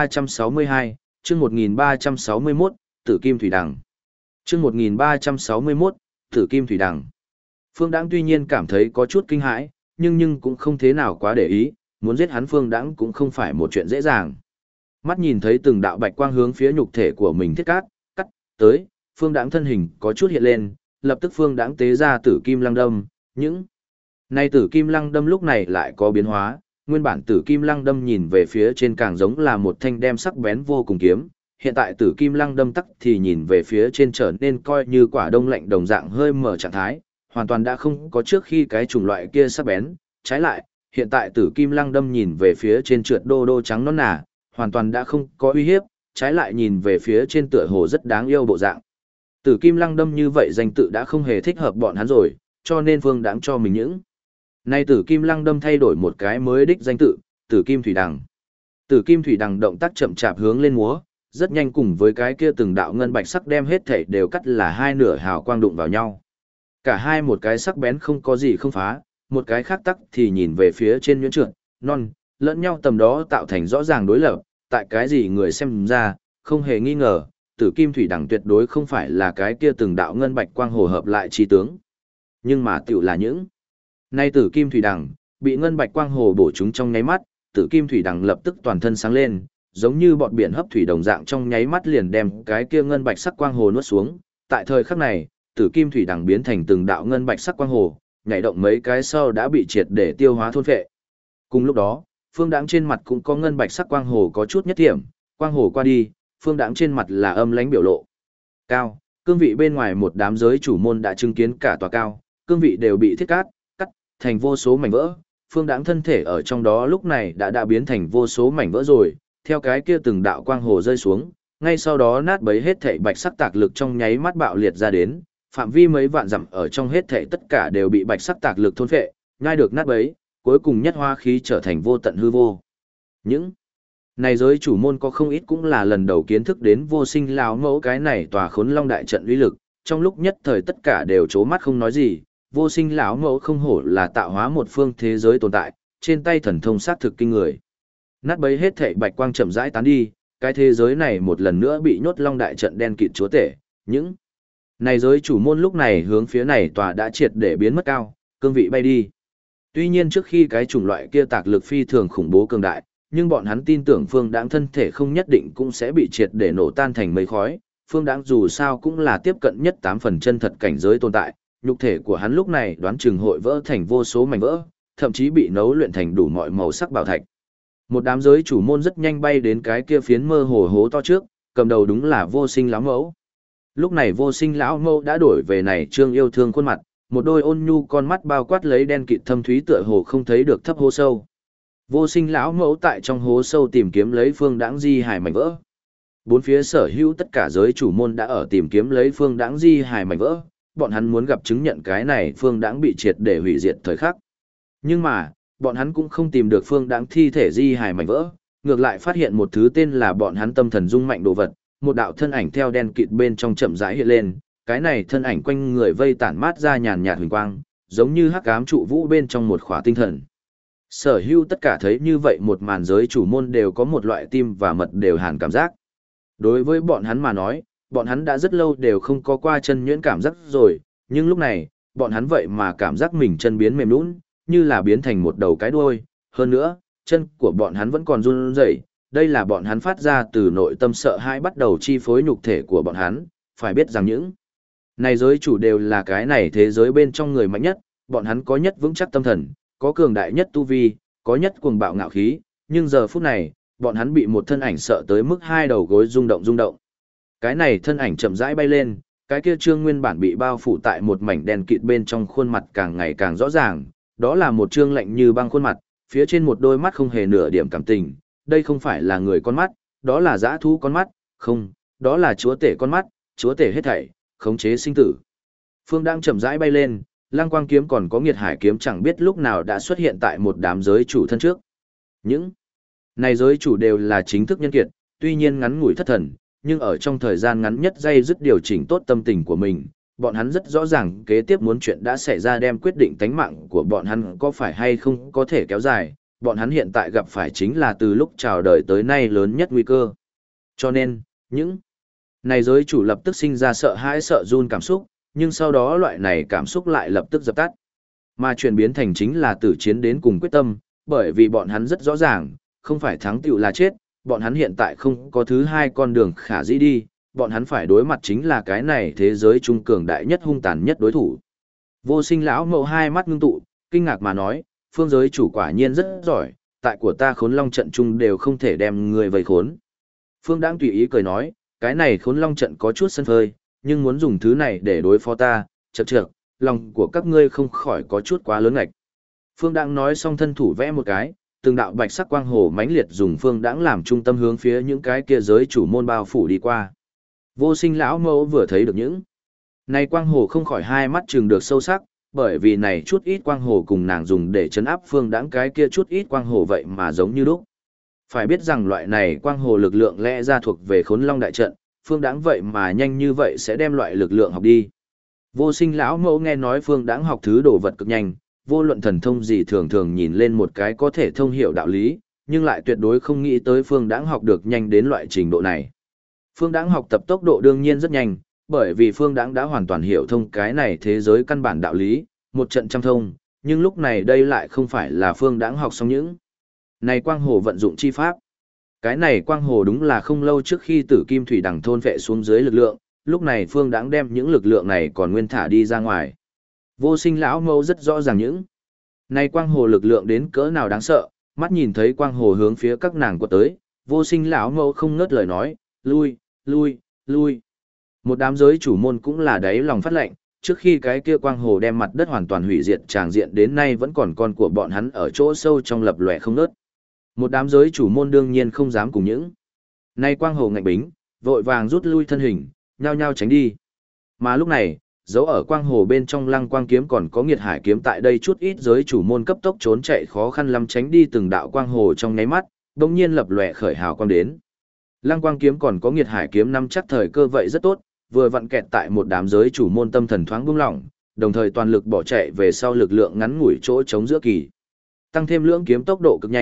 1362, chương 1361, Tử Kim Thủy Đằng. Chương 1361, Tử Kim Thủy Đằng. Phương Đãng tuy nhiên cảm thấy có chút kinh hãi, nhưng cũng không thế nào quá để ý, muốn giết hắn Phương Đãng cũng không phải một chuyện dễ dàng. Mắt nhìn thấy từng đạo bạch quang hướng phía nhục thể của mình thiết cắt tới, Phương Đãng thân hình có chút hiện lên, lập tức Phương Đãng tế ra Tử Kim Lăng Đâm, những này Tử Kim Lăng Đâm lúc này lại có biến hóa, nguyên bản Tử Kim Lăng Đâm nhìn về phía trên càng giống là một thanh đem sắc bén vô cùng kiếm, hiện tại Tử Kim Lăng Đâm tắc thì nhìn về phía trên trở nên coi như quả đông lạnh đồng dạng hơi mở trạng thái, hoàn toàn đã không có trước khi cái chủng loại kia sắc bén, trái lại, hiện tại Tử Kim Lăng Đâm nhìn về phía trên trượt đô đô trắng nõn nà, hoàn toàn đã không có uy hiếp, trái lại nhìn về phía trên tựa hồ rất đáng yêu bộ dạng. Tử Kim Lăng Đâm như vậy danh tự đã không hề thích hợp bọn hắn rồi, cho nên Phương Đãng cho mình những. Nay Tử Kim Lăng Đâm thay đổi một cái mới đích danh tự, Tử Kim Thủy Đằng. Tử Kim Thủy Đằng động tác chậm chạp hướng lên múa, rất nhanh cùng với cái kia từng đạo ngân bạch sắc đem hết thảy đều cắt là hai nửa hào quang đụng vào nhau. Cả hai một cái sắc bén không có gì không phá, một cái khác tắc thì nhìn về phía trên nhuyễn trượt, non, lẫn nhau tầm đó tạo thành rõ ràng đối lập, tại cái gì người xem ra, không hề nghi ngờ, Tử Kim Thủy Đằng tuyệt đối không phải là cái kia từng đạo ngân bạch quang hồ hợp lại chi tướng. Nhưng mà tiểu là những. Nay Tử Kim Thủy Đằng, bị ngân bạch quang hồ bổ trúng trong nháy mắt, Tử Kim Thủy Đằng lập tức toàn thân sáng lên, giống như bọt biển hấp thủy đồng dạng trong nháy mắt liền đem cái kia ngân bạch sắc quang hồ nuốt xuống. Tại thời khắc này, Tử Kim Thủy Đằng biến thành từng đạo ngân bạch sắc quang hồ, nhảy động mấy cái sau đã bị triệt để tiêu hóa thôn phệ. Cùng lúc đó, Phương Đãng trên mặt cũng có ngân bạch sắc quang hồ có chút nhất điểm, quang hồ qua đi, Phương Đãng trên mặt là âm lãnh biểu lộ. Cao, cương vị bên ngoài một đám giới chủ môn đã chứng kiến cả tòa cao, cương vị đều bị thiết cắt thành vô số mảnh vỡ. Phương Đãng thân thể ở trong đó lúc này đã biến thành vô số mảnh vỡ rồi, theo cái kia từng đạo quang hồ rơi xuống, ngay sau đó nát bấy hết thảy bạch sắc tạc lực trong nháy mắt bạo liệt ra đến, phạm vi mấy vạn dặm ở trong hết thảy tất cả đều bị bạch sắc tạc lực thôn phệ, nhai được nát bấy, cuối cùng nhất hoa khí trở thành vô tận hư vô. Những này giới chủ môn có không ít cũng là lần đầu kiến thức đến Vô Sinh lão mẫu cái này tòa Khốn Long đại trận uy lực, trong lúc nhất thời tất cả đều trố mắt không nói gì. Vô Sinh lão mẫu không hổ là tạo hóa một phương thế giới tồn tại, trên tay thần thông sát thực kinh người. Nát bấy hết thảy bạch quang chậm rãi tán đi, cái thế giới này một lần nữa bị nhốt long đại trận đen kịt chúa tể, những này giới chủ môn lúc này hướng phía này tòa đã triệt để biến mất cao, cương vị bay đi. Tuy nhiên trước khi cái chủng loại kia tạc lực phi thường khủng bố cường đại, nhưng bọn hắn tin tưởng Phương Đãng thân thể không nhất định cũng sẽ bị triệt để nổ tan thành mây khói. Phương Đãng dù sao cũng là tiếp cận nhất 8 phần chân thật cảnh giới tồn tại, nhục thể của hắn lúc này đoán chừng hội vỡ thành vô số mảnh vỡ, thậm chí bị nấu luyện thành đủ mọi màu sắc bảo thạch. Một đám giới chủ môn rất nhanh bay đến cái kia phiến mơ hồ hố to trước, cầm đầu đúng là Vô Sinh lão mẫu. Lúc này Vô Sinh lão mẫu đã đổi về này trương yêu thương khuôn mặt, một đôi ôn nhu con mắt bao quát lấy đen kịt thâm thúy tựa hồ không thấy được thấp hố sâu. Vô Sinh lão mẫu tại trong hố sâu tìm kiếm lấy Phương Đãng di hài mảnh vỡ. Bốn phía sở hữu tất cả giới chủ môn đã ở tìm kiếm lấy Phương Đãng di hài mảnh vỡ, bọn hắn muốn gặp chứng nhận cái này Phương Đãng bị triệt để hủy diệt thời khắc. Nhưng mà, bọn hắn cũng không tìm được Phương Đãng thi thể di hài mảnh vỡ, ngược lại phát hiện một thứ tên là bọn hắn tâm thần dung mạnh đồ vật, một đạo thân ảnh theo đen kịt bên trong chậm rãi hiện lên, cái này thân ảnh quanh người vây tản mát ra nhàn nhạt huỳnh quang, giống như hắc ám trụ vũ bên trong một khỏa tinh thần. Sở hữu tất cả thấy như vậy một màn giới chủ môn đều có một loại tim và mật đều hàn cảm giác. Đối với bọn hắn mà nói, bọn hắn đã rất lâu đều không có qua chân nhuyễn cảm giác rồi, nhưng lúc này, bọn hắn vậy mà cảm giác mình chân biến mềm nhũn, như là biến thành một đầu cái đuôi, hơn nữa, chân của bọn hắn vẫn còn run rẩy, đây là bọn hắn phát ra từ nội tâm sợ hãi bắt đầu chi phối nhục thể của bọn hắn, phải biết rằng những này giới chủ đều là cái này thế giới bên trong người mạnh nhất, bọn hắn có nhất vững chắc tâm thần, có cường đại nhất tu vi, có nhất cuồng bạo ngạo khí, nhưng giờ phút này, bọn hắn bị một thân ảnh sợ tới mức hai đầu gối rung động rung động. Cái này thân ảnh chậm rãi bay lên, cái kia trương nguyên bản bị bao phủ tại một mảnh đen kịt bên trong khuôn mặt càng ngày càng rõ ràng, đó là một trương lạnh như băng khuôn mặt, phía trên một đôi mắt không hề nửa điểm cảm tình, đây không phải là người con mắt, đó là dã thú con mắt, không, đó là chúa tể con mắt, chúa tể hết thảy, khống chế sinh tử. Phương đang chậm rãi bay lên, Lăng Quang kiếm còn có Nghiệt Hải kiếm chẳng biết lúc nào đã xuất hiện tại một đám giới chủ thân trước. Những này giới chủ đều là chính thức nhân kiệt, tuy nhiên ngắn ngủi thất thần, nhưng ở trong thời gian ngắn nhất dây dứt điều chỉnh tốt tâm tình của mình, bọn hắn rất rõ ràng kế tiếp muốn chuyện đã xảy ra đem quyết định tánh mạng của bọn hắn có phải hay không có thể kéo dài, bọn hắn hiện tại gặp phải chính là từ lúc chào đời tới nay lớn nhất nguy cơ. Cho nên, những này giới chủ lập tức sinh ra sợ hãi sợ run cảm xúc, nhưng sau đó loại này cảm xúc lại lập tức dập tắt. Mà chuyển biến thành chính là tử chiến đến cùng quyết tâm, bởi vì bọn hắn rất rõ ràng, không phải thắng tựu là chết, bọn hắn hiện tại không có thứ hai con đường khả dĩ đi, bọn hắn phải đối mặt chính là cái này thế giới trung cường đại nhất hung tàn nhất đối thủ. Vô Sinh lão mẫu hai mắt ngưng tụ, kinh ngạc mà nói, phương giới chủ quả nhiên rất giỏi, tại của ta Khốn Long trận chung đều không thể đem người vây khốn. Phương Đãng tùy ý cười nói, cái này Khốn Long trận có chút sân phơi, nhưng muốn dùng thứ này để đối phó ta, chậc chậc, lòng của các ngươi không khỏi có chút quá lớn ngạch. Phương Đãng nói xong thân thủ vẽ một cái, từng đạo bạch sắc quang hồ mãnh liệt dùng Phương Đãng làm trung tâm hướng phía những cái kia giới chủ môn bao phủ đi qua. Vô Sinh lão mẫu vừa thấy được những này quang hồ không khỏi hai mắt trừng được sâu sắc, bởi vì này chút ít quang hồ cùng nàng dùng để chấn áp Phương Đãng cái kia chút ít quang hồ vậy mà giống như lúc. Phải biết rằng loại này quang hồ lực lượng lẽ ra thuộc về Khốn Long đại trận, Phương Đãng vậy mà nhanh như vậy sẽ đem loại lực lượng học đi. Vô Sinh lão mẫu nghe nói Phương Đãng học thứ đồ vật cực nhanh, vô luận thần thông gì thường thường nhìn lên một cái có thể thông hiểu đạo lý, nhưng lại tuyệt đối không nghĩ tới Phương Đãng học được nhanh đến loại trình độ này. Phương Đãng học tập tốc độ đương nhiên rất nhanh, bởi vì Phương Đãng đã hoàn toàn hiểu thông cái này thế giới căn bản đạo lý, một trận trăm thông, nhưng lúc này đây lại không phải là Phương Đãng học xong những này quang hồ vận dụng chi pháp. Cái này quang hồ đúng là không lâu trước khi Tử Kim Thủy Đằng thôn vệ xuống dưới lực lượng, lúc này Phương Đãng đem những lực lượng này còn nguyên thả đi ra ngoài. Vô Sinh lão mẫu rất rõ ràng những này quang hồ lực lượng đến cỡ nào đáng sợ, mắt nhìn thấy quang hồ hướng phía các nàng quật tới, Vô Sinh lão mẫu không ngớt lời nói, lui, lui, lui. Một đám giới chủ môn cũng là đáy lòng phát lệnh, trước khi cái kia quang hồ đem mặt đất hoàn toàn hủy diệt tràng diện đến nay vẫn còn con của bọn hắn ở chỗ sâu trong lập lòe không ngớt. Một đám giới chủ môn đương nhiên không dám cùng những nay quang hồ ngạnh bính, vội vàng rút lui thân hình, nhao nhao tránh đi. Mà lúc này, dấu ở quang hồ bên trong Lăng Quang kiếm còn có Nghiệt Hải kiếm tại đây chút ít giới chủ môn cấp tốc trốn chạy khó khăn lắm tránh đi từng đạo quang hồ trong nháy mắt, bỗng nhiên lập lòe khởi hào quang đến. Lăng Quang kiếm còn có Nghiệt Hải kiếm nắm chắc thời cơ vậy rất tốt, vừa vặn kẹt tại một đám giới chủ môn tâm thần thoáng buông lỏng, đồng thời toàn lực bỏ chạy về sau lực lượng ngắn ngủi chỗ chống giữa kỳ. Tăng thêm lưỡng kiếm tốc độ cực nhanh,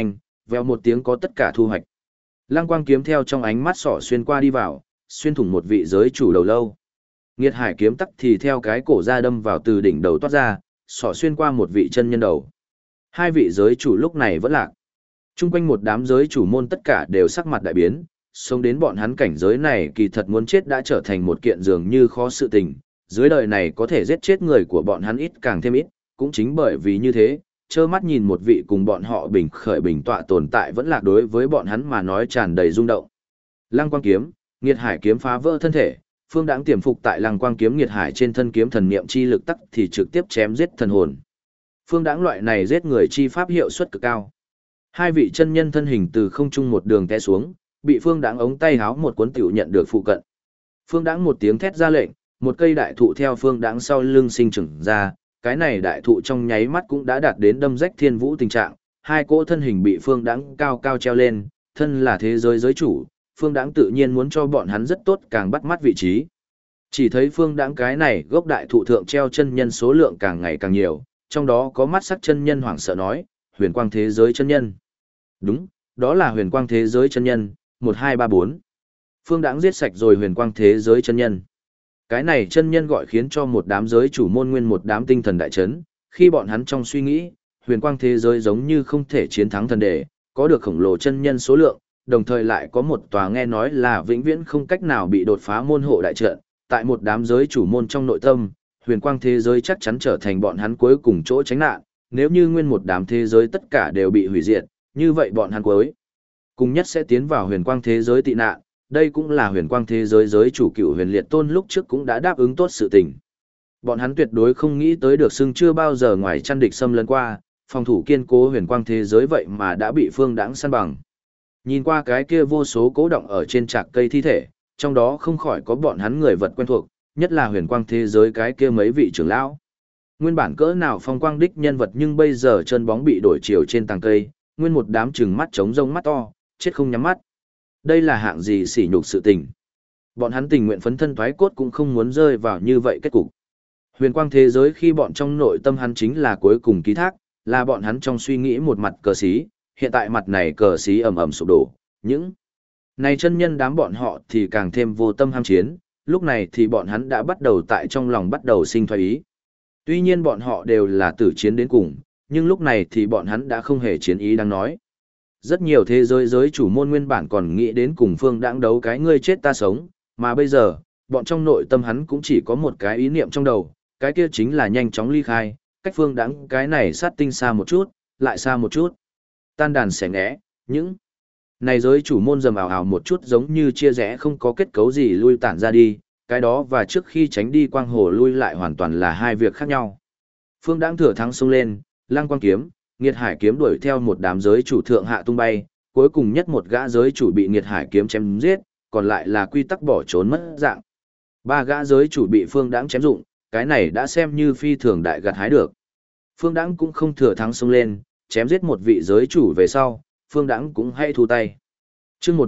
vèo một tiếng có tất cả thu hoạch. Lăng quang kiếm theo trong ánh mắt sỏ xuyên qua đi vào, xuyên thủng một vị giới chủ đầu lâu. Nghiệt hải kiếm tắc thì theo cái cổ ra đâm vào từ đỉnh đầu toát ra, sỏ xuyên qua một vị chân nhân đầu. Hai vị giới chủ lúc này vẫn lạc. Trung quanh một đám giới chủ môn tất cả đều sắc mặt đại biến, sống đến bọn hắn cảnh giới này kỳ thật muốn chết đã trở thành một kiện dường như khó sự tình. Dưới đời này có thể giết chết người của bọn hắn ít càng thêm ít, cũng chính bởi vì như thế, trơ mắt nhìn một vị cùng bọn họ bình khởi bình tọa tồn tại vẫn lạc đối với bọn hắn mà nói tràn đầy rung động. Lăng quang kiếm, nghiệt hải kiếm phá vỡ thân thể, Phương Đãng tiềm phục tại Lăng quang kiếm nghiệt hải trên thân kiếm thần niệm chi lực tắc thì trực tiếp chém giết thần hồn. Phương Đãng loại này giết người chi pháp hiệu suất cực cao. Hai vị chân nhân thân hình từ không trung một đường té xuống, bị Phương Đãng ống tay háo một cuốn tiểu nhận được phụ cận. Phương Đãng một tiếng thét ra lệnh, một cây đại thụ theo Phương Đãng sau lưng sinh trưởng ra, cái này đại thụ trong nháy mắt cũng đã đạt đến đâm rách thiên vũ tình trạng, hai cỗ thân hình bị Phương Đãng cao cao treo lên, thân là thế giới giới chủ, Phương Đãng tự nhiên muốn cho bọn hắn rất tốt càng bắt mắt vị trí. Chỉ thấy Phương Đãng cái này gốc đại thụ thượng treo chân nhân số lượng càng ngày càng nhiều, trong đó có mắt sắc chân nhân hoảng sợ nói, huyền quang thế giới chân nhân. Đúng, đó là huyền quang thế giới chân nhân, 1234. Phương Đãng giết sạch rồi huyền quang thế giới chân nhân. Cái này chân nhân gọi khiến cho một đám giới chủ môn nguyên một đám tinh thần đại chấn, khi bọn hắn trong suy nghĩ, huyền quang thế giới giống như không thể chiến thắng thần đề, có được khổng lồ chân nhân số lượng, đồng thời lại có một tòa nghe nói là vĩnh viễn không cách nào bị đột phá môn hộ đại trận, tại một đám giới chủ môn trong nội tâm, huyền quang thế giới chắc chắn trở thành bọn hắn cuối cùng chỗ tránh nạn, nếu như nguyên một đám thế giới tất cả đều bị hủy diệt, như vậy bọn hắn cuối cùng nhất sẽ tiến vào huyền quang thế giới tị nạn, đây cũng là huyền quang thế giới giới chủ cựu huyền liệt tôn lúc trước cũng đã đáp ứng tốt sự tình. Bọn hắn tuyệt đối không nghĩ tới được xưng chưa bao giờ ngoài chăn địch xâm lấn qua, phòng thủ kiên cố huyền quang thế giới vậy mà đã bị Phương Đãng săn bằng. Nhìn qua cái kia vô số cố động ở trên trạc cây thi thể, trong đó không khỏi có bọn hắn người vật quen thuộc, nhất là huyền quang thế giới cái kia mấy vị trưởng lão. Nguyên bản cỡ nào phong quang đích nhân vật nhưng bây giờ chân bóng bị đổi chiều trên tàng cây, nguyên một đám trừng mắt trống rông mắt to, chết không nhắm mắt. Đây là hạng gì sỉ nhục sự tình. Bọn hắn tình nguyện phấn thân thoái cốt cũng không muốn rơi vào như vậy kết cục. Huyền quang thế giới khi bọn trong nội tâm hắn chính là cuối cùng ký thác, là bọn hắn trong suy nghĩ một mặt cờ xí, hiện tại mặt này cờ xí ầm ầm sụp đổ, những này chân nhân đám bọn họ thì càng thêm vô tâm ham chiến, lúc này thì bọn hắn đã bắt đầu tại trong lòng bắt đầu sinh thoái ý. Tuy nhiên bọn họ đều là tử chiến đến cùng, nhưng lúc này thì bọn hắn đã không hề chiến ý đang nói. Rất nhiều thế giới giới chủ môn nguyên bản còn nghĩ đến cùng Phương Đãng đấu cái ngươi chết ta sống, mà bây giờ, bọn trong nội tâm hắn cũng chỉ có một cái ý niệm trong đầu, cái kia chính là nhanh chóng ly khai, cách Phương Đãng cái này sát tinh xa một chút, lại xa một chút. Tan đàn xẻ nghẽ, những này giới chủ môn rầm ảo ảo một chút giống như chia rẽ không có kết cấu gì lui tản ra đi, cái đó và trước khi tránh đi quang hồ lui lại hoàn toàn là hai việc khác nhau. Phương Đãng thừa thắng xông lên, Lăng quang kiếm, nghiệt hải kiếm đuổi theo một đám giới chủ thượng hạ tung bay, cuối cùng nhất một gã giới chủ bị nghiệt hải kiếm chém giết, còn lại là quy tắc bỏ trốn mất dạng. Ba gã giới chủ bị Phương Đãng chém dụng, cái này đã xem như phi thường đại gặt hái được. Phương Đãng cũng không thừa thắng xông lên, chém giết một vị giới chủ về sau, Phương Đãng cũng hay thu tay. Chương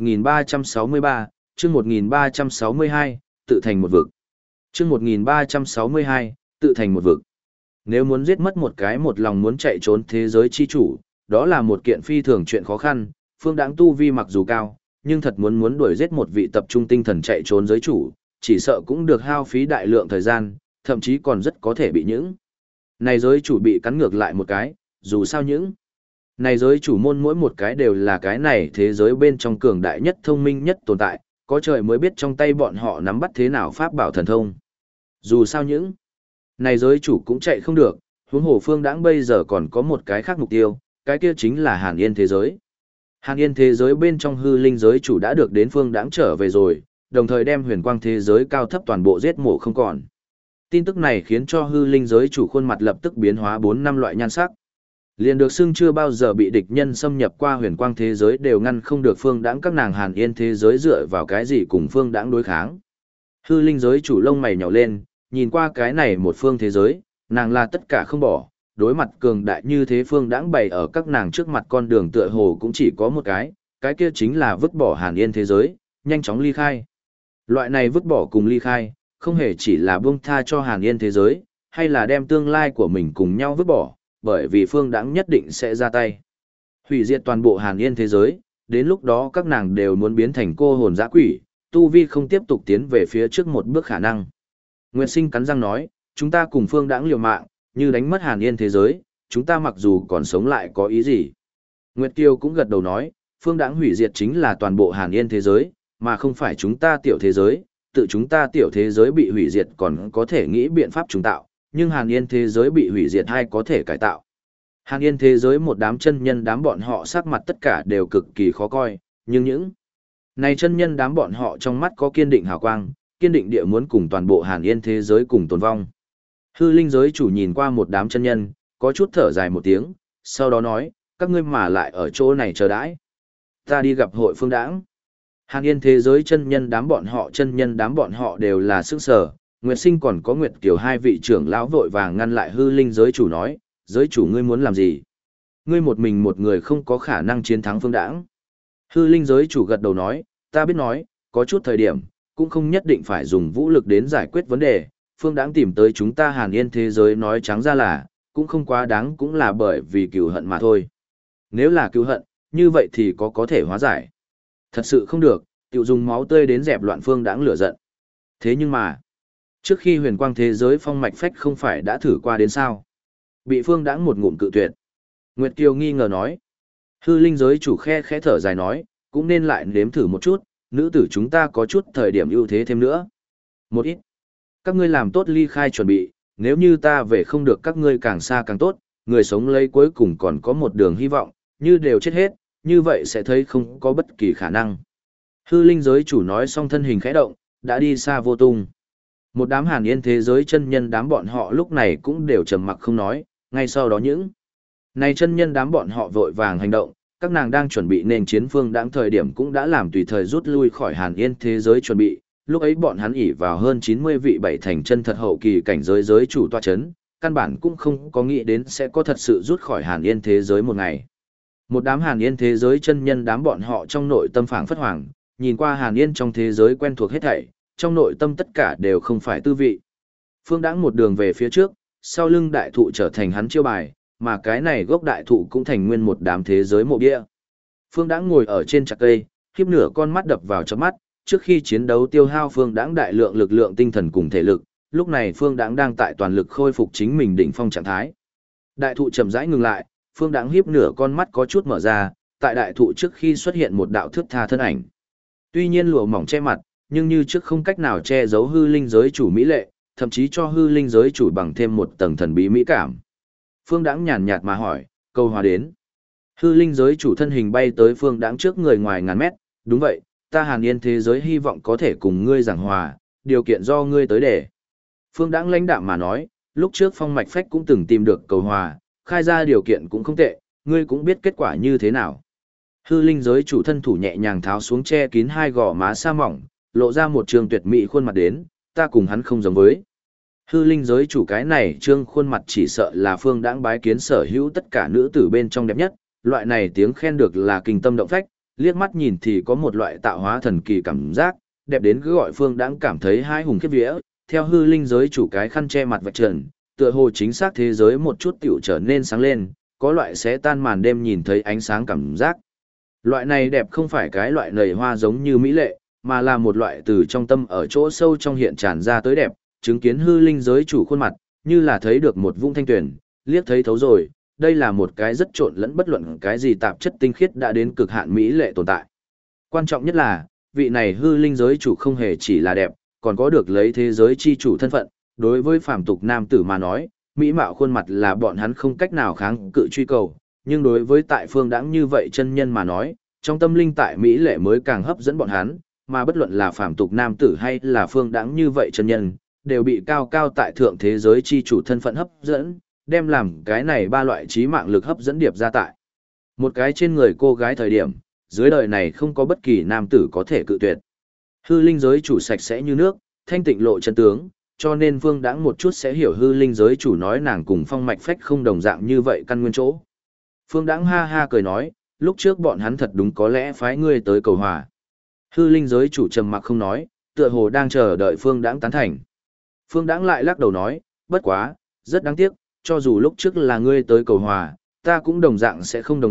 1363, chương 1362, tự thành một vực. Chương 1362, tự thành một vực. Nếu muốn giết mất một cái một lòng muốn chạy trốn thế giới chi chủ, đó là một kiện phi thường chuyện khó khăn, Phương Đãng tu vi mặc dù cao, nhưng thật muốn đuổi giết một vị tập trung tinh thần chạy trốn giới chủ, chỉ sợ cũng được hao phí đại lượng thời gian, thậm chí còn rất có thể bị những này giới chủ bị cắn ngược lại một cái, dù sao những này giới chủ môn mỗi một cái đều là cái này thế giới bên trong cường đại nhất thông minh nhất tồn tại, có trời mới biết trong tay bọn họ nắm bắt thế nào pháp bảo thần thông. Dù sao những này giới chủ cũng chạy không được, huống hồ Phương Đãng bây giờ còn có một cái khác mục tiêu, cái kia chính là Hàn Yên thế giới. Hàn Yên thế giới bên trong hư linh giới chủ đã được đến Phương Đãng trở về rồi, đồng thời đem huyền quang thế giới cao thấp toàn bộ giết mổ không còn. Tin tức này khiến cho hư linh giới chủ khuôn mặt lập tức biến hóa 4-5 loại nhan sắc. Liền được xưng chưa bao giờ bị địch nhân xâm nhập qua huyền quang thế giới đều ngăn không được Phương Đãng các nàng Hàn Yên thế giới dựa vào cái gì cùng Phương Đãng đối kháng. Hư linh giới chủ lông mày nhảy lên, nhìn qua cái này một phương thế giới, nàng là tất cả không bỏ, đối mặt cường đại như thế Phương Đãng bày ở các nàng trước mặt con đường tựa hồ cũng chỉ có một cái kia chính là vứt bỏ Hàn Yên thế giới, nhanh chóng ly khai. Loại này vứt bỏ cùng ly khai, không hề chỉ là buông tha cho Hàn Yên thế giới, hay là đem tương lai của mình cùng nhau vứt bỏ, bởi vì Phương Đãng nhất định sẽ ra tay. Hủy diệt toàn bộ Hàn Yên thế giới, đến lúc đó các nàng đều muốn biến thành cô hồn dã quỷ, tu vi không tiếp tục tiến về phía trước một bước khả năng. Nguyệt Sinh cắn răng nói, chúng ta cùng Phương Đãng liều mạng, như đánh mất Hàn Yên thế giới, chúng ta mặc dù còn sống lại có ý gì. Nguyệt Kiều cũng gật đầu nói, Phương Đãng hủy diệt chính là toàn bộ Hàn Yên thế giới, mà không phải chúng ta tiểu thế giới, tự chúng ta tiểu thế giới bị hủy diệt còn có thể nghĩ biện pháp trùng tạo, nhưng Hàn Yên thế giới bị hủy diệt hay có thể cải tạo. Hàn Yên thế giới một đám chân nhân đám bọn họ sắc mặt tất cả đều cực kỳ khó coi, nhưng những này chân nhân đám bọn họ trong mắt có kiên định hào quang, kiên định địa muốn cùng toàn bộ Hàn Yên thế giới cùng tồn vong. Hư linh giới chủ nhìn qua một đám chân nhân, có chút thở dài một tiếng, sau đó nói, các ngươi mà lại ở chỗ này chờ đãi. Ta đi gặp hội Phương Đãng. Hàn Yên thế giới chân nhân đám bọn họ đều là sức sở, Nguyệt Sinh còn có Nguyệt Kiều hai vị trưởng lão vội vàng ngăn lại hư linh giới chủ nói, giới chủ ngươi muốn làm gì? Ngươi một mình một người không có khả năng chiến thắng Phương Đãng. Hư linh giới chủ gật đầu nói, ta biết nói, có chút thời điểm, cũng không nhất định phải dùng vũ lực đến giải quyết vấn đề, Phương Đãng tìm tới chúng ta Hàn Yên thế giới nói trắng ra là, cũng không quá đáng cũng là bởi vì cừu hận mà thôi. Nếu là cừu hận, như vậy thì có thể hóa giải. Thật sự không được, tiểu dùng máu tươi đến dẹp loạn Phương Đãng lửa giận. Thế nhưng mà, trước khi huyền quang thế giới phong mạch phách không phải đã thử qua đến sao? Bị Phương Đãng một ngụm cự tuyệt. Nguyệt Kiều nghi ngờ nói. Hư linh giới chủ khẽ thở dài nói, cũng nên lại nếm thử một chút, nữ tử chúng ta có chút thời điểm ưu thế thêm nữa. Một ít. Các ngươi làm tốt ly khai chuẩn bị, nếu như ta về không được các ngươi càng xa càng tốt, người sống lấy cuối cùng còn có một đường hy vọng, như đều chết hết, như vậy sẽ thấy không có bất kỳ khả năng. Hư linh giới chủ nói xong thân hình khẽ động, đã đi xa vô tung. Một đám Hàn Yên thế giới chân nhân đám bọn họ lúc này cũng đều trầm mặc không nói, ngay sau đó những này chân nhân đám bọn họ vội vàng hành động, các nàng đang chuẩn bị nên chiến Phương Đãng thời điểm cũng đã làm tùy thời rút lui khỏi Hàn Yên thế giới chuẩn bị, lúc ấy bọn hắn ỷ vào hơn 90 vị bảy thành chân thật hậu kỳ cảnh giới giới chủ tọa chấn, căn bản cũng không có nghĩ đến sẽ có thật sự rút khỏi Hàn Yên thế giới một ngày. Một đám Hàn Yên thế giới chân nhân đám bọn họ trong nội tâm phảng phất hoàng, nhìn qua Hàn Yên trong thế giới quen thuộc hết thảy, trong nội tâm tất cả đều không phải tư vị. Phương Đãng một đường về phía trước, sau lưng đại thụ trở thành hắn chiêu bài, mà cái này gốc đại thụ cũng thành nguyên một đám thế giới mộ bia. Phương Đãng ngồi ở trên chặt cây, khiếp nửa con mắt đập vào trong mắt, trước khi chiến đấu tiêu hao Phương Đãng đại lượng lực lượng tinh thần cùng thể lực, lúc này Phương Đãng đang tại toàn lực khôi phục chính mình đỉnh phong trạng thái. Đại thụ chậm rãi ngừng lại, Phương Đãng hiếp nửa con mắt có chút mở ra, tại đại thụ trước khi xuất hiện một đạo thước tha thân ảnh. Tuy nhiên lụa mỏng che mặt, nhưng như trước không cách nào che giấu hư linh giới chủ mỹ lệ, thậm chí cho hư linh giới chủ bằng thêm một tầng thần bí mỹ cảm. Phương Đãng nhàn nhạt mà hỏi, câu hòa đến. Hư linh giới chủ thân hình bay tới Phương Đãng trước người ngoài ngàn mét, đúng vậy, ta Hàn Yên thế giới hy vọng có thể cùng ngươi giảng hòa, điều kiện do ngươi tới để. Phương Đãng lãnh đạm mà nói, lúc trước phong mạch phách cũng từng tìm được cầu hòa, khai ra điều kiện cũng không tệ, ngươi cũng biết kết quả như thế nào. Hư linh giới chủ thân thủ nhẹ nhàng tháo xuống che kín hai gò má sa mỏng, lộ ra một trường tuyệt mỹ khuôn mặt đến, ta cùng hắn không giống với. Hư linh giới chủ cái này trương khuôn mặt chỉ sợ là Phương Đãng bái kiến sở hữu tất cả nữ tử bên trong đẹp nhất, loại này tiếng khen được là kinh tâm động phách, liếc mắt nhìn thì có một loại tạo hóa thần kỳ cảm giác, đẹp đến cứ gọi Phương Đãng cảm thấy hai hùng khiếp vía, theo hư linh giới chủ cái khăn che mặt vạch trần, tựa hồ chính xác thế giới một chút tiểu trở nên sáng lên, có loại sẽ tan màn đêm nhìn thấy ánh sáng cảm giác. Loại này đẹp không phải cái loại nầy hoa giống như mỹ lệ, mà là một loại từ trong tâm ở chỗ sâu trong hiện tràn ra tới đẹp, chứng kiến hư linh giới chủ khuôn mặt, như là thấy được một vũng thanh tuyển, liếc thấy thấu rồi, đây là một cái rất trộn lẫn bất luận cái gì tạp chất tinh khiết đã đến cực hạn mỹ lệ tồn tại. Quan trọng nhất là, vị này hư linh giới chủ không hề chỉ là đẹp, còn có được lấy thế giới chi chủ thân phận, đối với phàm tục nam tử mà nói, mỹ mạo khuôn mặt là bọn hắn không cách nào kháng cự truy cầu, nhưng đối với tại Phương Đãng như vậy chân nhân mà nói, trong tâm linh tại mỹ lệ mới càng hấp dẫn bọn hắn, mà bất luận là phàm tục nam tử hay là Phương Đãng như vậy chân nhân, đều bị cao cao tại thượng thế giới chi chủ thân phận hấp dẫn, đem làm cái này ba loại trí mạng lực hấp dẫn điệp ra tại một cái trên người cô gái thời điểm, dưới đời này không có bất kỳ nam tử có thể cự tuyệt. Hư linh giới chủ sạch sẽ như nước, thanh tịnh lộ chân tướng, cho nên Phương Đãng một chút sẽ hiểu hư linh giới chủ nói nàng cùng phong mạch phách không đồng dạng như vậy căn nguyên chỗ. Phương Đãng ha ha cười nói, lúc trước bọn hắn thật đúng có lẽ phái ngươi tới cầu hòa. Hư linh giới chủ trầm mặc không nói, tựa hồ đang chờ đợi Phương Đãng tán thành. Phương Đãng lại lắc đầu nói, bất quá, rất đáng tiếc, cho dù lúc trước là ngươi tới cầu hòa, ta cũng đồng dạng sẽ không đồng ý,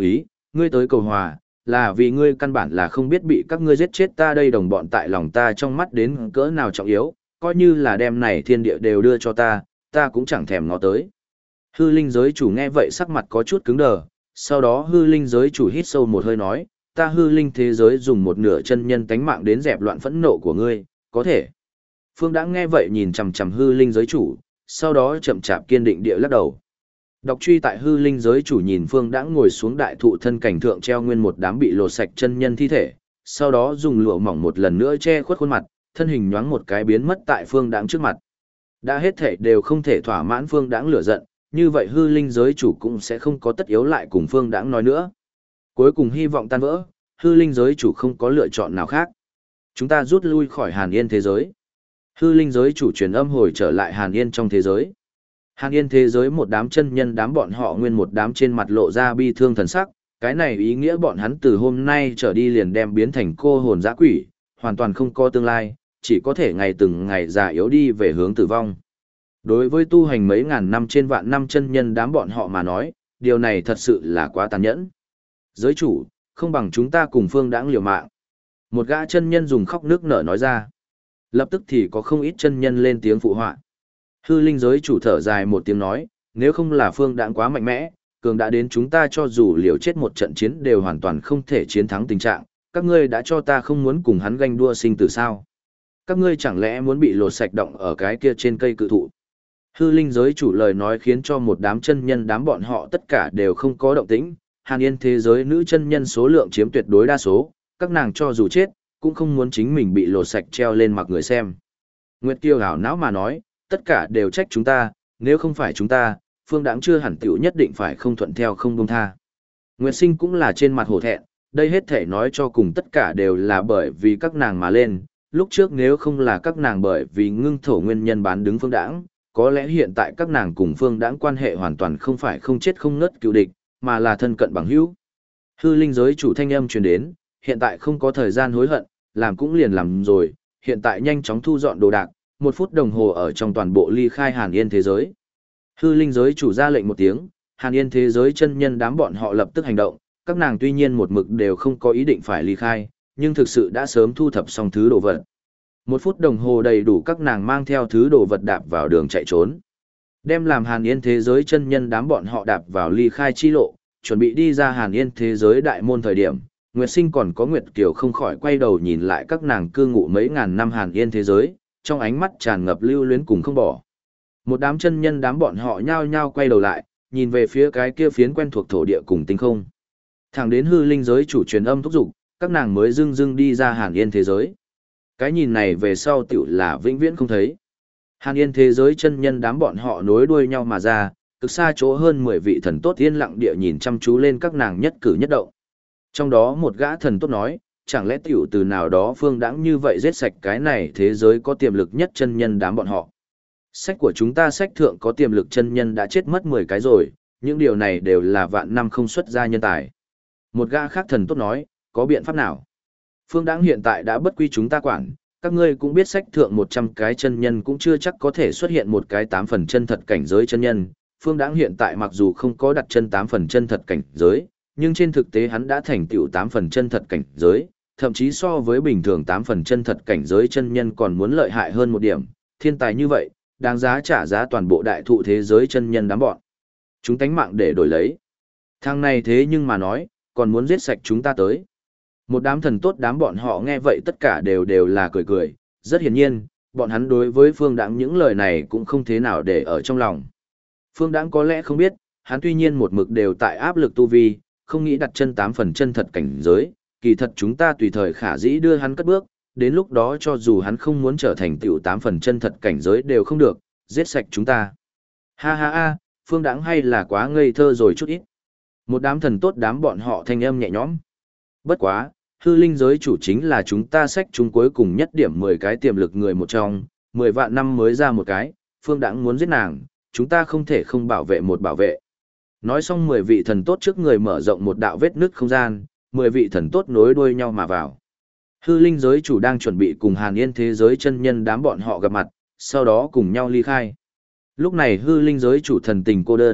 ngươi tới cầu hòa, là vì ngươi căn bản là không biết bị các ngươi giết chết ta đây đồng bọn tại lòng ta trong mắt đến cỡ nào trọng yếu, coi như là đem này thiên địa đều đưa cho ta cũng chẳng thèm ngó tới. Hư linh giới chủ nghe vậy sắc mặt có chút cứng đờ, sau đó hư linh giới chủ hít sâu một hơi nói, ta hư linh thế giới dùng một nửa chân nhân tánh mạng đến dẹp loạn phẫn nộ của ngươi, có thể. Phương đã nghe vậy nhìn chằm chằm hư linh giới chủ, sau đó chậm chạp kiên định địa lắc đầu. Đọc truy tại hư linh giới chủ nhìn Phương đã ngồi xuống đại thụ thân cảnh thượng treo nguyên một đám bị lột sạch chân nhân thi thể, sau đó dùng lụa mỏng một lần nữa che khuất khuôn mặt, thân hình nhoáng một cái biến mất tại Phương Đãng trước mặt. Đã hết thể đều không thể thỏa mãn Phương Đãng lửa giận, như vậy hư linh giới chủ cũng sẽ không có tất yếu lại cùng Phương Đãng nói nữa. Cuối cùng hy vọng tan vỡ, hư linh giới chủ không có lựa chọn nào khác. Chúng ta rút lui khỏi Hàn Yên thế giới. Hư linh giới chủ truyền âm hồi trở lại Hàn Yên trong thế giới. Hàn Yên thế giới một đám chân nhân đám bọn họ nguyên một đám trên mặt lộ ra bi thương thần sắc, cái này ý nghĩa bọn hắn từ hôm nay trở đi liền đem biến thành cô hồn dã quỷ, hoàn toàn không có tương lai, chỉ có thể ngày từng ngày già yếu đi về hướng tử vong. Đối với tu hành mấy ngàn năm trên vạn năm chân nhân đám bọn họ mà nói, điều này thật sự là quá tàn nhẫn. Giới chủ, không bằng chúng ta cùng Phương Đãng liều mạng. Một gã chân nhân dùng khóc nước nở nói ra. Lập tức thì có không ít chân nhân lên tiếng phụ họa. Hư linh giới chủ thở dài một tiếng nói, nếu không là Phương Đãng quá mạnh mẽ, cường đã đến chúng ta cho dù liều chết một trận chiến đều hoàn toàn không thể chiến thắng tình trạng, các ngươi đã cho ta không muốn cùng hắn ganh đua sinh tử sao. Các ngươi chẳng lẽ muốn bị lột sạch động ở cái kia trên cây cự thụ. Hư linh giới chủ lời nói khiến cho một đám chân nhân đám bọn họ tất cả đều không có động tĩnh, Hàn Yên thế giới nữ chân nhân số lượng chiếm tuyệt đối đa số, các nàng cho dù chết, cũng không muốn chính mình bị lột sạch treo lên mặc người xem. Nguyệt Kiều hảo não mà nói, tất cả đều trách chúng ta, nếu không phải chúng ta, Phương Đãng chưa hẳn tiểu nhất định phải không thuận theo không buông tha. Nguyệt Sinh cũng là trên mặt hổ thẹn, đây hết thể nói cho cùng tất cả đều là bởi vì các nàng mà lên, lúc trước nếu không là các nàng bởi vì ngưng thổ nguyên nhân bán đứng Phương Đãng, có lẽ hiện tại các nàng cùng Phương Đãng quan hệ hoàn toàn không phải không chết không ngất cựu địch, mà là thân cận bằng hữu. Hư linh giới chủ thanh âm truyền đến, hiện tại không có thời gian hối hận, làm cũng liền làm rồi, hiện tại nhanh chóng thu dọn đồ đạc, 1 phút đồng hồ ở trong toàn bộ ly khai Hàn Yên thế giới. Hư linh giới chủ ra lệnh một tiếng, Hàn Yên thế giới chân nhân đám bọn họ lập tức hành động, các nàng tuy nhiên một mực đều không có ý định phải ly khai, nhưng thực sự đã sớm thu thập xong thứ đồ vật. 1 phút đồng hồ đầy đủ các nàng mang theo thứ đồ vật đạp vào đường chạy trốn. Đem làm Hàn Yên thế giới chân nhân đám bọn họ đạp vào ly khai chi lộ, chuẩn bị đi ra Hàn Yên thế giới đại môn thời điểm, Nguyệt Sinh còn có Nguyệt Kiều không khỏi quay đầu nhìn lại các nàng cư ngụ mấy ngàn năm Hàn Yên thế giới, trong ánh mắt tràn ngập lưu luyến cùng không bỏ. Một đám chân nhân đám bọn họ nhao nhao quay đầu lại, nhìn về phía cái kia phiến quen thuộc thổ địa cùng tinh không. Thẳng đến hư linh giới chủ truyền âm thúc giục, các nàng mới dưng dưng đi ra Hàn Yên thế giới. Cái nhìn này về sau tiểu là vĩnh viễn không thấy. Hàn Yên thế giới chân nhân đám bọn họ nối đuôi nhau mà ra, cực xa chỗ hơn 10 vị thần tốt yên lặng địa nhìn chăm chú lên các nàng nhất cử nhất động. Trong đó một gã thần tốt nói, chẳng lẽ tiểu từ nào đó Phương Đãng như vậy giết sạch cái này thế giới có tiềm lực nhất chân nhân đám bọn họ. Sách của chúng ta sách thượng có tiềm lực chân nhân đã chết mất 10 cái rồi, những điều này đều là vạn năm không xuất ra nhân tài. Một gã khác thần tốt nói, có biện pháp nào? Phương Đãng hiện tại đã bất quy chúng ta quản, các ngươi cũng biết sách thượng 100 cái chân nhân cũng chưa chắc có thể xuất hiện một cái 8 phần chân thật cảnh giới chân nhân. Phương Đãng hiện tại mặc dù không có đặt chân 8 phần chân thật cảnh giới, nhưng trên thực tế hắn đã thành tựu 8 phần chân thật cảnh giới, thậm chí so với bình thường 8 phần chân thật cảnh giới chân nhân còn muốn lợi hại hơn một điểm, thiên tài như vậy, đáng giá trả giá toàn bộ đại thụ thế giới chân nhân đám bọn. Chúng tánh mạng để đổi lấy. Thằng này thế nhưng mà nói, còn muốn giết sạch chúng ta tới. Một đám thần tốt đám bọn họ nghe vậy tất cả đều là cười cười, rất hiển nhiên, bọn hắn đối với Phương Đãng những lời này cũng không thế nào để ở trong lòng. Phương Đãng có lẽ không biết, hắn tuy nhiên một mực đều tại áp lực tu vi, không nghĩ đặt chân 8 phần chân thật cảnh giới, kỳ thật chúng ta tùy thời khả dĩ đưa hắn cất bước, đến lúc đó cho dù hắn không muốn trở thành tiểu 8 phần chân thật cảnh giới đều không được, giết sạch chúng ta. Ha ha ha, Phương Đãng hay là quá ngây thơ rồi chút ít. Một đám thần tốt đám bọn họ thanh âm nhẹ nhõm. Bất quá, hư linh giới chủ chính là chúng ta sách chúng cuối cùng nhất điểm 10 cái tiềm lực người một trong, 10 vạn năm mới ra một cái, Phương Đãng muốn giết nàng, chúng ta không thể không bảo vệ một bảo vệ. Nói xong 10 vị thần tốt trước người mở rộng một đạo vết nứt không gian, 10 vị thần tốt nối đuôi nhau mà vào. Hư linh giới chủ đang chuẩn bị cùng Hàn Yên thế giới chân nhân đám bọn họ gặp mặt, sau đó cùng nhau ly khai. Lúc này hư linh giới chủ thần tình cô đơn,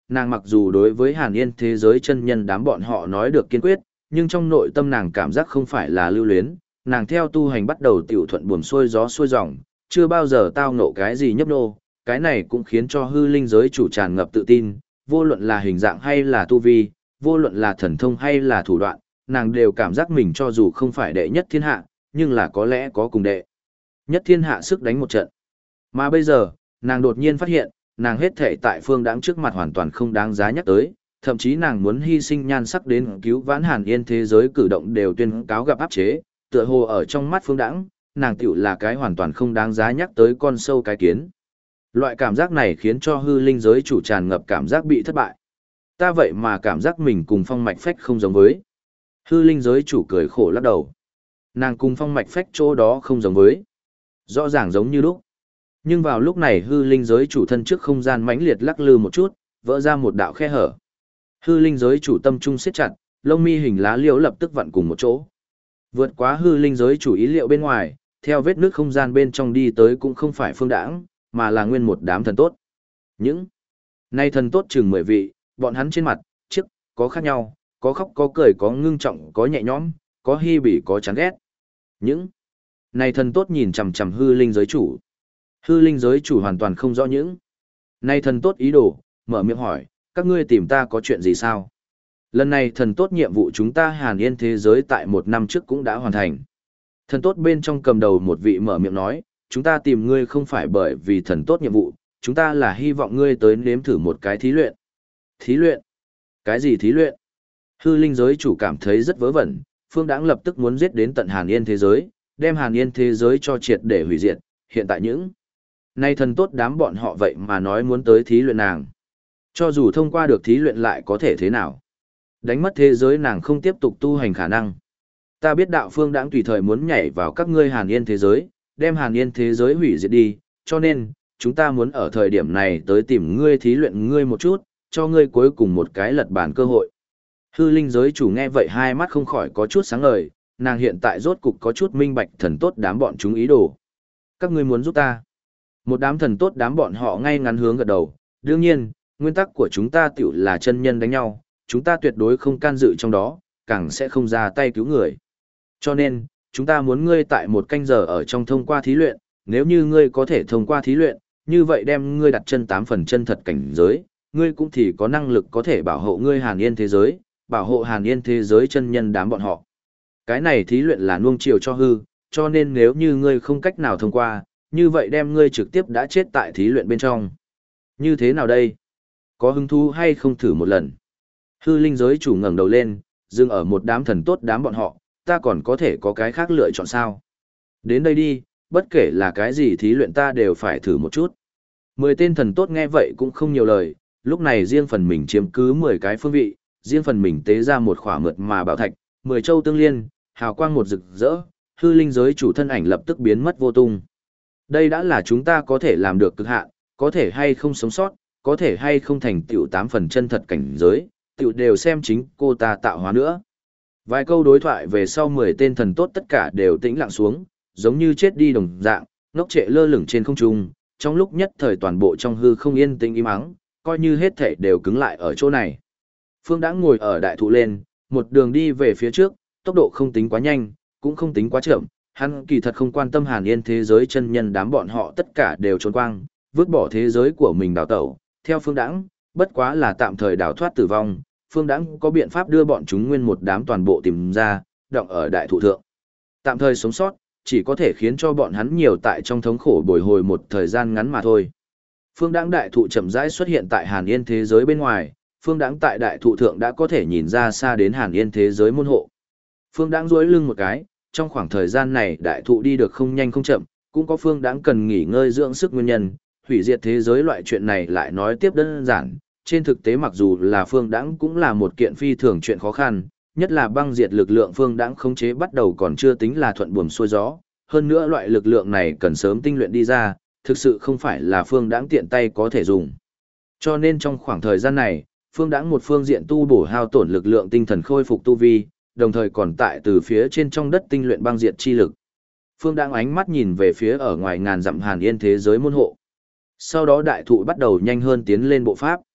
nàng mặc dù đối với Hàn Yên thế giới chân nhân đám bọn họ nói được kiên quyết, nhưng trong nội tâm nàng cảm giác không phải là lưu luyến, nàng theo tu hành bắt đầu tiểu thuận buồm xuôi gió xuôi dòng, chưa bao giờ tao ngộ cái gì nhấp nô, cái này cũng khiến cho hư linh giới chủ tràn ngập tự tin, vô luận là hình dạng hay là tu vi, vô luận là thần thông hay là thủ đoạn, nàng đều cảm giác mình cho dù không phải đệ nhất thiên hạ, nhưng là có lẽ có cùng đệ nhất thiên hạ sức đánh một trận. Mà bây giờ, nàng đột nhiên phát hiện, nàng hết thể tại Phương Đãng trước mặt hoàn toàn không đáng giá nhắc tới, thậm chí nàng muốn hy sinh nhan sắc đến cứu vãn Hàn Yên thế giới cử động đều tuyên cáo gặp áp chế, tựa hồ ở trong mắt Phương Đãng, nàng tiểu là cái hoàn toàn không đáng giá nhắc tới con sâu cái kiến. Loại cảm giác này khiến cho hư linh giới chủ tràn ngập cảm giác bị thất bại. Ta vậy mà cảm giác mình cùng Phong Mạch Phách không giống với. Hư linh giới chủ cười khổ lắc đầu. Nàng cùng Phong Mạch Phách chỗ đó không giống với. Rõ ràng giống như lúc. Nhưng vào lúc này hư linh giới chủ thân trước không gian mãnh liệt lắc lư một chút, vỡ ra một đạo khe hở. Hư linh giới chủ tâm trung siết chặt, lông mi hình lá liễu lập tức vặn cùng một chỗ. Vượt quá hư linh giới chủ ý liệu bên ngoài, theo vết nước không gian bên trong đi tới cũng không phải Phương Đãng, mà là nguyên một đám thần tốt. Những nay thần tốt chừng 10 vị, bọn hắn trên mặt, chiếc, có khác nhau, có khóc có cười có ngưng trọng có nhẹ nhõm, có hi bỉ có chán ghét. Những này thần tốt nhìn chằm chằm hư linh giới chủ. Hư linh giới chủ hoàn toàn không rõ những nay thần tốt ý đồ, mở miệng hỏi, các ngươi tìm ta có chuyện gì sao? Lần này thần tốt nhiệm vụ chúng ta Hàn Yên thế giới tại 1 năm trước cũng đã hoàn thành. Thần tốt bên trong cầm đầu một vị mở miệng nói, chúng ta tìm ngươi không phải bởi vì thần tốt nhiệm vụ, chúng ta là hy vọng ngươi tới nếm thử một cái thí luyện. Thí luyện? Cái gì thí luyện? Hư linh giới chủ cảm thấy rất vớ vẩn, Phương Đãng lập tức muốn giết đến tận Hàn Yên thế giới, đem Hàn Yên thế giới cho triệt để hủy diệt, hiện tại những nay thần tốt đám bọn họ vậy mà nói muốn tới thí luyện nàng. Cho dù thông qua được thí luyện lại có thể thế nào? Đánh mất thế giới nàng không tiếp tục tu hành khả năng. Ta biết đạo Phương Đãng tùy thời muốn nhảy vào các ngươi Hàn Yên thế giới, đem Hàn Yên thế giới hủy diệt đi, cho nên, chúng ta muốn ở thời điểm này tới tìm ngươi thí luyện ngươi một chút, cho ngươi cuối cùng một cái lật bàn cơ hội. Hư linh giới chủ nghe vậy hai mắt không khỏi có chút sáng ngời, nàng hiện tại rốt cục có chút minh bạch thần tốt đám bọn chúng ý đồ. Các ngươi muốn giúp ta. Một đám thần tốt đám bọn họ ngay ngắn hướng gật đầu, đương nhiên, nguyên tắc của chúng ta tiểu là chân nhân đánh nhau, chúng ta tuyệt đối không can dự trong đó, càng sẽ không ra tay cứu người. Cho nên, chúng ta muốn ngươi tại 1 canh giờ ở trong thông qua thí luyện, nếu như ngươi có thể thông qua thí luyện, như vậy đem ngươi đặt chân 8 phần chân thật cảnh giới, ngươi cũng thì có năng lực có thể bảo hộ ngươi Hàn Yên thế giới, bảo hộ Hàn Yên thế giới chân nhân đám bọn họ. Cái này thí luyện là nuông chiều cho hư, cho nên nếu như ngươi không cách nào thông qua, như vậy đem ngươi trực tiếp đã chết tại thí luyện bên trong. Như thế nào đây? Có hứng thú hay không thử một lần? Hư linh giới chủ ngẩng đầu lên, dừng ở một đám thần tốt đám bọn họ, ta còn có thể có cái khác lựa chọn sao? Đến đây đi, bất kể là cái gì thí luyện ta đều phải thử một chút. 10 tên thần tốt nghe vậy cũng không nhiều lời, lúc này riêng phần mình chiếm cứ 10 cái phương vị, riêng phần mình tế ra một khỏa mượt mà bảo thạch, 10 châu tương liên, hào quang một rực rỡ, hư linh giới chủ thân ảnh lập tức biến mất vô tung. Đây đã là chúng ta có thể làm được cực hạn, có thể hay không sống sót, có thể hay không thành tựu 8 phần chân thật cảnh giới, tựu đều xem chính cô ta tạo hóa nữa. Vài câu đối thoại về sau 10 tên thần tốt tất cả đều tĩnh lặng xuống, giống như chết đi đồng dạng, ngốc trệ lơ lửng trên không trung, trong lúc nhất thời toàn bộ trong hư không yên tĩnh im ắng, coi như hết thảy đều cứng lại ở chỗ này. Phương Đãng ngồi ở đại thụ lên, một đường đi về phía trước, tốc độ không tính quá nhanh, cũng không tính quá chậm, hắn kỳ thật không quan tâm Hàn Yên thế giới chân nhân đám bọn họ tất cả đều trốn quang, vứt bỏ thế giới của mình đào tẩu, theo Phương Đãng, bất quá là tạm thời đào thoát tử vong, Phương Đãng có biện pháp đưa bọn chúng nguyên một đám toàn bộ tìm ra, đọng ở đại thụ thượng. Tạm thời sống sót, chỉ có thể khiến cho bọn hắn nhiều tại trong thống khổ bồi hồi một thời gian ngắn mà thôi. Phương Đãng đại thụ chậm rãi xuất hiện tại Hàn Yên thế giới bên ngoài, Phương Đãng tại đại thụ thượng đã có thể nhìn ra xa đến Hàn Yên thế giới môn hộ. Phương Đãng duỗi lưng một cái, trong khoảng thời gian này đại thụ đi được không nhanh không chậm, cũng có Phương Đãng cần nghỉ ngơi dưỡng sức nguyên nhân, hủy diệt thế giới loại chuyện này lại nói tiếp đơn giản, trên thực tế mặc dù là Phương Đãng cũng là một kiện phi thường chuyện khó khăn, nhất là băng diệt lực lượng Phương Đãng khống chế bắt đầu còn chưa tính là thuận buồm xuôi gió, hơn nữa loại lực lượng này cần sớm tinh luyện đi ra, thực sự không phải là Phương Đãng tiện tay có thể dùng. Cho nên trong khoảng thời gian này, Phương Đãng một phương diện tu bổ hao tổn lực lượng tinh thần khôi phục tu vi, đồng thời còn tại từ phía trên trong đất tinh luyện băng diệt chi lực. Phương Đãng ánh mắt nhìn về phía ở ngoài ngàn dặm Hàn Yên thế giới môn hộ. Sau đó đại thụ bắt đầu nhanh hơn tiến lên bộ pháp.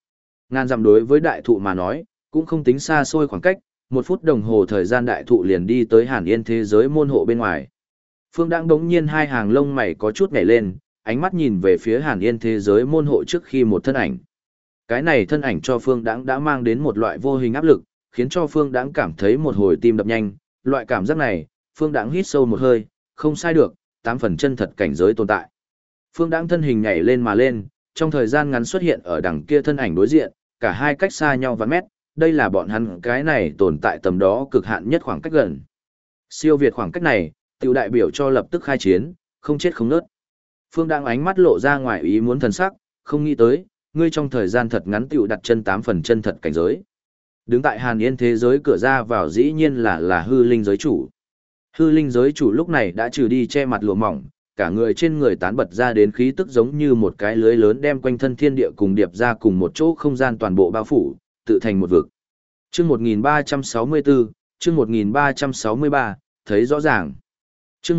Ngàn dặm đối với đại thụ mà nói, cũng không tính xa xôi khoảng cách, 1 phút đồng hồ thời gian đại thụ liền đi tới Hàn Yên thế giới môn hộ bên ngoài. Phương Đãng đống nhiên hai hàng lông mày có chút nhảy lên, ánh mắt nhìn về phía Hàn Yên thế giới môn hộ trước khi một thân ảnh. Cái này thân ảnh cho Phương Đãng đã mang đến một loại vô hình áp lực, khiến cho Phương Đãng cảm thấy một hồi tim đập nhanh, loại cảm giác này, Phương Đãng hít sâu một hơi, không sai được, 8 phần chân thật cảnh giới tồn tại. Phương Đãng thân hình nhảy lên mà lên, trong thời gian ngắn xuất hiện ở đằng kia thân ảnh đối diện, cả hai cách xa nhau vạn mét, đây là bọn hắn cái này tồn tại tầm đó cực hạn nhất khoảng cách gần. Siêu việt khoảng cách này, tiểu đại biểu cho lập tức khai chiến, không chết không nớt. Phương Đãng ánh mắt lộ ra ngoài ý muốn thần sắc, không nghĩ tới, ngươi trong thời gian thật ngắn tiểu đặt chân 8 phần chân thật cảnh giới. Đứng tại Hàn Yên thế giới cửa ra vào dĩ nhiên là hư linh giới chủ. Hư linh giới chủ lúc này đã trừ đi che mặt lụa mỏng, cả người trên người tán bật ra đến khí tức giống như một cái lưới lớn đem quanh thân thiên địa cùng điệp ra cùng một chỗ không gian toàn bộ bao phủ, tự thành một vực. Chương 1364, chương 1363, thấy rõ ràng. Chương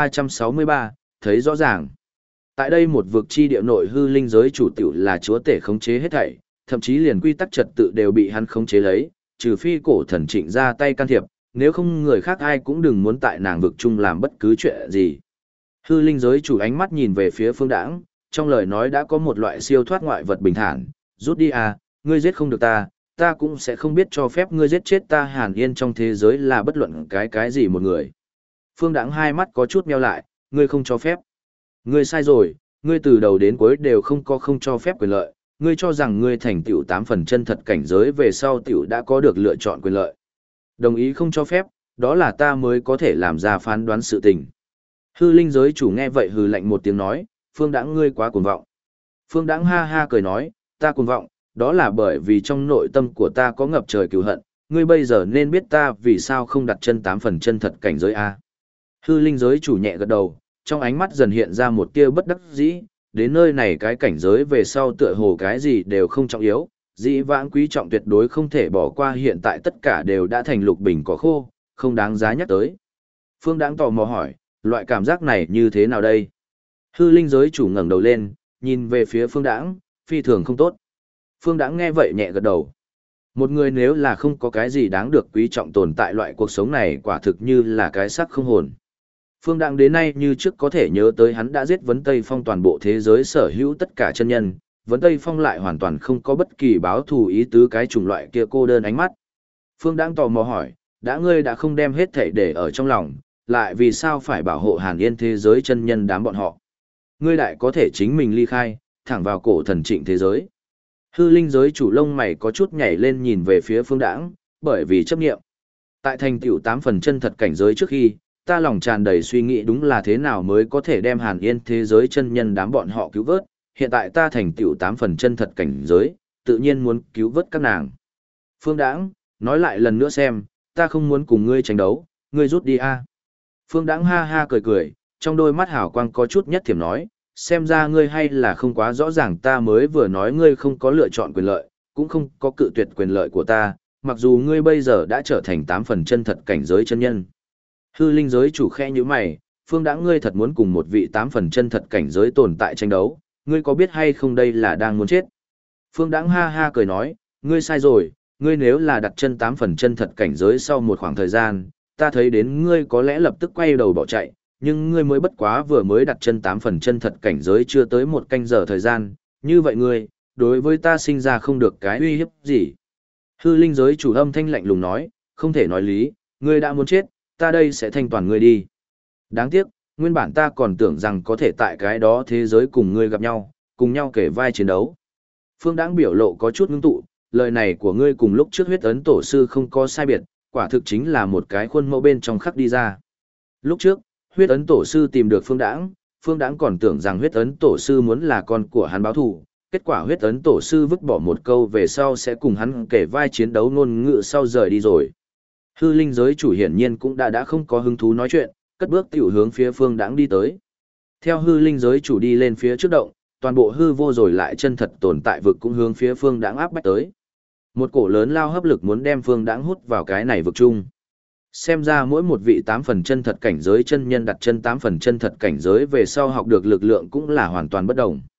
1363, thấy rõ ràng. Tại đây một vực chi địa nội hư linh giới chủ tiểu là chúa tể khống chế hết thảy, thậm chí liền quy tắc trật tự đều bị hắn khống chế lấy, trừ phi cổ thần Trịnh ra tay can thiệp, nếu không người khác ai cũng đừng muốn tại nàng vực chung làm bất cứ chuyện gì. Hư linh giới chủ ánh mắt nhìn về phía Phương Đãng, trong lời nói đã có một loại siêu thoát ngoại vật bình thản, rút đi à, ngươi giết không được ta, ta cũng sẽ không biết cho phép ngươi giết chết ta. Hàn Yên trong thế giới là bất luận cái gì một người. Phương Đãng hai mắt có chút meo lại, ngươi không cho phép. Ngươi sai rồi, ngươi từ đầu đến cuối đều không cho phép quyền lợi, ngươi cho rằng ngươi thành tựu 8 phần chân thật cảnh giới về sau tiểu đã có được lựa chọn quyền lợi. Đồng ý không cho phép, đó là ta mới có thể làm ra phán đoán sự tình. Hư linh giới chủ nghe vậy hừ lạnh một tiếng nói, Phương Đãng ngươi quá cuồng vọng. Phương Đãng ha ha cười nói, ta cuồng vọng, đó là bởi vì trong nội tâm của ta có ngập trời cừu hận, ngươi bây giờ nên biết ta vì sao không đặt chân 8 phần chân thật cảnh giới A. Hư linh giới chủ nhẹ gật đầu, trong ánh mắt dần hiện ra một tia bất đắc dĩ, đến nơi này cái cảnh giới về sau tựa hồ cái gì đều không trọng yếu, dĩ vãng quý trọng tuyệt đối không thể bỏ qua, hiện tại tất cả đều đã thành lục bình cỏ khô, không đáng giá nhắc tới. Phương Đãng tò mò hỏi, loại cảm giác này như thế nào đây? Hư linh giới chủ ngẩng đầu lên, nhìn về phía Phương Đãng, phi thường không tốt. Phương Đãng nghe vậy nhẹ gật đầu. Một người nếu là không có cái gì đáng được quý trọng tồn tại loại cuộc sống này quả thực như là cái xác không hồn. Phương Đãng đến nay như trước có thể nhớ tới hắn đã giết Vấn Tây Phong toàn bộ thế giới sở hữu tất cả chân nhân, Vấn Tây Phong lại hoàn toàn không có bất kỳ báo thù ý tứ cái chủng loại kia cô đơn ánh mắt. Phương Đãng tò mò hỏi, ngươi đã không đem hết thảy để ở trong lòng, lại vì sao phải bảo hộ Hàn Yên thế giới chân nhân đám bọn họ? Ngươi đại có thể chính mình ly khai, thẳng vào cổ thần Trịnh thế giới. Hư linh giới chủ lông mày có chút nhảy lên nhìn về phía Phương Đãng, bởi vì chấp nghiệm. Tại thành tựu 8 phần chân thật cảnh giới trước khi, ta lòng tràn đầy suy nghĩ đúng là thế nào mới có thể đem Hàn Yên thế giới chân nhân đám bọn họ cứu vớt, hiện tại ta thành tựu 8 phần chân thật cảnh giới, tự nhiên muốn cứu vớt các nàng. Phương Đãng, nói lại lần nữa xem, ta không muốn cùng ngươi tranh đấu, ngươi rút đi a. Phương Đãng ha ha cười cười, trong đôi mắt hào quang có chút nhất thiểm nói, xem ra ngươi hay là không quá rõ ràng, ta mới vừa nói ngươi không có lựa chọn quyền lợi, cũng không có cự tuyệt quyền lợi của ta, mặc dù ngươi bây giờ đã trở thành 8 phần chân thật cảnh giới chân nhân. Hư linh giới chủ khẽ như mày, Phương Đãng ngươi thật muốn cùng một vị 8 phần chân thật cảnh giới tồn tại tranh đấu, ngươi có biết hay không đây là đang muốn chết? Phương Đãng ha ha cười nói, ngươi sai rồi, ngươi nếu là đặt chân 8 phần chân thật cảnh giới sau một khoảng thời gian, ta thấy đến ngươi có lẽ lập tức quay đầu bỏ chạy, nhưng ngươi mới bất quá vừa mới đặt chân 8 phần chân thật cảnh giới chưa tới 1 canh giờ thời gian, như vậy ngươi, đối với ta sinh ra không được cái uy hiếp gì. Hư linh giới chủ âm thanh lạnh lùng nói, không thể nói lý, ngươi đã muốn chết, ta đây sẽ thanh toàn ngươi đi. Đáng tiếc, nguyên bản ta còn tưởng rằng có thể tại cái đó thế giới cùng ngươi gặp nhau, cùng nhau kể vai chiến đấu. Phương Đãng biểu lộ có chút ngưng tụ, lời này của ngươi cùng lúc trước huyết ấn tổ sư không có sai biệt, quả thực chính là một cái khuôn mẫu bên trong khắc đi ra. Lúc trước, huyết ấn tổ sư tìm được Phương Đãng còn tưởng rằng huyết ấn tổ sư muốn là con của hắn báo thù, kết quả huyết ấn tổ sư vứt bỏ một câu về sau sẽ cùng hắn kể vai chiến đấu ngôn ngữ sau rời đi rồi. Hư linh giới chủ hiển nhiên cũng đã không có hứng thú nói chuyện, cất bước tiểu hướng phía Phương Đãng đi tới. Theo hư linh giới chủ đi lên phía trước động, toàn bộ hư vô rồi lại chân thật tồn tại vực cũng hướng phía Phương Đãng áp bách tới. Một cổ lớn lao hấp lực muốn đem Phương Đãng hút vào cái này vực chung. Xem ra mỗi một vị 8 phần chân thật cảnh giới chân nhân đặt chân 8 phần chân thật cảnh giới về sau học được lực lượng cũng là hoàn toàn bất đồng.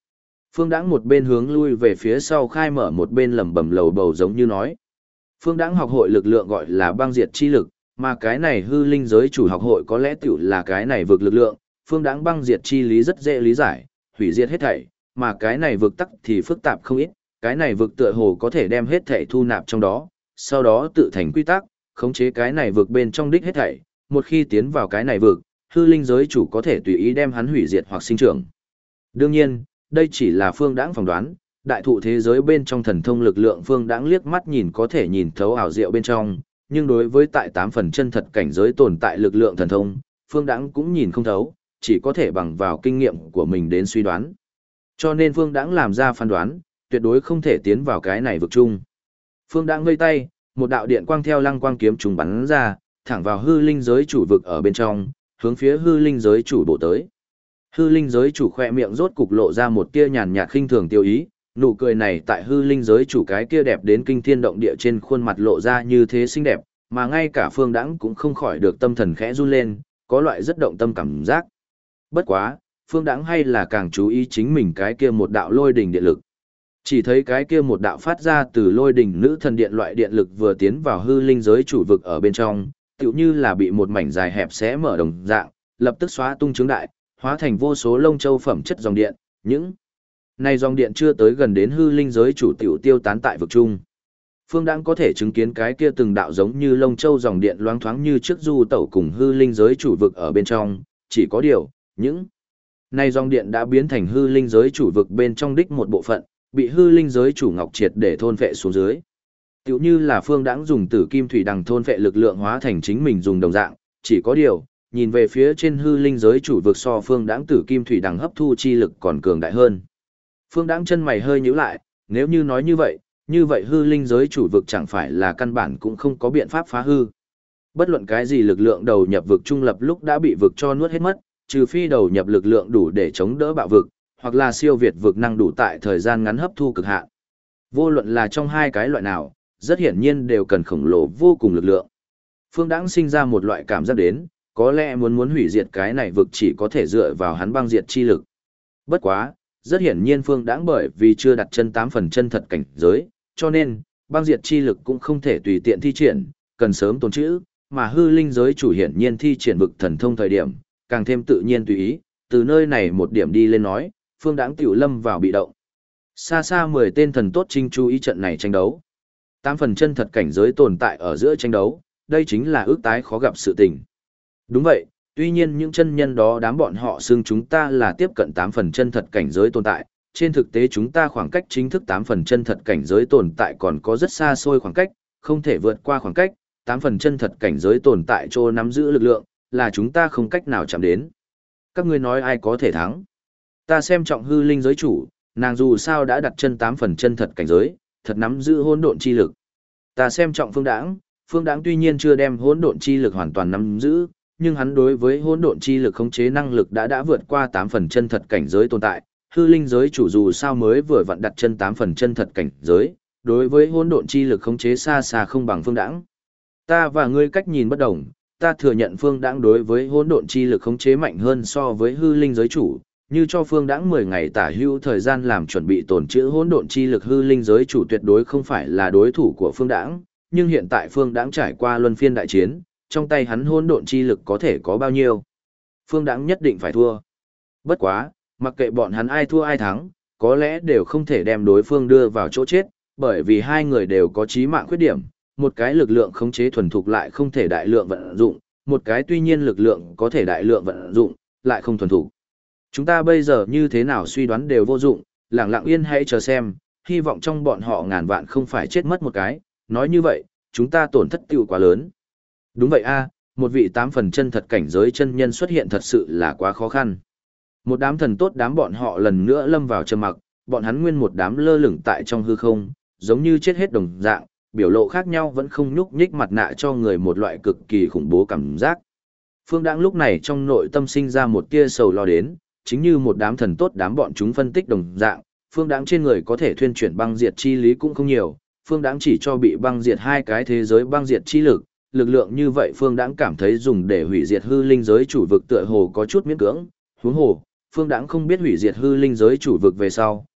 Phương Đãng một bên hướng lui về phía sau khai mở, một bên lẩm bẩm lầu bầu giống như nói. Phương Đãng học hội lực lượng gọi là băng diệt chi lực, mà cái này hư linh giới chủ học hội có lẽ tiểu là cái này vực lực lượng. Phương Đãng băng diệt chi lý rất dễ lý giải, hủy diệt hết thảy, mà cái này vực tắc thì phức tạp không ít, cái này vực tựa hồ có thể đem hết thảy thu nạp trong đó, sau đó tự thành quy tắc, khống chế cái này vực bên trong đích hết thảy. Một khi tiến vào cái này vực, hư linh giới chủ có thể tùy ý đem hắn hủy diệt hoặc sinh trưởng. Đương nhiên, đây chỉ là Phương Đãng phỏng đoán, đại thụ thế giới bên trong thần thông lực lượng Phương Đãng liếc mắt nhìn có thể nhìn thấu ảo diệu bên trong, nhưng đối với tại 8 phần chân thật cảnh giới tồn tại lực lượng thần thông, Phương Đãng cũng nhìn không thấu, chỉ có thể bằng vào kinh nghiệm của mình đến suy đoán. Cho nên Phương Đãng làm ra phán đoán, tuyệt đối không thể tiến vào cái này vực chung. Phương Đãng vây tay, một đạo điện quang theo lăng quang kiếm trùng bắn ra, thẳng vào hư linh giới chủ vực ở bên trong, hướng phía hư linh giới chủ bổ tới. Hư linh giới chủ khỏe miệng rốt cục lộ ra một tia nhàn nhạt khinh thường tiêu ý, nụ cười này tại hư linh giới chủ cái kia đẹp đến kinh thiên động địa trên khuôn mặt lộ ra như thế xinh đẹp, mà ngay cả Phương Đãng cũng không khỏi được tâm thần khẽ run lên, có loại rất động tâm cảm giác. Bất quá, Phương Đãng hay là càng chú ý chính mình cái kia một đạo lôi đỉnh điện lực. Chỉ thấy cái kia một đạo phát ra từ lôi đỉnh nữ thần điện loại điện lực vừa tiến vào hư linh giới chủ vực ở bên trong, tựu như là bị một mảnh dài hẹp xé mở đồng dạng, lập tức xóa tung trướng đại, hóa thành vô số lông châu phẩm chất dòng điện, những này dòng điện chưa tới gần đến hư linh giới chủ tiểu tiêu tán tại vực chung. Phương Đãng có thể chứng kiến cái kia từng đạo giống như lông châu dòng điện loáng thoáng như trước du tẩu cùng hư linh giới chủ vực ở bên trong, chỉ có điều, những này dòng điện đã biến thành hư linh giới chủ vực bên trong đích một bộ phận, bị hư linh giới chủ ngọc triệt để thôn phệ xuống dưới. Tiểu như là Phương Đãng dùng tử kim thủy đằng thôn phệ lực lượng hóa thành chính mình dùng đồng dạng, chỉ có điều, nhìn về phía trên hư linh giới chủ vực so Phương Đãng tử kim thủy đằng hấp thu chi lực còn cường đại hơn. Phương Đãng chân mày hơi nhíu lại, nếu như nói như vậy hư linh giới chủ vực chẳng phải là căn bản cũng không có biện pháp phá hư. Bất luận cái gì lực lượng đầu nhập vực trung lập lúc đã bị vực cho nuốt hết mất, trừ phi đầu nhập lực lượng đủ để chống đỡ bạo vực, hoặc là siêu việt vực năng đủ tại thời gian ngắn hấp thu cực hạn. Vô luận là trong hai cái loại nào, rất hiển nhiên đều cần khổng lồ vô cùng lực lượng. Phương Đãng sinh ra một loại cảm giác đến, có lẽ muốn hủy diệt cái này vực chỉ có thể dựa vào hắn băng diệt chi lực. Bất quá, rất hiển nhiên Phương Đãng bởi vì chưa đặt chân 8 phần chân thật cảnh giới, cho nên, băng diệt chi lực cũng không thể tùy tiện thi triển, cần sớm tồn trữ, mà hư linh giới chủ hiển nhiên thi triển vực thần thông thời điểm, càng thêm tự nhiên tùy ý, từ nơi này một điểm đi lên nói, Phương Đãng tiểu lâm vào bị động. Xa xa 10 tên thần tốt trinh chú ý trận này tranh đấu. 8 phần chân thật cảnh giới tồn tại ở giữa tranh đấu, đây chính là ước tái khó gặp sự tình. Đúng vậy, tuy nhiên những chân nhân đó đám bọn họ xưng chúng ta là tiếp cận 8 phần chân thật cảnh giới tồn tại, trên thực tế chúng ta khoảng cách chính thức 8 phần chân thật cảnh giới tồn tại còn có rất xa xôi khoảng cách, không thể vượt qua khoảng cách, 8 phần chân thật cảnh giới tồn tại chỗ nắm giữ lực lượng, là chúng ta không cách nào chạm đến. Các ngươi nói ai có thể thắng? Ta xem trọng hư linh giới chủ, nàng dù sao đã đặt chân 8 phần chân thật cảnh giới, thật nắm giữ hỗn độn chi lực. Ta xem trọng Phương Đãng tuy nhiên chưa đem hỗn độn chi lực hoàn toàn nắm giữ, nhưng hắn đối với hỗn độn chi lực khống chế năng lực đã vượt qua 8 phần chân thật cảnh giới tồn tại, hư linh giới chủ dù sao mới vừa vặn đặt chân 8 phần chân thật cảnh giới, đối với hỗn độn chi lực khống chế xa xa không bằng Phương Đãng. Ta và ngươi cách nhìn bất đồng, ta thừa nhận Phương Đãng đối với hỗn độn chi lực khống chế mạnh hơn so với hư linh giới chủ, như cho Phương Đãng 10 ngày tả hữu thời gian làm chuẩn bị tồn trữ hỗn độn chi lực, hư linh giới chủ tuyệt đối không phải là đối thủ của Phương Đãng, nhưng hiện tại Phương Đãng trải qua luân phiên đại chiến, trong tay hắn hỗn độn chi lực có thể có bao nhiêu? Phương Đãng nhất định phải thua. Bất quá, mặc kệ bọn hắn ai thua ai thắng, có lẽ đều không thể đem đối phương đưa vào chỗ chết, bởi vì hai người đều có chí mạng khuyết điểm, một cái lực lượng khống chế thuần thục lại không thể đại lượng vận dụng, một cái tuy nhiên lực lượng có thể đại lượng vận dụng, lại không thuần thục. Chúng ta bây giờ như thế nào suy đoán đều vô dụng, lặng lặng yên hãy chờ xem, hy vọng trong bọn họ ngàn vạn không phải chết mất một cái, nói như vậy, chúng ta tổn thất tiêu quá lớn. Đúng vậy a, một vị 8 phần chân thật cảnh giới chân nhân xuất hiện thật sự là quá khó khăn. Một đám thần tốt đám bọn họ lần nữa lâm vào trầm mặc, bọn hắn nguyên một đám lơ lửng tại trong hư không, giống như chết hết đồng dạng, biểu lộ khác nhau vẫn không nhúc nhích mặt nạ cho người một loại cực kỳ khủng bố cảm giác. Phương Đãng lúc này trong nội tâm sinh ra một tia sầu lo đến, chính như một đám thần tốt đám bọn chúng phân tích đồng dạng, Phương Đãng trên người có thể thuyên chuyển băng diệt chi lý cũng không nhiều, Phương Đãng chỉ cho bị băng diệt hai cái thế giới băng diệt chi lực, lực lượng như vậy Phương Đãng cảm thấy dùng để hủy diệt hư linh giới chủ vực tựa hồ có chút miễn cưỡng, huống hồ, Phương Đãng không biết hủy diệt hư linh giới chủ vực về sau,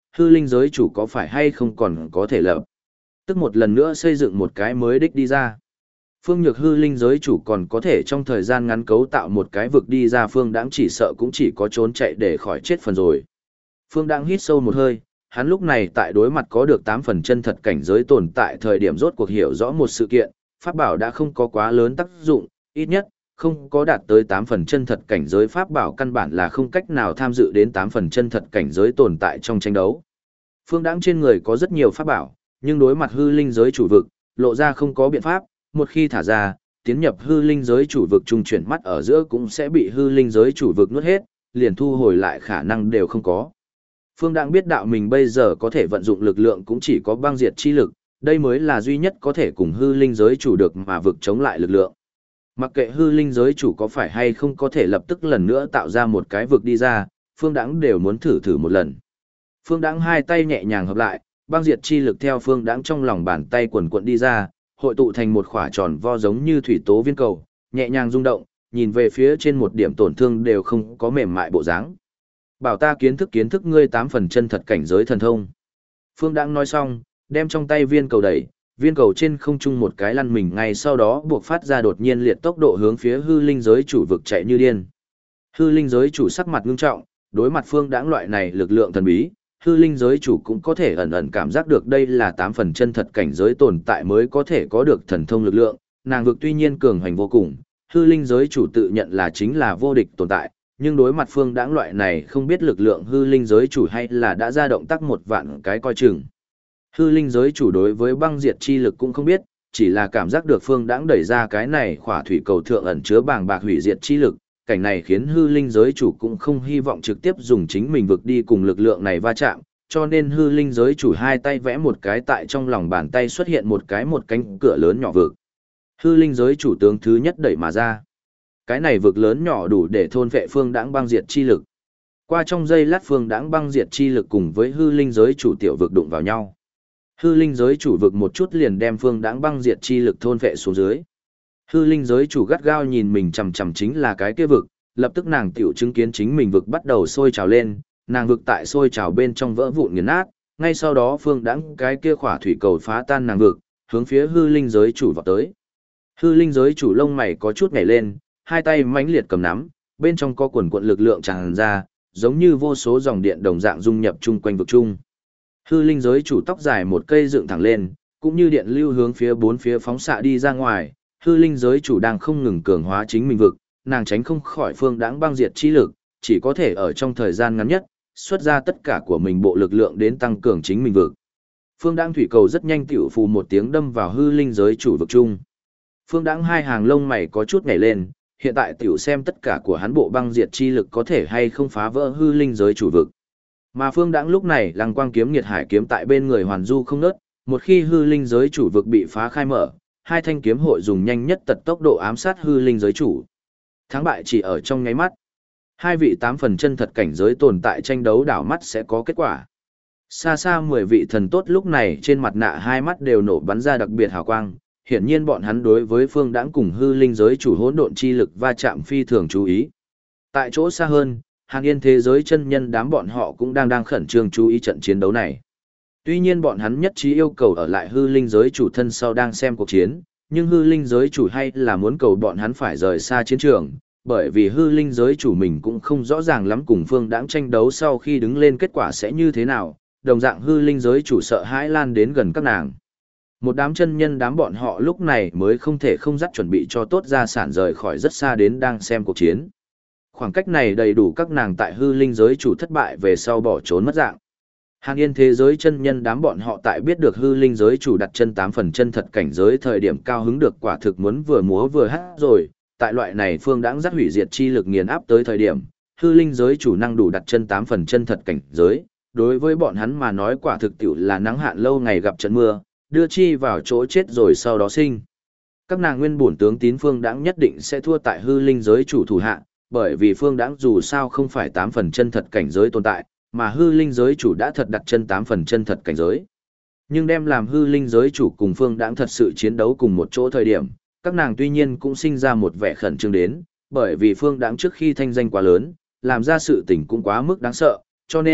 hư linh giới chủ có phải hay không còn có thể lập. Tức một lần nữa xây dựng một cái mới đích đi ra. Phương Nhược hư linh giới chủ còn có thể trong thời gian ngắn cấu tạo một cái vực đi ra, Phương Đãng chỉ sợ cũng chỉ có trốn chạy để khỏi chết phần rồi. Phương Đãng hít sâu một hơi, hắn lúc này tại đối mặt có được 8 phần chân thật cảnh giới tồn tại thời điểm rốt cuộc hiểu rõ một sự kiện, pháp bảo đã không có quá lớn tác dụng, ít nhất không có đạt tới 8 phần chân thật cảnh giới pháp bảo căn bản là không cách nào tham dự đến 8 phần chân thật cảnh giới tồn tại trong tranh đấu. Phương Đãng trên người có rất nhiều pháp bảo, nhưng đối mặt hư linh giới chủ vực, lộ ra không có biện pháp, một khi thả ra, tiến nhập hư linh giới chủ vực trung chuyển mắt ở giữa cũng sẽ bị hư linh giới chủ vực nuốt hết, liền thu hồi lại khả năng đều không có. Phương Đãng biết đạo mình bây giờ có thể vận dụng lực lượng cũng chỉ có băng diệt chi lực, đây mới là duy nhất có thể cùng hư linh giới chủ được mà vực chống lại lực lượng. Mặc kệ hư linh giới chủ có phải hay không có thể lập tức lần nữa tạo ra một cái vực đi ra, Phương Đãng đều muốn thử một lần. Phương Đãng hai tay nhẹ nhàng hợp lại, băng diệt chi lực theo Phương Đãng trong lòng bàn tay quần cuộn đi ra, hội tụ thành một khỏa tròn vo giống như thủy tố viên cầu, nhẹ nhàng rung động, nhìn về phía trên một điểm tổn thương đều không có mềm mại bộ dáng. Bảo ta kiến thức ngươi 8 phần chân thật cảnh giới thần thông. Phương Đãng nói xong, đem trong tay viên cầu đẩy, viên cầu trên không trung một cái lăn mình ngay sau đó buộc phát ra đột nhiên liệt tốc độ hướng phía hư linh giới chủ vực chạy như điên. Hư linh giới chủ sắc mặt ngưng trọng, đối mặt Phương Đãng loại này lực lượng thần bí, hư linh giới chủ cũng có thể ẩn ẩn cảm giác được đây là 8 phần chân thật cảnh giới tồn tại mới có thể có được thần thông lực lượng, nàng vực tuy nhiên cường hành vô cùng, hư linh giới chủ tự nhận là chính là vô địch tồn tại, nhưng đối mặt Phương Đãng loại này không biết lực lượng hư linh giới chủ hay là đã ra động tác một vạn cái coi chừng. Hư linh giới chủ đối với băng diệt chi lực cũng không biết, chỉ là cảm giác được Phương Đãng đẩy ra cái này khỏa thủy cầu thượng ẩn chứa bàng bạc hủy diệt chi lực, cảnh này khiến hư linh giới chủ cũng không hy vọng trực tiếp dùng chính mình vực đi cùng lực lượng này va chạm, cho nên hư linh giới chủ hai tay vẽ một cái tại trong lòng bàn tay xuất hiện một cánh cửa lớn nhỏ vực. Hư linh giới chủ tướng thứ nhất đẩy mà ra. Cái này vực lớn nhỏ đủ để thôn vệ Phương Đãng băng diệt chi lực. Qua trong giây lát Phương Đãng băng diệt chi lực cùng với hư linh giới chủ tiểu vực đụng vào nhau. Hư linh giới chủ vực một chút liền đem Phương Đãng băng diệt chi lực thôn vệ xuống dưới. Hư linh giới chủ gắt gao nhìn mình chằm chằm chính là cái kia vực, lập tức nàng tiểu chứng kiến chính mình vực bắt đầu sôi trào lên, nàng vực tại sôi trào bên trong vỡ vụn nghiền nát, ngay sau đó Phương Đãng cái kia khỏa thủy cầu phá tan nàng vực, hướng phía hư linh giới chủ vọt tới. Hư linh giới chủ lông mày có chút nhảy lên, hai tay mãnh liệt cầm nắm, bên trong có quần quận lực lượng tràn ra, giống như vô số dòng điện đồng dạng dung nhập chung quanh vực chung. Hư linh giới chủ tóc dài một cây dựng thẳng lên, cũng như điện lưu hướng phía bốn phía phóng xạ đi ra ngoài, hư linh giới chủ đang không ngừng cường hóa chính mình vực, nàng tránh không khỏi Phương Đãng băng diệt chi lực, chỉ có thể ở trong thời gian ngắn nhất, xuất ra tất cả của mình bộ lực lượng đến tăng cường chính mình vực. Phương Đãng thủy cầu rất nhanh tiểu phù một tiếng đâm vào hư linh giới chủ vực chung. Phương Đãng hai hàng lông mày có chút nhảy lên, hiện tại tiểu xem tất cả của hắn bộ băng diệt chi lực có thể hay không phá vỡ hư linh giới chủ vực. Mà Phương Đãng lúc này Lăng Quang kiếm Nghiệt Hải kiếm tại bên người hoàn du không ngớt, một khi hư linh giới chủ vực bị phá khai mở, hai thanh kiếm hội dùng nhanh nhất tật tốc độ ám sát hư linh giới chủ. Thắng bại chỉ ở trong nháy mắt. Hai vị 8 phần chân thật cảnh giới tồn tại tranh đấu đảo mắt sẽ có kết quả. Xa xa 10 vị thần tốt lúc này trên mặt nạ hai mắt đều nổ bắn ra đặc biệt hào quang, hiển nhiên bọn hắn đối với Phương Đãng cùng hư linh giới chủ hỗn độn chi lực va chạm phi thường chú ý. Tại chỗ xa hơn, Hàn Yên thế giới chân nhân đám bọn họ cũng đang khẩn trương chú ý trận chiến đấu này. Tuy nhiên bọn hắn nhất trí yêu cầu ở lại hư linh giới chủ thân sau đang xem cuộc chiến, nhưng hư linh giới chủ hay là muốn cầu bọn hắn phải rời xa chiến trường, bởi vì hư linh giới chủ mình cũng không rõ ràng lắm cùng Phương Đãng tranh đấu sau khi đứng lên kết quả sẽ như thế nào, đồng dạng hư linh giới chủ sợ hãi lan đến gần các nàng. Một đám chân nhân đám bọn họ lúc này mới không thể không dắt chuẩn bị cho tốt gia sản rời khỏi rất xa đến đang xem cuộc chiến. Khoảng cách này đầy đủ các nàng tại hư linh giới chủ thất bại về sau bỏ trốn mất dạng. Hàn Yên thế giới chân nhân đám bọn họ tại biết được hư linh giới chủ đặt chân 8 phần chân thật cảnh giới thời điểm cao hứng được quả thực muốn vừa múa vừa hát rồi, tại loại này Phương Đãng dắt hủy diệt chi lực nghiền áp tới thời điểm, hư linh giới chủ năng đủ đặt chân 8 phần chân thật cảnh giới, đối với bọn hắn mà nói quả thực tiểu là nắng hạn lâu ngày gặp trận mưa, đưa chi vào chỗ chết rồi sau đó sinh. Các nàng nguyên bổn tướng tín Phương Đãng nhất định sẽ thua tại hư linh giới chủ thủ hạ, bởi vì Phương Đãng dù sao không phải 8 phần chân thật cảnh giới tồn tại, mà hư linh giới chủ đã thật đặt chân 8 phần chân thật cảnh giới. Nhưng đem làm hư linh giới chủ cùng Phương Đãng thật sự chiến đấu cùng một chỗ thời điểm, các nàng tuy nhiên cũng sinh ra một vẻ khẩn trương đến, bởi vì Phương Đãng trước khi thanh danh quá lớn, làm ra sự tình cũng quá mức đáng sợ, cho nên,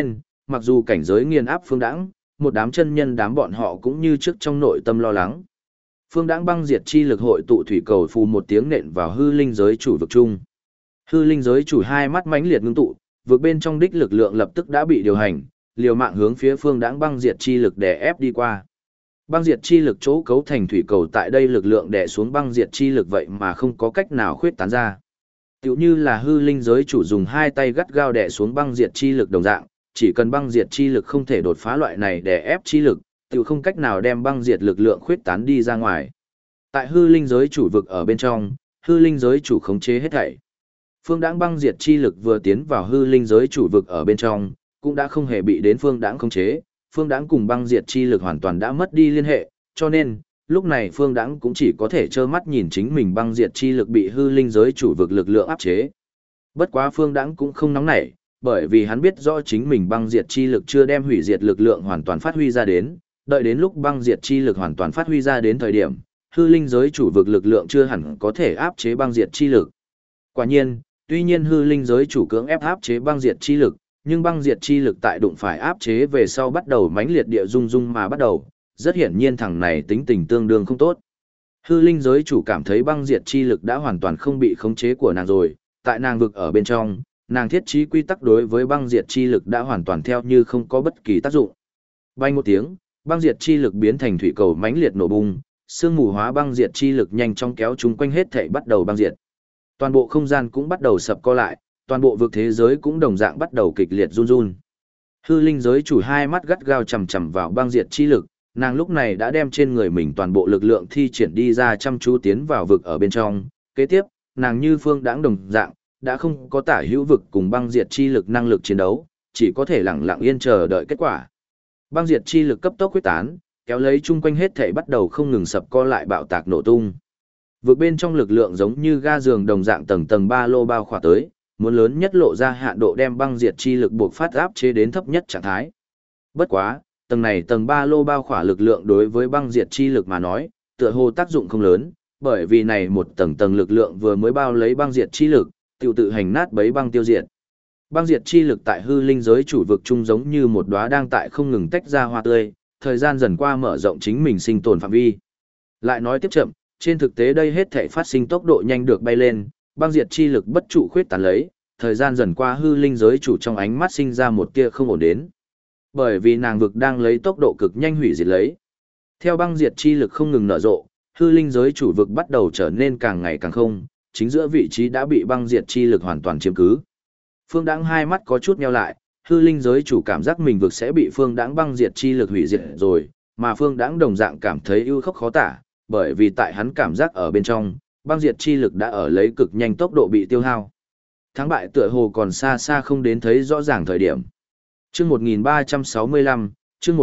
mặc dù cảnh giới nghiền áp Phương Đãng, một đám chân nhân đám bọn họ cũng như trước trong nội tâm lo lắng. Phương Đãng băng diệt chi lực hội tụ thủy cầu phù một tiếng nện vào hư linh giới chủ vực chung. Hư linh giới chủ hai mắt mãnh liệt ngưng tụ, vực bên trong đích lực lượng lập tức đã bị điều hành, liều mạng hướng phía Phương Đãng băng diệt chi lực đè ép đi qua. Băng diệt chi lực chỗ cấu thành thủy cầu tại đây lực lượng đè xuống băng diệt chi lực vậy mà không có cách nào khuyết tán ra. Tựu như là hư linh giới chủ dùng hai tay gắt gao đè xuống băng diệt chi lực đồng dạng, chỉ cần băng diệt chi lực không thể đột phá loại này đè ép chi lực, tựu không cách nào đem băng diệt lực lượng khuyết tán đi ra ngoài. Tại hư linh giới chủ vực ở bên trong, hư linh giới chủ khống chế hết thảy. Phương Đãng băng diệt chi lực vừa tiến vào hư linh giới chủ vực ở bên trong, cũng đã không hề bị đến Phương Đãng khống chế, Phương Đãng cùng băng diệt chi lực hoàn toàn đã mất đi liên hệ, cho nên, lúc này Phương Đãng cũng chỉ có thể trơ mắt nhìn chính mình băng diệt chi lực bị hư linh giới chủ vực lực lượng áp chế. Bất quá Phương Đãng cũng không nóng nảy, bởi vì hắn biết rõ chính mình băng diệt chi lực chưa đem hủy diệt lực lượng hoàn toàn phát huy ra đến, đợi đến lúc băng diệt chi lực hoàn toàn phát huy ra đến thời điểm, hư linh giới chủ vực lực lượng chưa hẳn có thể áp chế băng diệt chi lực. Quả nhiên, tuy nhiên hư linh giới chủ cưỡng áp chế băng diệt chi lực, nhưng băng diệt chi lực tại đụng phải áp chế về sau bắt đầu mãnh liệt địa rung mà bắt đầu, rất hiển nhiên thằng này tính tình tương đương không tốt. Hư linh giới chủ cảm thấy băng diệt chi lực đã hoàn toàn không bị khống chế của nàng rồi, tại nàng vực ở bên trong, nàng thiết trí quy tắc đối với băng diệt chi lực đã hoàn toàn theo như không có bất kỳ tác dụng. Bay một tiếng, băng diệt chi lực biến thành thủy cầu mãnh liệt nổ bung, sương mù hóa băng diệt chi lực nhanh chóng kéo chúng quanh hết thảy bắt đầu băng diệt. Toàn bộ không gian cũng bắt đầu sập co lại, toàn bộ vực thế giới cũng đồng dạng bắt đầu kịch liệt run run. Hư linh giới chủ hai mắt gắt gao chằm chằm vào băng diệt chi lực, nàng lúc này đã đem trên người mình toàn bộ lực lượng thi triển đi ra chăm chú tiến vào vực ở bên trong. Kế tiếp, nàng như Phương Đãng đồng dạng, đã không có tả hữu vực cùng băng diệt chi lực năng lực chiến đấu, chỉ có thể lặng lặng yên chờ đợi kết quả. Băng diệt chi lực cấp tốc quyết tán, kéo lấy chung quanh hết thảy bắt đầu không ngừng sập co lại bạo tạc nổ tung. Vực bên trong lực lượng giống như ga giường đồng dạng tầng tầng ba lô bao khỏa tới, muốn lớn nhất lộ ra hạn độ đem băng diệt chi lực buộc phát áp chế đến thấp nhất trạng thái. Bất quá, tầng này tầng ba lô bao khỏa lực lượng đối với băng diệt chi lực mà nói, tựa hồ tác dụng không lớn, bởi vì này một tầng tầng lực lượng vừa mới bao lấy băng diệt chi lực, tự hành nát bấy băng tiêu diệt. Băng diệt chi lực tại hư linh giới chủ vực chung giống như một đóa đang tại không ngừng tách ra hoa tươi, thời gian dần qua mở rộng chính mình sinh tồn phạm vi. Lại nói tiếp chậm, trên thực tế đây hết thảy phát sinh tốc độ nhanh được bay lên, băng diệt chi lực bất trụ khuyết tán lấy, thời gian dần qua hư linh giới chủ trong ánh mắt sinh ra một tia không ổn đến. Bởi vì nàng vực đang lấy tốc độ cực nhanh hủy diệt lấy. Theo băng diệt chi lực không ngừng nở rộ, hư linh giới chủ vực bắt đầu trở nên càng ngày càng không, chính giữa vị trí đã bị băng diệt chi lực hoàn toàn chiếm cứ. Phương Đãng hai mắt có chút nheo lại, hư linh giới chủ cảm giác mình vực sẽ bị Phương Đãng băng diệt chi lực hủy diệt rồi, mà Phương Đãng đồng dạng cảm thấy ưu khốc khó tả, bởi vì tại hắn cảm giác ở bên trong, băng diệt chi lực đã ở lấy cực nhanh tốc độ bị tiêu hao. Thắng bại tựa hồ còn xa xa không đến thấy rõ ràng thời điểm. Chương 1365, chương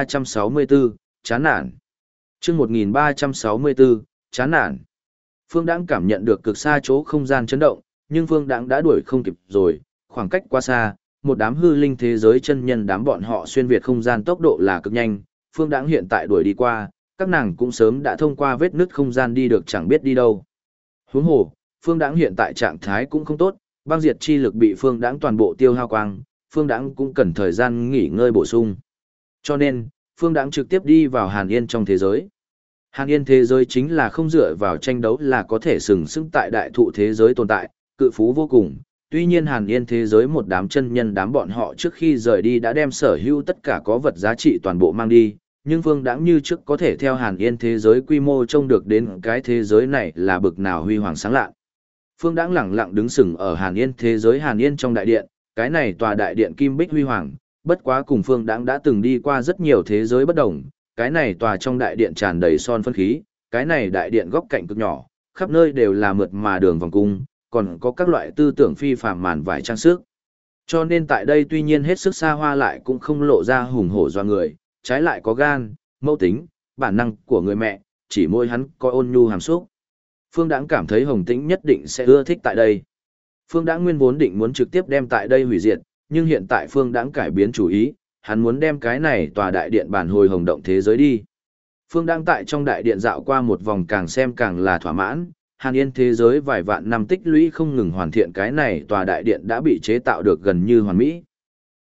1364, chán nản. Chương 1364, chán nản. Phương Đãng cảm nhận được cực xa chỗ không gian chấn động, nhưng Phương Đãng đã đuổi không kịp rồi, khoảng cách quá xa, một đám hư linh thế giới chân nhân đám bọn họ xuyên việt không gian tốc độ là cực nhanh, Phương Đãng hiện tại đuổi đi qua, các nàng cũng sớm đã thông qua vết nứt không gian đi được chẳng biết đi đâu. Huống hồ, Phương Đãng hiện tại trạng thái cũng không tốt, băng diệt chi lực bị Phương Đãng toàn bộ tiêu hao quang, Phương Đãng cũng cần thời gian nghỉ ngơi bổ sung. Cho nên, Phương Đãng trực tiếp đi vào Hàn Yên trong thế giới. Hàn Yên thế giới chính là không dựa vào tranh đấu là có thể sừng sững tại đại thụ thế giới tồn tại, cự phú vô cùng. Tuy nhiên Hàn Yên thế giới một đám chân nhân đám bọn họ trước khi rời đi đã đem sở hữu tất cả có vật giá trị toàn bộ mang đi, nhưng Phương Đãng như trước có thể theo Hàn Yên thế giới quy mô trông được đến cái thế giới này là bực nào huy hoàng sáng lạ. Phương Đãng lẳng lặng đứng sừng ở Hàn Yên thế giới Hàn Yên trong đại điện, cái này tòa đại điện kim bích huy hoàng, bất quá cùng Phương Đãng đã từng đi qua rất nhiều thế giới bất đồng, cái này tòa trong đại điện tràn đầy son phấn khí, cái này đại điện góc cạnh cực nhỏ, khắp nơi đều là mượt mà đường vòng cung, còn có các loại tư tưởng phi phàm màn vải trang sức. Cho nên tại đây tuy nhiên hết sức xa hoa lại cũng không lộ ra hùng hổ doa người, trái lại có gan, mẫu tính, bản năng của người mẹ, chỉ môi hắn có ôn nhu hàm xúc. Phương Đãng cảm thấy Hồng Tĩnh nhất định sẽ ưa thích tại đây. Phương Đãng nguyên vốn định muốn trực tiếp đem tại đây hủy diệt, nhưng hiện tại Phương Đãng cải biến chủ ý, hắn muốn đem cái này tòa đại điện bản hồi hồng động thế giới đi. Phương Đãng tại trong đại điện dạo qua một vòng càng xem càng là thỏa mãn, Hàn Yên thế giới vài vạn năm tích lũy không ngừng hoàn thiện cái này tòa đại điện đã bị chế tạo được gần như hoàn mỹ.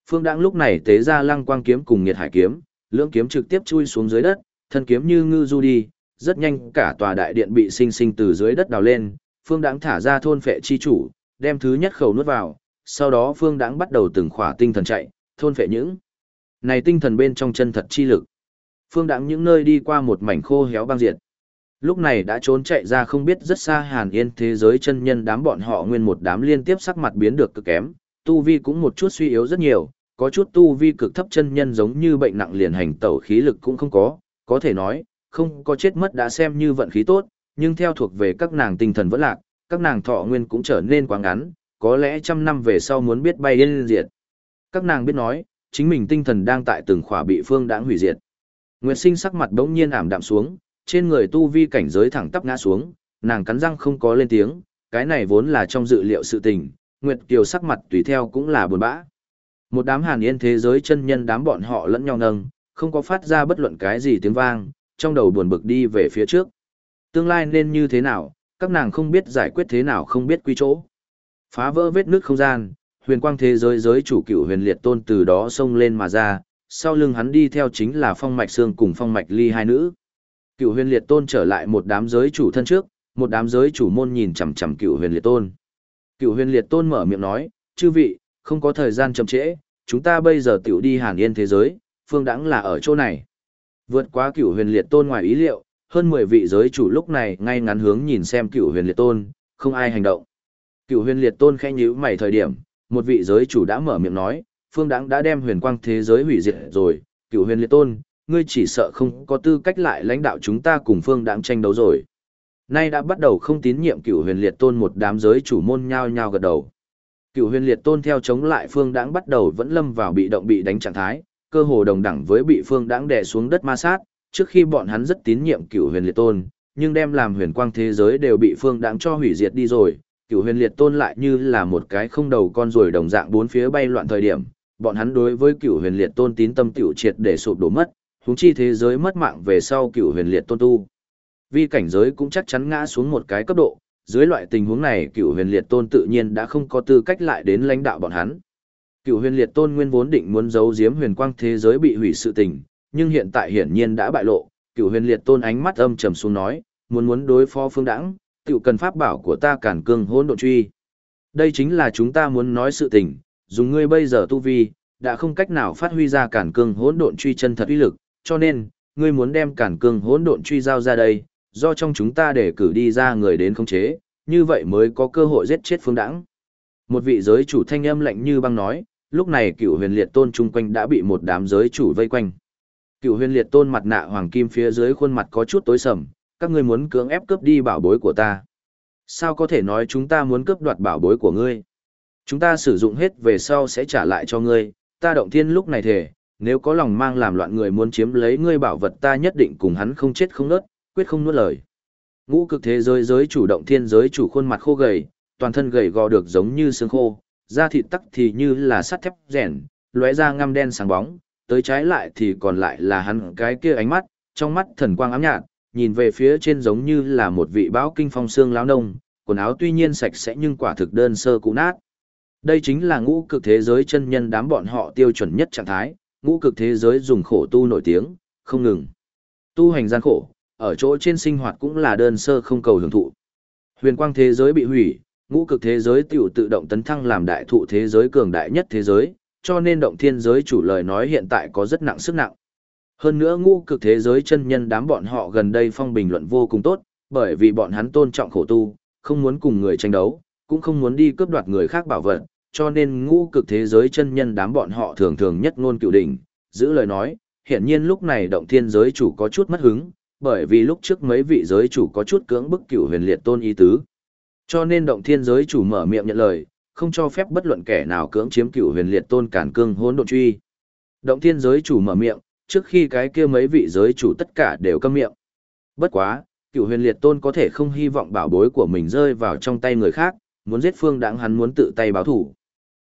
Phương Đãng lúc này tế ra Lăng Quang kiếm cùng Nghiệt Hải kiếm, lưỡng kiếm trực tiếp chui xuống dưới đất, thân kiếm như ngư du đi, rất nhanh cả tòa đại điện bị sinh sinh từ dưới đất đào lên. Phương Đãng thả ra thôn phệ chi chủ, đem thứ nhất khẩu nuốt vào, sau đó Phương Đãng bắt đầu từng khỏa tinh thần chạy, thôn phệ những này tinh thần bên trong chân thật chi lực. Phương Đãng những nơi đi qua một mảnh khô héo băng diệt. Lúc này đã trốn chạy ra không biết rất xa Hàn Yên thế giới chân nhân đám bọn họ nguyên một đám liên tiếp sắc mặt biến được cực kém, tu vi cũng một chút suy yếu rất nhiều, có chút tu vi cực thấp chân nhân giống như bệnh nặng liền hành tẩu khí lực cũng không có thể nói, không có chết mất đã xem như vận khí tốt, nhưng theo thuộc về các nàng tinh thần vẫn lạc, các nàng thọ nguyên cũng trở nên quá ngắn, có lẽ trăm năm về sau muốn biết bay lên diệt. Các nàng biết nói, chính mình tinh thần đang tại từng khỏa bị Phương Đãng hủy diệt. Nguyệt Sinh sắc mặt bỗng nhiên ảm đạm xuống, trên người tu vi cảnh giới thẳng tắp ngã xuống, nàng cắn răng không có lên tiếng, cái này vốn là trong dự liệu sự tình, Nguyệt Kiều sắc mặt tùy theo cũng là buồn bã. Một đám Hàn Yên thế giới chân nhân đám bọn họ lẫn nhau nâng, không có phát ra bất luận cái gì tiếng vang, trong đầu buồn bực đi về phía trước. Tương lai nên như thế nào, các nàng không biết giải quyết thế nào không biết quy chỗ. Phá vỡ vết nước không gian, huyền quang thế giới giới chủ Cựu Huyền Liệt Tôn từ đó xông lên mà ra, sau lưng hắn đi theo chính là Phong Mạch Sương cùng Phong Mạch Ly hai nữ. Cựu Huyền Liệt Tôn trở lại một đám giới chủ thân trước, một đám giới chủ môn nhìn chằm chằm Cựu Huyền Liệt Tôn. Cựu Huyền Liệt Tôn mở miệng nói, chư vị, không có thời gian chậm trễ, chúng ta bây giờ tiểu đi Hàn Yên thế giới, Phương Đãng là ở chỗ này. Vượt quá Cựu Huyền Liệt Tôn ngoài ý liệu, hơn 10 vị giới chủ lúc này ngay ngắn hướng nhìn xem Cựu Huyền Liệt Tôn, không ai hành động. Cựu Huyền Liệt Tôn khẽ nhíu mày thời điểm, một vị giới chủ đã mở miệng nói, Phương Đãng đã đem huyền quang thế giới hủy diệt rồi, Cựu Huyền Liệt Tôn, ngươi chỉ sợ không có tư cách lại lãnh đạo chúng ta cùng Phương Đãng tranh đấu rồi. Nay đã bắt đầu không tín nhiệm Cựu Huyền Liệt Tôn, một đám giới chủ môn nhao nhao gật đầu. Cựu Huyền Liệt Tôn theo chống lại Phương Đãng bắt đầu vẫn lâm vào bị động bị đánh trạng thái, cơ hồ đồng đẳng với bị Phương Đãng đè xuống đất ma sát, trước khi bọn hắn rất tín nhiệm Cựu Huyền Liệt Tôn, nhưng đem làm huyền quang thế giới đều bị Phương Đãng cho hủy diệt đi rồi, Cựu Huyền Liệt Tôn lại như là một cái không đầu con ruồi đồng dạng bốn phía bay loạn thời điểm, bọn hắn đối với Cựu Huyền Liệt Tôn tín tâm tiểu triệt để sụp đổ mất, huống chi thế giới mất mạng về sau Cựu Huyền Liệt Tôn tu vi cảnh giới cũng chắc chắn ngã xuống một cái cấp độ, dưới loại tình huống này Cựu Huyền Liệt Tôn tự nhiên đã không có tư cách lại đến lãnh đạo bọn hắn. Cựu Huyền Liệt Tôn nguyên vốn định muốn giấu giếm huyền quang thế giới bị hủy sự tình, nhưng hiện tại hiển nhiên đã bại lộ, Cựu Huyền Liệt Tôn ánh mắt âm trầm xuống nói, muốn đối phó Phương Đãng, tiểu cần pháp bảo của ta Càn Cương Hỗn Độn Truy. Đây chính là chúng ta muốn nói sự tình, dùng ngươi bây giờ tu vi, đã không cách nào phát huy ra Càn Cương Hỗn Độn Truy chân thật uy lực, cho nên, ngươi muốn đem Càn Cương Hỗn Độn Truy giao ra đây, do trong chúng ta để cử đi ra người đến khống chế, như vậy mới có cơ hội giết chết Phương Đãng. Một vị giới chủ thanh âm lạnh như băng nói, lúc này Cựu Huyền Liệt Tôn chung quanh đã bị một đám giới chủ vây quanh. Cựu Huyền Liệt Tôn mặt nạ hoàng kim phía dưới khuôn mặt có chút tối sầm, các ngươi muốn cưỡng ép cướp đi bảo bối của ta. Sao có thể nói chúng ta muốn cướp đoạt bảo bối của ngươi? Chúng ta sử dụng hết về sau sẽ trả lại cho ngươi, ta Động Thiên lúc này thề, nếu có lòng mang làm loạn người muốn chiếm lấy ngươi bảo vật ta nhất định cùng hắn không chết không nớt, quyết không nuốt lời. Ngũ cực thế giới giới chủ Động Thiên giới chủ khuôn mặt khô gầy, toàn thân gầy gò được giống như xương khô, da thịt tắc thì như là sắt thép rèn, lóe ra ngăm đen sáng bóng, tới trái lại thì còn lại là hắn cái kia ánh mắt, trong mắt thần quang ám nhạt, nhìn về phía trên giống như là một vị bão kinh phong xương lão nông, quần áo tuy nhiên sạch sẽ nhưng quả thực đơn sơ cũ nát. Đây chính là ngũ cực thế giới chân nhân đám bọn họ tiêu chuẩn nhất trạng thái, ngũ cực thế giới dùng khổ tu nổi tiếng, không ngừng. Tu hành gian khổ, ở chỗ trên sinh hoạt cũng là đơn sơ không cầu hưởng thụ. Huyền quang thế giới bị hủy, ngũ cực thế giới tiểu tự động tấn thăng làm đại thụ thế giới cường đại nhất thế giới, cho nên Động Thiên giới chủ lời nói hiện tại có rất nặng sức nặng. Hơn nữa ngũ cực thế giới chân nhân đám bọn họ gần đây phong bình luận vô cùng tốt, bởi vì bọn hắn tôn trọng khổ tu, không muốn cùng người tranh đấu, cũng không muốn đi cướp đoạt người khác bảo vật, cho nên ngũ cực thế giới chân nhân đám bọn họ thường thường nhất ngôn cửu đỉnh, giữ lời nói, hiển nhiên lúc này Động Thiên giới chủ có chút mất hứng, bởi vì lúc trước mấy vị giới chủ có chút cưỡng bức Cửu Huyền Liệt Tôn ý tứ. Cho nên Động Thiên giới chủ mở miệng nhận lời, không cho phép bất luận kẻ nào cưỡng chiếm Cửu Huyền Liệt Tôn Càn Cương Hỗn Độn Truy. Động Thiên giới chủ mở miệng, trước khi cái kia mấy vị giới chủ tất cả đều câm miệng. Bất quá, Cửu Huyền Liệt Tôn có thể không hy vọng bảo bối của mình rơi vào trong tay người khác, muốn giết Phương Đãng hắn muốn tự tay báo thủ.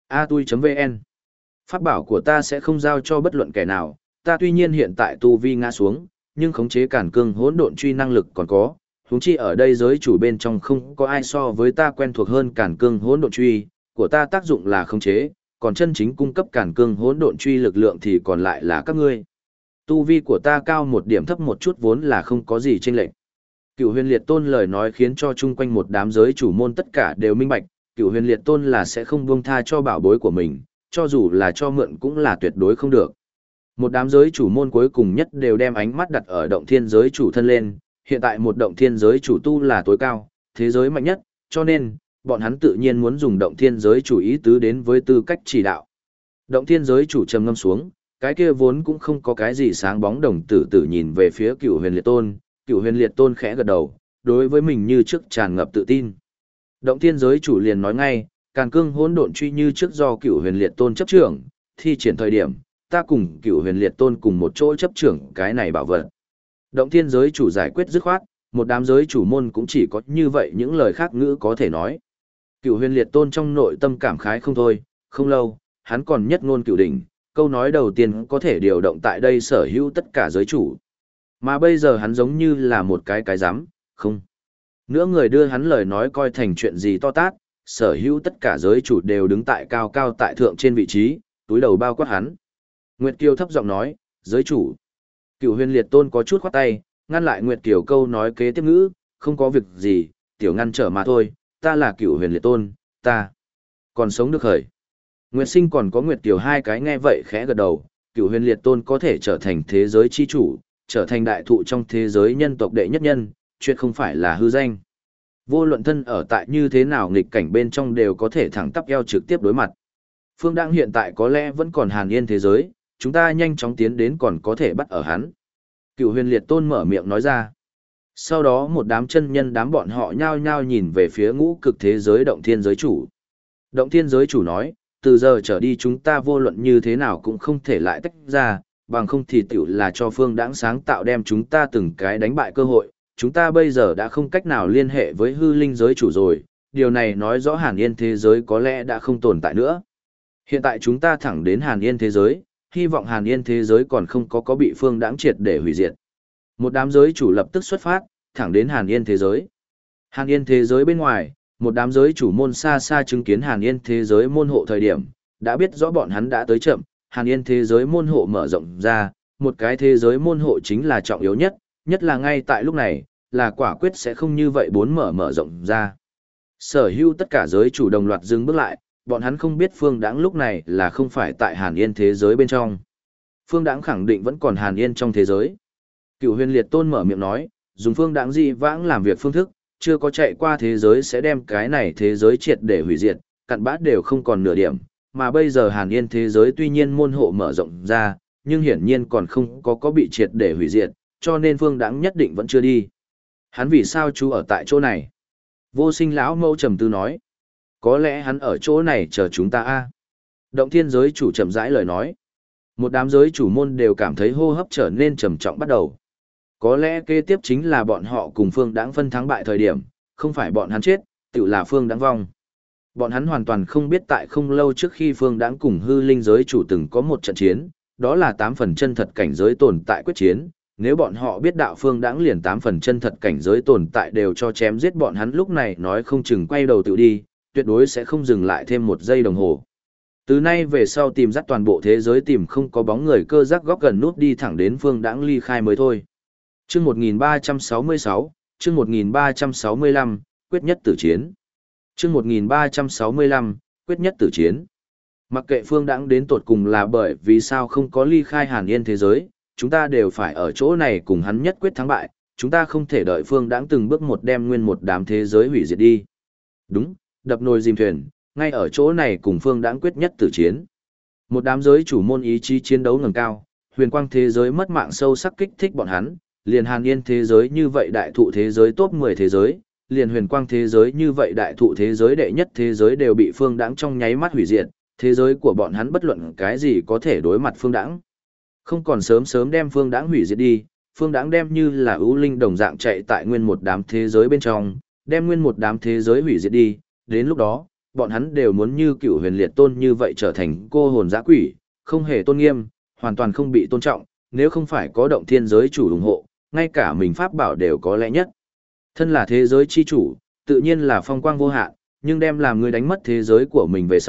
atui.vn Pháp bảo của ta sẽ không giao cho bất luận kẻ nào, ta tuy nhiên hiện tại tu vi ngã xuống, nhưng khống chế Càn Cương Hỗn Độn Truy năng lực còn có, huống chi ở đây giới chủ bên trong không có ai so với ta quen thuộc hơn Càn Cương Hỗn Độn Truy, của ta tác dụng là khống chế, còn chân chính cung cấp càn cương hỗn độn truy lực lượng thì còn lại là các ngươi. Tu vi của ta cao một điểm thấp một chút vốn là không có gì chênh lệch. Cửu Huyền Liệt Tôn lời nói khiến cho chung quanh một đám giới chủ môn tất cả đều minh bạch, Cửu Huyền Liệt Tôn là sẽ không buông tha cho bảo bối của mình, cho dù là cho mượn cũng là tuyệt đối không được. Một đám giới chủ môn cuối cùng nhất đều đem ánh mắt đặt ở động thiên giới chủ thân lên, hiện tại một động thiên giới chủ tu là tối cao, thế giới mạnh nhất, cho nên, bọn hắn tự nhiên muốn dùng động thiên giới chủ ý tứ đến với tư cách chỉ đạo. Động thiên giới chủ trầm ngâm xuống, cái kia vốn cũng không có cái gì sáng bóng đồng tử tử nhìn về phía Cửu Huyền Liệt Tôn, Cửu Huyền Liệt Tôn khẽ gật đầu, đối với mình như trước tràn ngập tự tin. Động thiên giới chủ liền nói ngay, càn cương hỗn độn truy như trước do Cửu Huyền Liệt Tôn chấp trưởng, thi triển thời điểm, ta cùng Cửu Huyền Liệt Tôn cùng một chỗ chấp trưởng cái này bảo vật. Động thiên giới chủ giải quyết dứt khoát, một đám giới chủ môn cũng chỉ có như vậy những lời khác ngữ có thể nói. Cửu Huyền Liệt Tôn trong nội tâm cảm khái không thôi, không lâu, hắn còn nhất ngôn cửu đỉnh, câu nói đầu tiên có thể điều động tại đây sở hữu tất cả giới chủ. Mà bây giờ hắn giống như là một cái rắm, không. Nữa người đưa hắn lời nói coi thành chuyện gì to tát, sở hữu tất cả giới chủ đều đứng tại cao cao tại thượng trên vị trí, túi đầu bao quát hắn. Nguyệt Kiều thấp giọng nói, giới chủ. Cửu Huyền Liệt Tôn có chút khoát tay, ngăn lại Nguyệt Kiều câu nói kế tiếp ngữ, không có việc gì, tiểu ngăn trở mà thôi, ta là Cửu Huyền Liệt Tôn, ta còn sống được khởi. Nguyệt Sinh còn có Nguyệt Kiều hai cái nghe vậy khẽ gật đầu, Cửu Huyền Liệt Tôn có thể trở thành thế giới chi chủ, trở thành đại thụ trong thế giới nhân tộc đệ nhất nhân, chuyện không phải là hư danh. Vô luận thân ở tại như thế nào nghịch cảnh bên trong đều có thể thẳng tắp eo trực tiếp đối mặt. Phương Đãng hiện tại có lẽ vẫn còn hàn yên thế giới, chúng ta nhanh chóng tiến đến còn có thể bắt ở hắn. Cửu Huyền Liệt Tôn mở miệng nói ra. Sau đó một đám chân nhân đám bọn họ nhao nhao nhìn về phía ngũ cực thế giới động thiên giới chủ. Động thiên giới chủ nói, từ giờ trở đi chúng ta vô luận như thế nào cũng không thể lại tách ra, bằng không thì tiểu là cho Phương Đãng sáng tạo đem chúng ta từng cái đánh bại cơ hội. Chúng ta bây giờ đã không cách nào liên hệ với hư linh giới chủ rồi, điều này nói rõ Hàn Yên thế giới có lẽ đã không tồn tại nữa. Hiện tại chúng ta thẳng đến Hàn Yên thế giới, hy vọng Hàn Yên thế giới còn không có bị Phương Đãng triệt để hủy diệt. Một đám giới chủ lập tức xuất phát, thẳng đến Hàn Yên thế giới. Hàn Yên thế giới bên ngoài, một đám giới chủ môn xa xa chứng kiến Hàn Yên thế giới môn hộ thời điểm, đã biết rõ bọn hắn đã tới chậm, Hàn Yên thế giới môn hộ mở rộng ra, một cái thế giới môn hộ chính là trọng yếu nhất, nhất là ngay tại lúc này, là quả quyết sẽ không như vậy bốn mở rộng ra. Sở hữu tất cả giới chủ đồng loạt dừng bước lại, bọn hắn không biết Phương Đãng lúc này là không phải tại Hàn Yên thế giới bên trong. Phương Đãng khẳng định vẫn còn Hàn Yên trong thế giới. Cửu Huyền Liệt Tôn mở miệng nói, dùng Phương Đãng dị vãng làm việc phương thức, chưa có chạy qua thế giới sẽ đem cái này thế giới triệt để hủy diệt, cặn bát đều không còn nửa điểm, mà bây giờ Hàn Yên thế giới tuy nhiên môn hộ mở rộng ra, nhưng hiển nhiên còn không có bị triệt để hủy diệt, cho nên Phương Đãng nhất định vẫn chưa đi. Hắn vì sao chú ở tại chỗ này? Vô Sinh lão mẫu trầm tư nói, có lẽ hắn ở chỗ này chờ chúng ta a. Động thiên giới chủ chậm rãi lời nói. Một đám giới chủ môn đều cảm thấy hô hấp trở nên trầm trọng bắt đầu. Có lẽ kế tiếp chính là bọn họ cùng Phương Đãng phân thắng bại thời điểm, không phải bọn hắn chết, tự là Phương Đãng vong. Bọn hắn hoàn toàn không biết tại không lâu trước khi Phương Đãng cùng hư linh giới chủ từng có một trận chiến, đó là 8 phần chân thật cảnh giới tồn tại quyết chiến. Nếu bọn họ biết đạo Phương Đãng liền 8 phần chân thật cảnh giới tồn tại đều cho chém giết bọn hắn lúc này nói không chừng quay đầu tự đi, tuyệt đối sẽ không dừng lại thêm một giây đồng hồ. Từ nay về sau tìm dắt toàn bộ thế giới tìm không có bóng người cơ giác góc gần nút đi thẳng đến Phương Đãng ly khai mới thôi. Chương 1366, chương 1365, quyết nhất tử chiến. Chương 1365, quyết nhất tử chiến. Mặc kệ Phương Đãng đến tột cùng là bởi vì sao không có ly khai Hàn Yên thế giới, chúng ta đều phải ở chỗ này cùng hắn nhất quyết thắng bại, chúng ta không thể đợi Phương Đãng từng bước một đem nguyên một đám thế giới hủy diệt đi. Đúng, đập nồi dìm thuyền, ngay ở chỗ này cùng Phương Đãng quyết nhất tử chiến. Một đám giới chủ môn ý chí chiến đấu ngẩng cao, huyền quang thế giới mất mạng sâu sắc kích thích bọn hắn, liền Hàn Yên thế giới như vậy đại thụ thế giới top 10 thế giới, liền huyền quang thế giới như vậy đại thụ thế giới đệ nhất thế giới đều bị Phương Đãng trong nháy mắt hủy diệt, thế giới của bọn hắn bất luận cái gì có thể đối mặt Phương Đãng. Không còn sớm đem Phương Đãng hủy diệt đi, Phương Đãng đem như là ưu linh đồng dạng chạy tại nguyên một đám thế giới bên trong, đem nguyên một đám thế giới hủy diệt đi, đến lúc đó, bọn hắn đều muốn như Cửu Huyền Liệt Tôn như vậy trở thành cô hồn dã quỷ, không hề tôn nghiêm, hoàn toàn không bị tôn trọng, nếu không phải có động thiên giới chủ ủng hộ, ngay cả mình pháp bảo đều có lẽ nhất. Thân là thế giới chi chủ, tự nhiên là phong quang vô hạn, nhưng đem làm người đánh mất thế giới của mình về sau,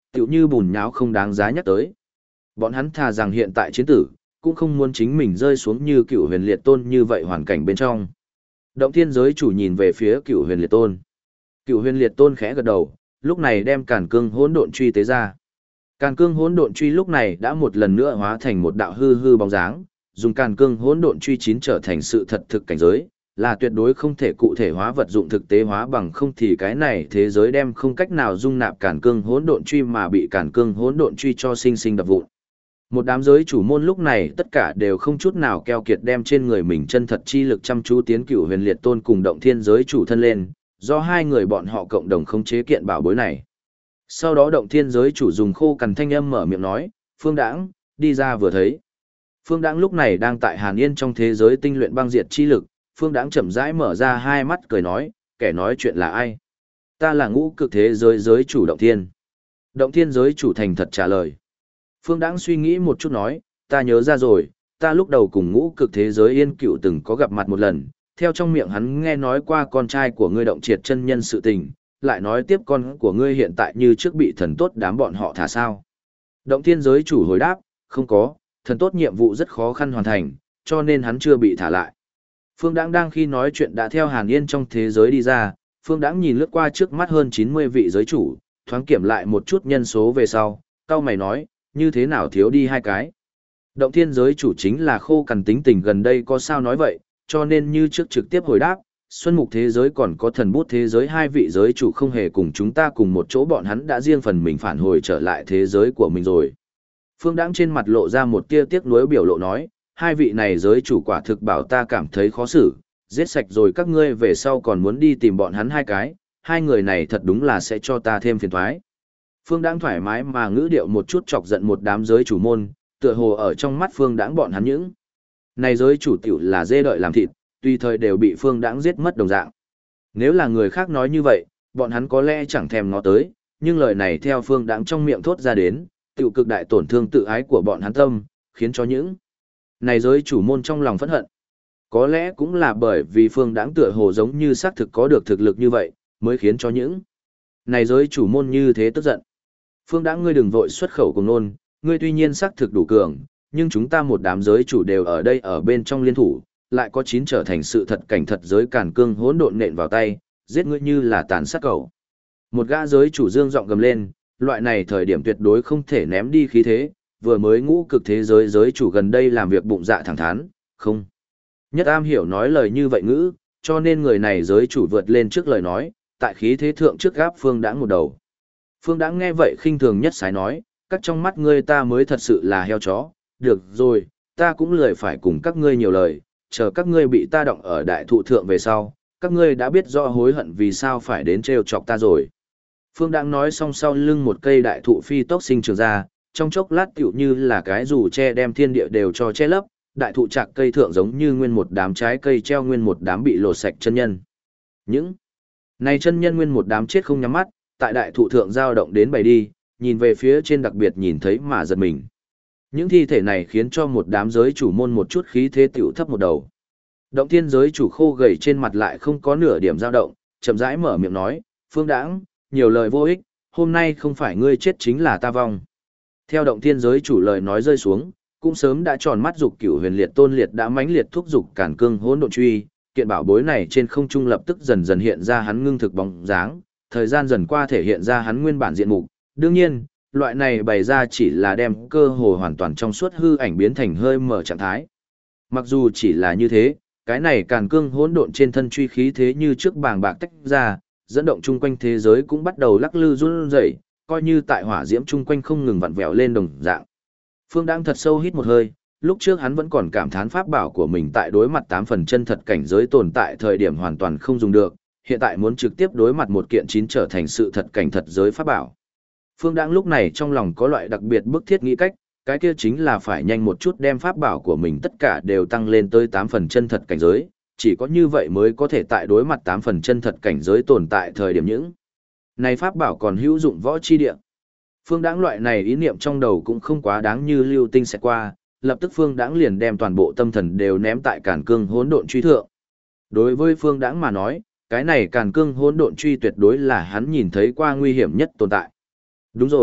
tựu như bùn nháo không đáng giá nhắc tới. Bọn hắn thà rằng hiện tại chiến tử, cũng không muốn chính mình rơi xuống như Cửu Huyền Liệt Tôn như vậy hoàn cảnh bên trong. Động Thiên giới chủ nhìn về phía Cửu Huyền Liệt Tôn. Cửu Huyền Liệt Tôn khẽ gật đầu, lúc này đem Càn Cương Hỗn Độn Truy tế ra. Càn Cương Hỗn Độn Truy lúc này đã một lần nữa hóa thành một đạo hư hư bóng dáng, dùng Càn Cương Hỗn Độn Truy chín trở thành sự thật thực cảnh giới, là tuyệt đối không thể cụ thể hóa vật dụng thực tế hóa, bằng không thì cái này thế giới đem không cách nào dung nạp Càn Cương Hỗn Độn Truy mà bị Càn Cương Hỗn Độn Truy cho sinh sinh đập vụn. Một đám giới chủ môn lúc này tất cả đều không chút nào keo kiệt đem trên người mình chân thật chi lực chăm chú tiến Cửu Huyền Liệt Tôn cùng Động Thiên giới chủ thân lên, do hai người bọn họ cộng đồng khống chế kiện bảo bối này. Sau đó Động Thiên giới chủ dùng khô cằn thanh âm mở miệng nói, Phương Đãng, đi ra vừa thấy. Phương Đãng lúc này đang tại Hàn Yên trong thế giới tinh luyện băng diệt chi lực, Phương Đãng chậm rãi mở ra hai mắt cười nói, kẻ nói chuyện là ai? Ta là Ngũ Cực thế giới giới chủ Động Thiên. Động Thiên giới chủ thành thật trả lời. Phương Đãng suy nghĩ một chút nói, ta nhớ ra rồi, ta lúc đầu cùng Ngũ Cực thế giới Yên Cựu từng có gặp mặt một lần, theo trong miệng hắn nghe nói qua con trai của ngươi Động Triệt chân nhân sự tình, lại nói tiếp con của ngươi hiện tại như trước bị thần tốt đám bọn họ thả sao. Động Thiên giới chủ hồi đáp, không có, thần tốt nhiệm vụ rất khó khăn hoàn thành, cho nên hắn chưa bị thả lại. Phương Đãng đang khi nói chuyện đã theo Hàn Yên trong thế giới đi ra, Phương Đãng nhìn lướt qua trước mắt hơn 90 vị giới chủ, thoáng kiểm lại một chút nhân số về sau, cau mày nói, như thế nào thiếu đi hai cái. Động Thiên giới chủ chính là khô cằn tính tình gần đây có sao nói vậy, cho nên như trước trực tiếp hồi đáp, Xuân Mục thế giới còn có Thần Bút thế giới hai vị giới chủ không hề cùng chúng ta cùng một chỗ, bọn hắn đã riêng phần mình phản hồi trở lại thế giới của mình rồi. Phương Đãng trên mặt lộ ra một tia tiếc nuối biểu lộ nói, hai vị này giới chủ quả thực bảo ta cảm thấy khó xử, giết sạch rồi các ngươi về sau còn muốn đi tìm bọn hắn hai cái, hai người này thật đúng là sẽ cho ta thêm phiền toái. Phương Đãng thoải mái mà ngữ điệu một chút chọc giận một đám giới chủ môn, tựa hồ ở trong mắt Phương Đãng bọn hắn những này giới chủ tiểu là dê đợi làm thịt, tùy thời đều bị Phương Đãng giết mất đồng dạng. Nếu là người khác nói như vậy, bọn hắn có lẽ chẳng thèm ngó tới, nhưng lời này theo Phương Đãng trong miệng thốt ra đến, tiểu cực đại tổn thương tự ái của bọn hắn tâm, khiến cho những này giới chủ môn trong lòng phẫn hận. Có lẽ cũng là bởi vì Phương Đãng tựa hồ giống như xác thực có được thực lực như vậy, mới khiến cho những này giới chủ môn như thế tức giận. Phương Đãng, ngươi đừng vội xuất khẩu cùng nôn, ngươi tuy nhiên xác thực đủ cường, nhưng chúng ta một đám giới chủ đều ở đây ở bên trong liên thủ, lại có 9 trở thành sự thật cảnh thật giới Càn Cương hỗn độn nện vào tay, giết ngươi như là tàn sát cẩu. Một gã giới chủ dương giọng gầm lên, loại này thời điểm tuyệt đối không thể ném đi khí thế, vừa mới Ngũ Cực thế giới giới chủ gần đây làm việc bụng dạ thẳng thắn, không. Nhất am hiểu nói lời như vậy ngữ, cho nên người này giới chủ vượt lên trước lời nói, tại khí thế thượng trước gáp Phương Đãng một đầu. Phương Đãng nghe vậy khinh thường nhất sái nói, các trong mắt ngươi ta mới thật sự là heo chó, được rồi, ta cũng lười phải cùng các ngươi nhiều lời, chờ các ngươi bị ta động ở đại thụ thượng về sau, các ngươi đã biết rõ hối hận vì sao phải đến trêu chọc ta rồi. Phương Đãng nói xong sau lưng một cây đại thụ phi tốc sinh trưởng ra, trong chốc lát tựu như là cái dù che đem thiên địa đều cho che lấp, đại thụ chạc cây thượng giống như nguyên một đám trái cây treo nguyên một đám bị lột sạch chân nhân. Những này chân nhân nguyên một đám chết không nhắm mắt, tại đại thụ thượng dao động đến bày đi, nhìn về phía trên đặc biệt nhìn thấy mà giật mình. Những thi thể này khiến cho một đám giới chủ môn một chút khí thế tiểu thấp một đầu. Động Thiên giới chủ khô gầy trên mặt lại không có nửa điểm dao động, chậm rãi mở miệng nói, Phương Đãng, nhiều lời vô ích, hôm nay không phải ngươi chết chính là ta vong. Theo Động Thiên giới chủ lời nói rơi xuống, cũng sớm đã tròn mắt dục Cửu Huyền Liệt Tôn liệt đã mãnh liệt thúc dục Càn Cương hỗn độn truy, kiện bảo bối này trên không trung lập tức dần dần hiện ra hắn ngưng thực bóng dáng, thời gian dần qua thể hiện ra hắn nguyên bản diện mục. Đương nhiên, loại này bày ra chỉ là đem cơ hồ hoàn toàn trong suốt hư ảnh biến thành hơi mở trạng thái. Mặc dù chỉ là như thế, cái này Càn Cương hỗn độn trên thân truy khí thế như trước bàng bạc tách ra, dẫn động chung quanh thế giới cũng bắt đầu lắc lư run rẩy, coi như tại hỏa diễm chung quanh không ngừng vặn vẹo lên đồng dạng. Phương Đãng thật sâu hít một hơi, lúc trước hắn vẫn còn cảm thán pháp bảo của mình tại đối mặt 8 phần chân thật cảnh giới tồn tại thời điểm hoàn toàn không dùng được, hiện tại muốn trực tiếp đối mặt một kiện 9 trở thành sự thật cảnh thật giới pháp bảo. Phương Đãng lúc này trong lòng có loại đặc biệt bức thiết nghĩ cách, cái kia chính là phải nhanh một chút đem pháp bảo của mình tất cả đều tăng lên tới 8 phần chân thật cảnh giới, chỉ có như vậy mới có thể tại đối mặt 8 phần chân thật cảnh giới tồn tại thời điểm những này pháp bảo còn hữu dụng võ chi địa. Phương Đãng loại này ý niệm trong đầu cũng không quá đáng như lưu tinh sẽ qua, lập tức Phương Đãng liền đem toàn bộ tâm thần đều ném tại Càn Cương hỗn độn truy thượng. Đối với Phương Đãng mà nói, cái này Càn Cương hỗn độn truy tuyệt đối là hắn nhìn thấy qua nguy hiểm nhất tồn tại. Đúng rồi,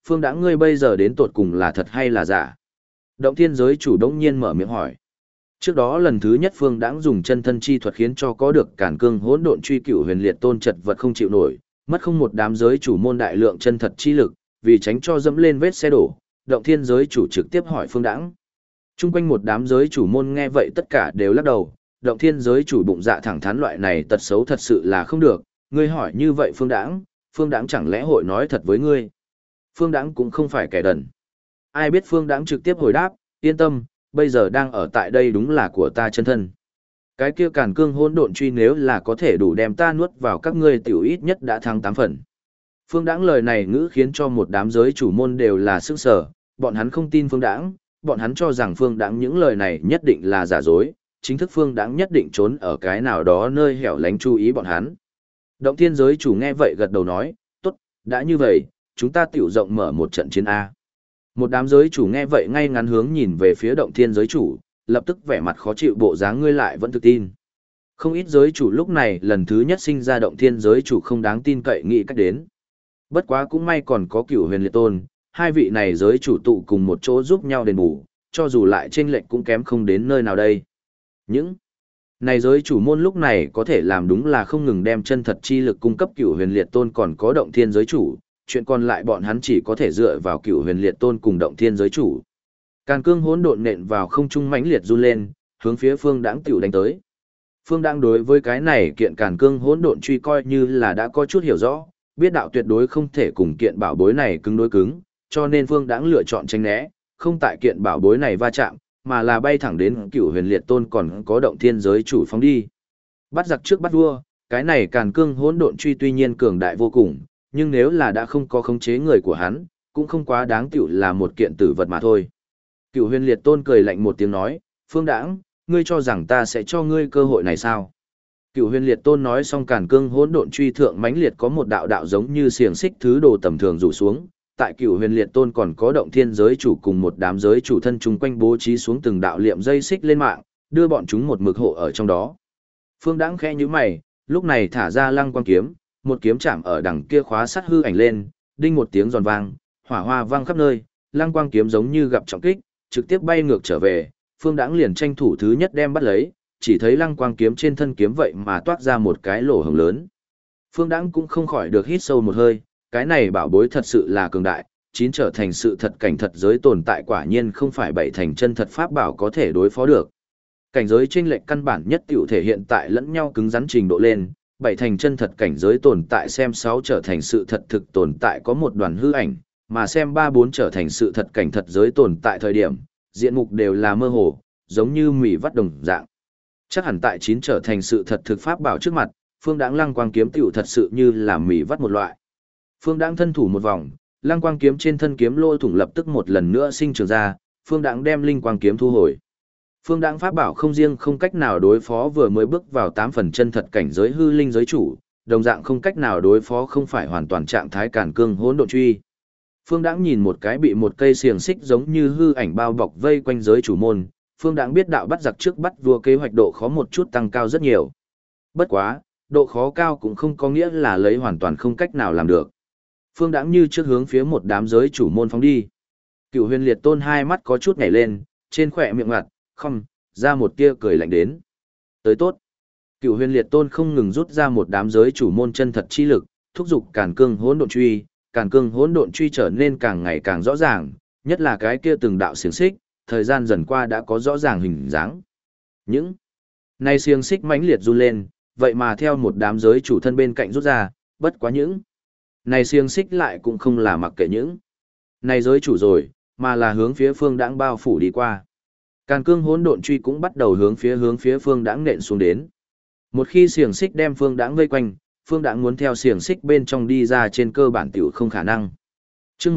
Phương Đãng ngươi bây giờ đến tột cùng là thật hay là giả? Động thiên giới chủ đống nhiên mở miệng hỏi. Trước đó lần thứ nhất Phương Đãng dùng chân thân chi thuật khiến cho có được cản cương hỗn độn truy cửu huyền liệt tôn chật vật không chịu nổi, mất không một đám giới chủ môn đại lượng chân thật chi lực, vì tránh cho dẫm lên vết xe đổ, động thiên giới chủ trực tiếp hỏi Phương Đãng. Trung quanh một đám giới chủ môn nghe vậy tất cả đều lắc đầu, động thiên giới chủ bụng dạ thẳng thắn loại này tật xấu thật sự là không được, ngươi hỏi như vậy Phương Đãng chẳng lẽ hội nói thật với ngươi? Phương Đãng cũng không phải kẻ đần. Ai biết Phương Đãng trực tiếp hồi đáp, yên tâm, bây giờ đang ở tại đây đúng là của ta chân thân. Cái kia càn cương hỗn độn truy nếu là có thể đủ đem ta nuốt vào các ngươi tiểu ít nhất đã thắng 8 phần. Phương Đãng lời này ngữ khiến cho một đám giới chủ môn đều là sức sở, bọn hắn không tin Phương Đãng, bọn hắn cho rằng Phương Đãng những lời này nhất định là giả dối, chính thức Phương Đãng nhất định trốn ở cái nào đó nơi hẻo lánh chú ý bọn hắn. Động thiên giới chủ nghe vậy gật đầu nói, tốt, đã như vậy, chúng ta tiểu rộng mở một trận chiến A. Một đám giới chủ nghe vậy ngay ngắn hướng nhìn về phía động thiên giới chủ, lập tức vẻ mặt khó chịu bộ dáng ngươi lại vẫn tự tin. Không ít giới chủ lúc này lần thứ nhất sinh ra động thiên giới chủ không đáng tin cậy nghĩ cách đến. Bất quá cũng may còn có Cửu Huyền Liệt Tôn, hai vị này giới chủ tụ cùng một chỗ giúp nhau đền bù, cho dù lại chênh lệch cũng kém không đến nơi nào đây. Những này giới chủ môn lúc này có thể làm đúng là không ngừng đem chân thật chi lực cung cấp Cửu Huyền Liệt Tôn còn có động thiên giới chủ, chuyện còn lại bọn hắn chỉ có thể dựa vào Cửu Huyền Liệt Tôn cùng động thiên giới chủ. Càn cương hỗn độn nện vào không trung mãnh liệt run lên, hướng phía Phương Đãng tiểu đánh tới. Phương Đãng đối với cái này kiện càn cương hỗn độn truy coi như là đã có chút hiểu rõ, biết đạo tuyệt đối không thể cùng kiện bảo bối này cứng đối cứng, cho nên Phương Đãng lựa chọn tránh né, không tại kiện bảo bối này va chạm, mà là bay thẳng đến Cửu Huyền Liệt Tôn còn có động thiên giới chủ phóng đi. Bắt giặc trước bắt vua, cái này càn cương hỗn độn truy tuy nhiên cường đại vô cùng, nhưng nếu là đã không có khống chế người của hắn, cũng không quá đáng tiểu là một kiện tử vật mà thôi. Cửu Huyền Liệt Tôn cười lạnh một tiếng nói, Phương Đãng, ngươi cho rằng ta sẽ cho ngươi cơ hội này sao? Cửu Huyền Liệt Tôn nói xong càn cương hỗn độn truy thượng mãnh liệt có một đạo đạo giống như xiềng xích thứ đồ tầm thường rủ xuống, tại Cửu Huyền Liệt Tôn còn có động thiên giới chủ cùng một đám giới chủ thân chung quanh bố trí xuống từng đạo liệm dây xích lên mạng, đưa bọn chúng một mực hộ ở trong đó. Phương Đãng khẽ nhíu mày, lúc này thả ra lăng quang kiếm, một kiếm chạm ở đằng kia khóa sắt hư ảnh lên, đinh một tiếng giòn vang, hỏa hoa vang khắp nơi, lăng quang kiếm giống như gặp trọng kích, trực tiếp bay ngược trở về, Phương Đãng liền tranh thủ thứ nhất đem bắt lấy, chỉ thấy lăng quang kiếm trên thân kiếm vậy mà toát ra một cái lỗ hổng lớn. Phương Đãng cũng không khỏi được hít sâu một hơi, cái này bảo bối thật sự là cường đại, chín trở thành sự thật cảnh thật giới tồn tại quả nhiên không phải bảy thành chân thật pháp bảo có thể đối phó được. Cảnh giới chênh lệch căn bản nhất tiểu thể hiện tại lẫn nhau cứng rắn trình độ lên, bảy thành chân thật cảnh giới tồn tại xem 6 trở thành sự thật thực tồn tại có một đoàn hư ảnh, mà xem 3-4 trở thành sự thật cảnh thật giới tồn tại thời điểm, diện mục đều là mơ hồ, giống như mỉ vắt đồng dạng. Chắc hẳn tại 9 trở thành sự thật thực pháp bảo trước mặt, Phương Đãng lăng quang kiếm tiểu thật sự như là mỉ vắt một loại. Phương Đãng thân thủ một vòng, lăng quang kiếm trên thân kiếm lỗ thủng lập tức một lần nữa sinh trưởng ra, Phương Đãng đem linh quang kiếm thu hồi. Phương Đãng pháp bảo không riêng không cách nào đối phó vừa mới bước vào 8 phần chân thật cảnh giới hư linh giới chủ, đồng dạng không cách nào đối phó không phải hoàn toàn trạng thái càn cương hỗn độn truy. Phương Đãng nhìn một cái bị một cây xiềng xích giống như hư ảnh bao bọc vây quanh giới chủ môn, Phương Đãng biết đạo bắt giặc trước bắt vua kế hoạch độ khó một chút tăng cao rất nhiều. Bất quá, độ khó cao cũng không có nghĩa là lấy hoàn toàn không cách nào làm được. Phương Đãng như trước hướng phía một đám giới chủ môn phóng đi. Cửu Huyền Liệt Tôn hai mắt có chút nhảy lên, trên khỏe miệng ngặt, không, ra một tia cười lạnh đến. Tới tốt. Cửu Huyền Liệt Tôn không ngừng rút ra một đám giới chủ môn chân thật chi lực, thúc giục càn cương hỗn độn truy, càn cương hỗn độn truy trở nên càng ngày càng rõ ràng, nhất là cái kia từng đạo xiềng xích, thời gian dần qua đã có rõ ràng hình dáng. Những này xiềng xích mãnh liệt run lên, vậy mà theo một đám giới chủ thân bên cạnh rút ra, bất quá những này xiềng xích lại cũng không là mặc kệ những này giới chủ rồi, mà là hướng phía Phương Đãng bao phủ đi qua. Càn cương hỗn độn truy cũng bắt đầu hướng phía Phương Đãng nện xuống đến. Một khi xiềng xích đem Phương Đãng vây quanh, Phương Đãng muốn theo xiềng xích bên trong đi ra trên cơ bản tiểu không khả năng. Chương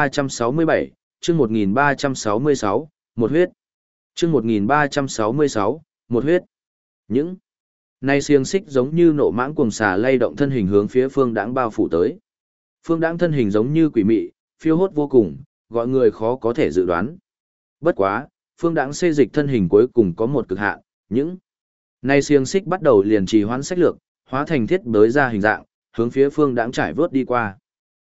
1367, chương 1366, một huyết. Chương 1366, một huyết. Những này xiềng xích giống như nộ mãng cuồng xà lay động thân hình hướng phía Phương Đãng bao phủ tới. Phương Đãng thân hình giống như quỷ mị, phiêu hốt vô cùng, gọi người khó có thể dự đoán. Bất quá, Phương Đãng xê dịch thân hình cuối cùng có một cực hạn, những này xiềng xích bắt đầu liền trì hoãn sách lược, hóa thành thiết bới ra hình dạng, hướng phía Phương Đãng trải vớt đi qua.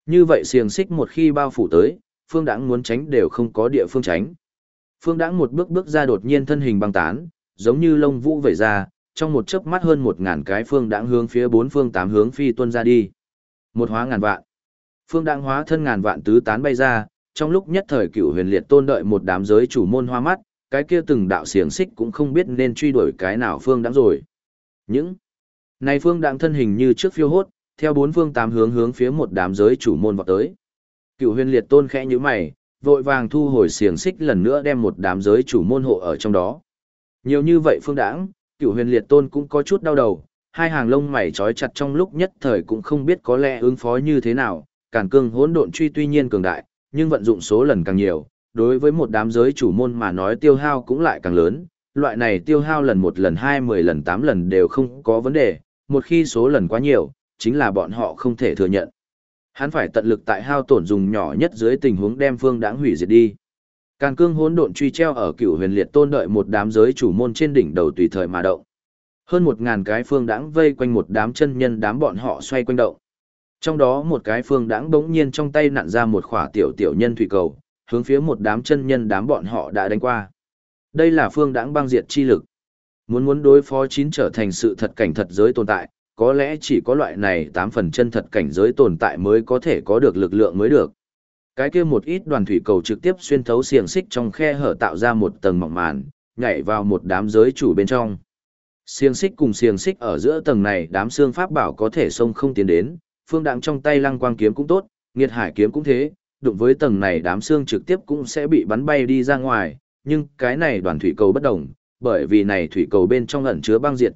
Như vậy xiềng xích một khi bao phủ tới, Phương Đãng muốn tránh đều không có địa phương tránh. Phương Đãng một bước bước ra đột nhiên thân hình băng tán, giống như lông vũ vẩy ra, trong một chớp mắt hơn 1000 cái Phương Đãng hướng phía bốn phương tám hướng phi tuôn ra đi. Một hóa ngàn vạn. Phương Đãng hóa thân ngàn vạn tứ tán bay ra, trong lúc nhất thời Cửu Huyền Liệt Tôn đợi một đám giới chủ môn hoa mắt, cái kia từng đạo xiềng xích cũng không biết nên truy đuổi cái nào Phương Đãng rồi. Những này Phương Đãng thân hình như trước phiêu hốt, theo bốn phương tám hướng hướng phía một đám giới chủ môn vọt tới. Cửu Huyền Liệt Tôn khẽ nhíu mày, vội vàng thu hồi xiềng xích lần nữa đem một đám giới chủ môn hộ ở trong đó. Nhiều như vậy Phương Đãng, Cửu Huyền Liệt Tôn cũng có chút đau đầu, hai hàng lông mày trói chặt trong lúc nhất thời cũng không biết có lẽ ứng phó như thế nào. Càn Cương Hỗn Độn Truy tuy nhiên cường đại, nhưng vận dụng số lần càng nhiều, đối với một đám giới chủ môn mà nói tiêu hao cũng lại càng lớn. Loại này tiêu hao lần 1 lần 2 10 lần 8 lần đều không có vấn đề, một khi số lần quá nhiều, chính là bọn họ không thể thừa nhận. Hắn phải tận lực tại hao tổn dùng nhỏ nhất dưới tình huống đem Phương Đãng hủy diệt đi. Càn Cương Hỗn Độn Truy treo ở Cửu Huyền Liệt Tôn đợi một đám giới chủ môn trên đỉnh đầu tùy thời mà động. Hơn 1000 cái Phương Đãng vây quanh một đám chân nhân đám bọn họ xoay quanh động. Trong đó một cái Phương Đãng bỗng nhiên trong tay nặn ra một khỏa tiểu tiểu nhân thủy cầu, hướng phía một đám chân nhân đám bọn họ đã đánh qua. Đây là Phương Đãng băng diệt chi lực. Muốn đối phó 9 trở thành sự thật cảnh thật giới tồn tại, có lẽ chỉ có loại này 8 phần chân thật cảnh giới tồn tại mới có thể có được lực lượng mới được. Cái kia một ít đoàn thủy cầu trực tiếp xuyên thấu xiềng xích trong khe hở tạo ra một tầng mỏng màn, nhảy vào một đám giới chủ bên trong. Xiềng xích cùng xiềng xích ở giữa tầng này đám xương pháp bảo có thể xông không tiến đến, Phương Đãng trong tay Lăng Quang kiếm cũng tốt, Nghiệt Hải kiếm cũng thế, đụng với tầng này đám xương trực tiếp cũng sẽ bị bắn bay đi ra ngoài, nhưng cái này đoàn thủy cầu bất đồng, bởi vì này thủy cầu bên trong ẩn chứa băng diệt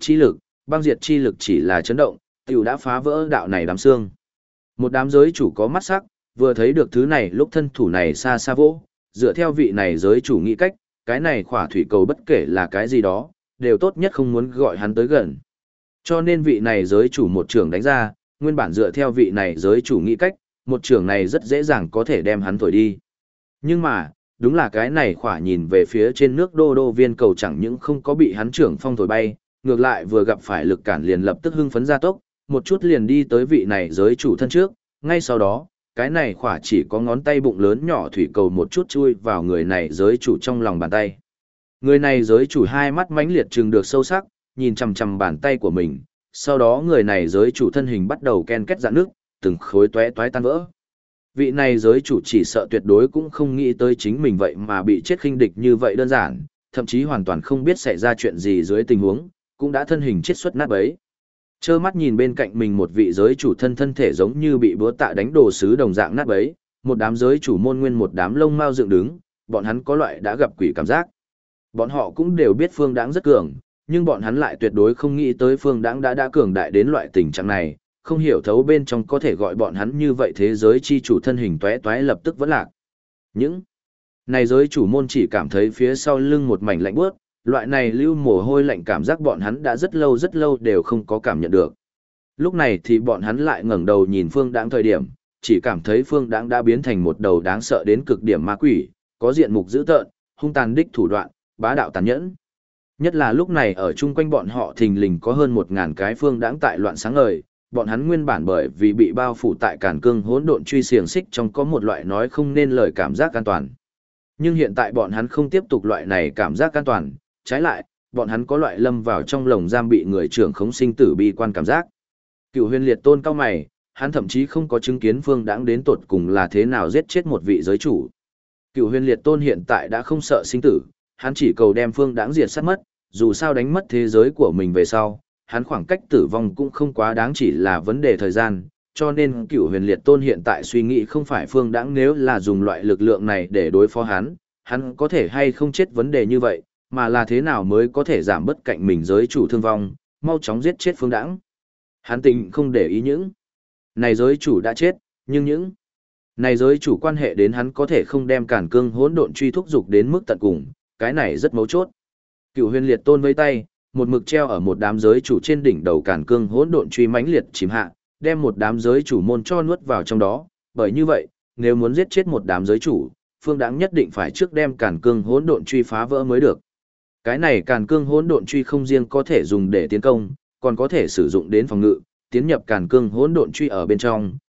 chi lực chỉ là chấn động, tiểu đã phá vỡ đạo này đám xương. Một đám giới chủ có mắt sắc, vừa thấy được thứ này lúc thân thủ này xa xa vỗ, dựa theo vị này giới chủ nghĩ cách, cái này khỏa thủy cầu bất kể là cái gì đó, đều tốt nhất không muốn gọi hắn tới gần. Cho nên vị này giới chủ một trường đánh ra, nguyên bản dựa theo vị này giới chủ nghĩ cách, một trường này rất dễ dàng có thể đem hắn thổi đi. Nhưng mà, đúng là cái này khỏa nhìn về phía trên nước đô đô viên cầu chẳng những không có bị hắn trưởng phong thổi bay, ngược lại vừa gặp phải lực cản liền lập tức hưng phấn ra tốc, một chút liền đi tới vị này giới chủ thân trước, ngay sau đó, cái này khỏa chỉ có ngón tay bụng lớn nhỏ thủy cầu một chút chui vào người này giới chủ trong lòng bàn tay. Người này giới chủ hai mắt mãnh liệt trừng được sâu sắc, nhìn chằm chằm bàn tay của mình, sau đó người này giới chủ thân hình bắt đầu ken két rạn nước, từng khối tóe toái tan vỡ. Vị này giới chủ chỉ sợ tuyệt đối cũng không nghĩ tới chính mình vậy mà bị chết khinh địch như vậy đơn giản, thậm chí hoàn toàn không biết xảy ra chuyện gì dưới tình huống, cũng đã thân hình chết xuất nát bấy. Trơ mắt nhìn bên cạnh mình một vị giới chủ thân thể giống như bị búa tạ đánh đồ sứ đồng dạng nát bấy, một đám giới chủ môn nguyên một đám lông mao dựng đứng, bọn hắn có loại đã gặp quỷ cảm giác. Bọn họ cũng đều biết Phương Đãng rất cường, nhưng bọn hắn lại tuyệt đối không nghĩ tới Phương Đãng đã cường đại đến loại tình trạng này, không hiểu thấu bên trong có thể gọi bọn hắn như vậy thế giới chi chủ thân hình tóe toái lập tức vẫn lạc. Những này giới chủ môn chỉ cảm thấy phía sau lưng một mảnh lạnh buốt, loại này lưu mồ hôi lạnh cảm giác bọn hắn đã rất lâu đều không có cảm nhận được. Lúc này thì bọn hắn lại ngẩng đầu nhìn Phương Đãng thời điểm, chỉ cảm thấy Phương Đãng đã biến thành một đầu đáng sợ đến cực điểm ma quỷ, có diện mục dữ tợn, hung tàn đích thủ đoạn, bá đạo tàn nhẫn. Nhất là lúc này ở chung quanh bọn họ thình lình có hơn 1000 cái Phương Đãng tại loạn sáng ngời, bọn hắn nguyên bản bởi vì bị bao phủ tại Càn Cương Hỗn Độn Truy xiềng xích trong có một loại nói không nên lời cảm giác an toàn. Nhưng hiện tại bọn hắn không tiếp tục loại này cảm giác an toàn, trái lại, bọn hắn có loại lâm vào trong lồng giam bị người trưởng khống sinh tử bi quan cảm giác. Cửu Huyền Liệt Tôn cao mày, hắn thậm chí không có chứng kiến Phương Đãng đến tột cùng là thế nào giết chết một vị giới chủ. Cửu Huyền Liệt Tôn hiện tại đã không sợ sinh tử, hắn chỉ cầu đem Phương Đãng diệt sát mất, dù sao đánh mất thế giới của mình về sau, hắn khoảng cách tử vong cũng không quá đáng chỉ là vấn đề thời gian, cho nên Cửu Huyền Liệt Tôn hiện tại suy nghĩ không phải Phương Đãng nếu là dùng loại lực lượng này để đối phó hắn có thể hay không chết vấn đề như vậy, mà là thế nào mới có thể giảm bớt cạnh mình giới chủ thương vong, mau chóng giết chết Phương Đãng. Hắn tình không để ý những này giới chủ đã chết, nhưng những này giới chủ quan hệ đến hắn có thể không đem Càn Cương Hỗn Độn Truy thúc dục đến mức tận cùng, cái này rất mấu chốt. Cửu Huyền Liệt Tôn vẫy tay, một mực treo ở một đám giới chủ trên đỉnh đầu Càn Cương Hỗn Độn Truy mãnh liệt chìm hạ, đem một đám giới chủ môn cho nuốt vào trong đó, bởi như vậy, nếu muốn giết chết một đám giới chủ, Phương Đãng nhất định phải trước đem Càn Cương Hỗn Độn Truy phá vỡ mới được. Cái này Càn Cương Hỗn Độn Truy không riêng có thể dùng để tiến công, còn có thể sử dụng đến phòng ngự, tiến nhập Càn Cương Hỗn Độn Truy ở bên trong,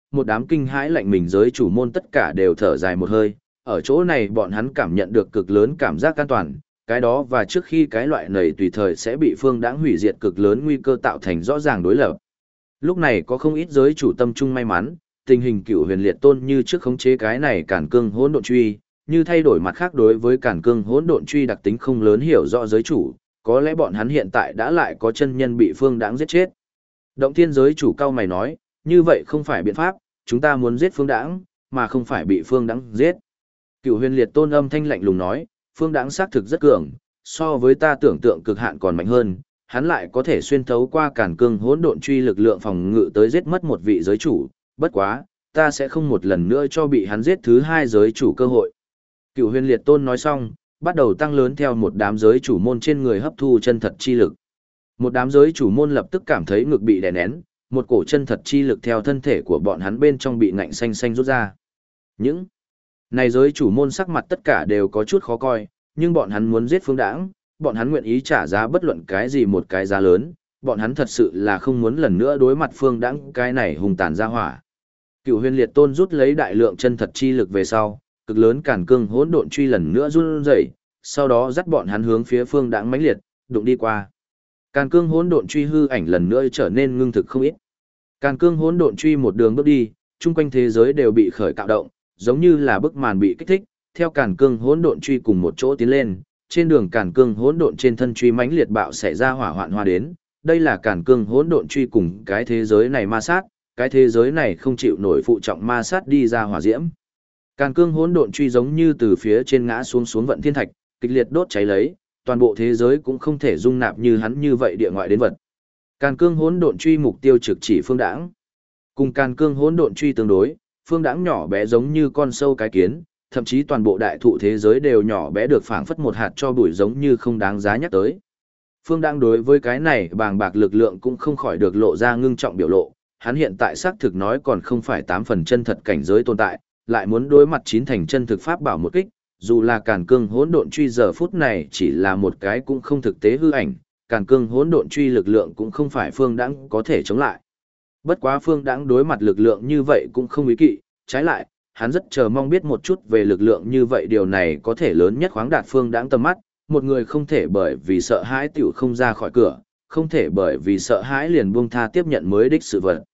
một đám kinh hãi lạnh mình giới chủ môn tất cả đều thở dài một hơi, ở chỗ này bọn hắn cảm nhận được cực lớn cảm giác an toàn, cái đó và trước khi cái loại này tùy thời sẽ bị Phương Đãng hủy diệt cực lớn nguy cơ tạo thành rõ ràng đối lập. Lúc này có không ít giới chủ tâm trung may mắn, tình hình Cửu Huyền Liệt Tôn như trước khống chế cái này Càn Cương Hỗn Độn Truy, như thay đổi mặt khác đối với Càn Cương Hỗn Độn Truy đặc tính không lớn hiểu rõ giới chủ, có lẽ bọn hắn hiện tại đã lại có chân nhân bị Phương Đãng giết chết. Động Thiên giới chủ cao mày nói, như vậy không phải biện pháp, chúng ta muốn giết Phương Đãng, mà không phải bị Phương Đãng giết. Cửu Huyền Liệt Tôn âm thanh lạnh lùng nói, Phương Đãng xác thực rất cường, so với ta tưởng tượng cực hạn còn mạnh hơn, hắn lại có thể xuyên thấu qua Càn Cương Hỗn Độn Truy lực lượng phòng ngự tới giết mất một vị giới chủ, bất quá, ta sẽ không một lần nữa cho bị hắn giết thứ hai giới chủ cơ hội. Cửu Huyền Liệt Tôn nói xong, bắt đầu tăng lớn theo một đám giới chủ môn trên người hấp thu chân thật chi lực. Một đám giới chủ môn lập tức cảm thấy ngực bị đè nén, một cổ chân thật chi lực theo thân thể của bọn hắn bên trong bị ngạnh xanh xanh rút ra. Những này giới chủ môn sắc mặt tất cả đều có chút khó coi, nhưng bọn hắn muốn giết Phương Đãng, bọn hắn nguyện ý trả giá bất luận cái gì một cái giá lớn, bọn hắn thật sự là không muốn lần nữa đối mặt Phương Đãng cái này hùng tàn ra hỏa. Cửu Huyền Liệt Tôn rút lấy đại lượng chân thật chi lực về sau, cực lớn Càn Cương Hỗn Độn Truy lần nữa run rẩy, sau đó dắt bọn hắn hướng phía Phương Đãng mãnh liệt đụng đi qua. Càn Cương Hỗn Độn Truy hư ảnh lần nữa trở nên ngưng thực không ít. Càn Cương Hỗn Độn Truy một đường bước đi, chung quanh thế giới đều bị khởi cạo động, giống như là bức màn bị kích thích, theo Càn Cương Hỗn Độn Truy cùng một chỗ tiến lên, trên đường Càn Cương Hỗn Độn trên thân truy mãnh liệt bạo xảy ra hỏa hoạn hoa đến, đây là Càn Cương Hỗn Độn Truy cùng cái thế giới này ma sát, cái thế giới này không chịu nổi phụ trọng ma sát đi ra hỏa diễm. Càn Cương Hỗn Độn Truy giống như từ phía trên ngã xuống vận thiên thạch, kịch liệt đốt cháy lấy, toàn bộ thế giới cũng không thể dung nạp như hắn như vậy địa ngoại đến vật. Càn Cương Hỗn Độn Truy mục tiêu trực chỉ Phương Đãng. Cùng Càn Cương Hỗn Độn Truy tương đối, Phương Đãng nhỏ bé giống như con sâu cái kiến, thậm chí toàn bộ đại thụ thế giới đều nhỏ bé được phảng phất một hạt cho bụi giống như không đáng giá nhắc tới. Phương Đãng đối với cái này bàng bạc lực lượng cũng không khỏi được lộ ra ngưng trọng biểu lộ, hắn hiện tại xác thực nói còn không phải 8 phần chân thật cảnh giới tồn tại, lại muốn đối mặt 9 thành chân thực pháp bảo một kích, dù là Càn Cương Hỗn Độn Truy giờ phút này chỉ là một cái cũng không thực tế hư ảnh, Càn Cương Hỗn Độn Truy lực lượng cũng không phải Phương Đãng có thể chống lại. Bất quá Phương Đãng đối mặt lực lượng như vậy cũng không ý kỵ, trái lại, hắn rất chờ mong biết một chút về lực lượng như vậy, điều này có thể lớn nhất khoáng đạt Phương Đãng tầm mắt, một người không thể bởi vì sợ hãi tiểu không ra khỏi cửa, không thể bởi vì sợ hãi liền buông tha tiếp nhận mới đích sự vật.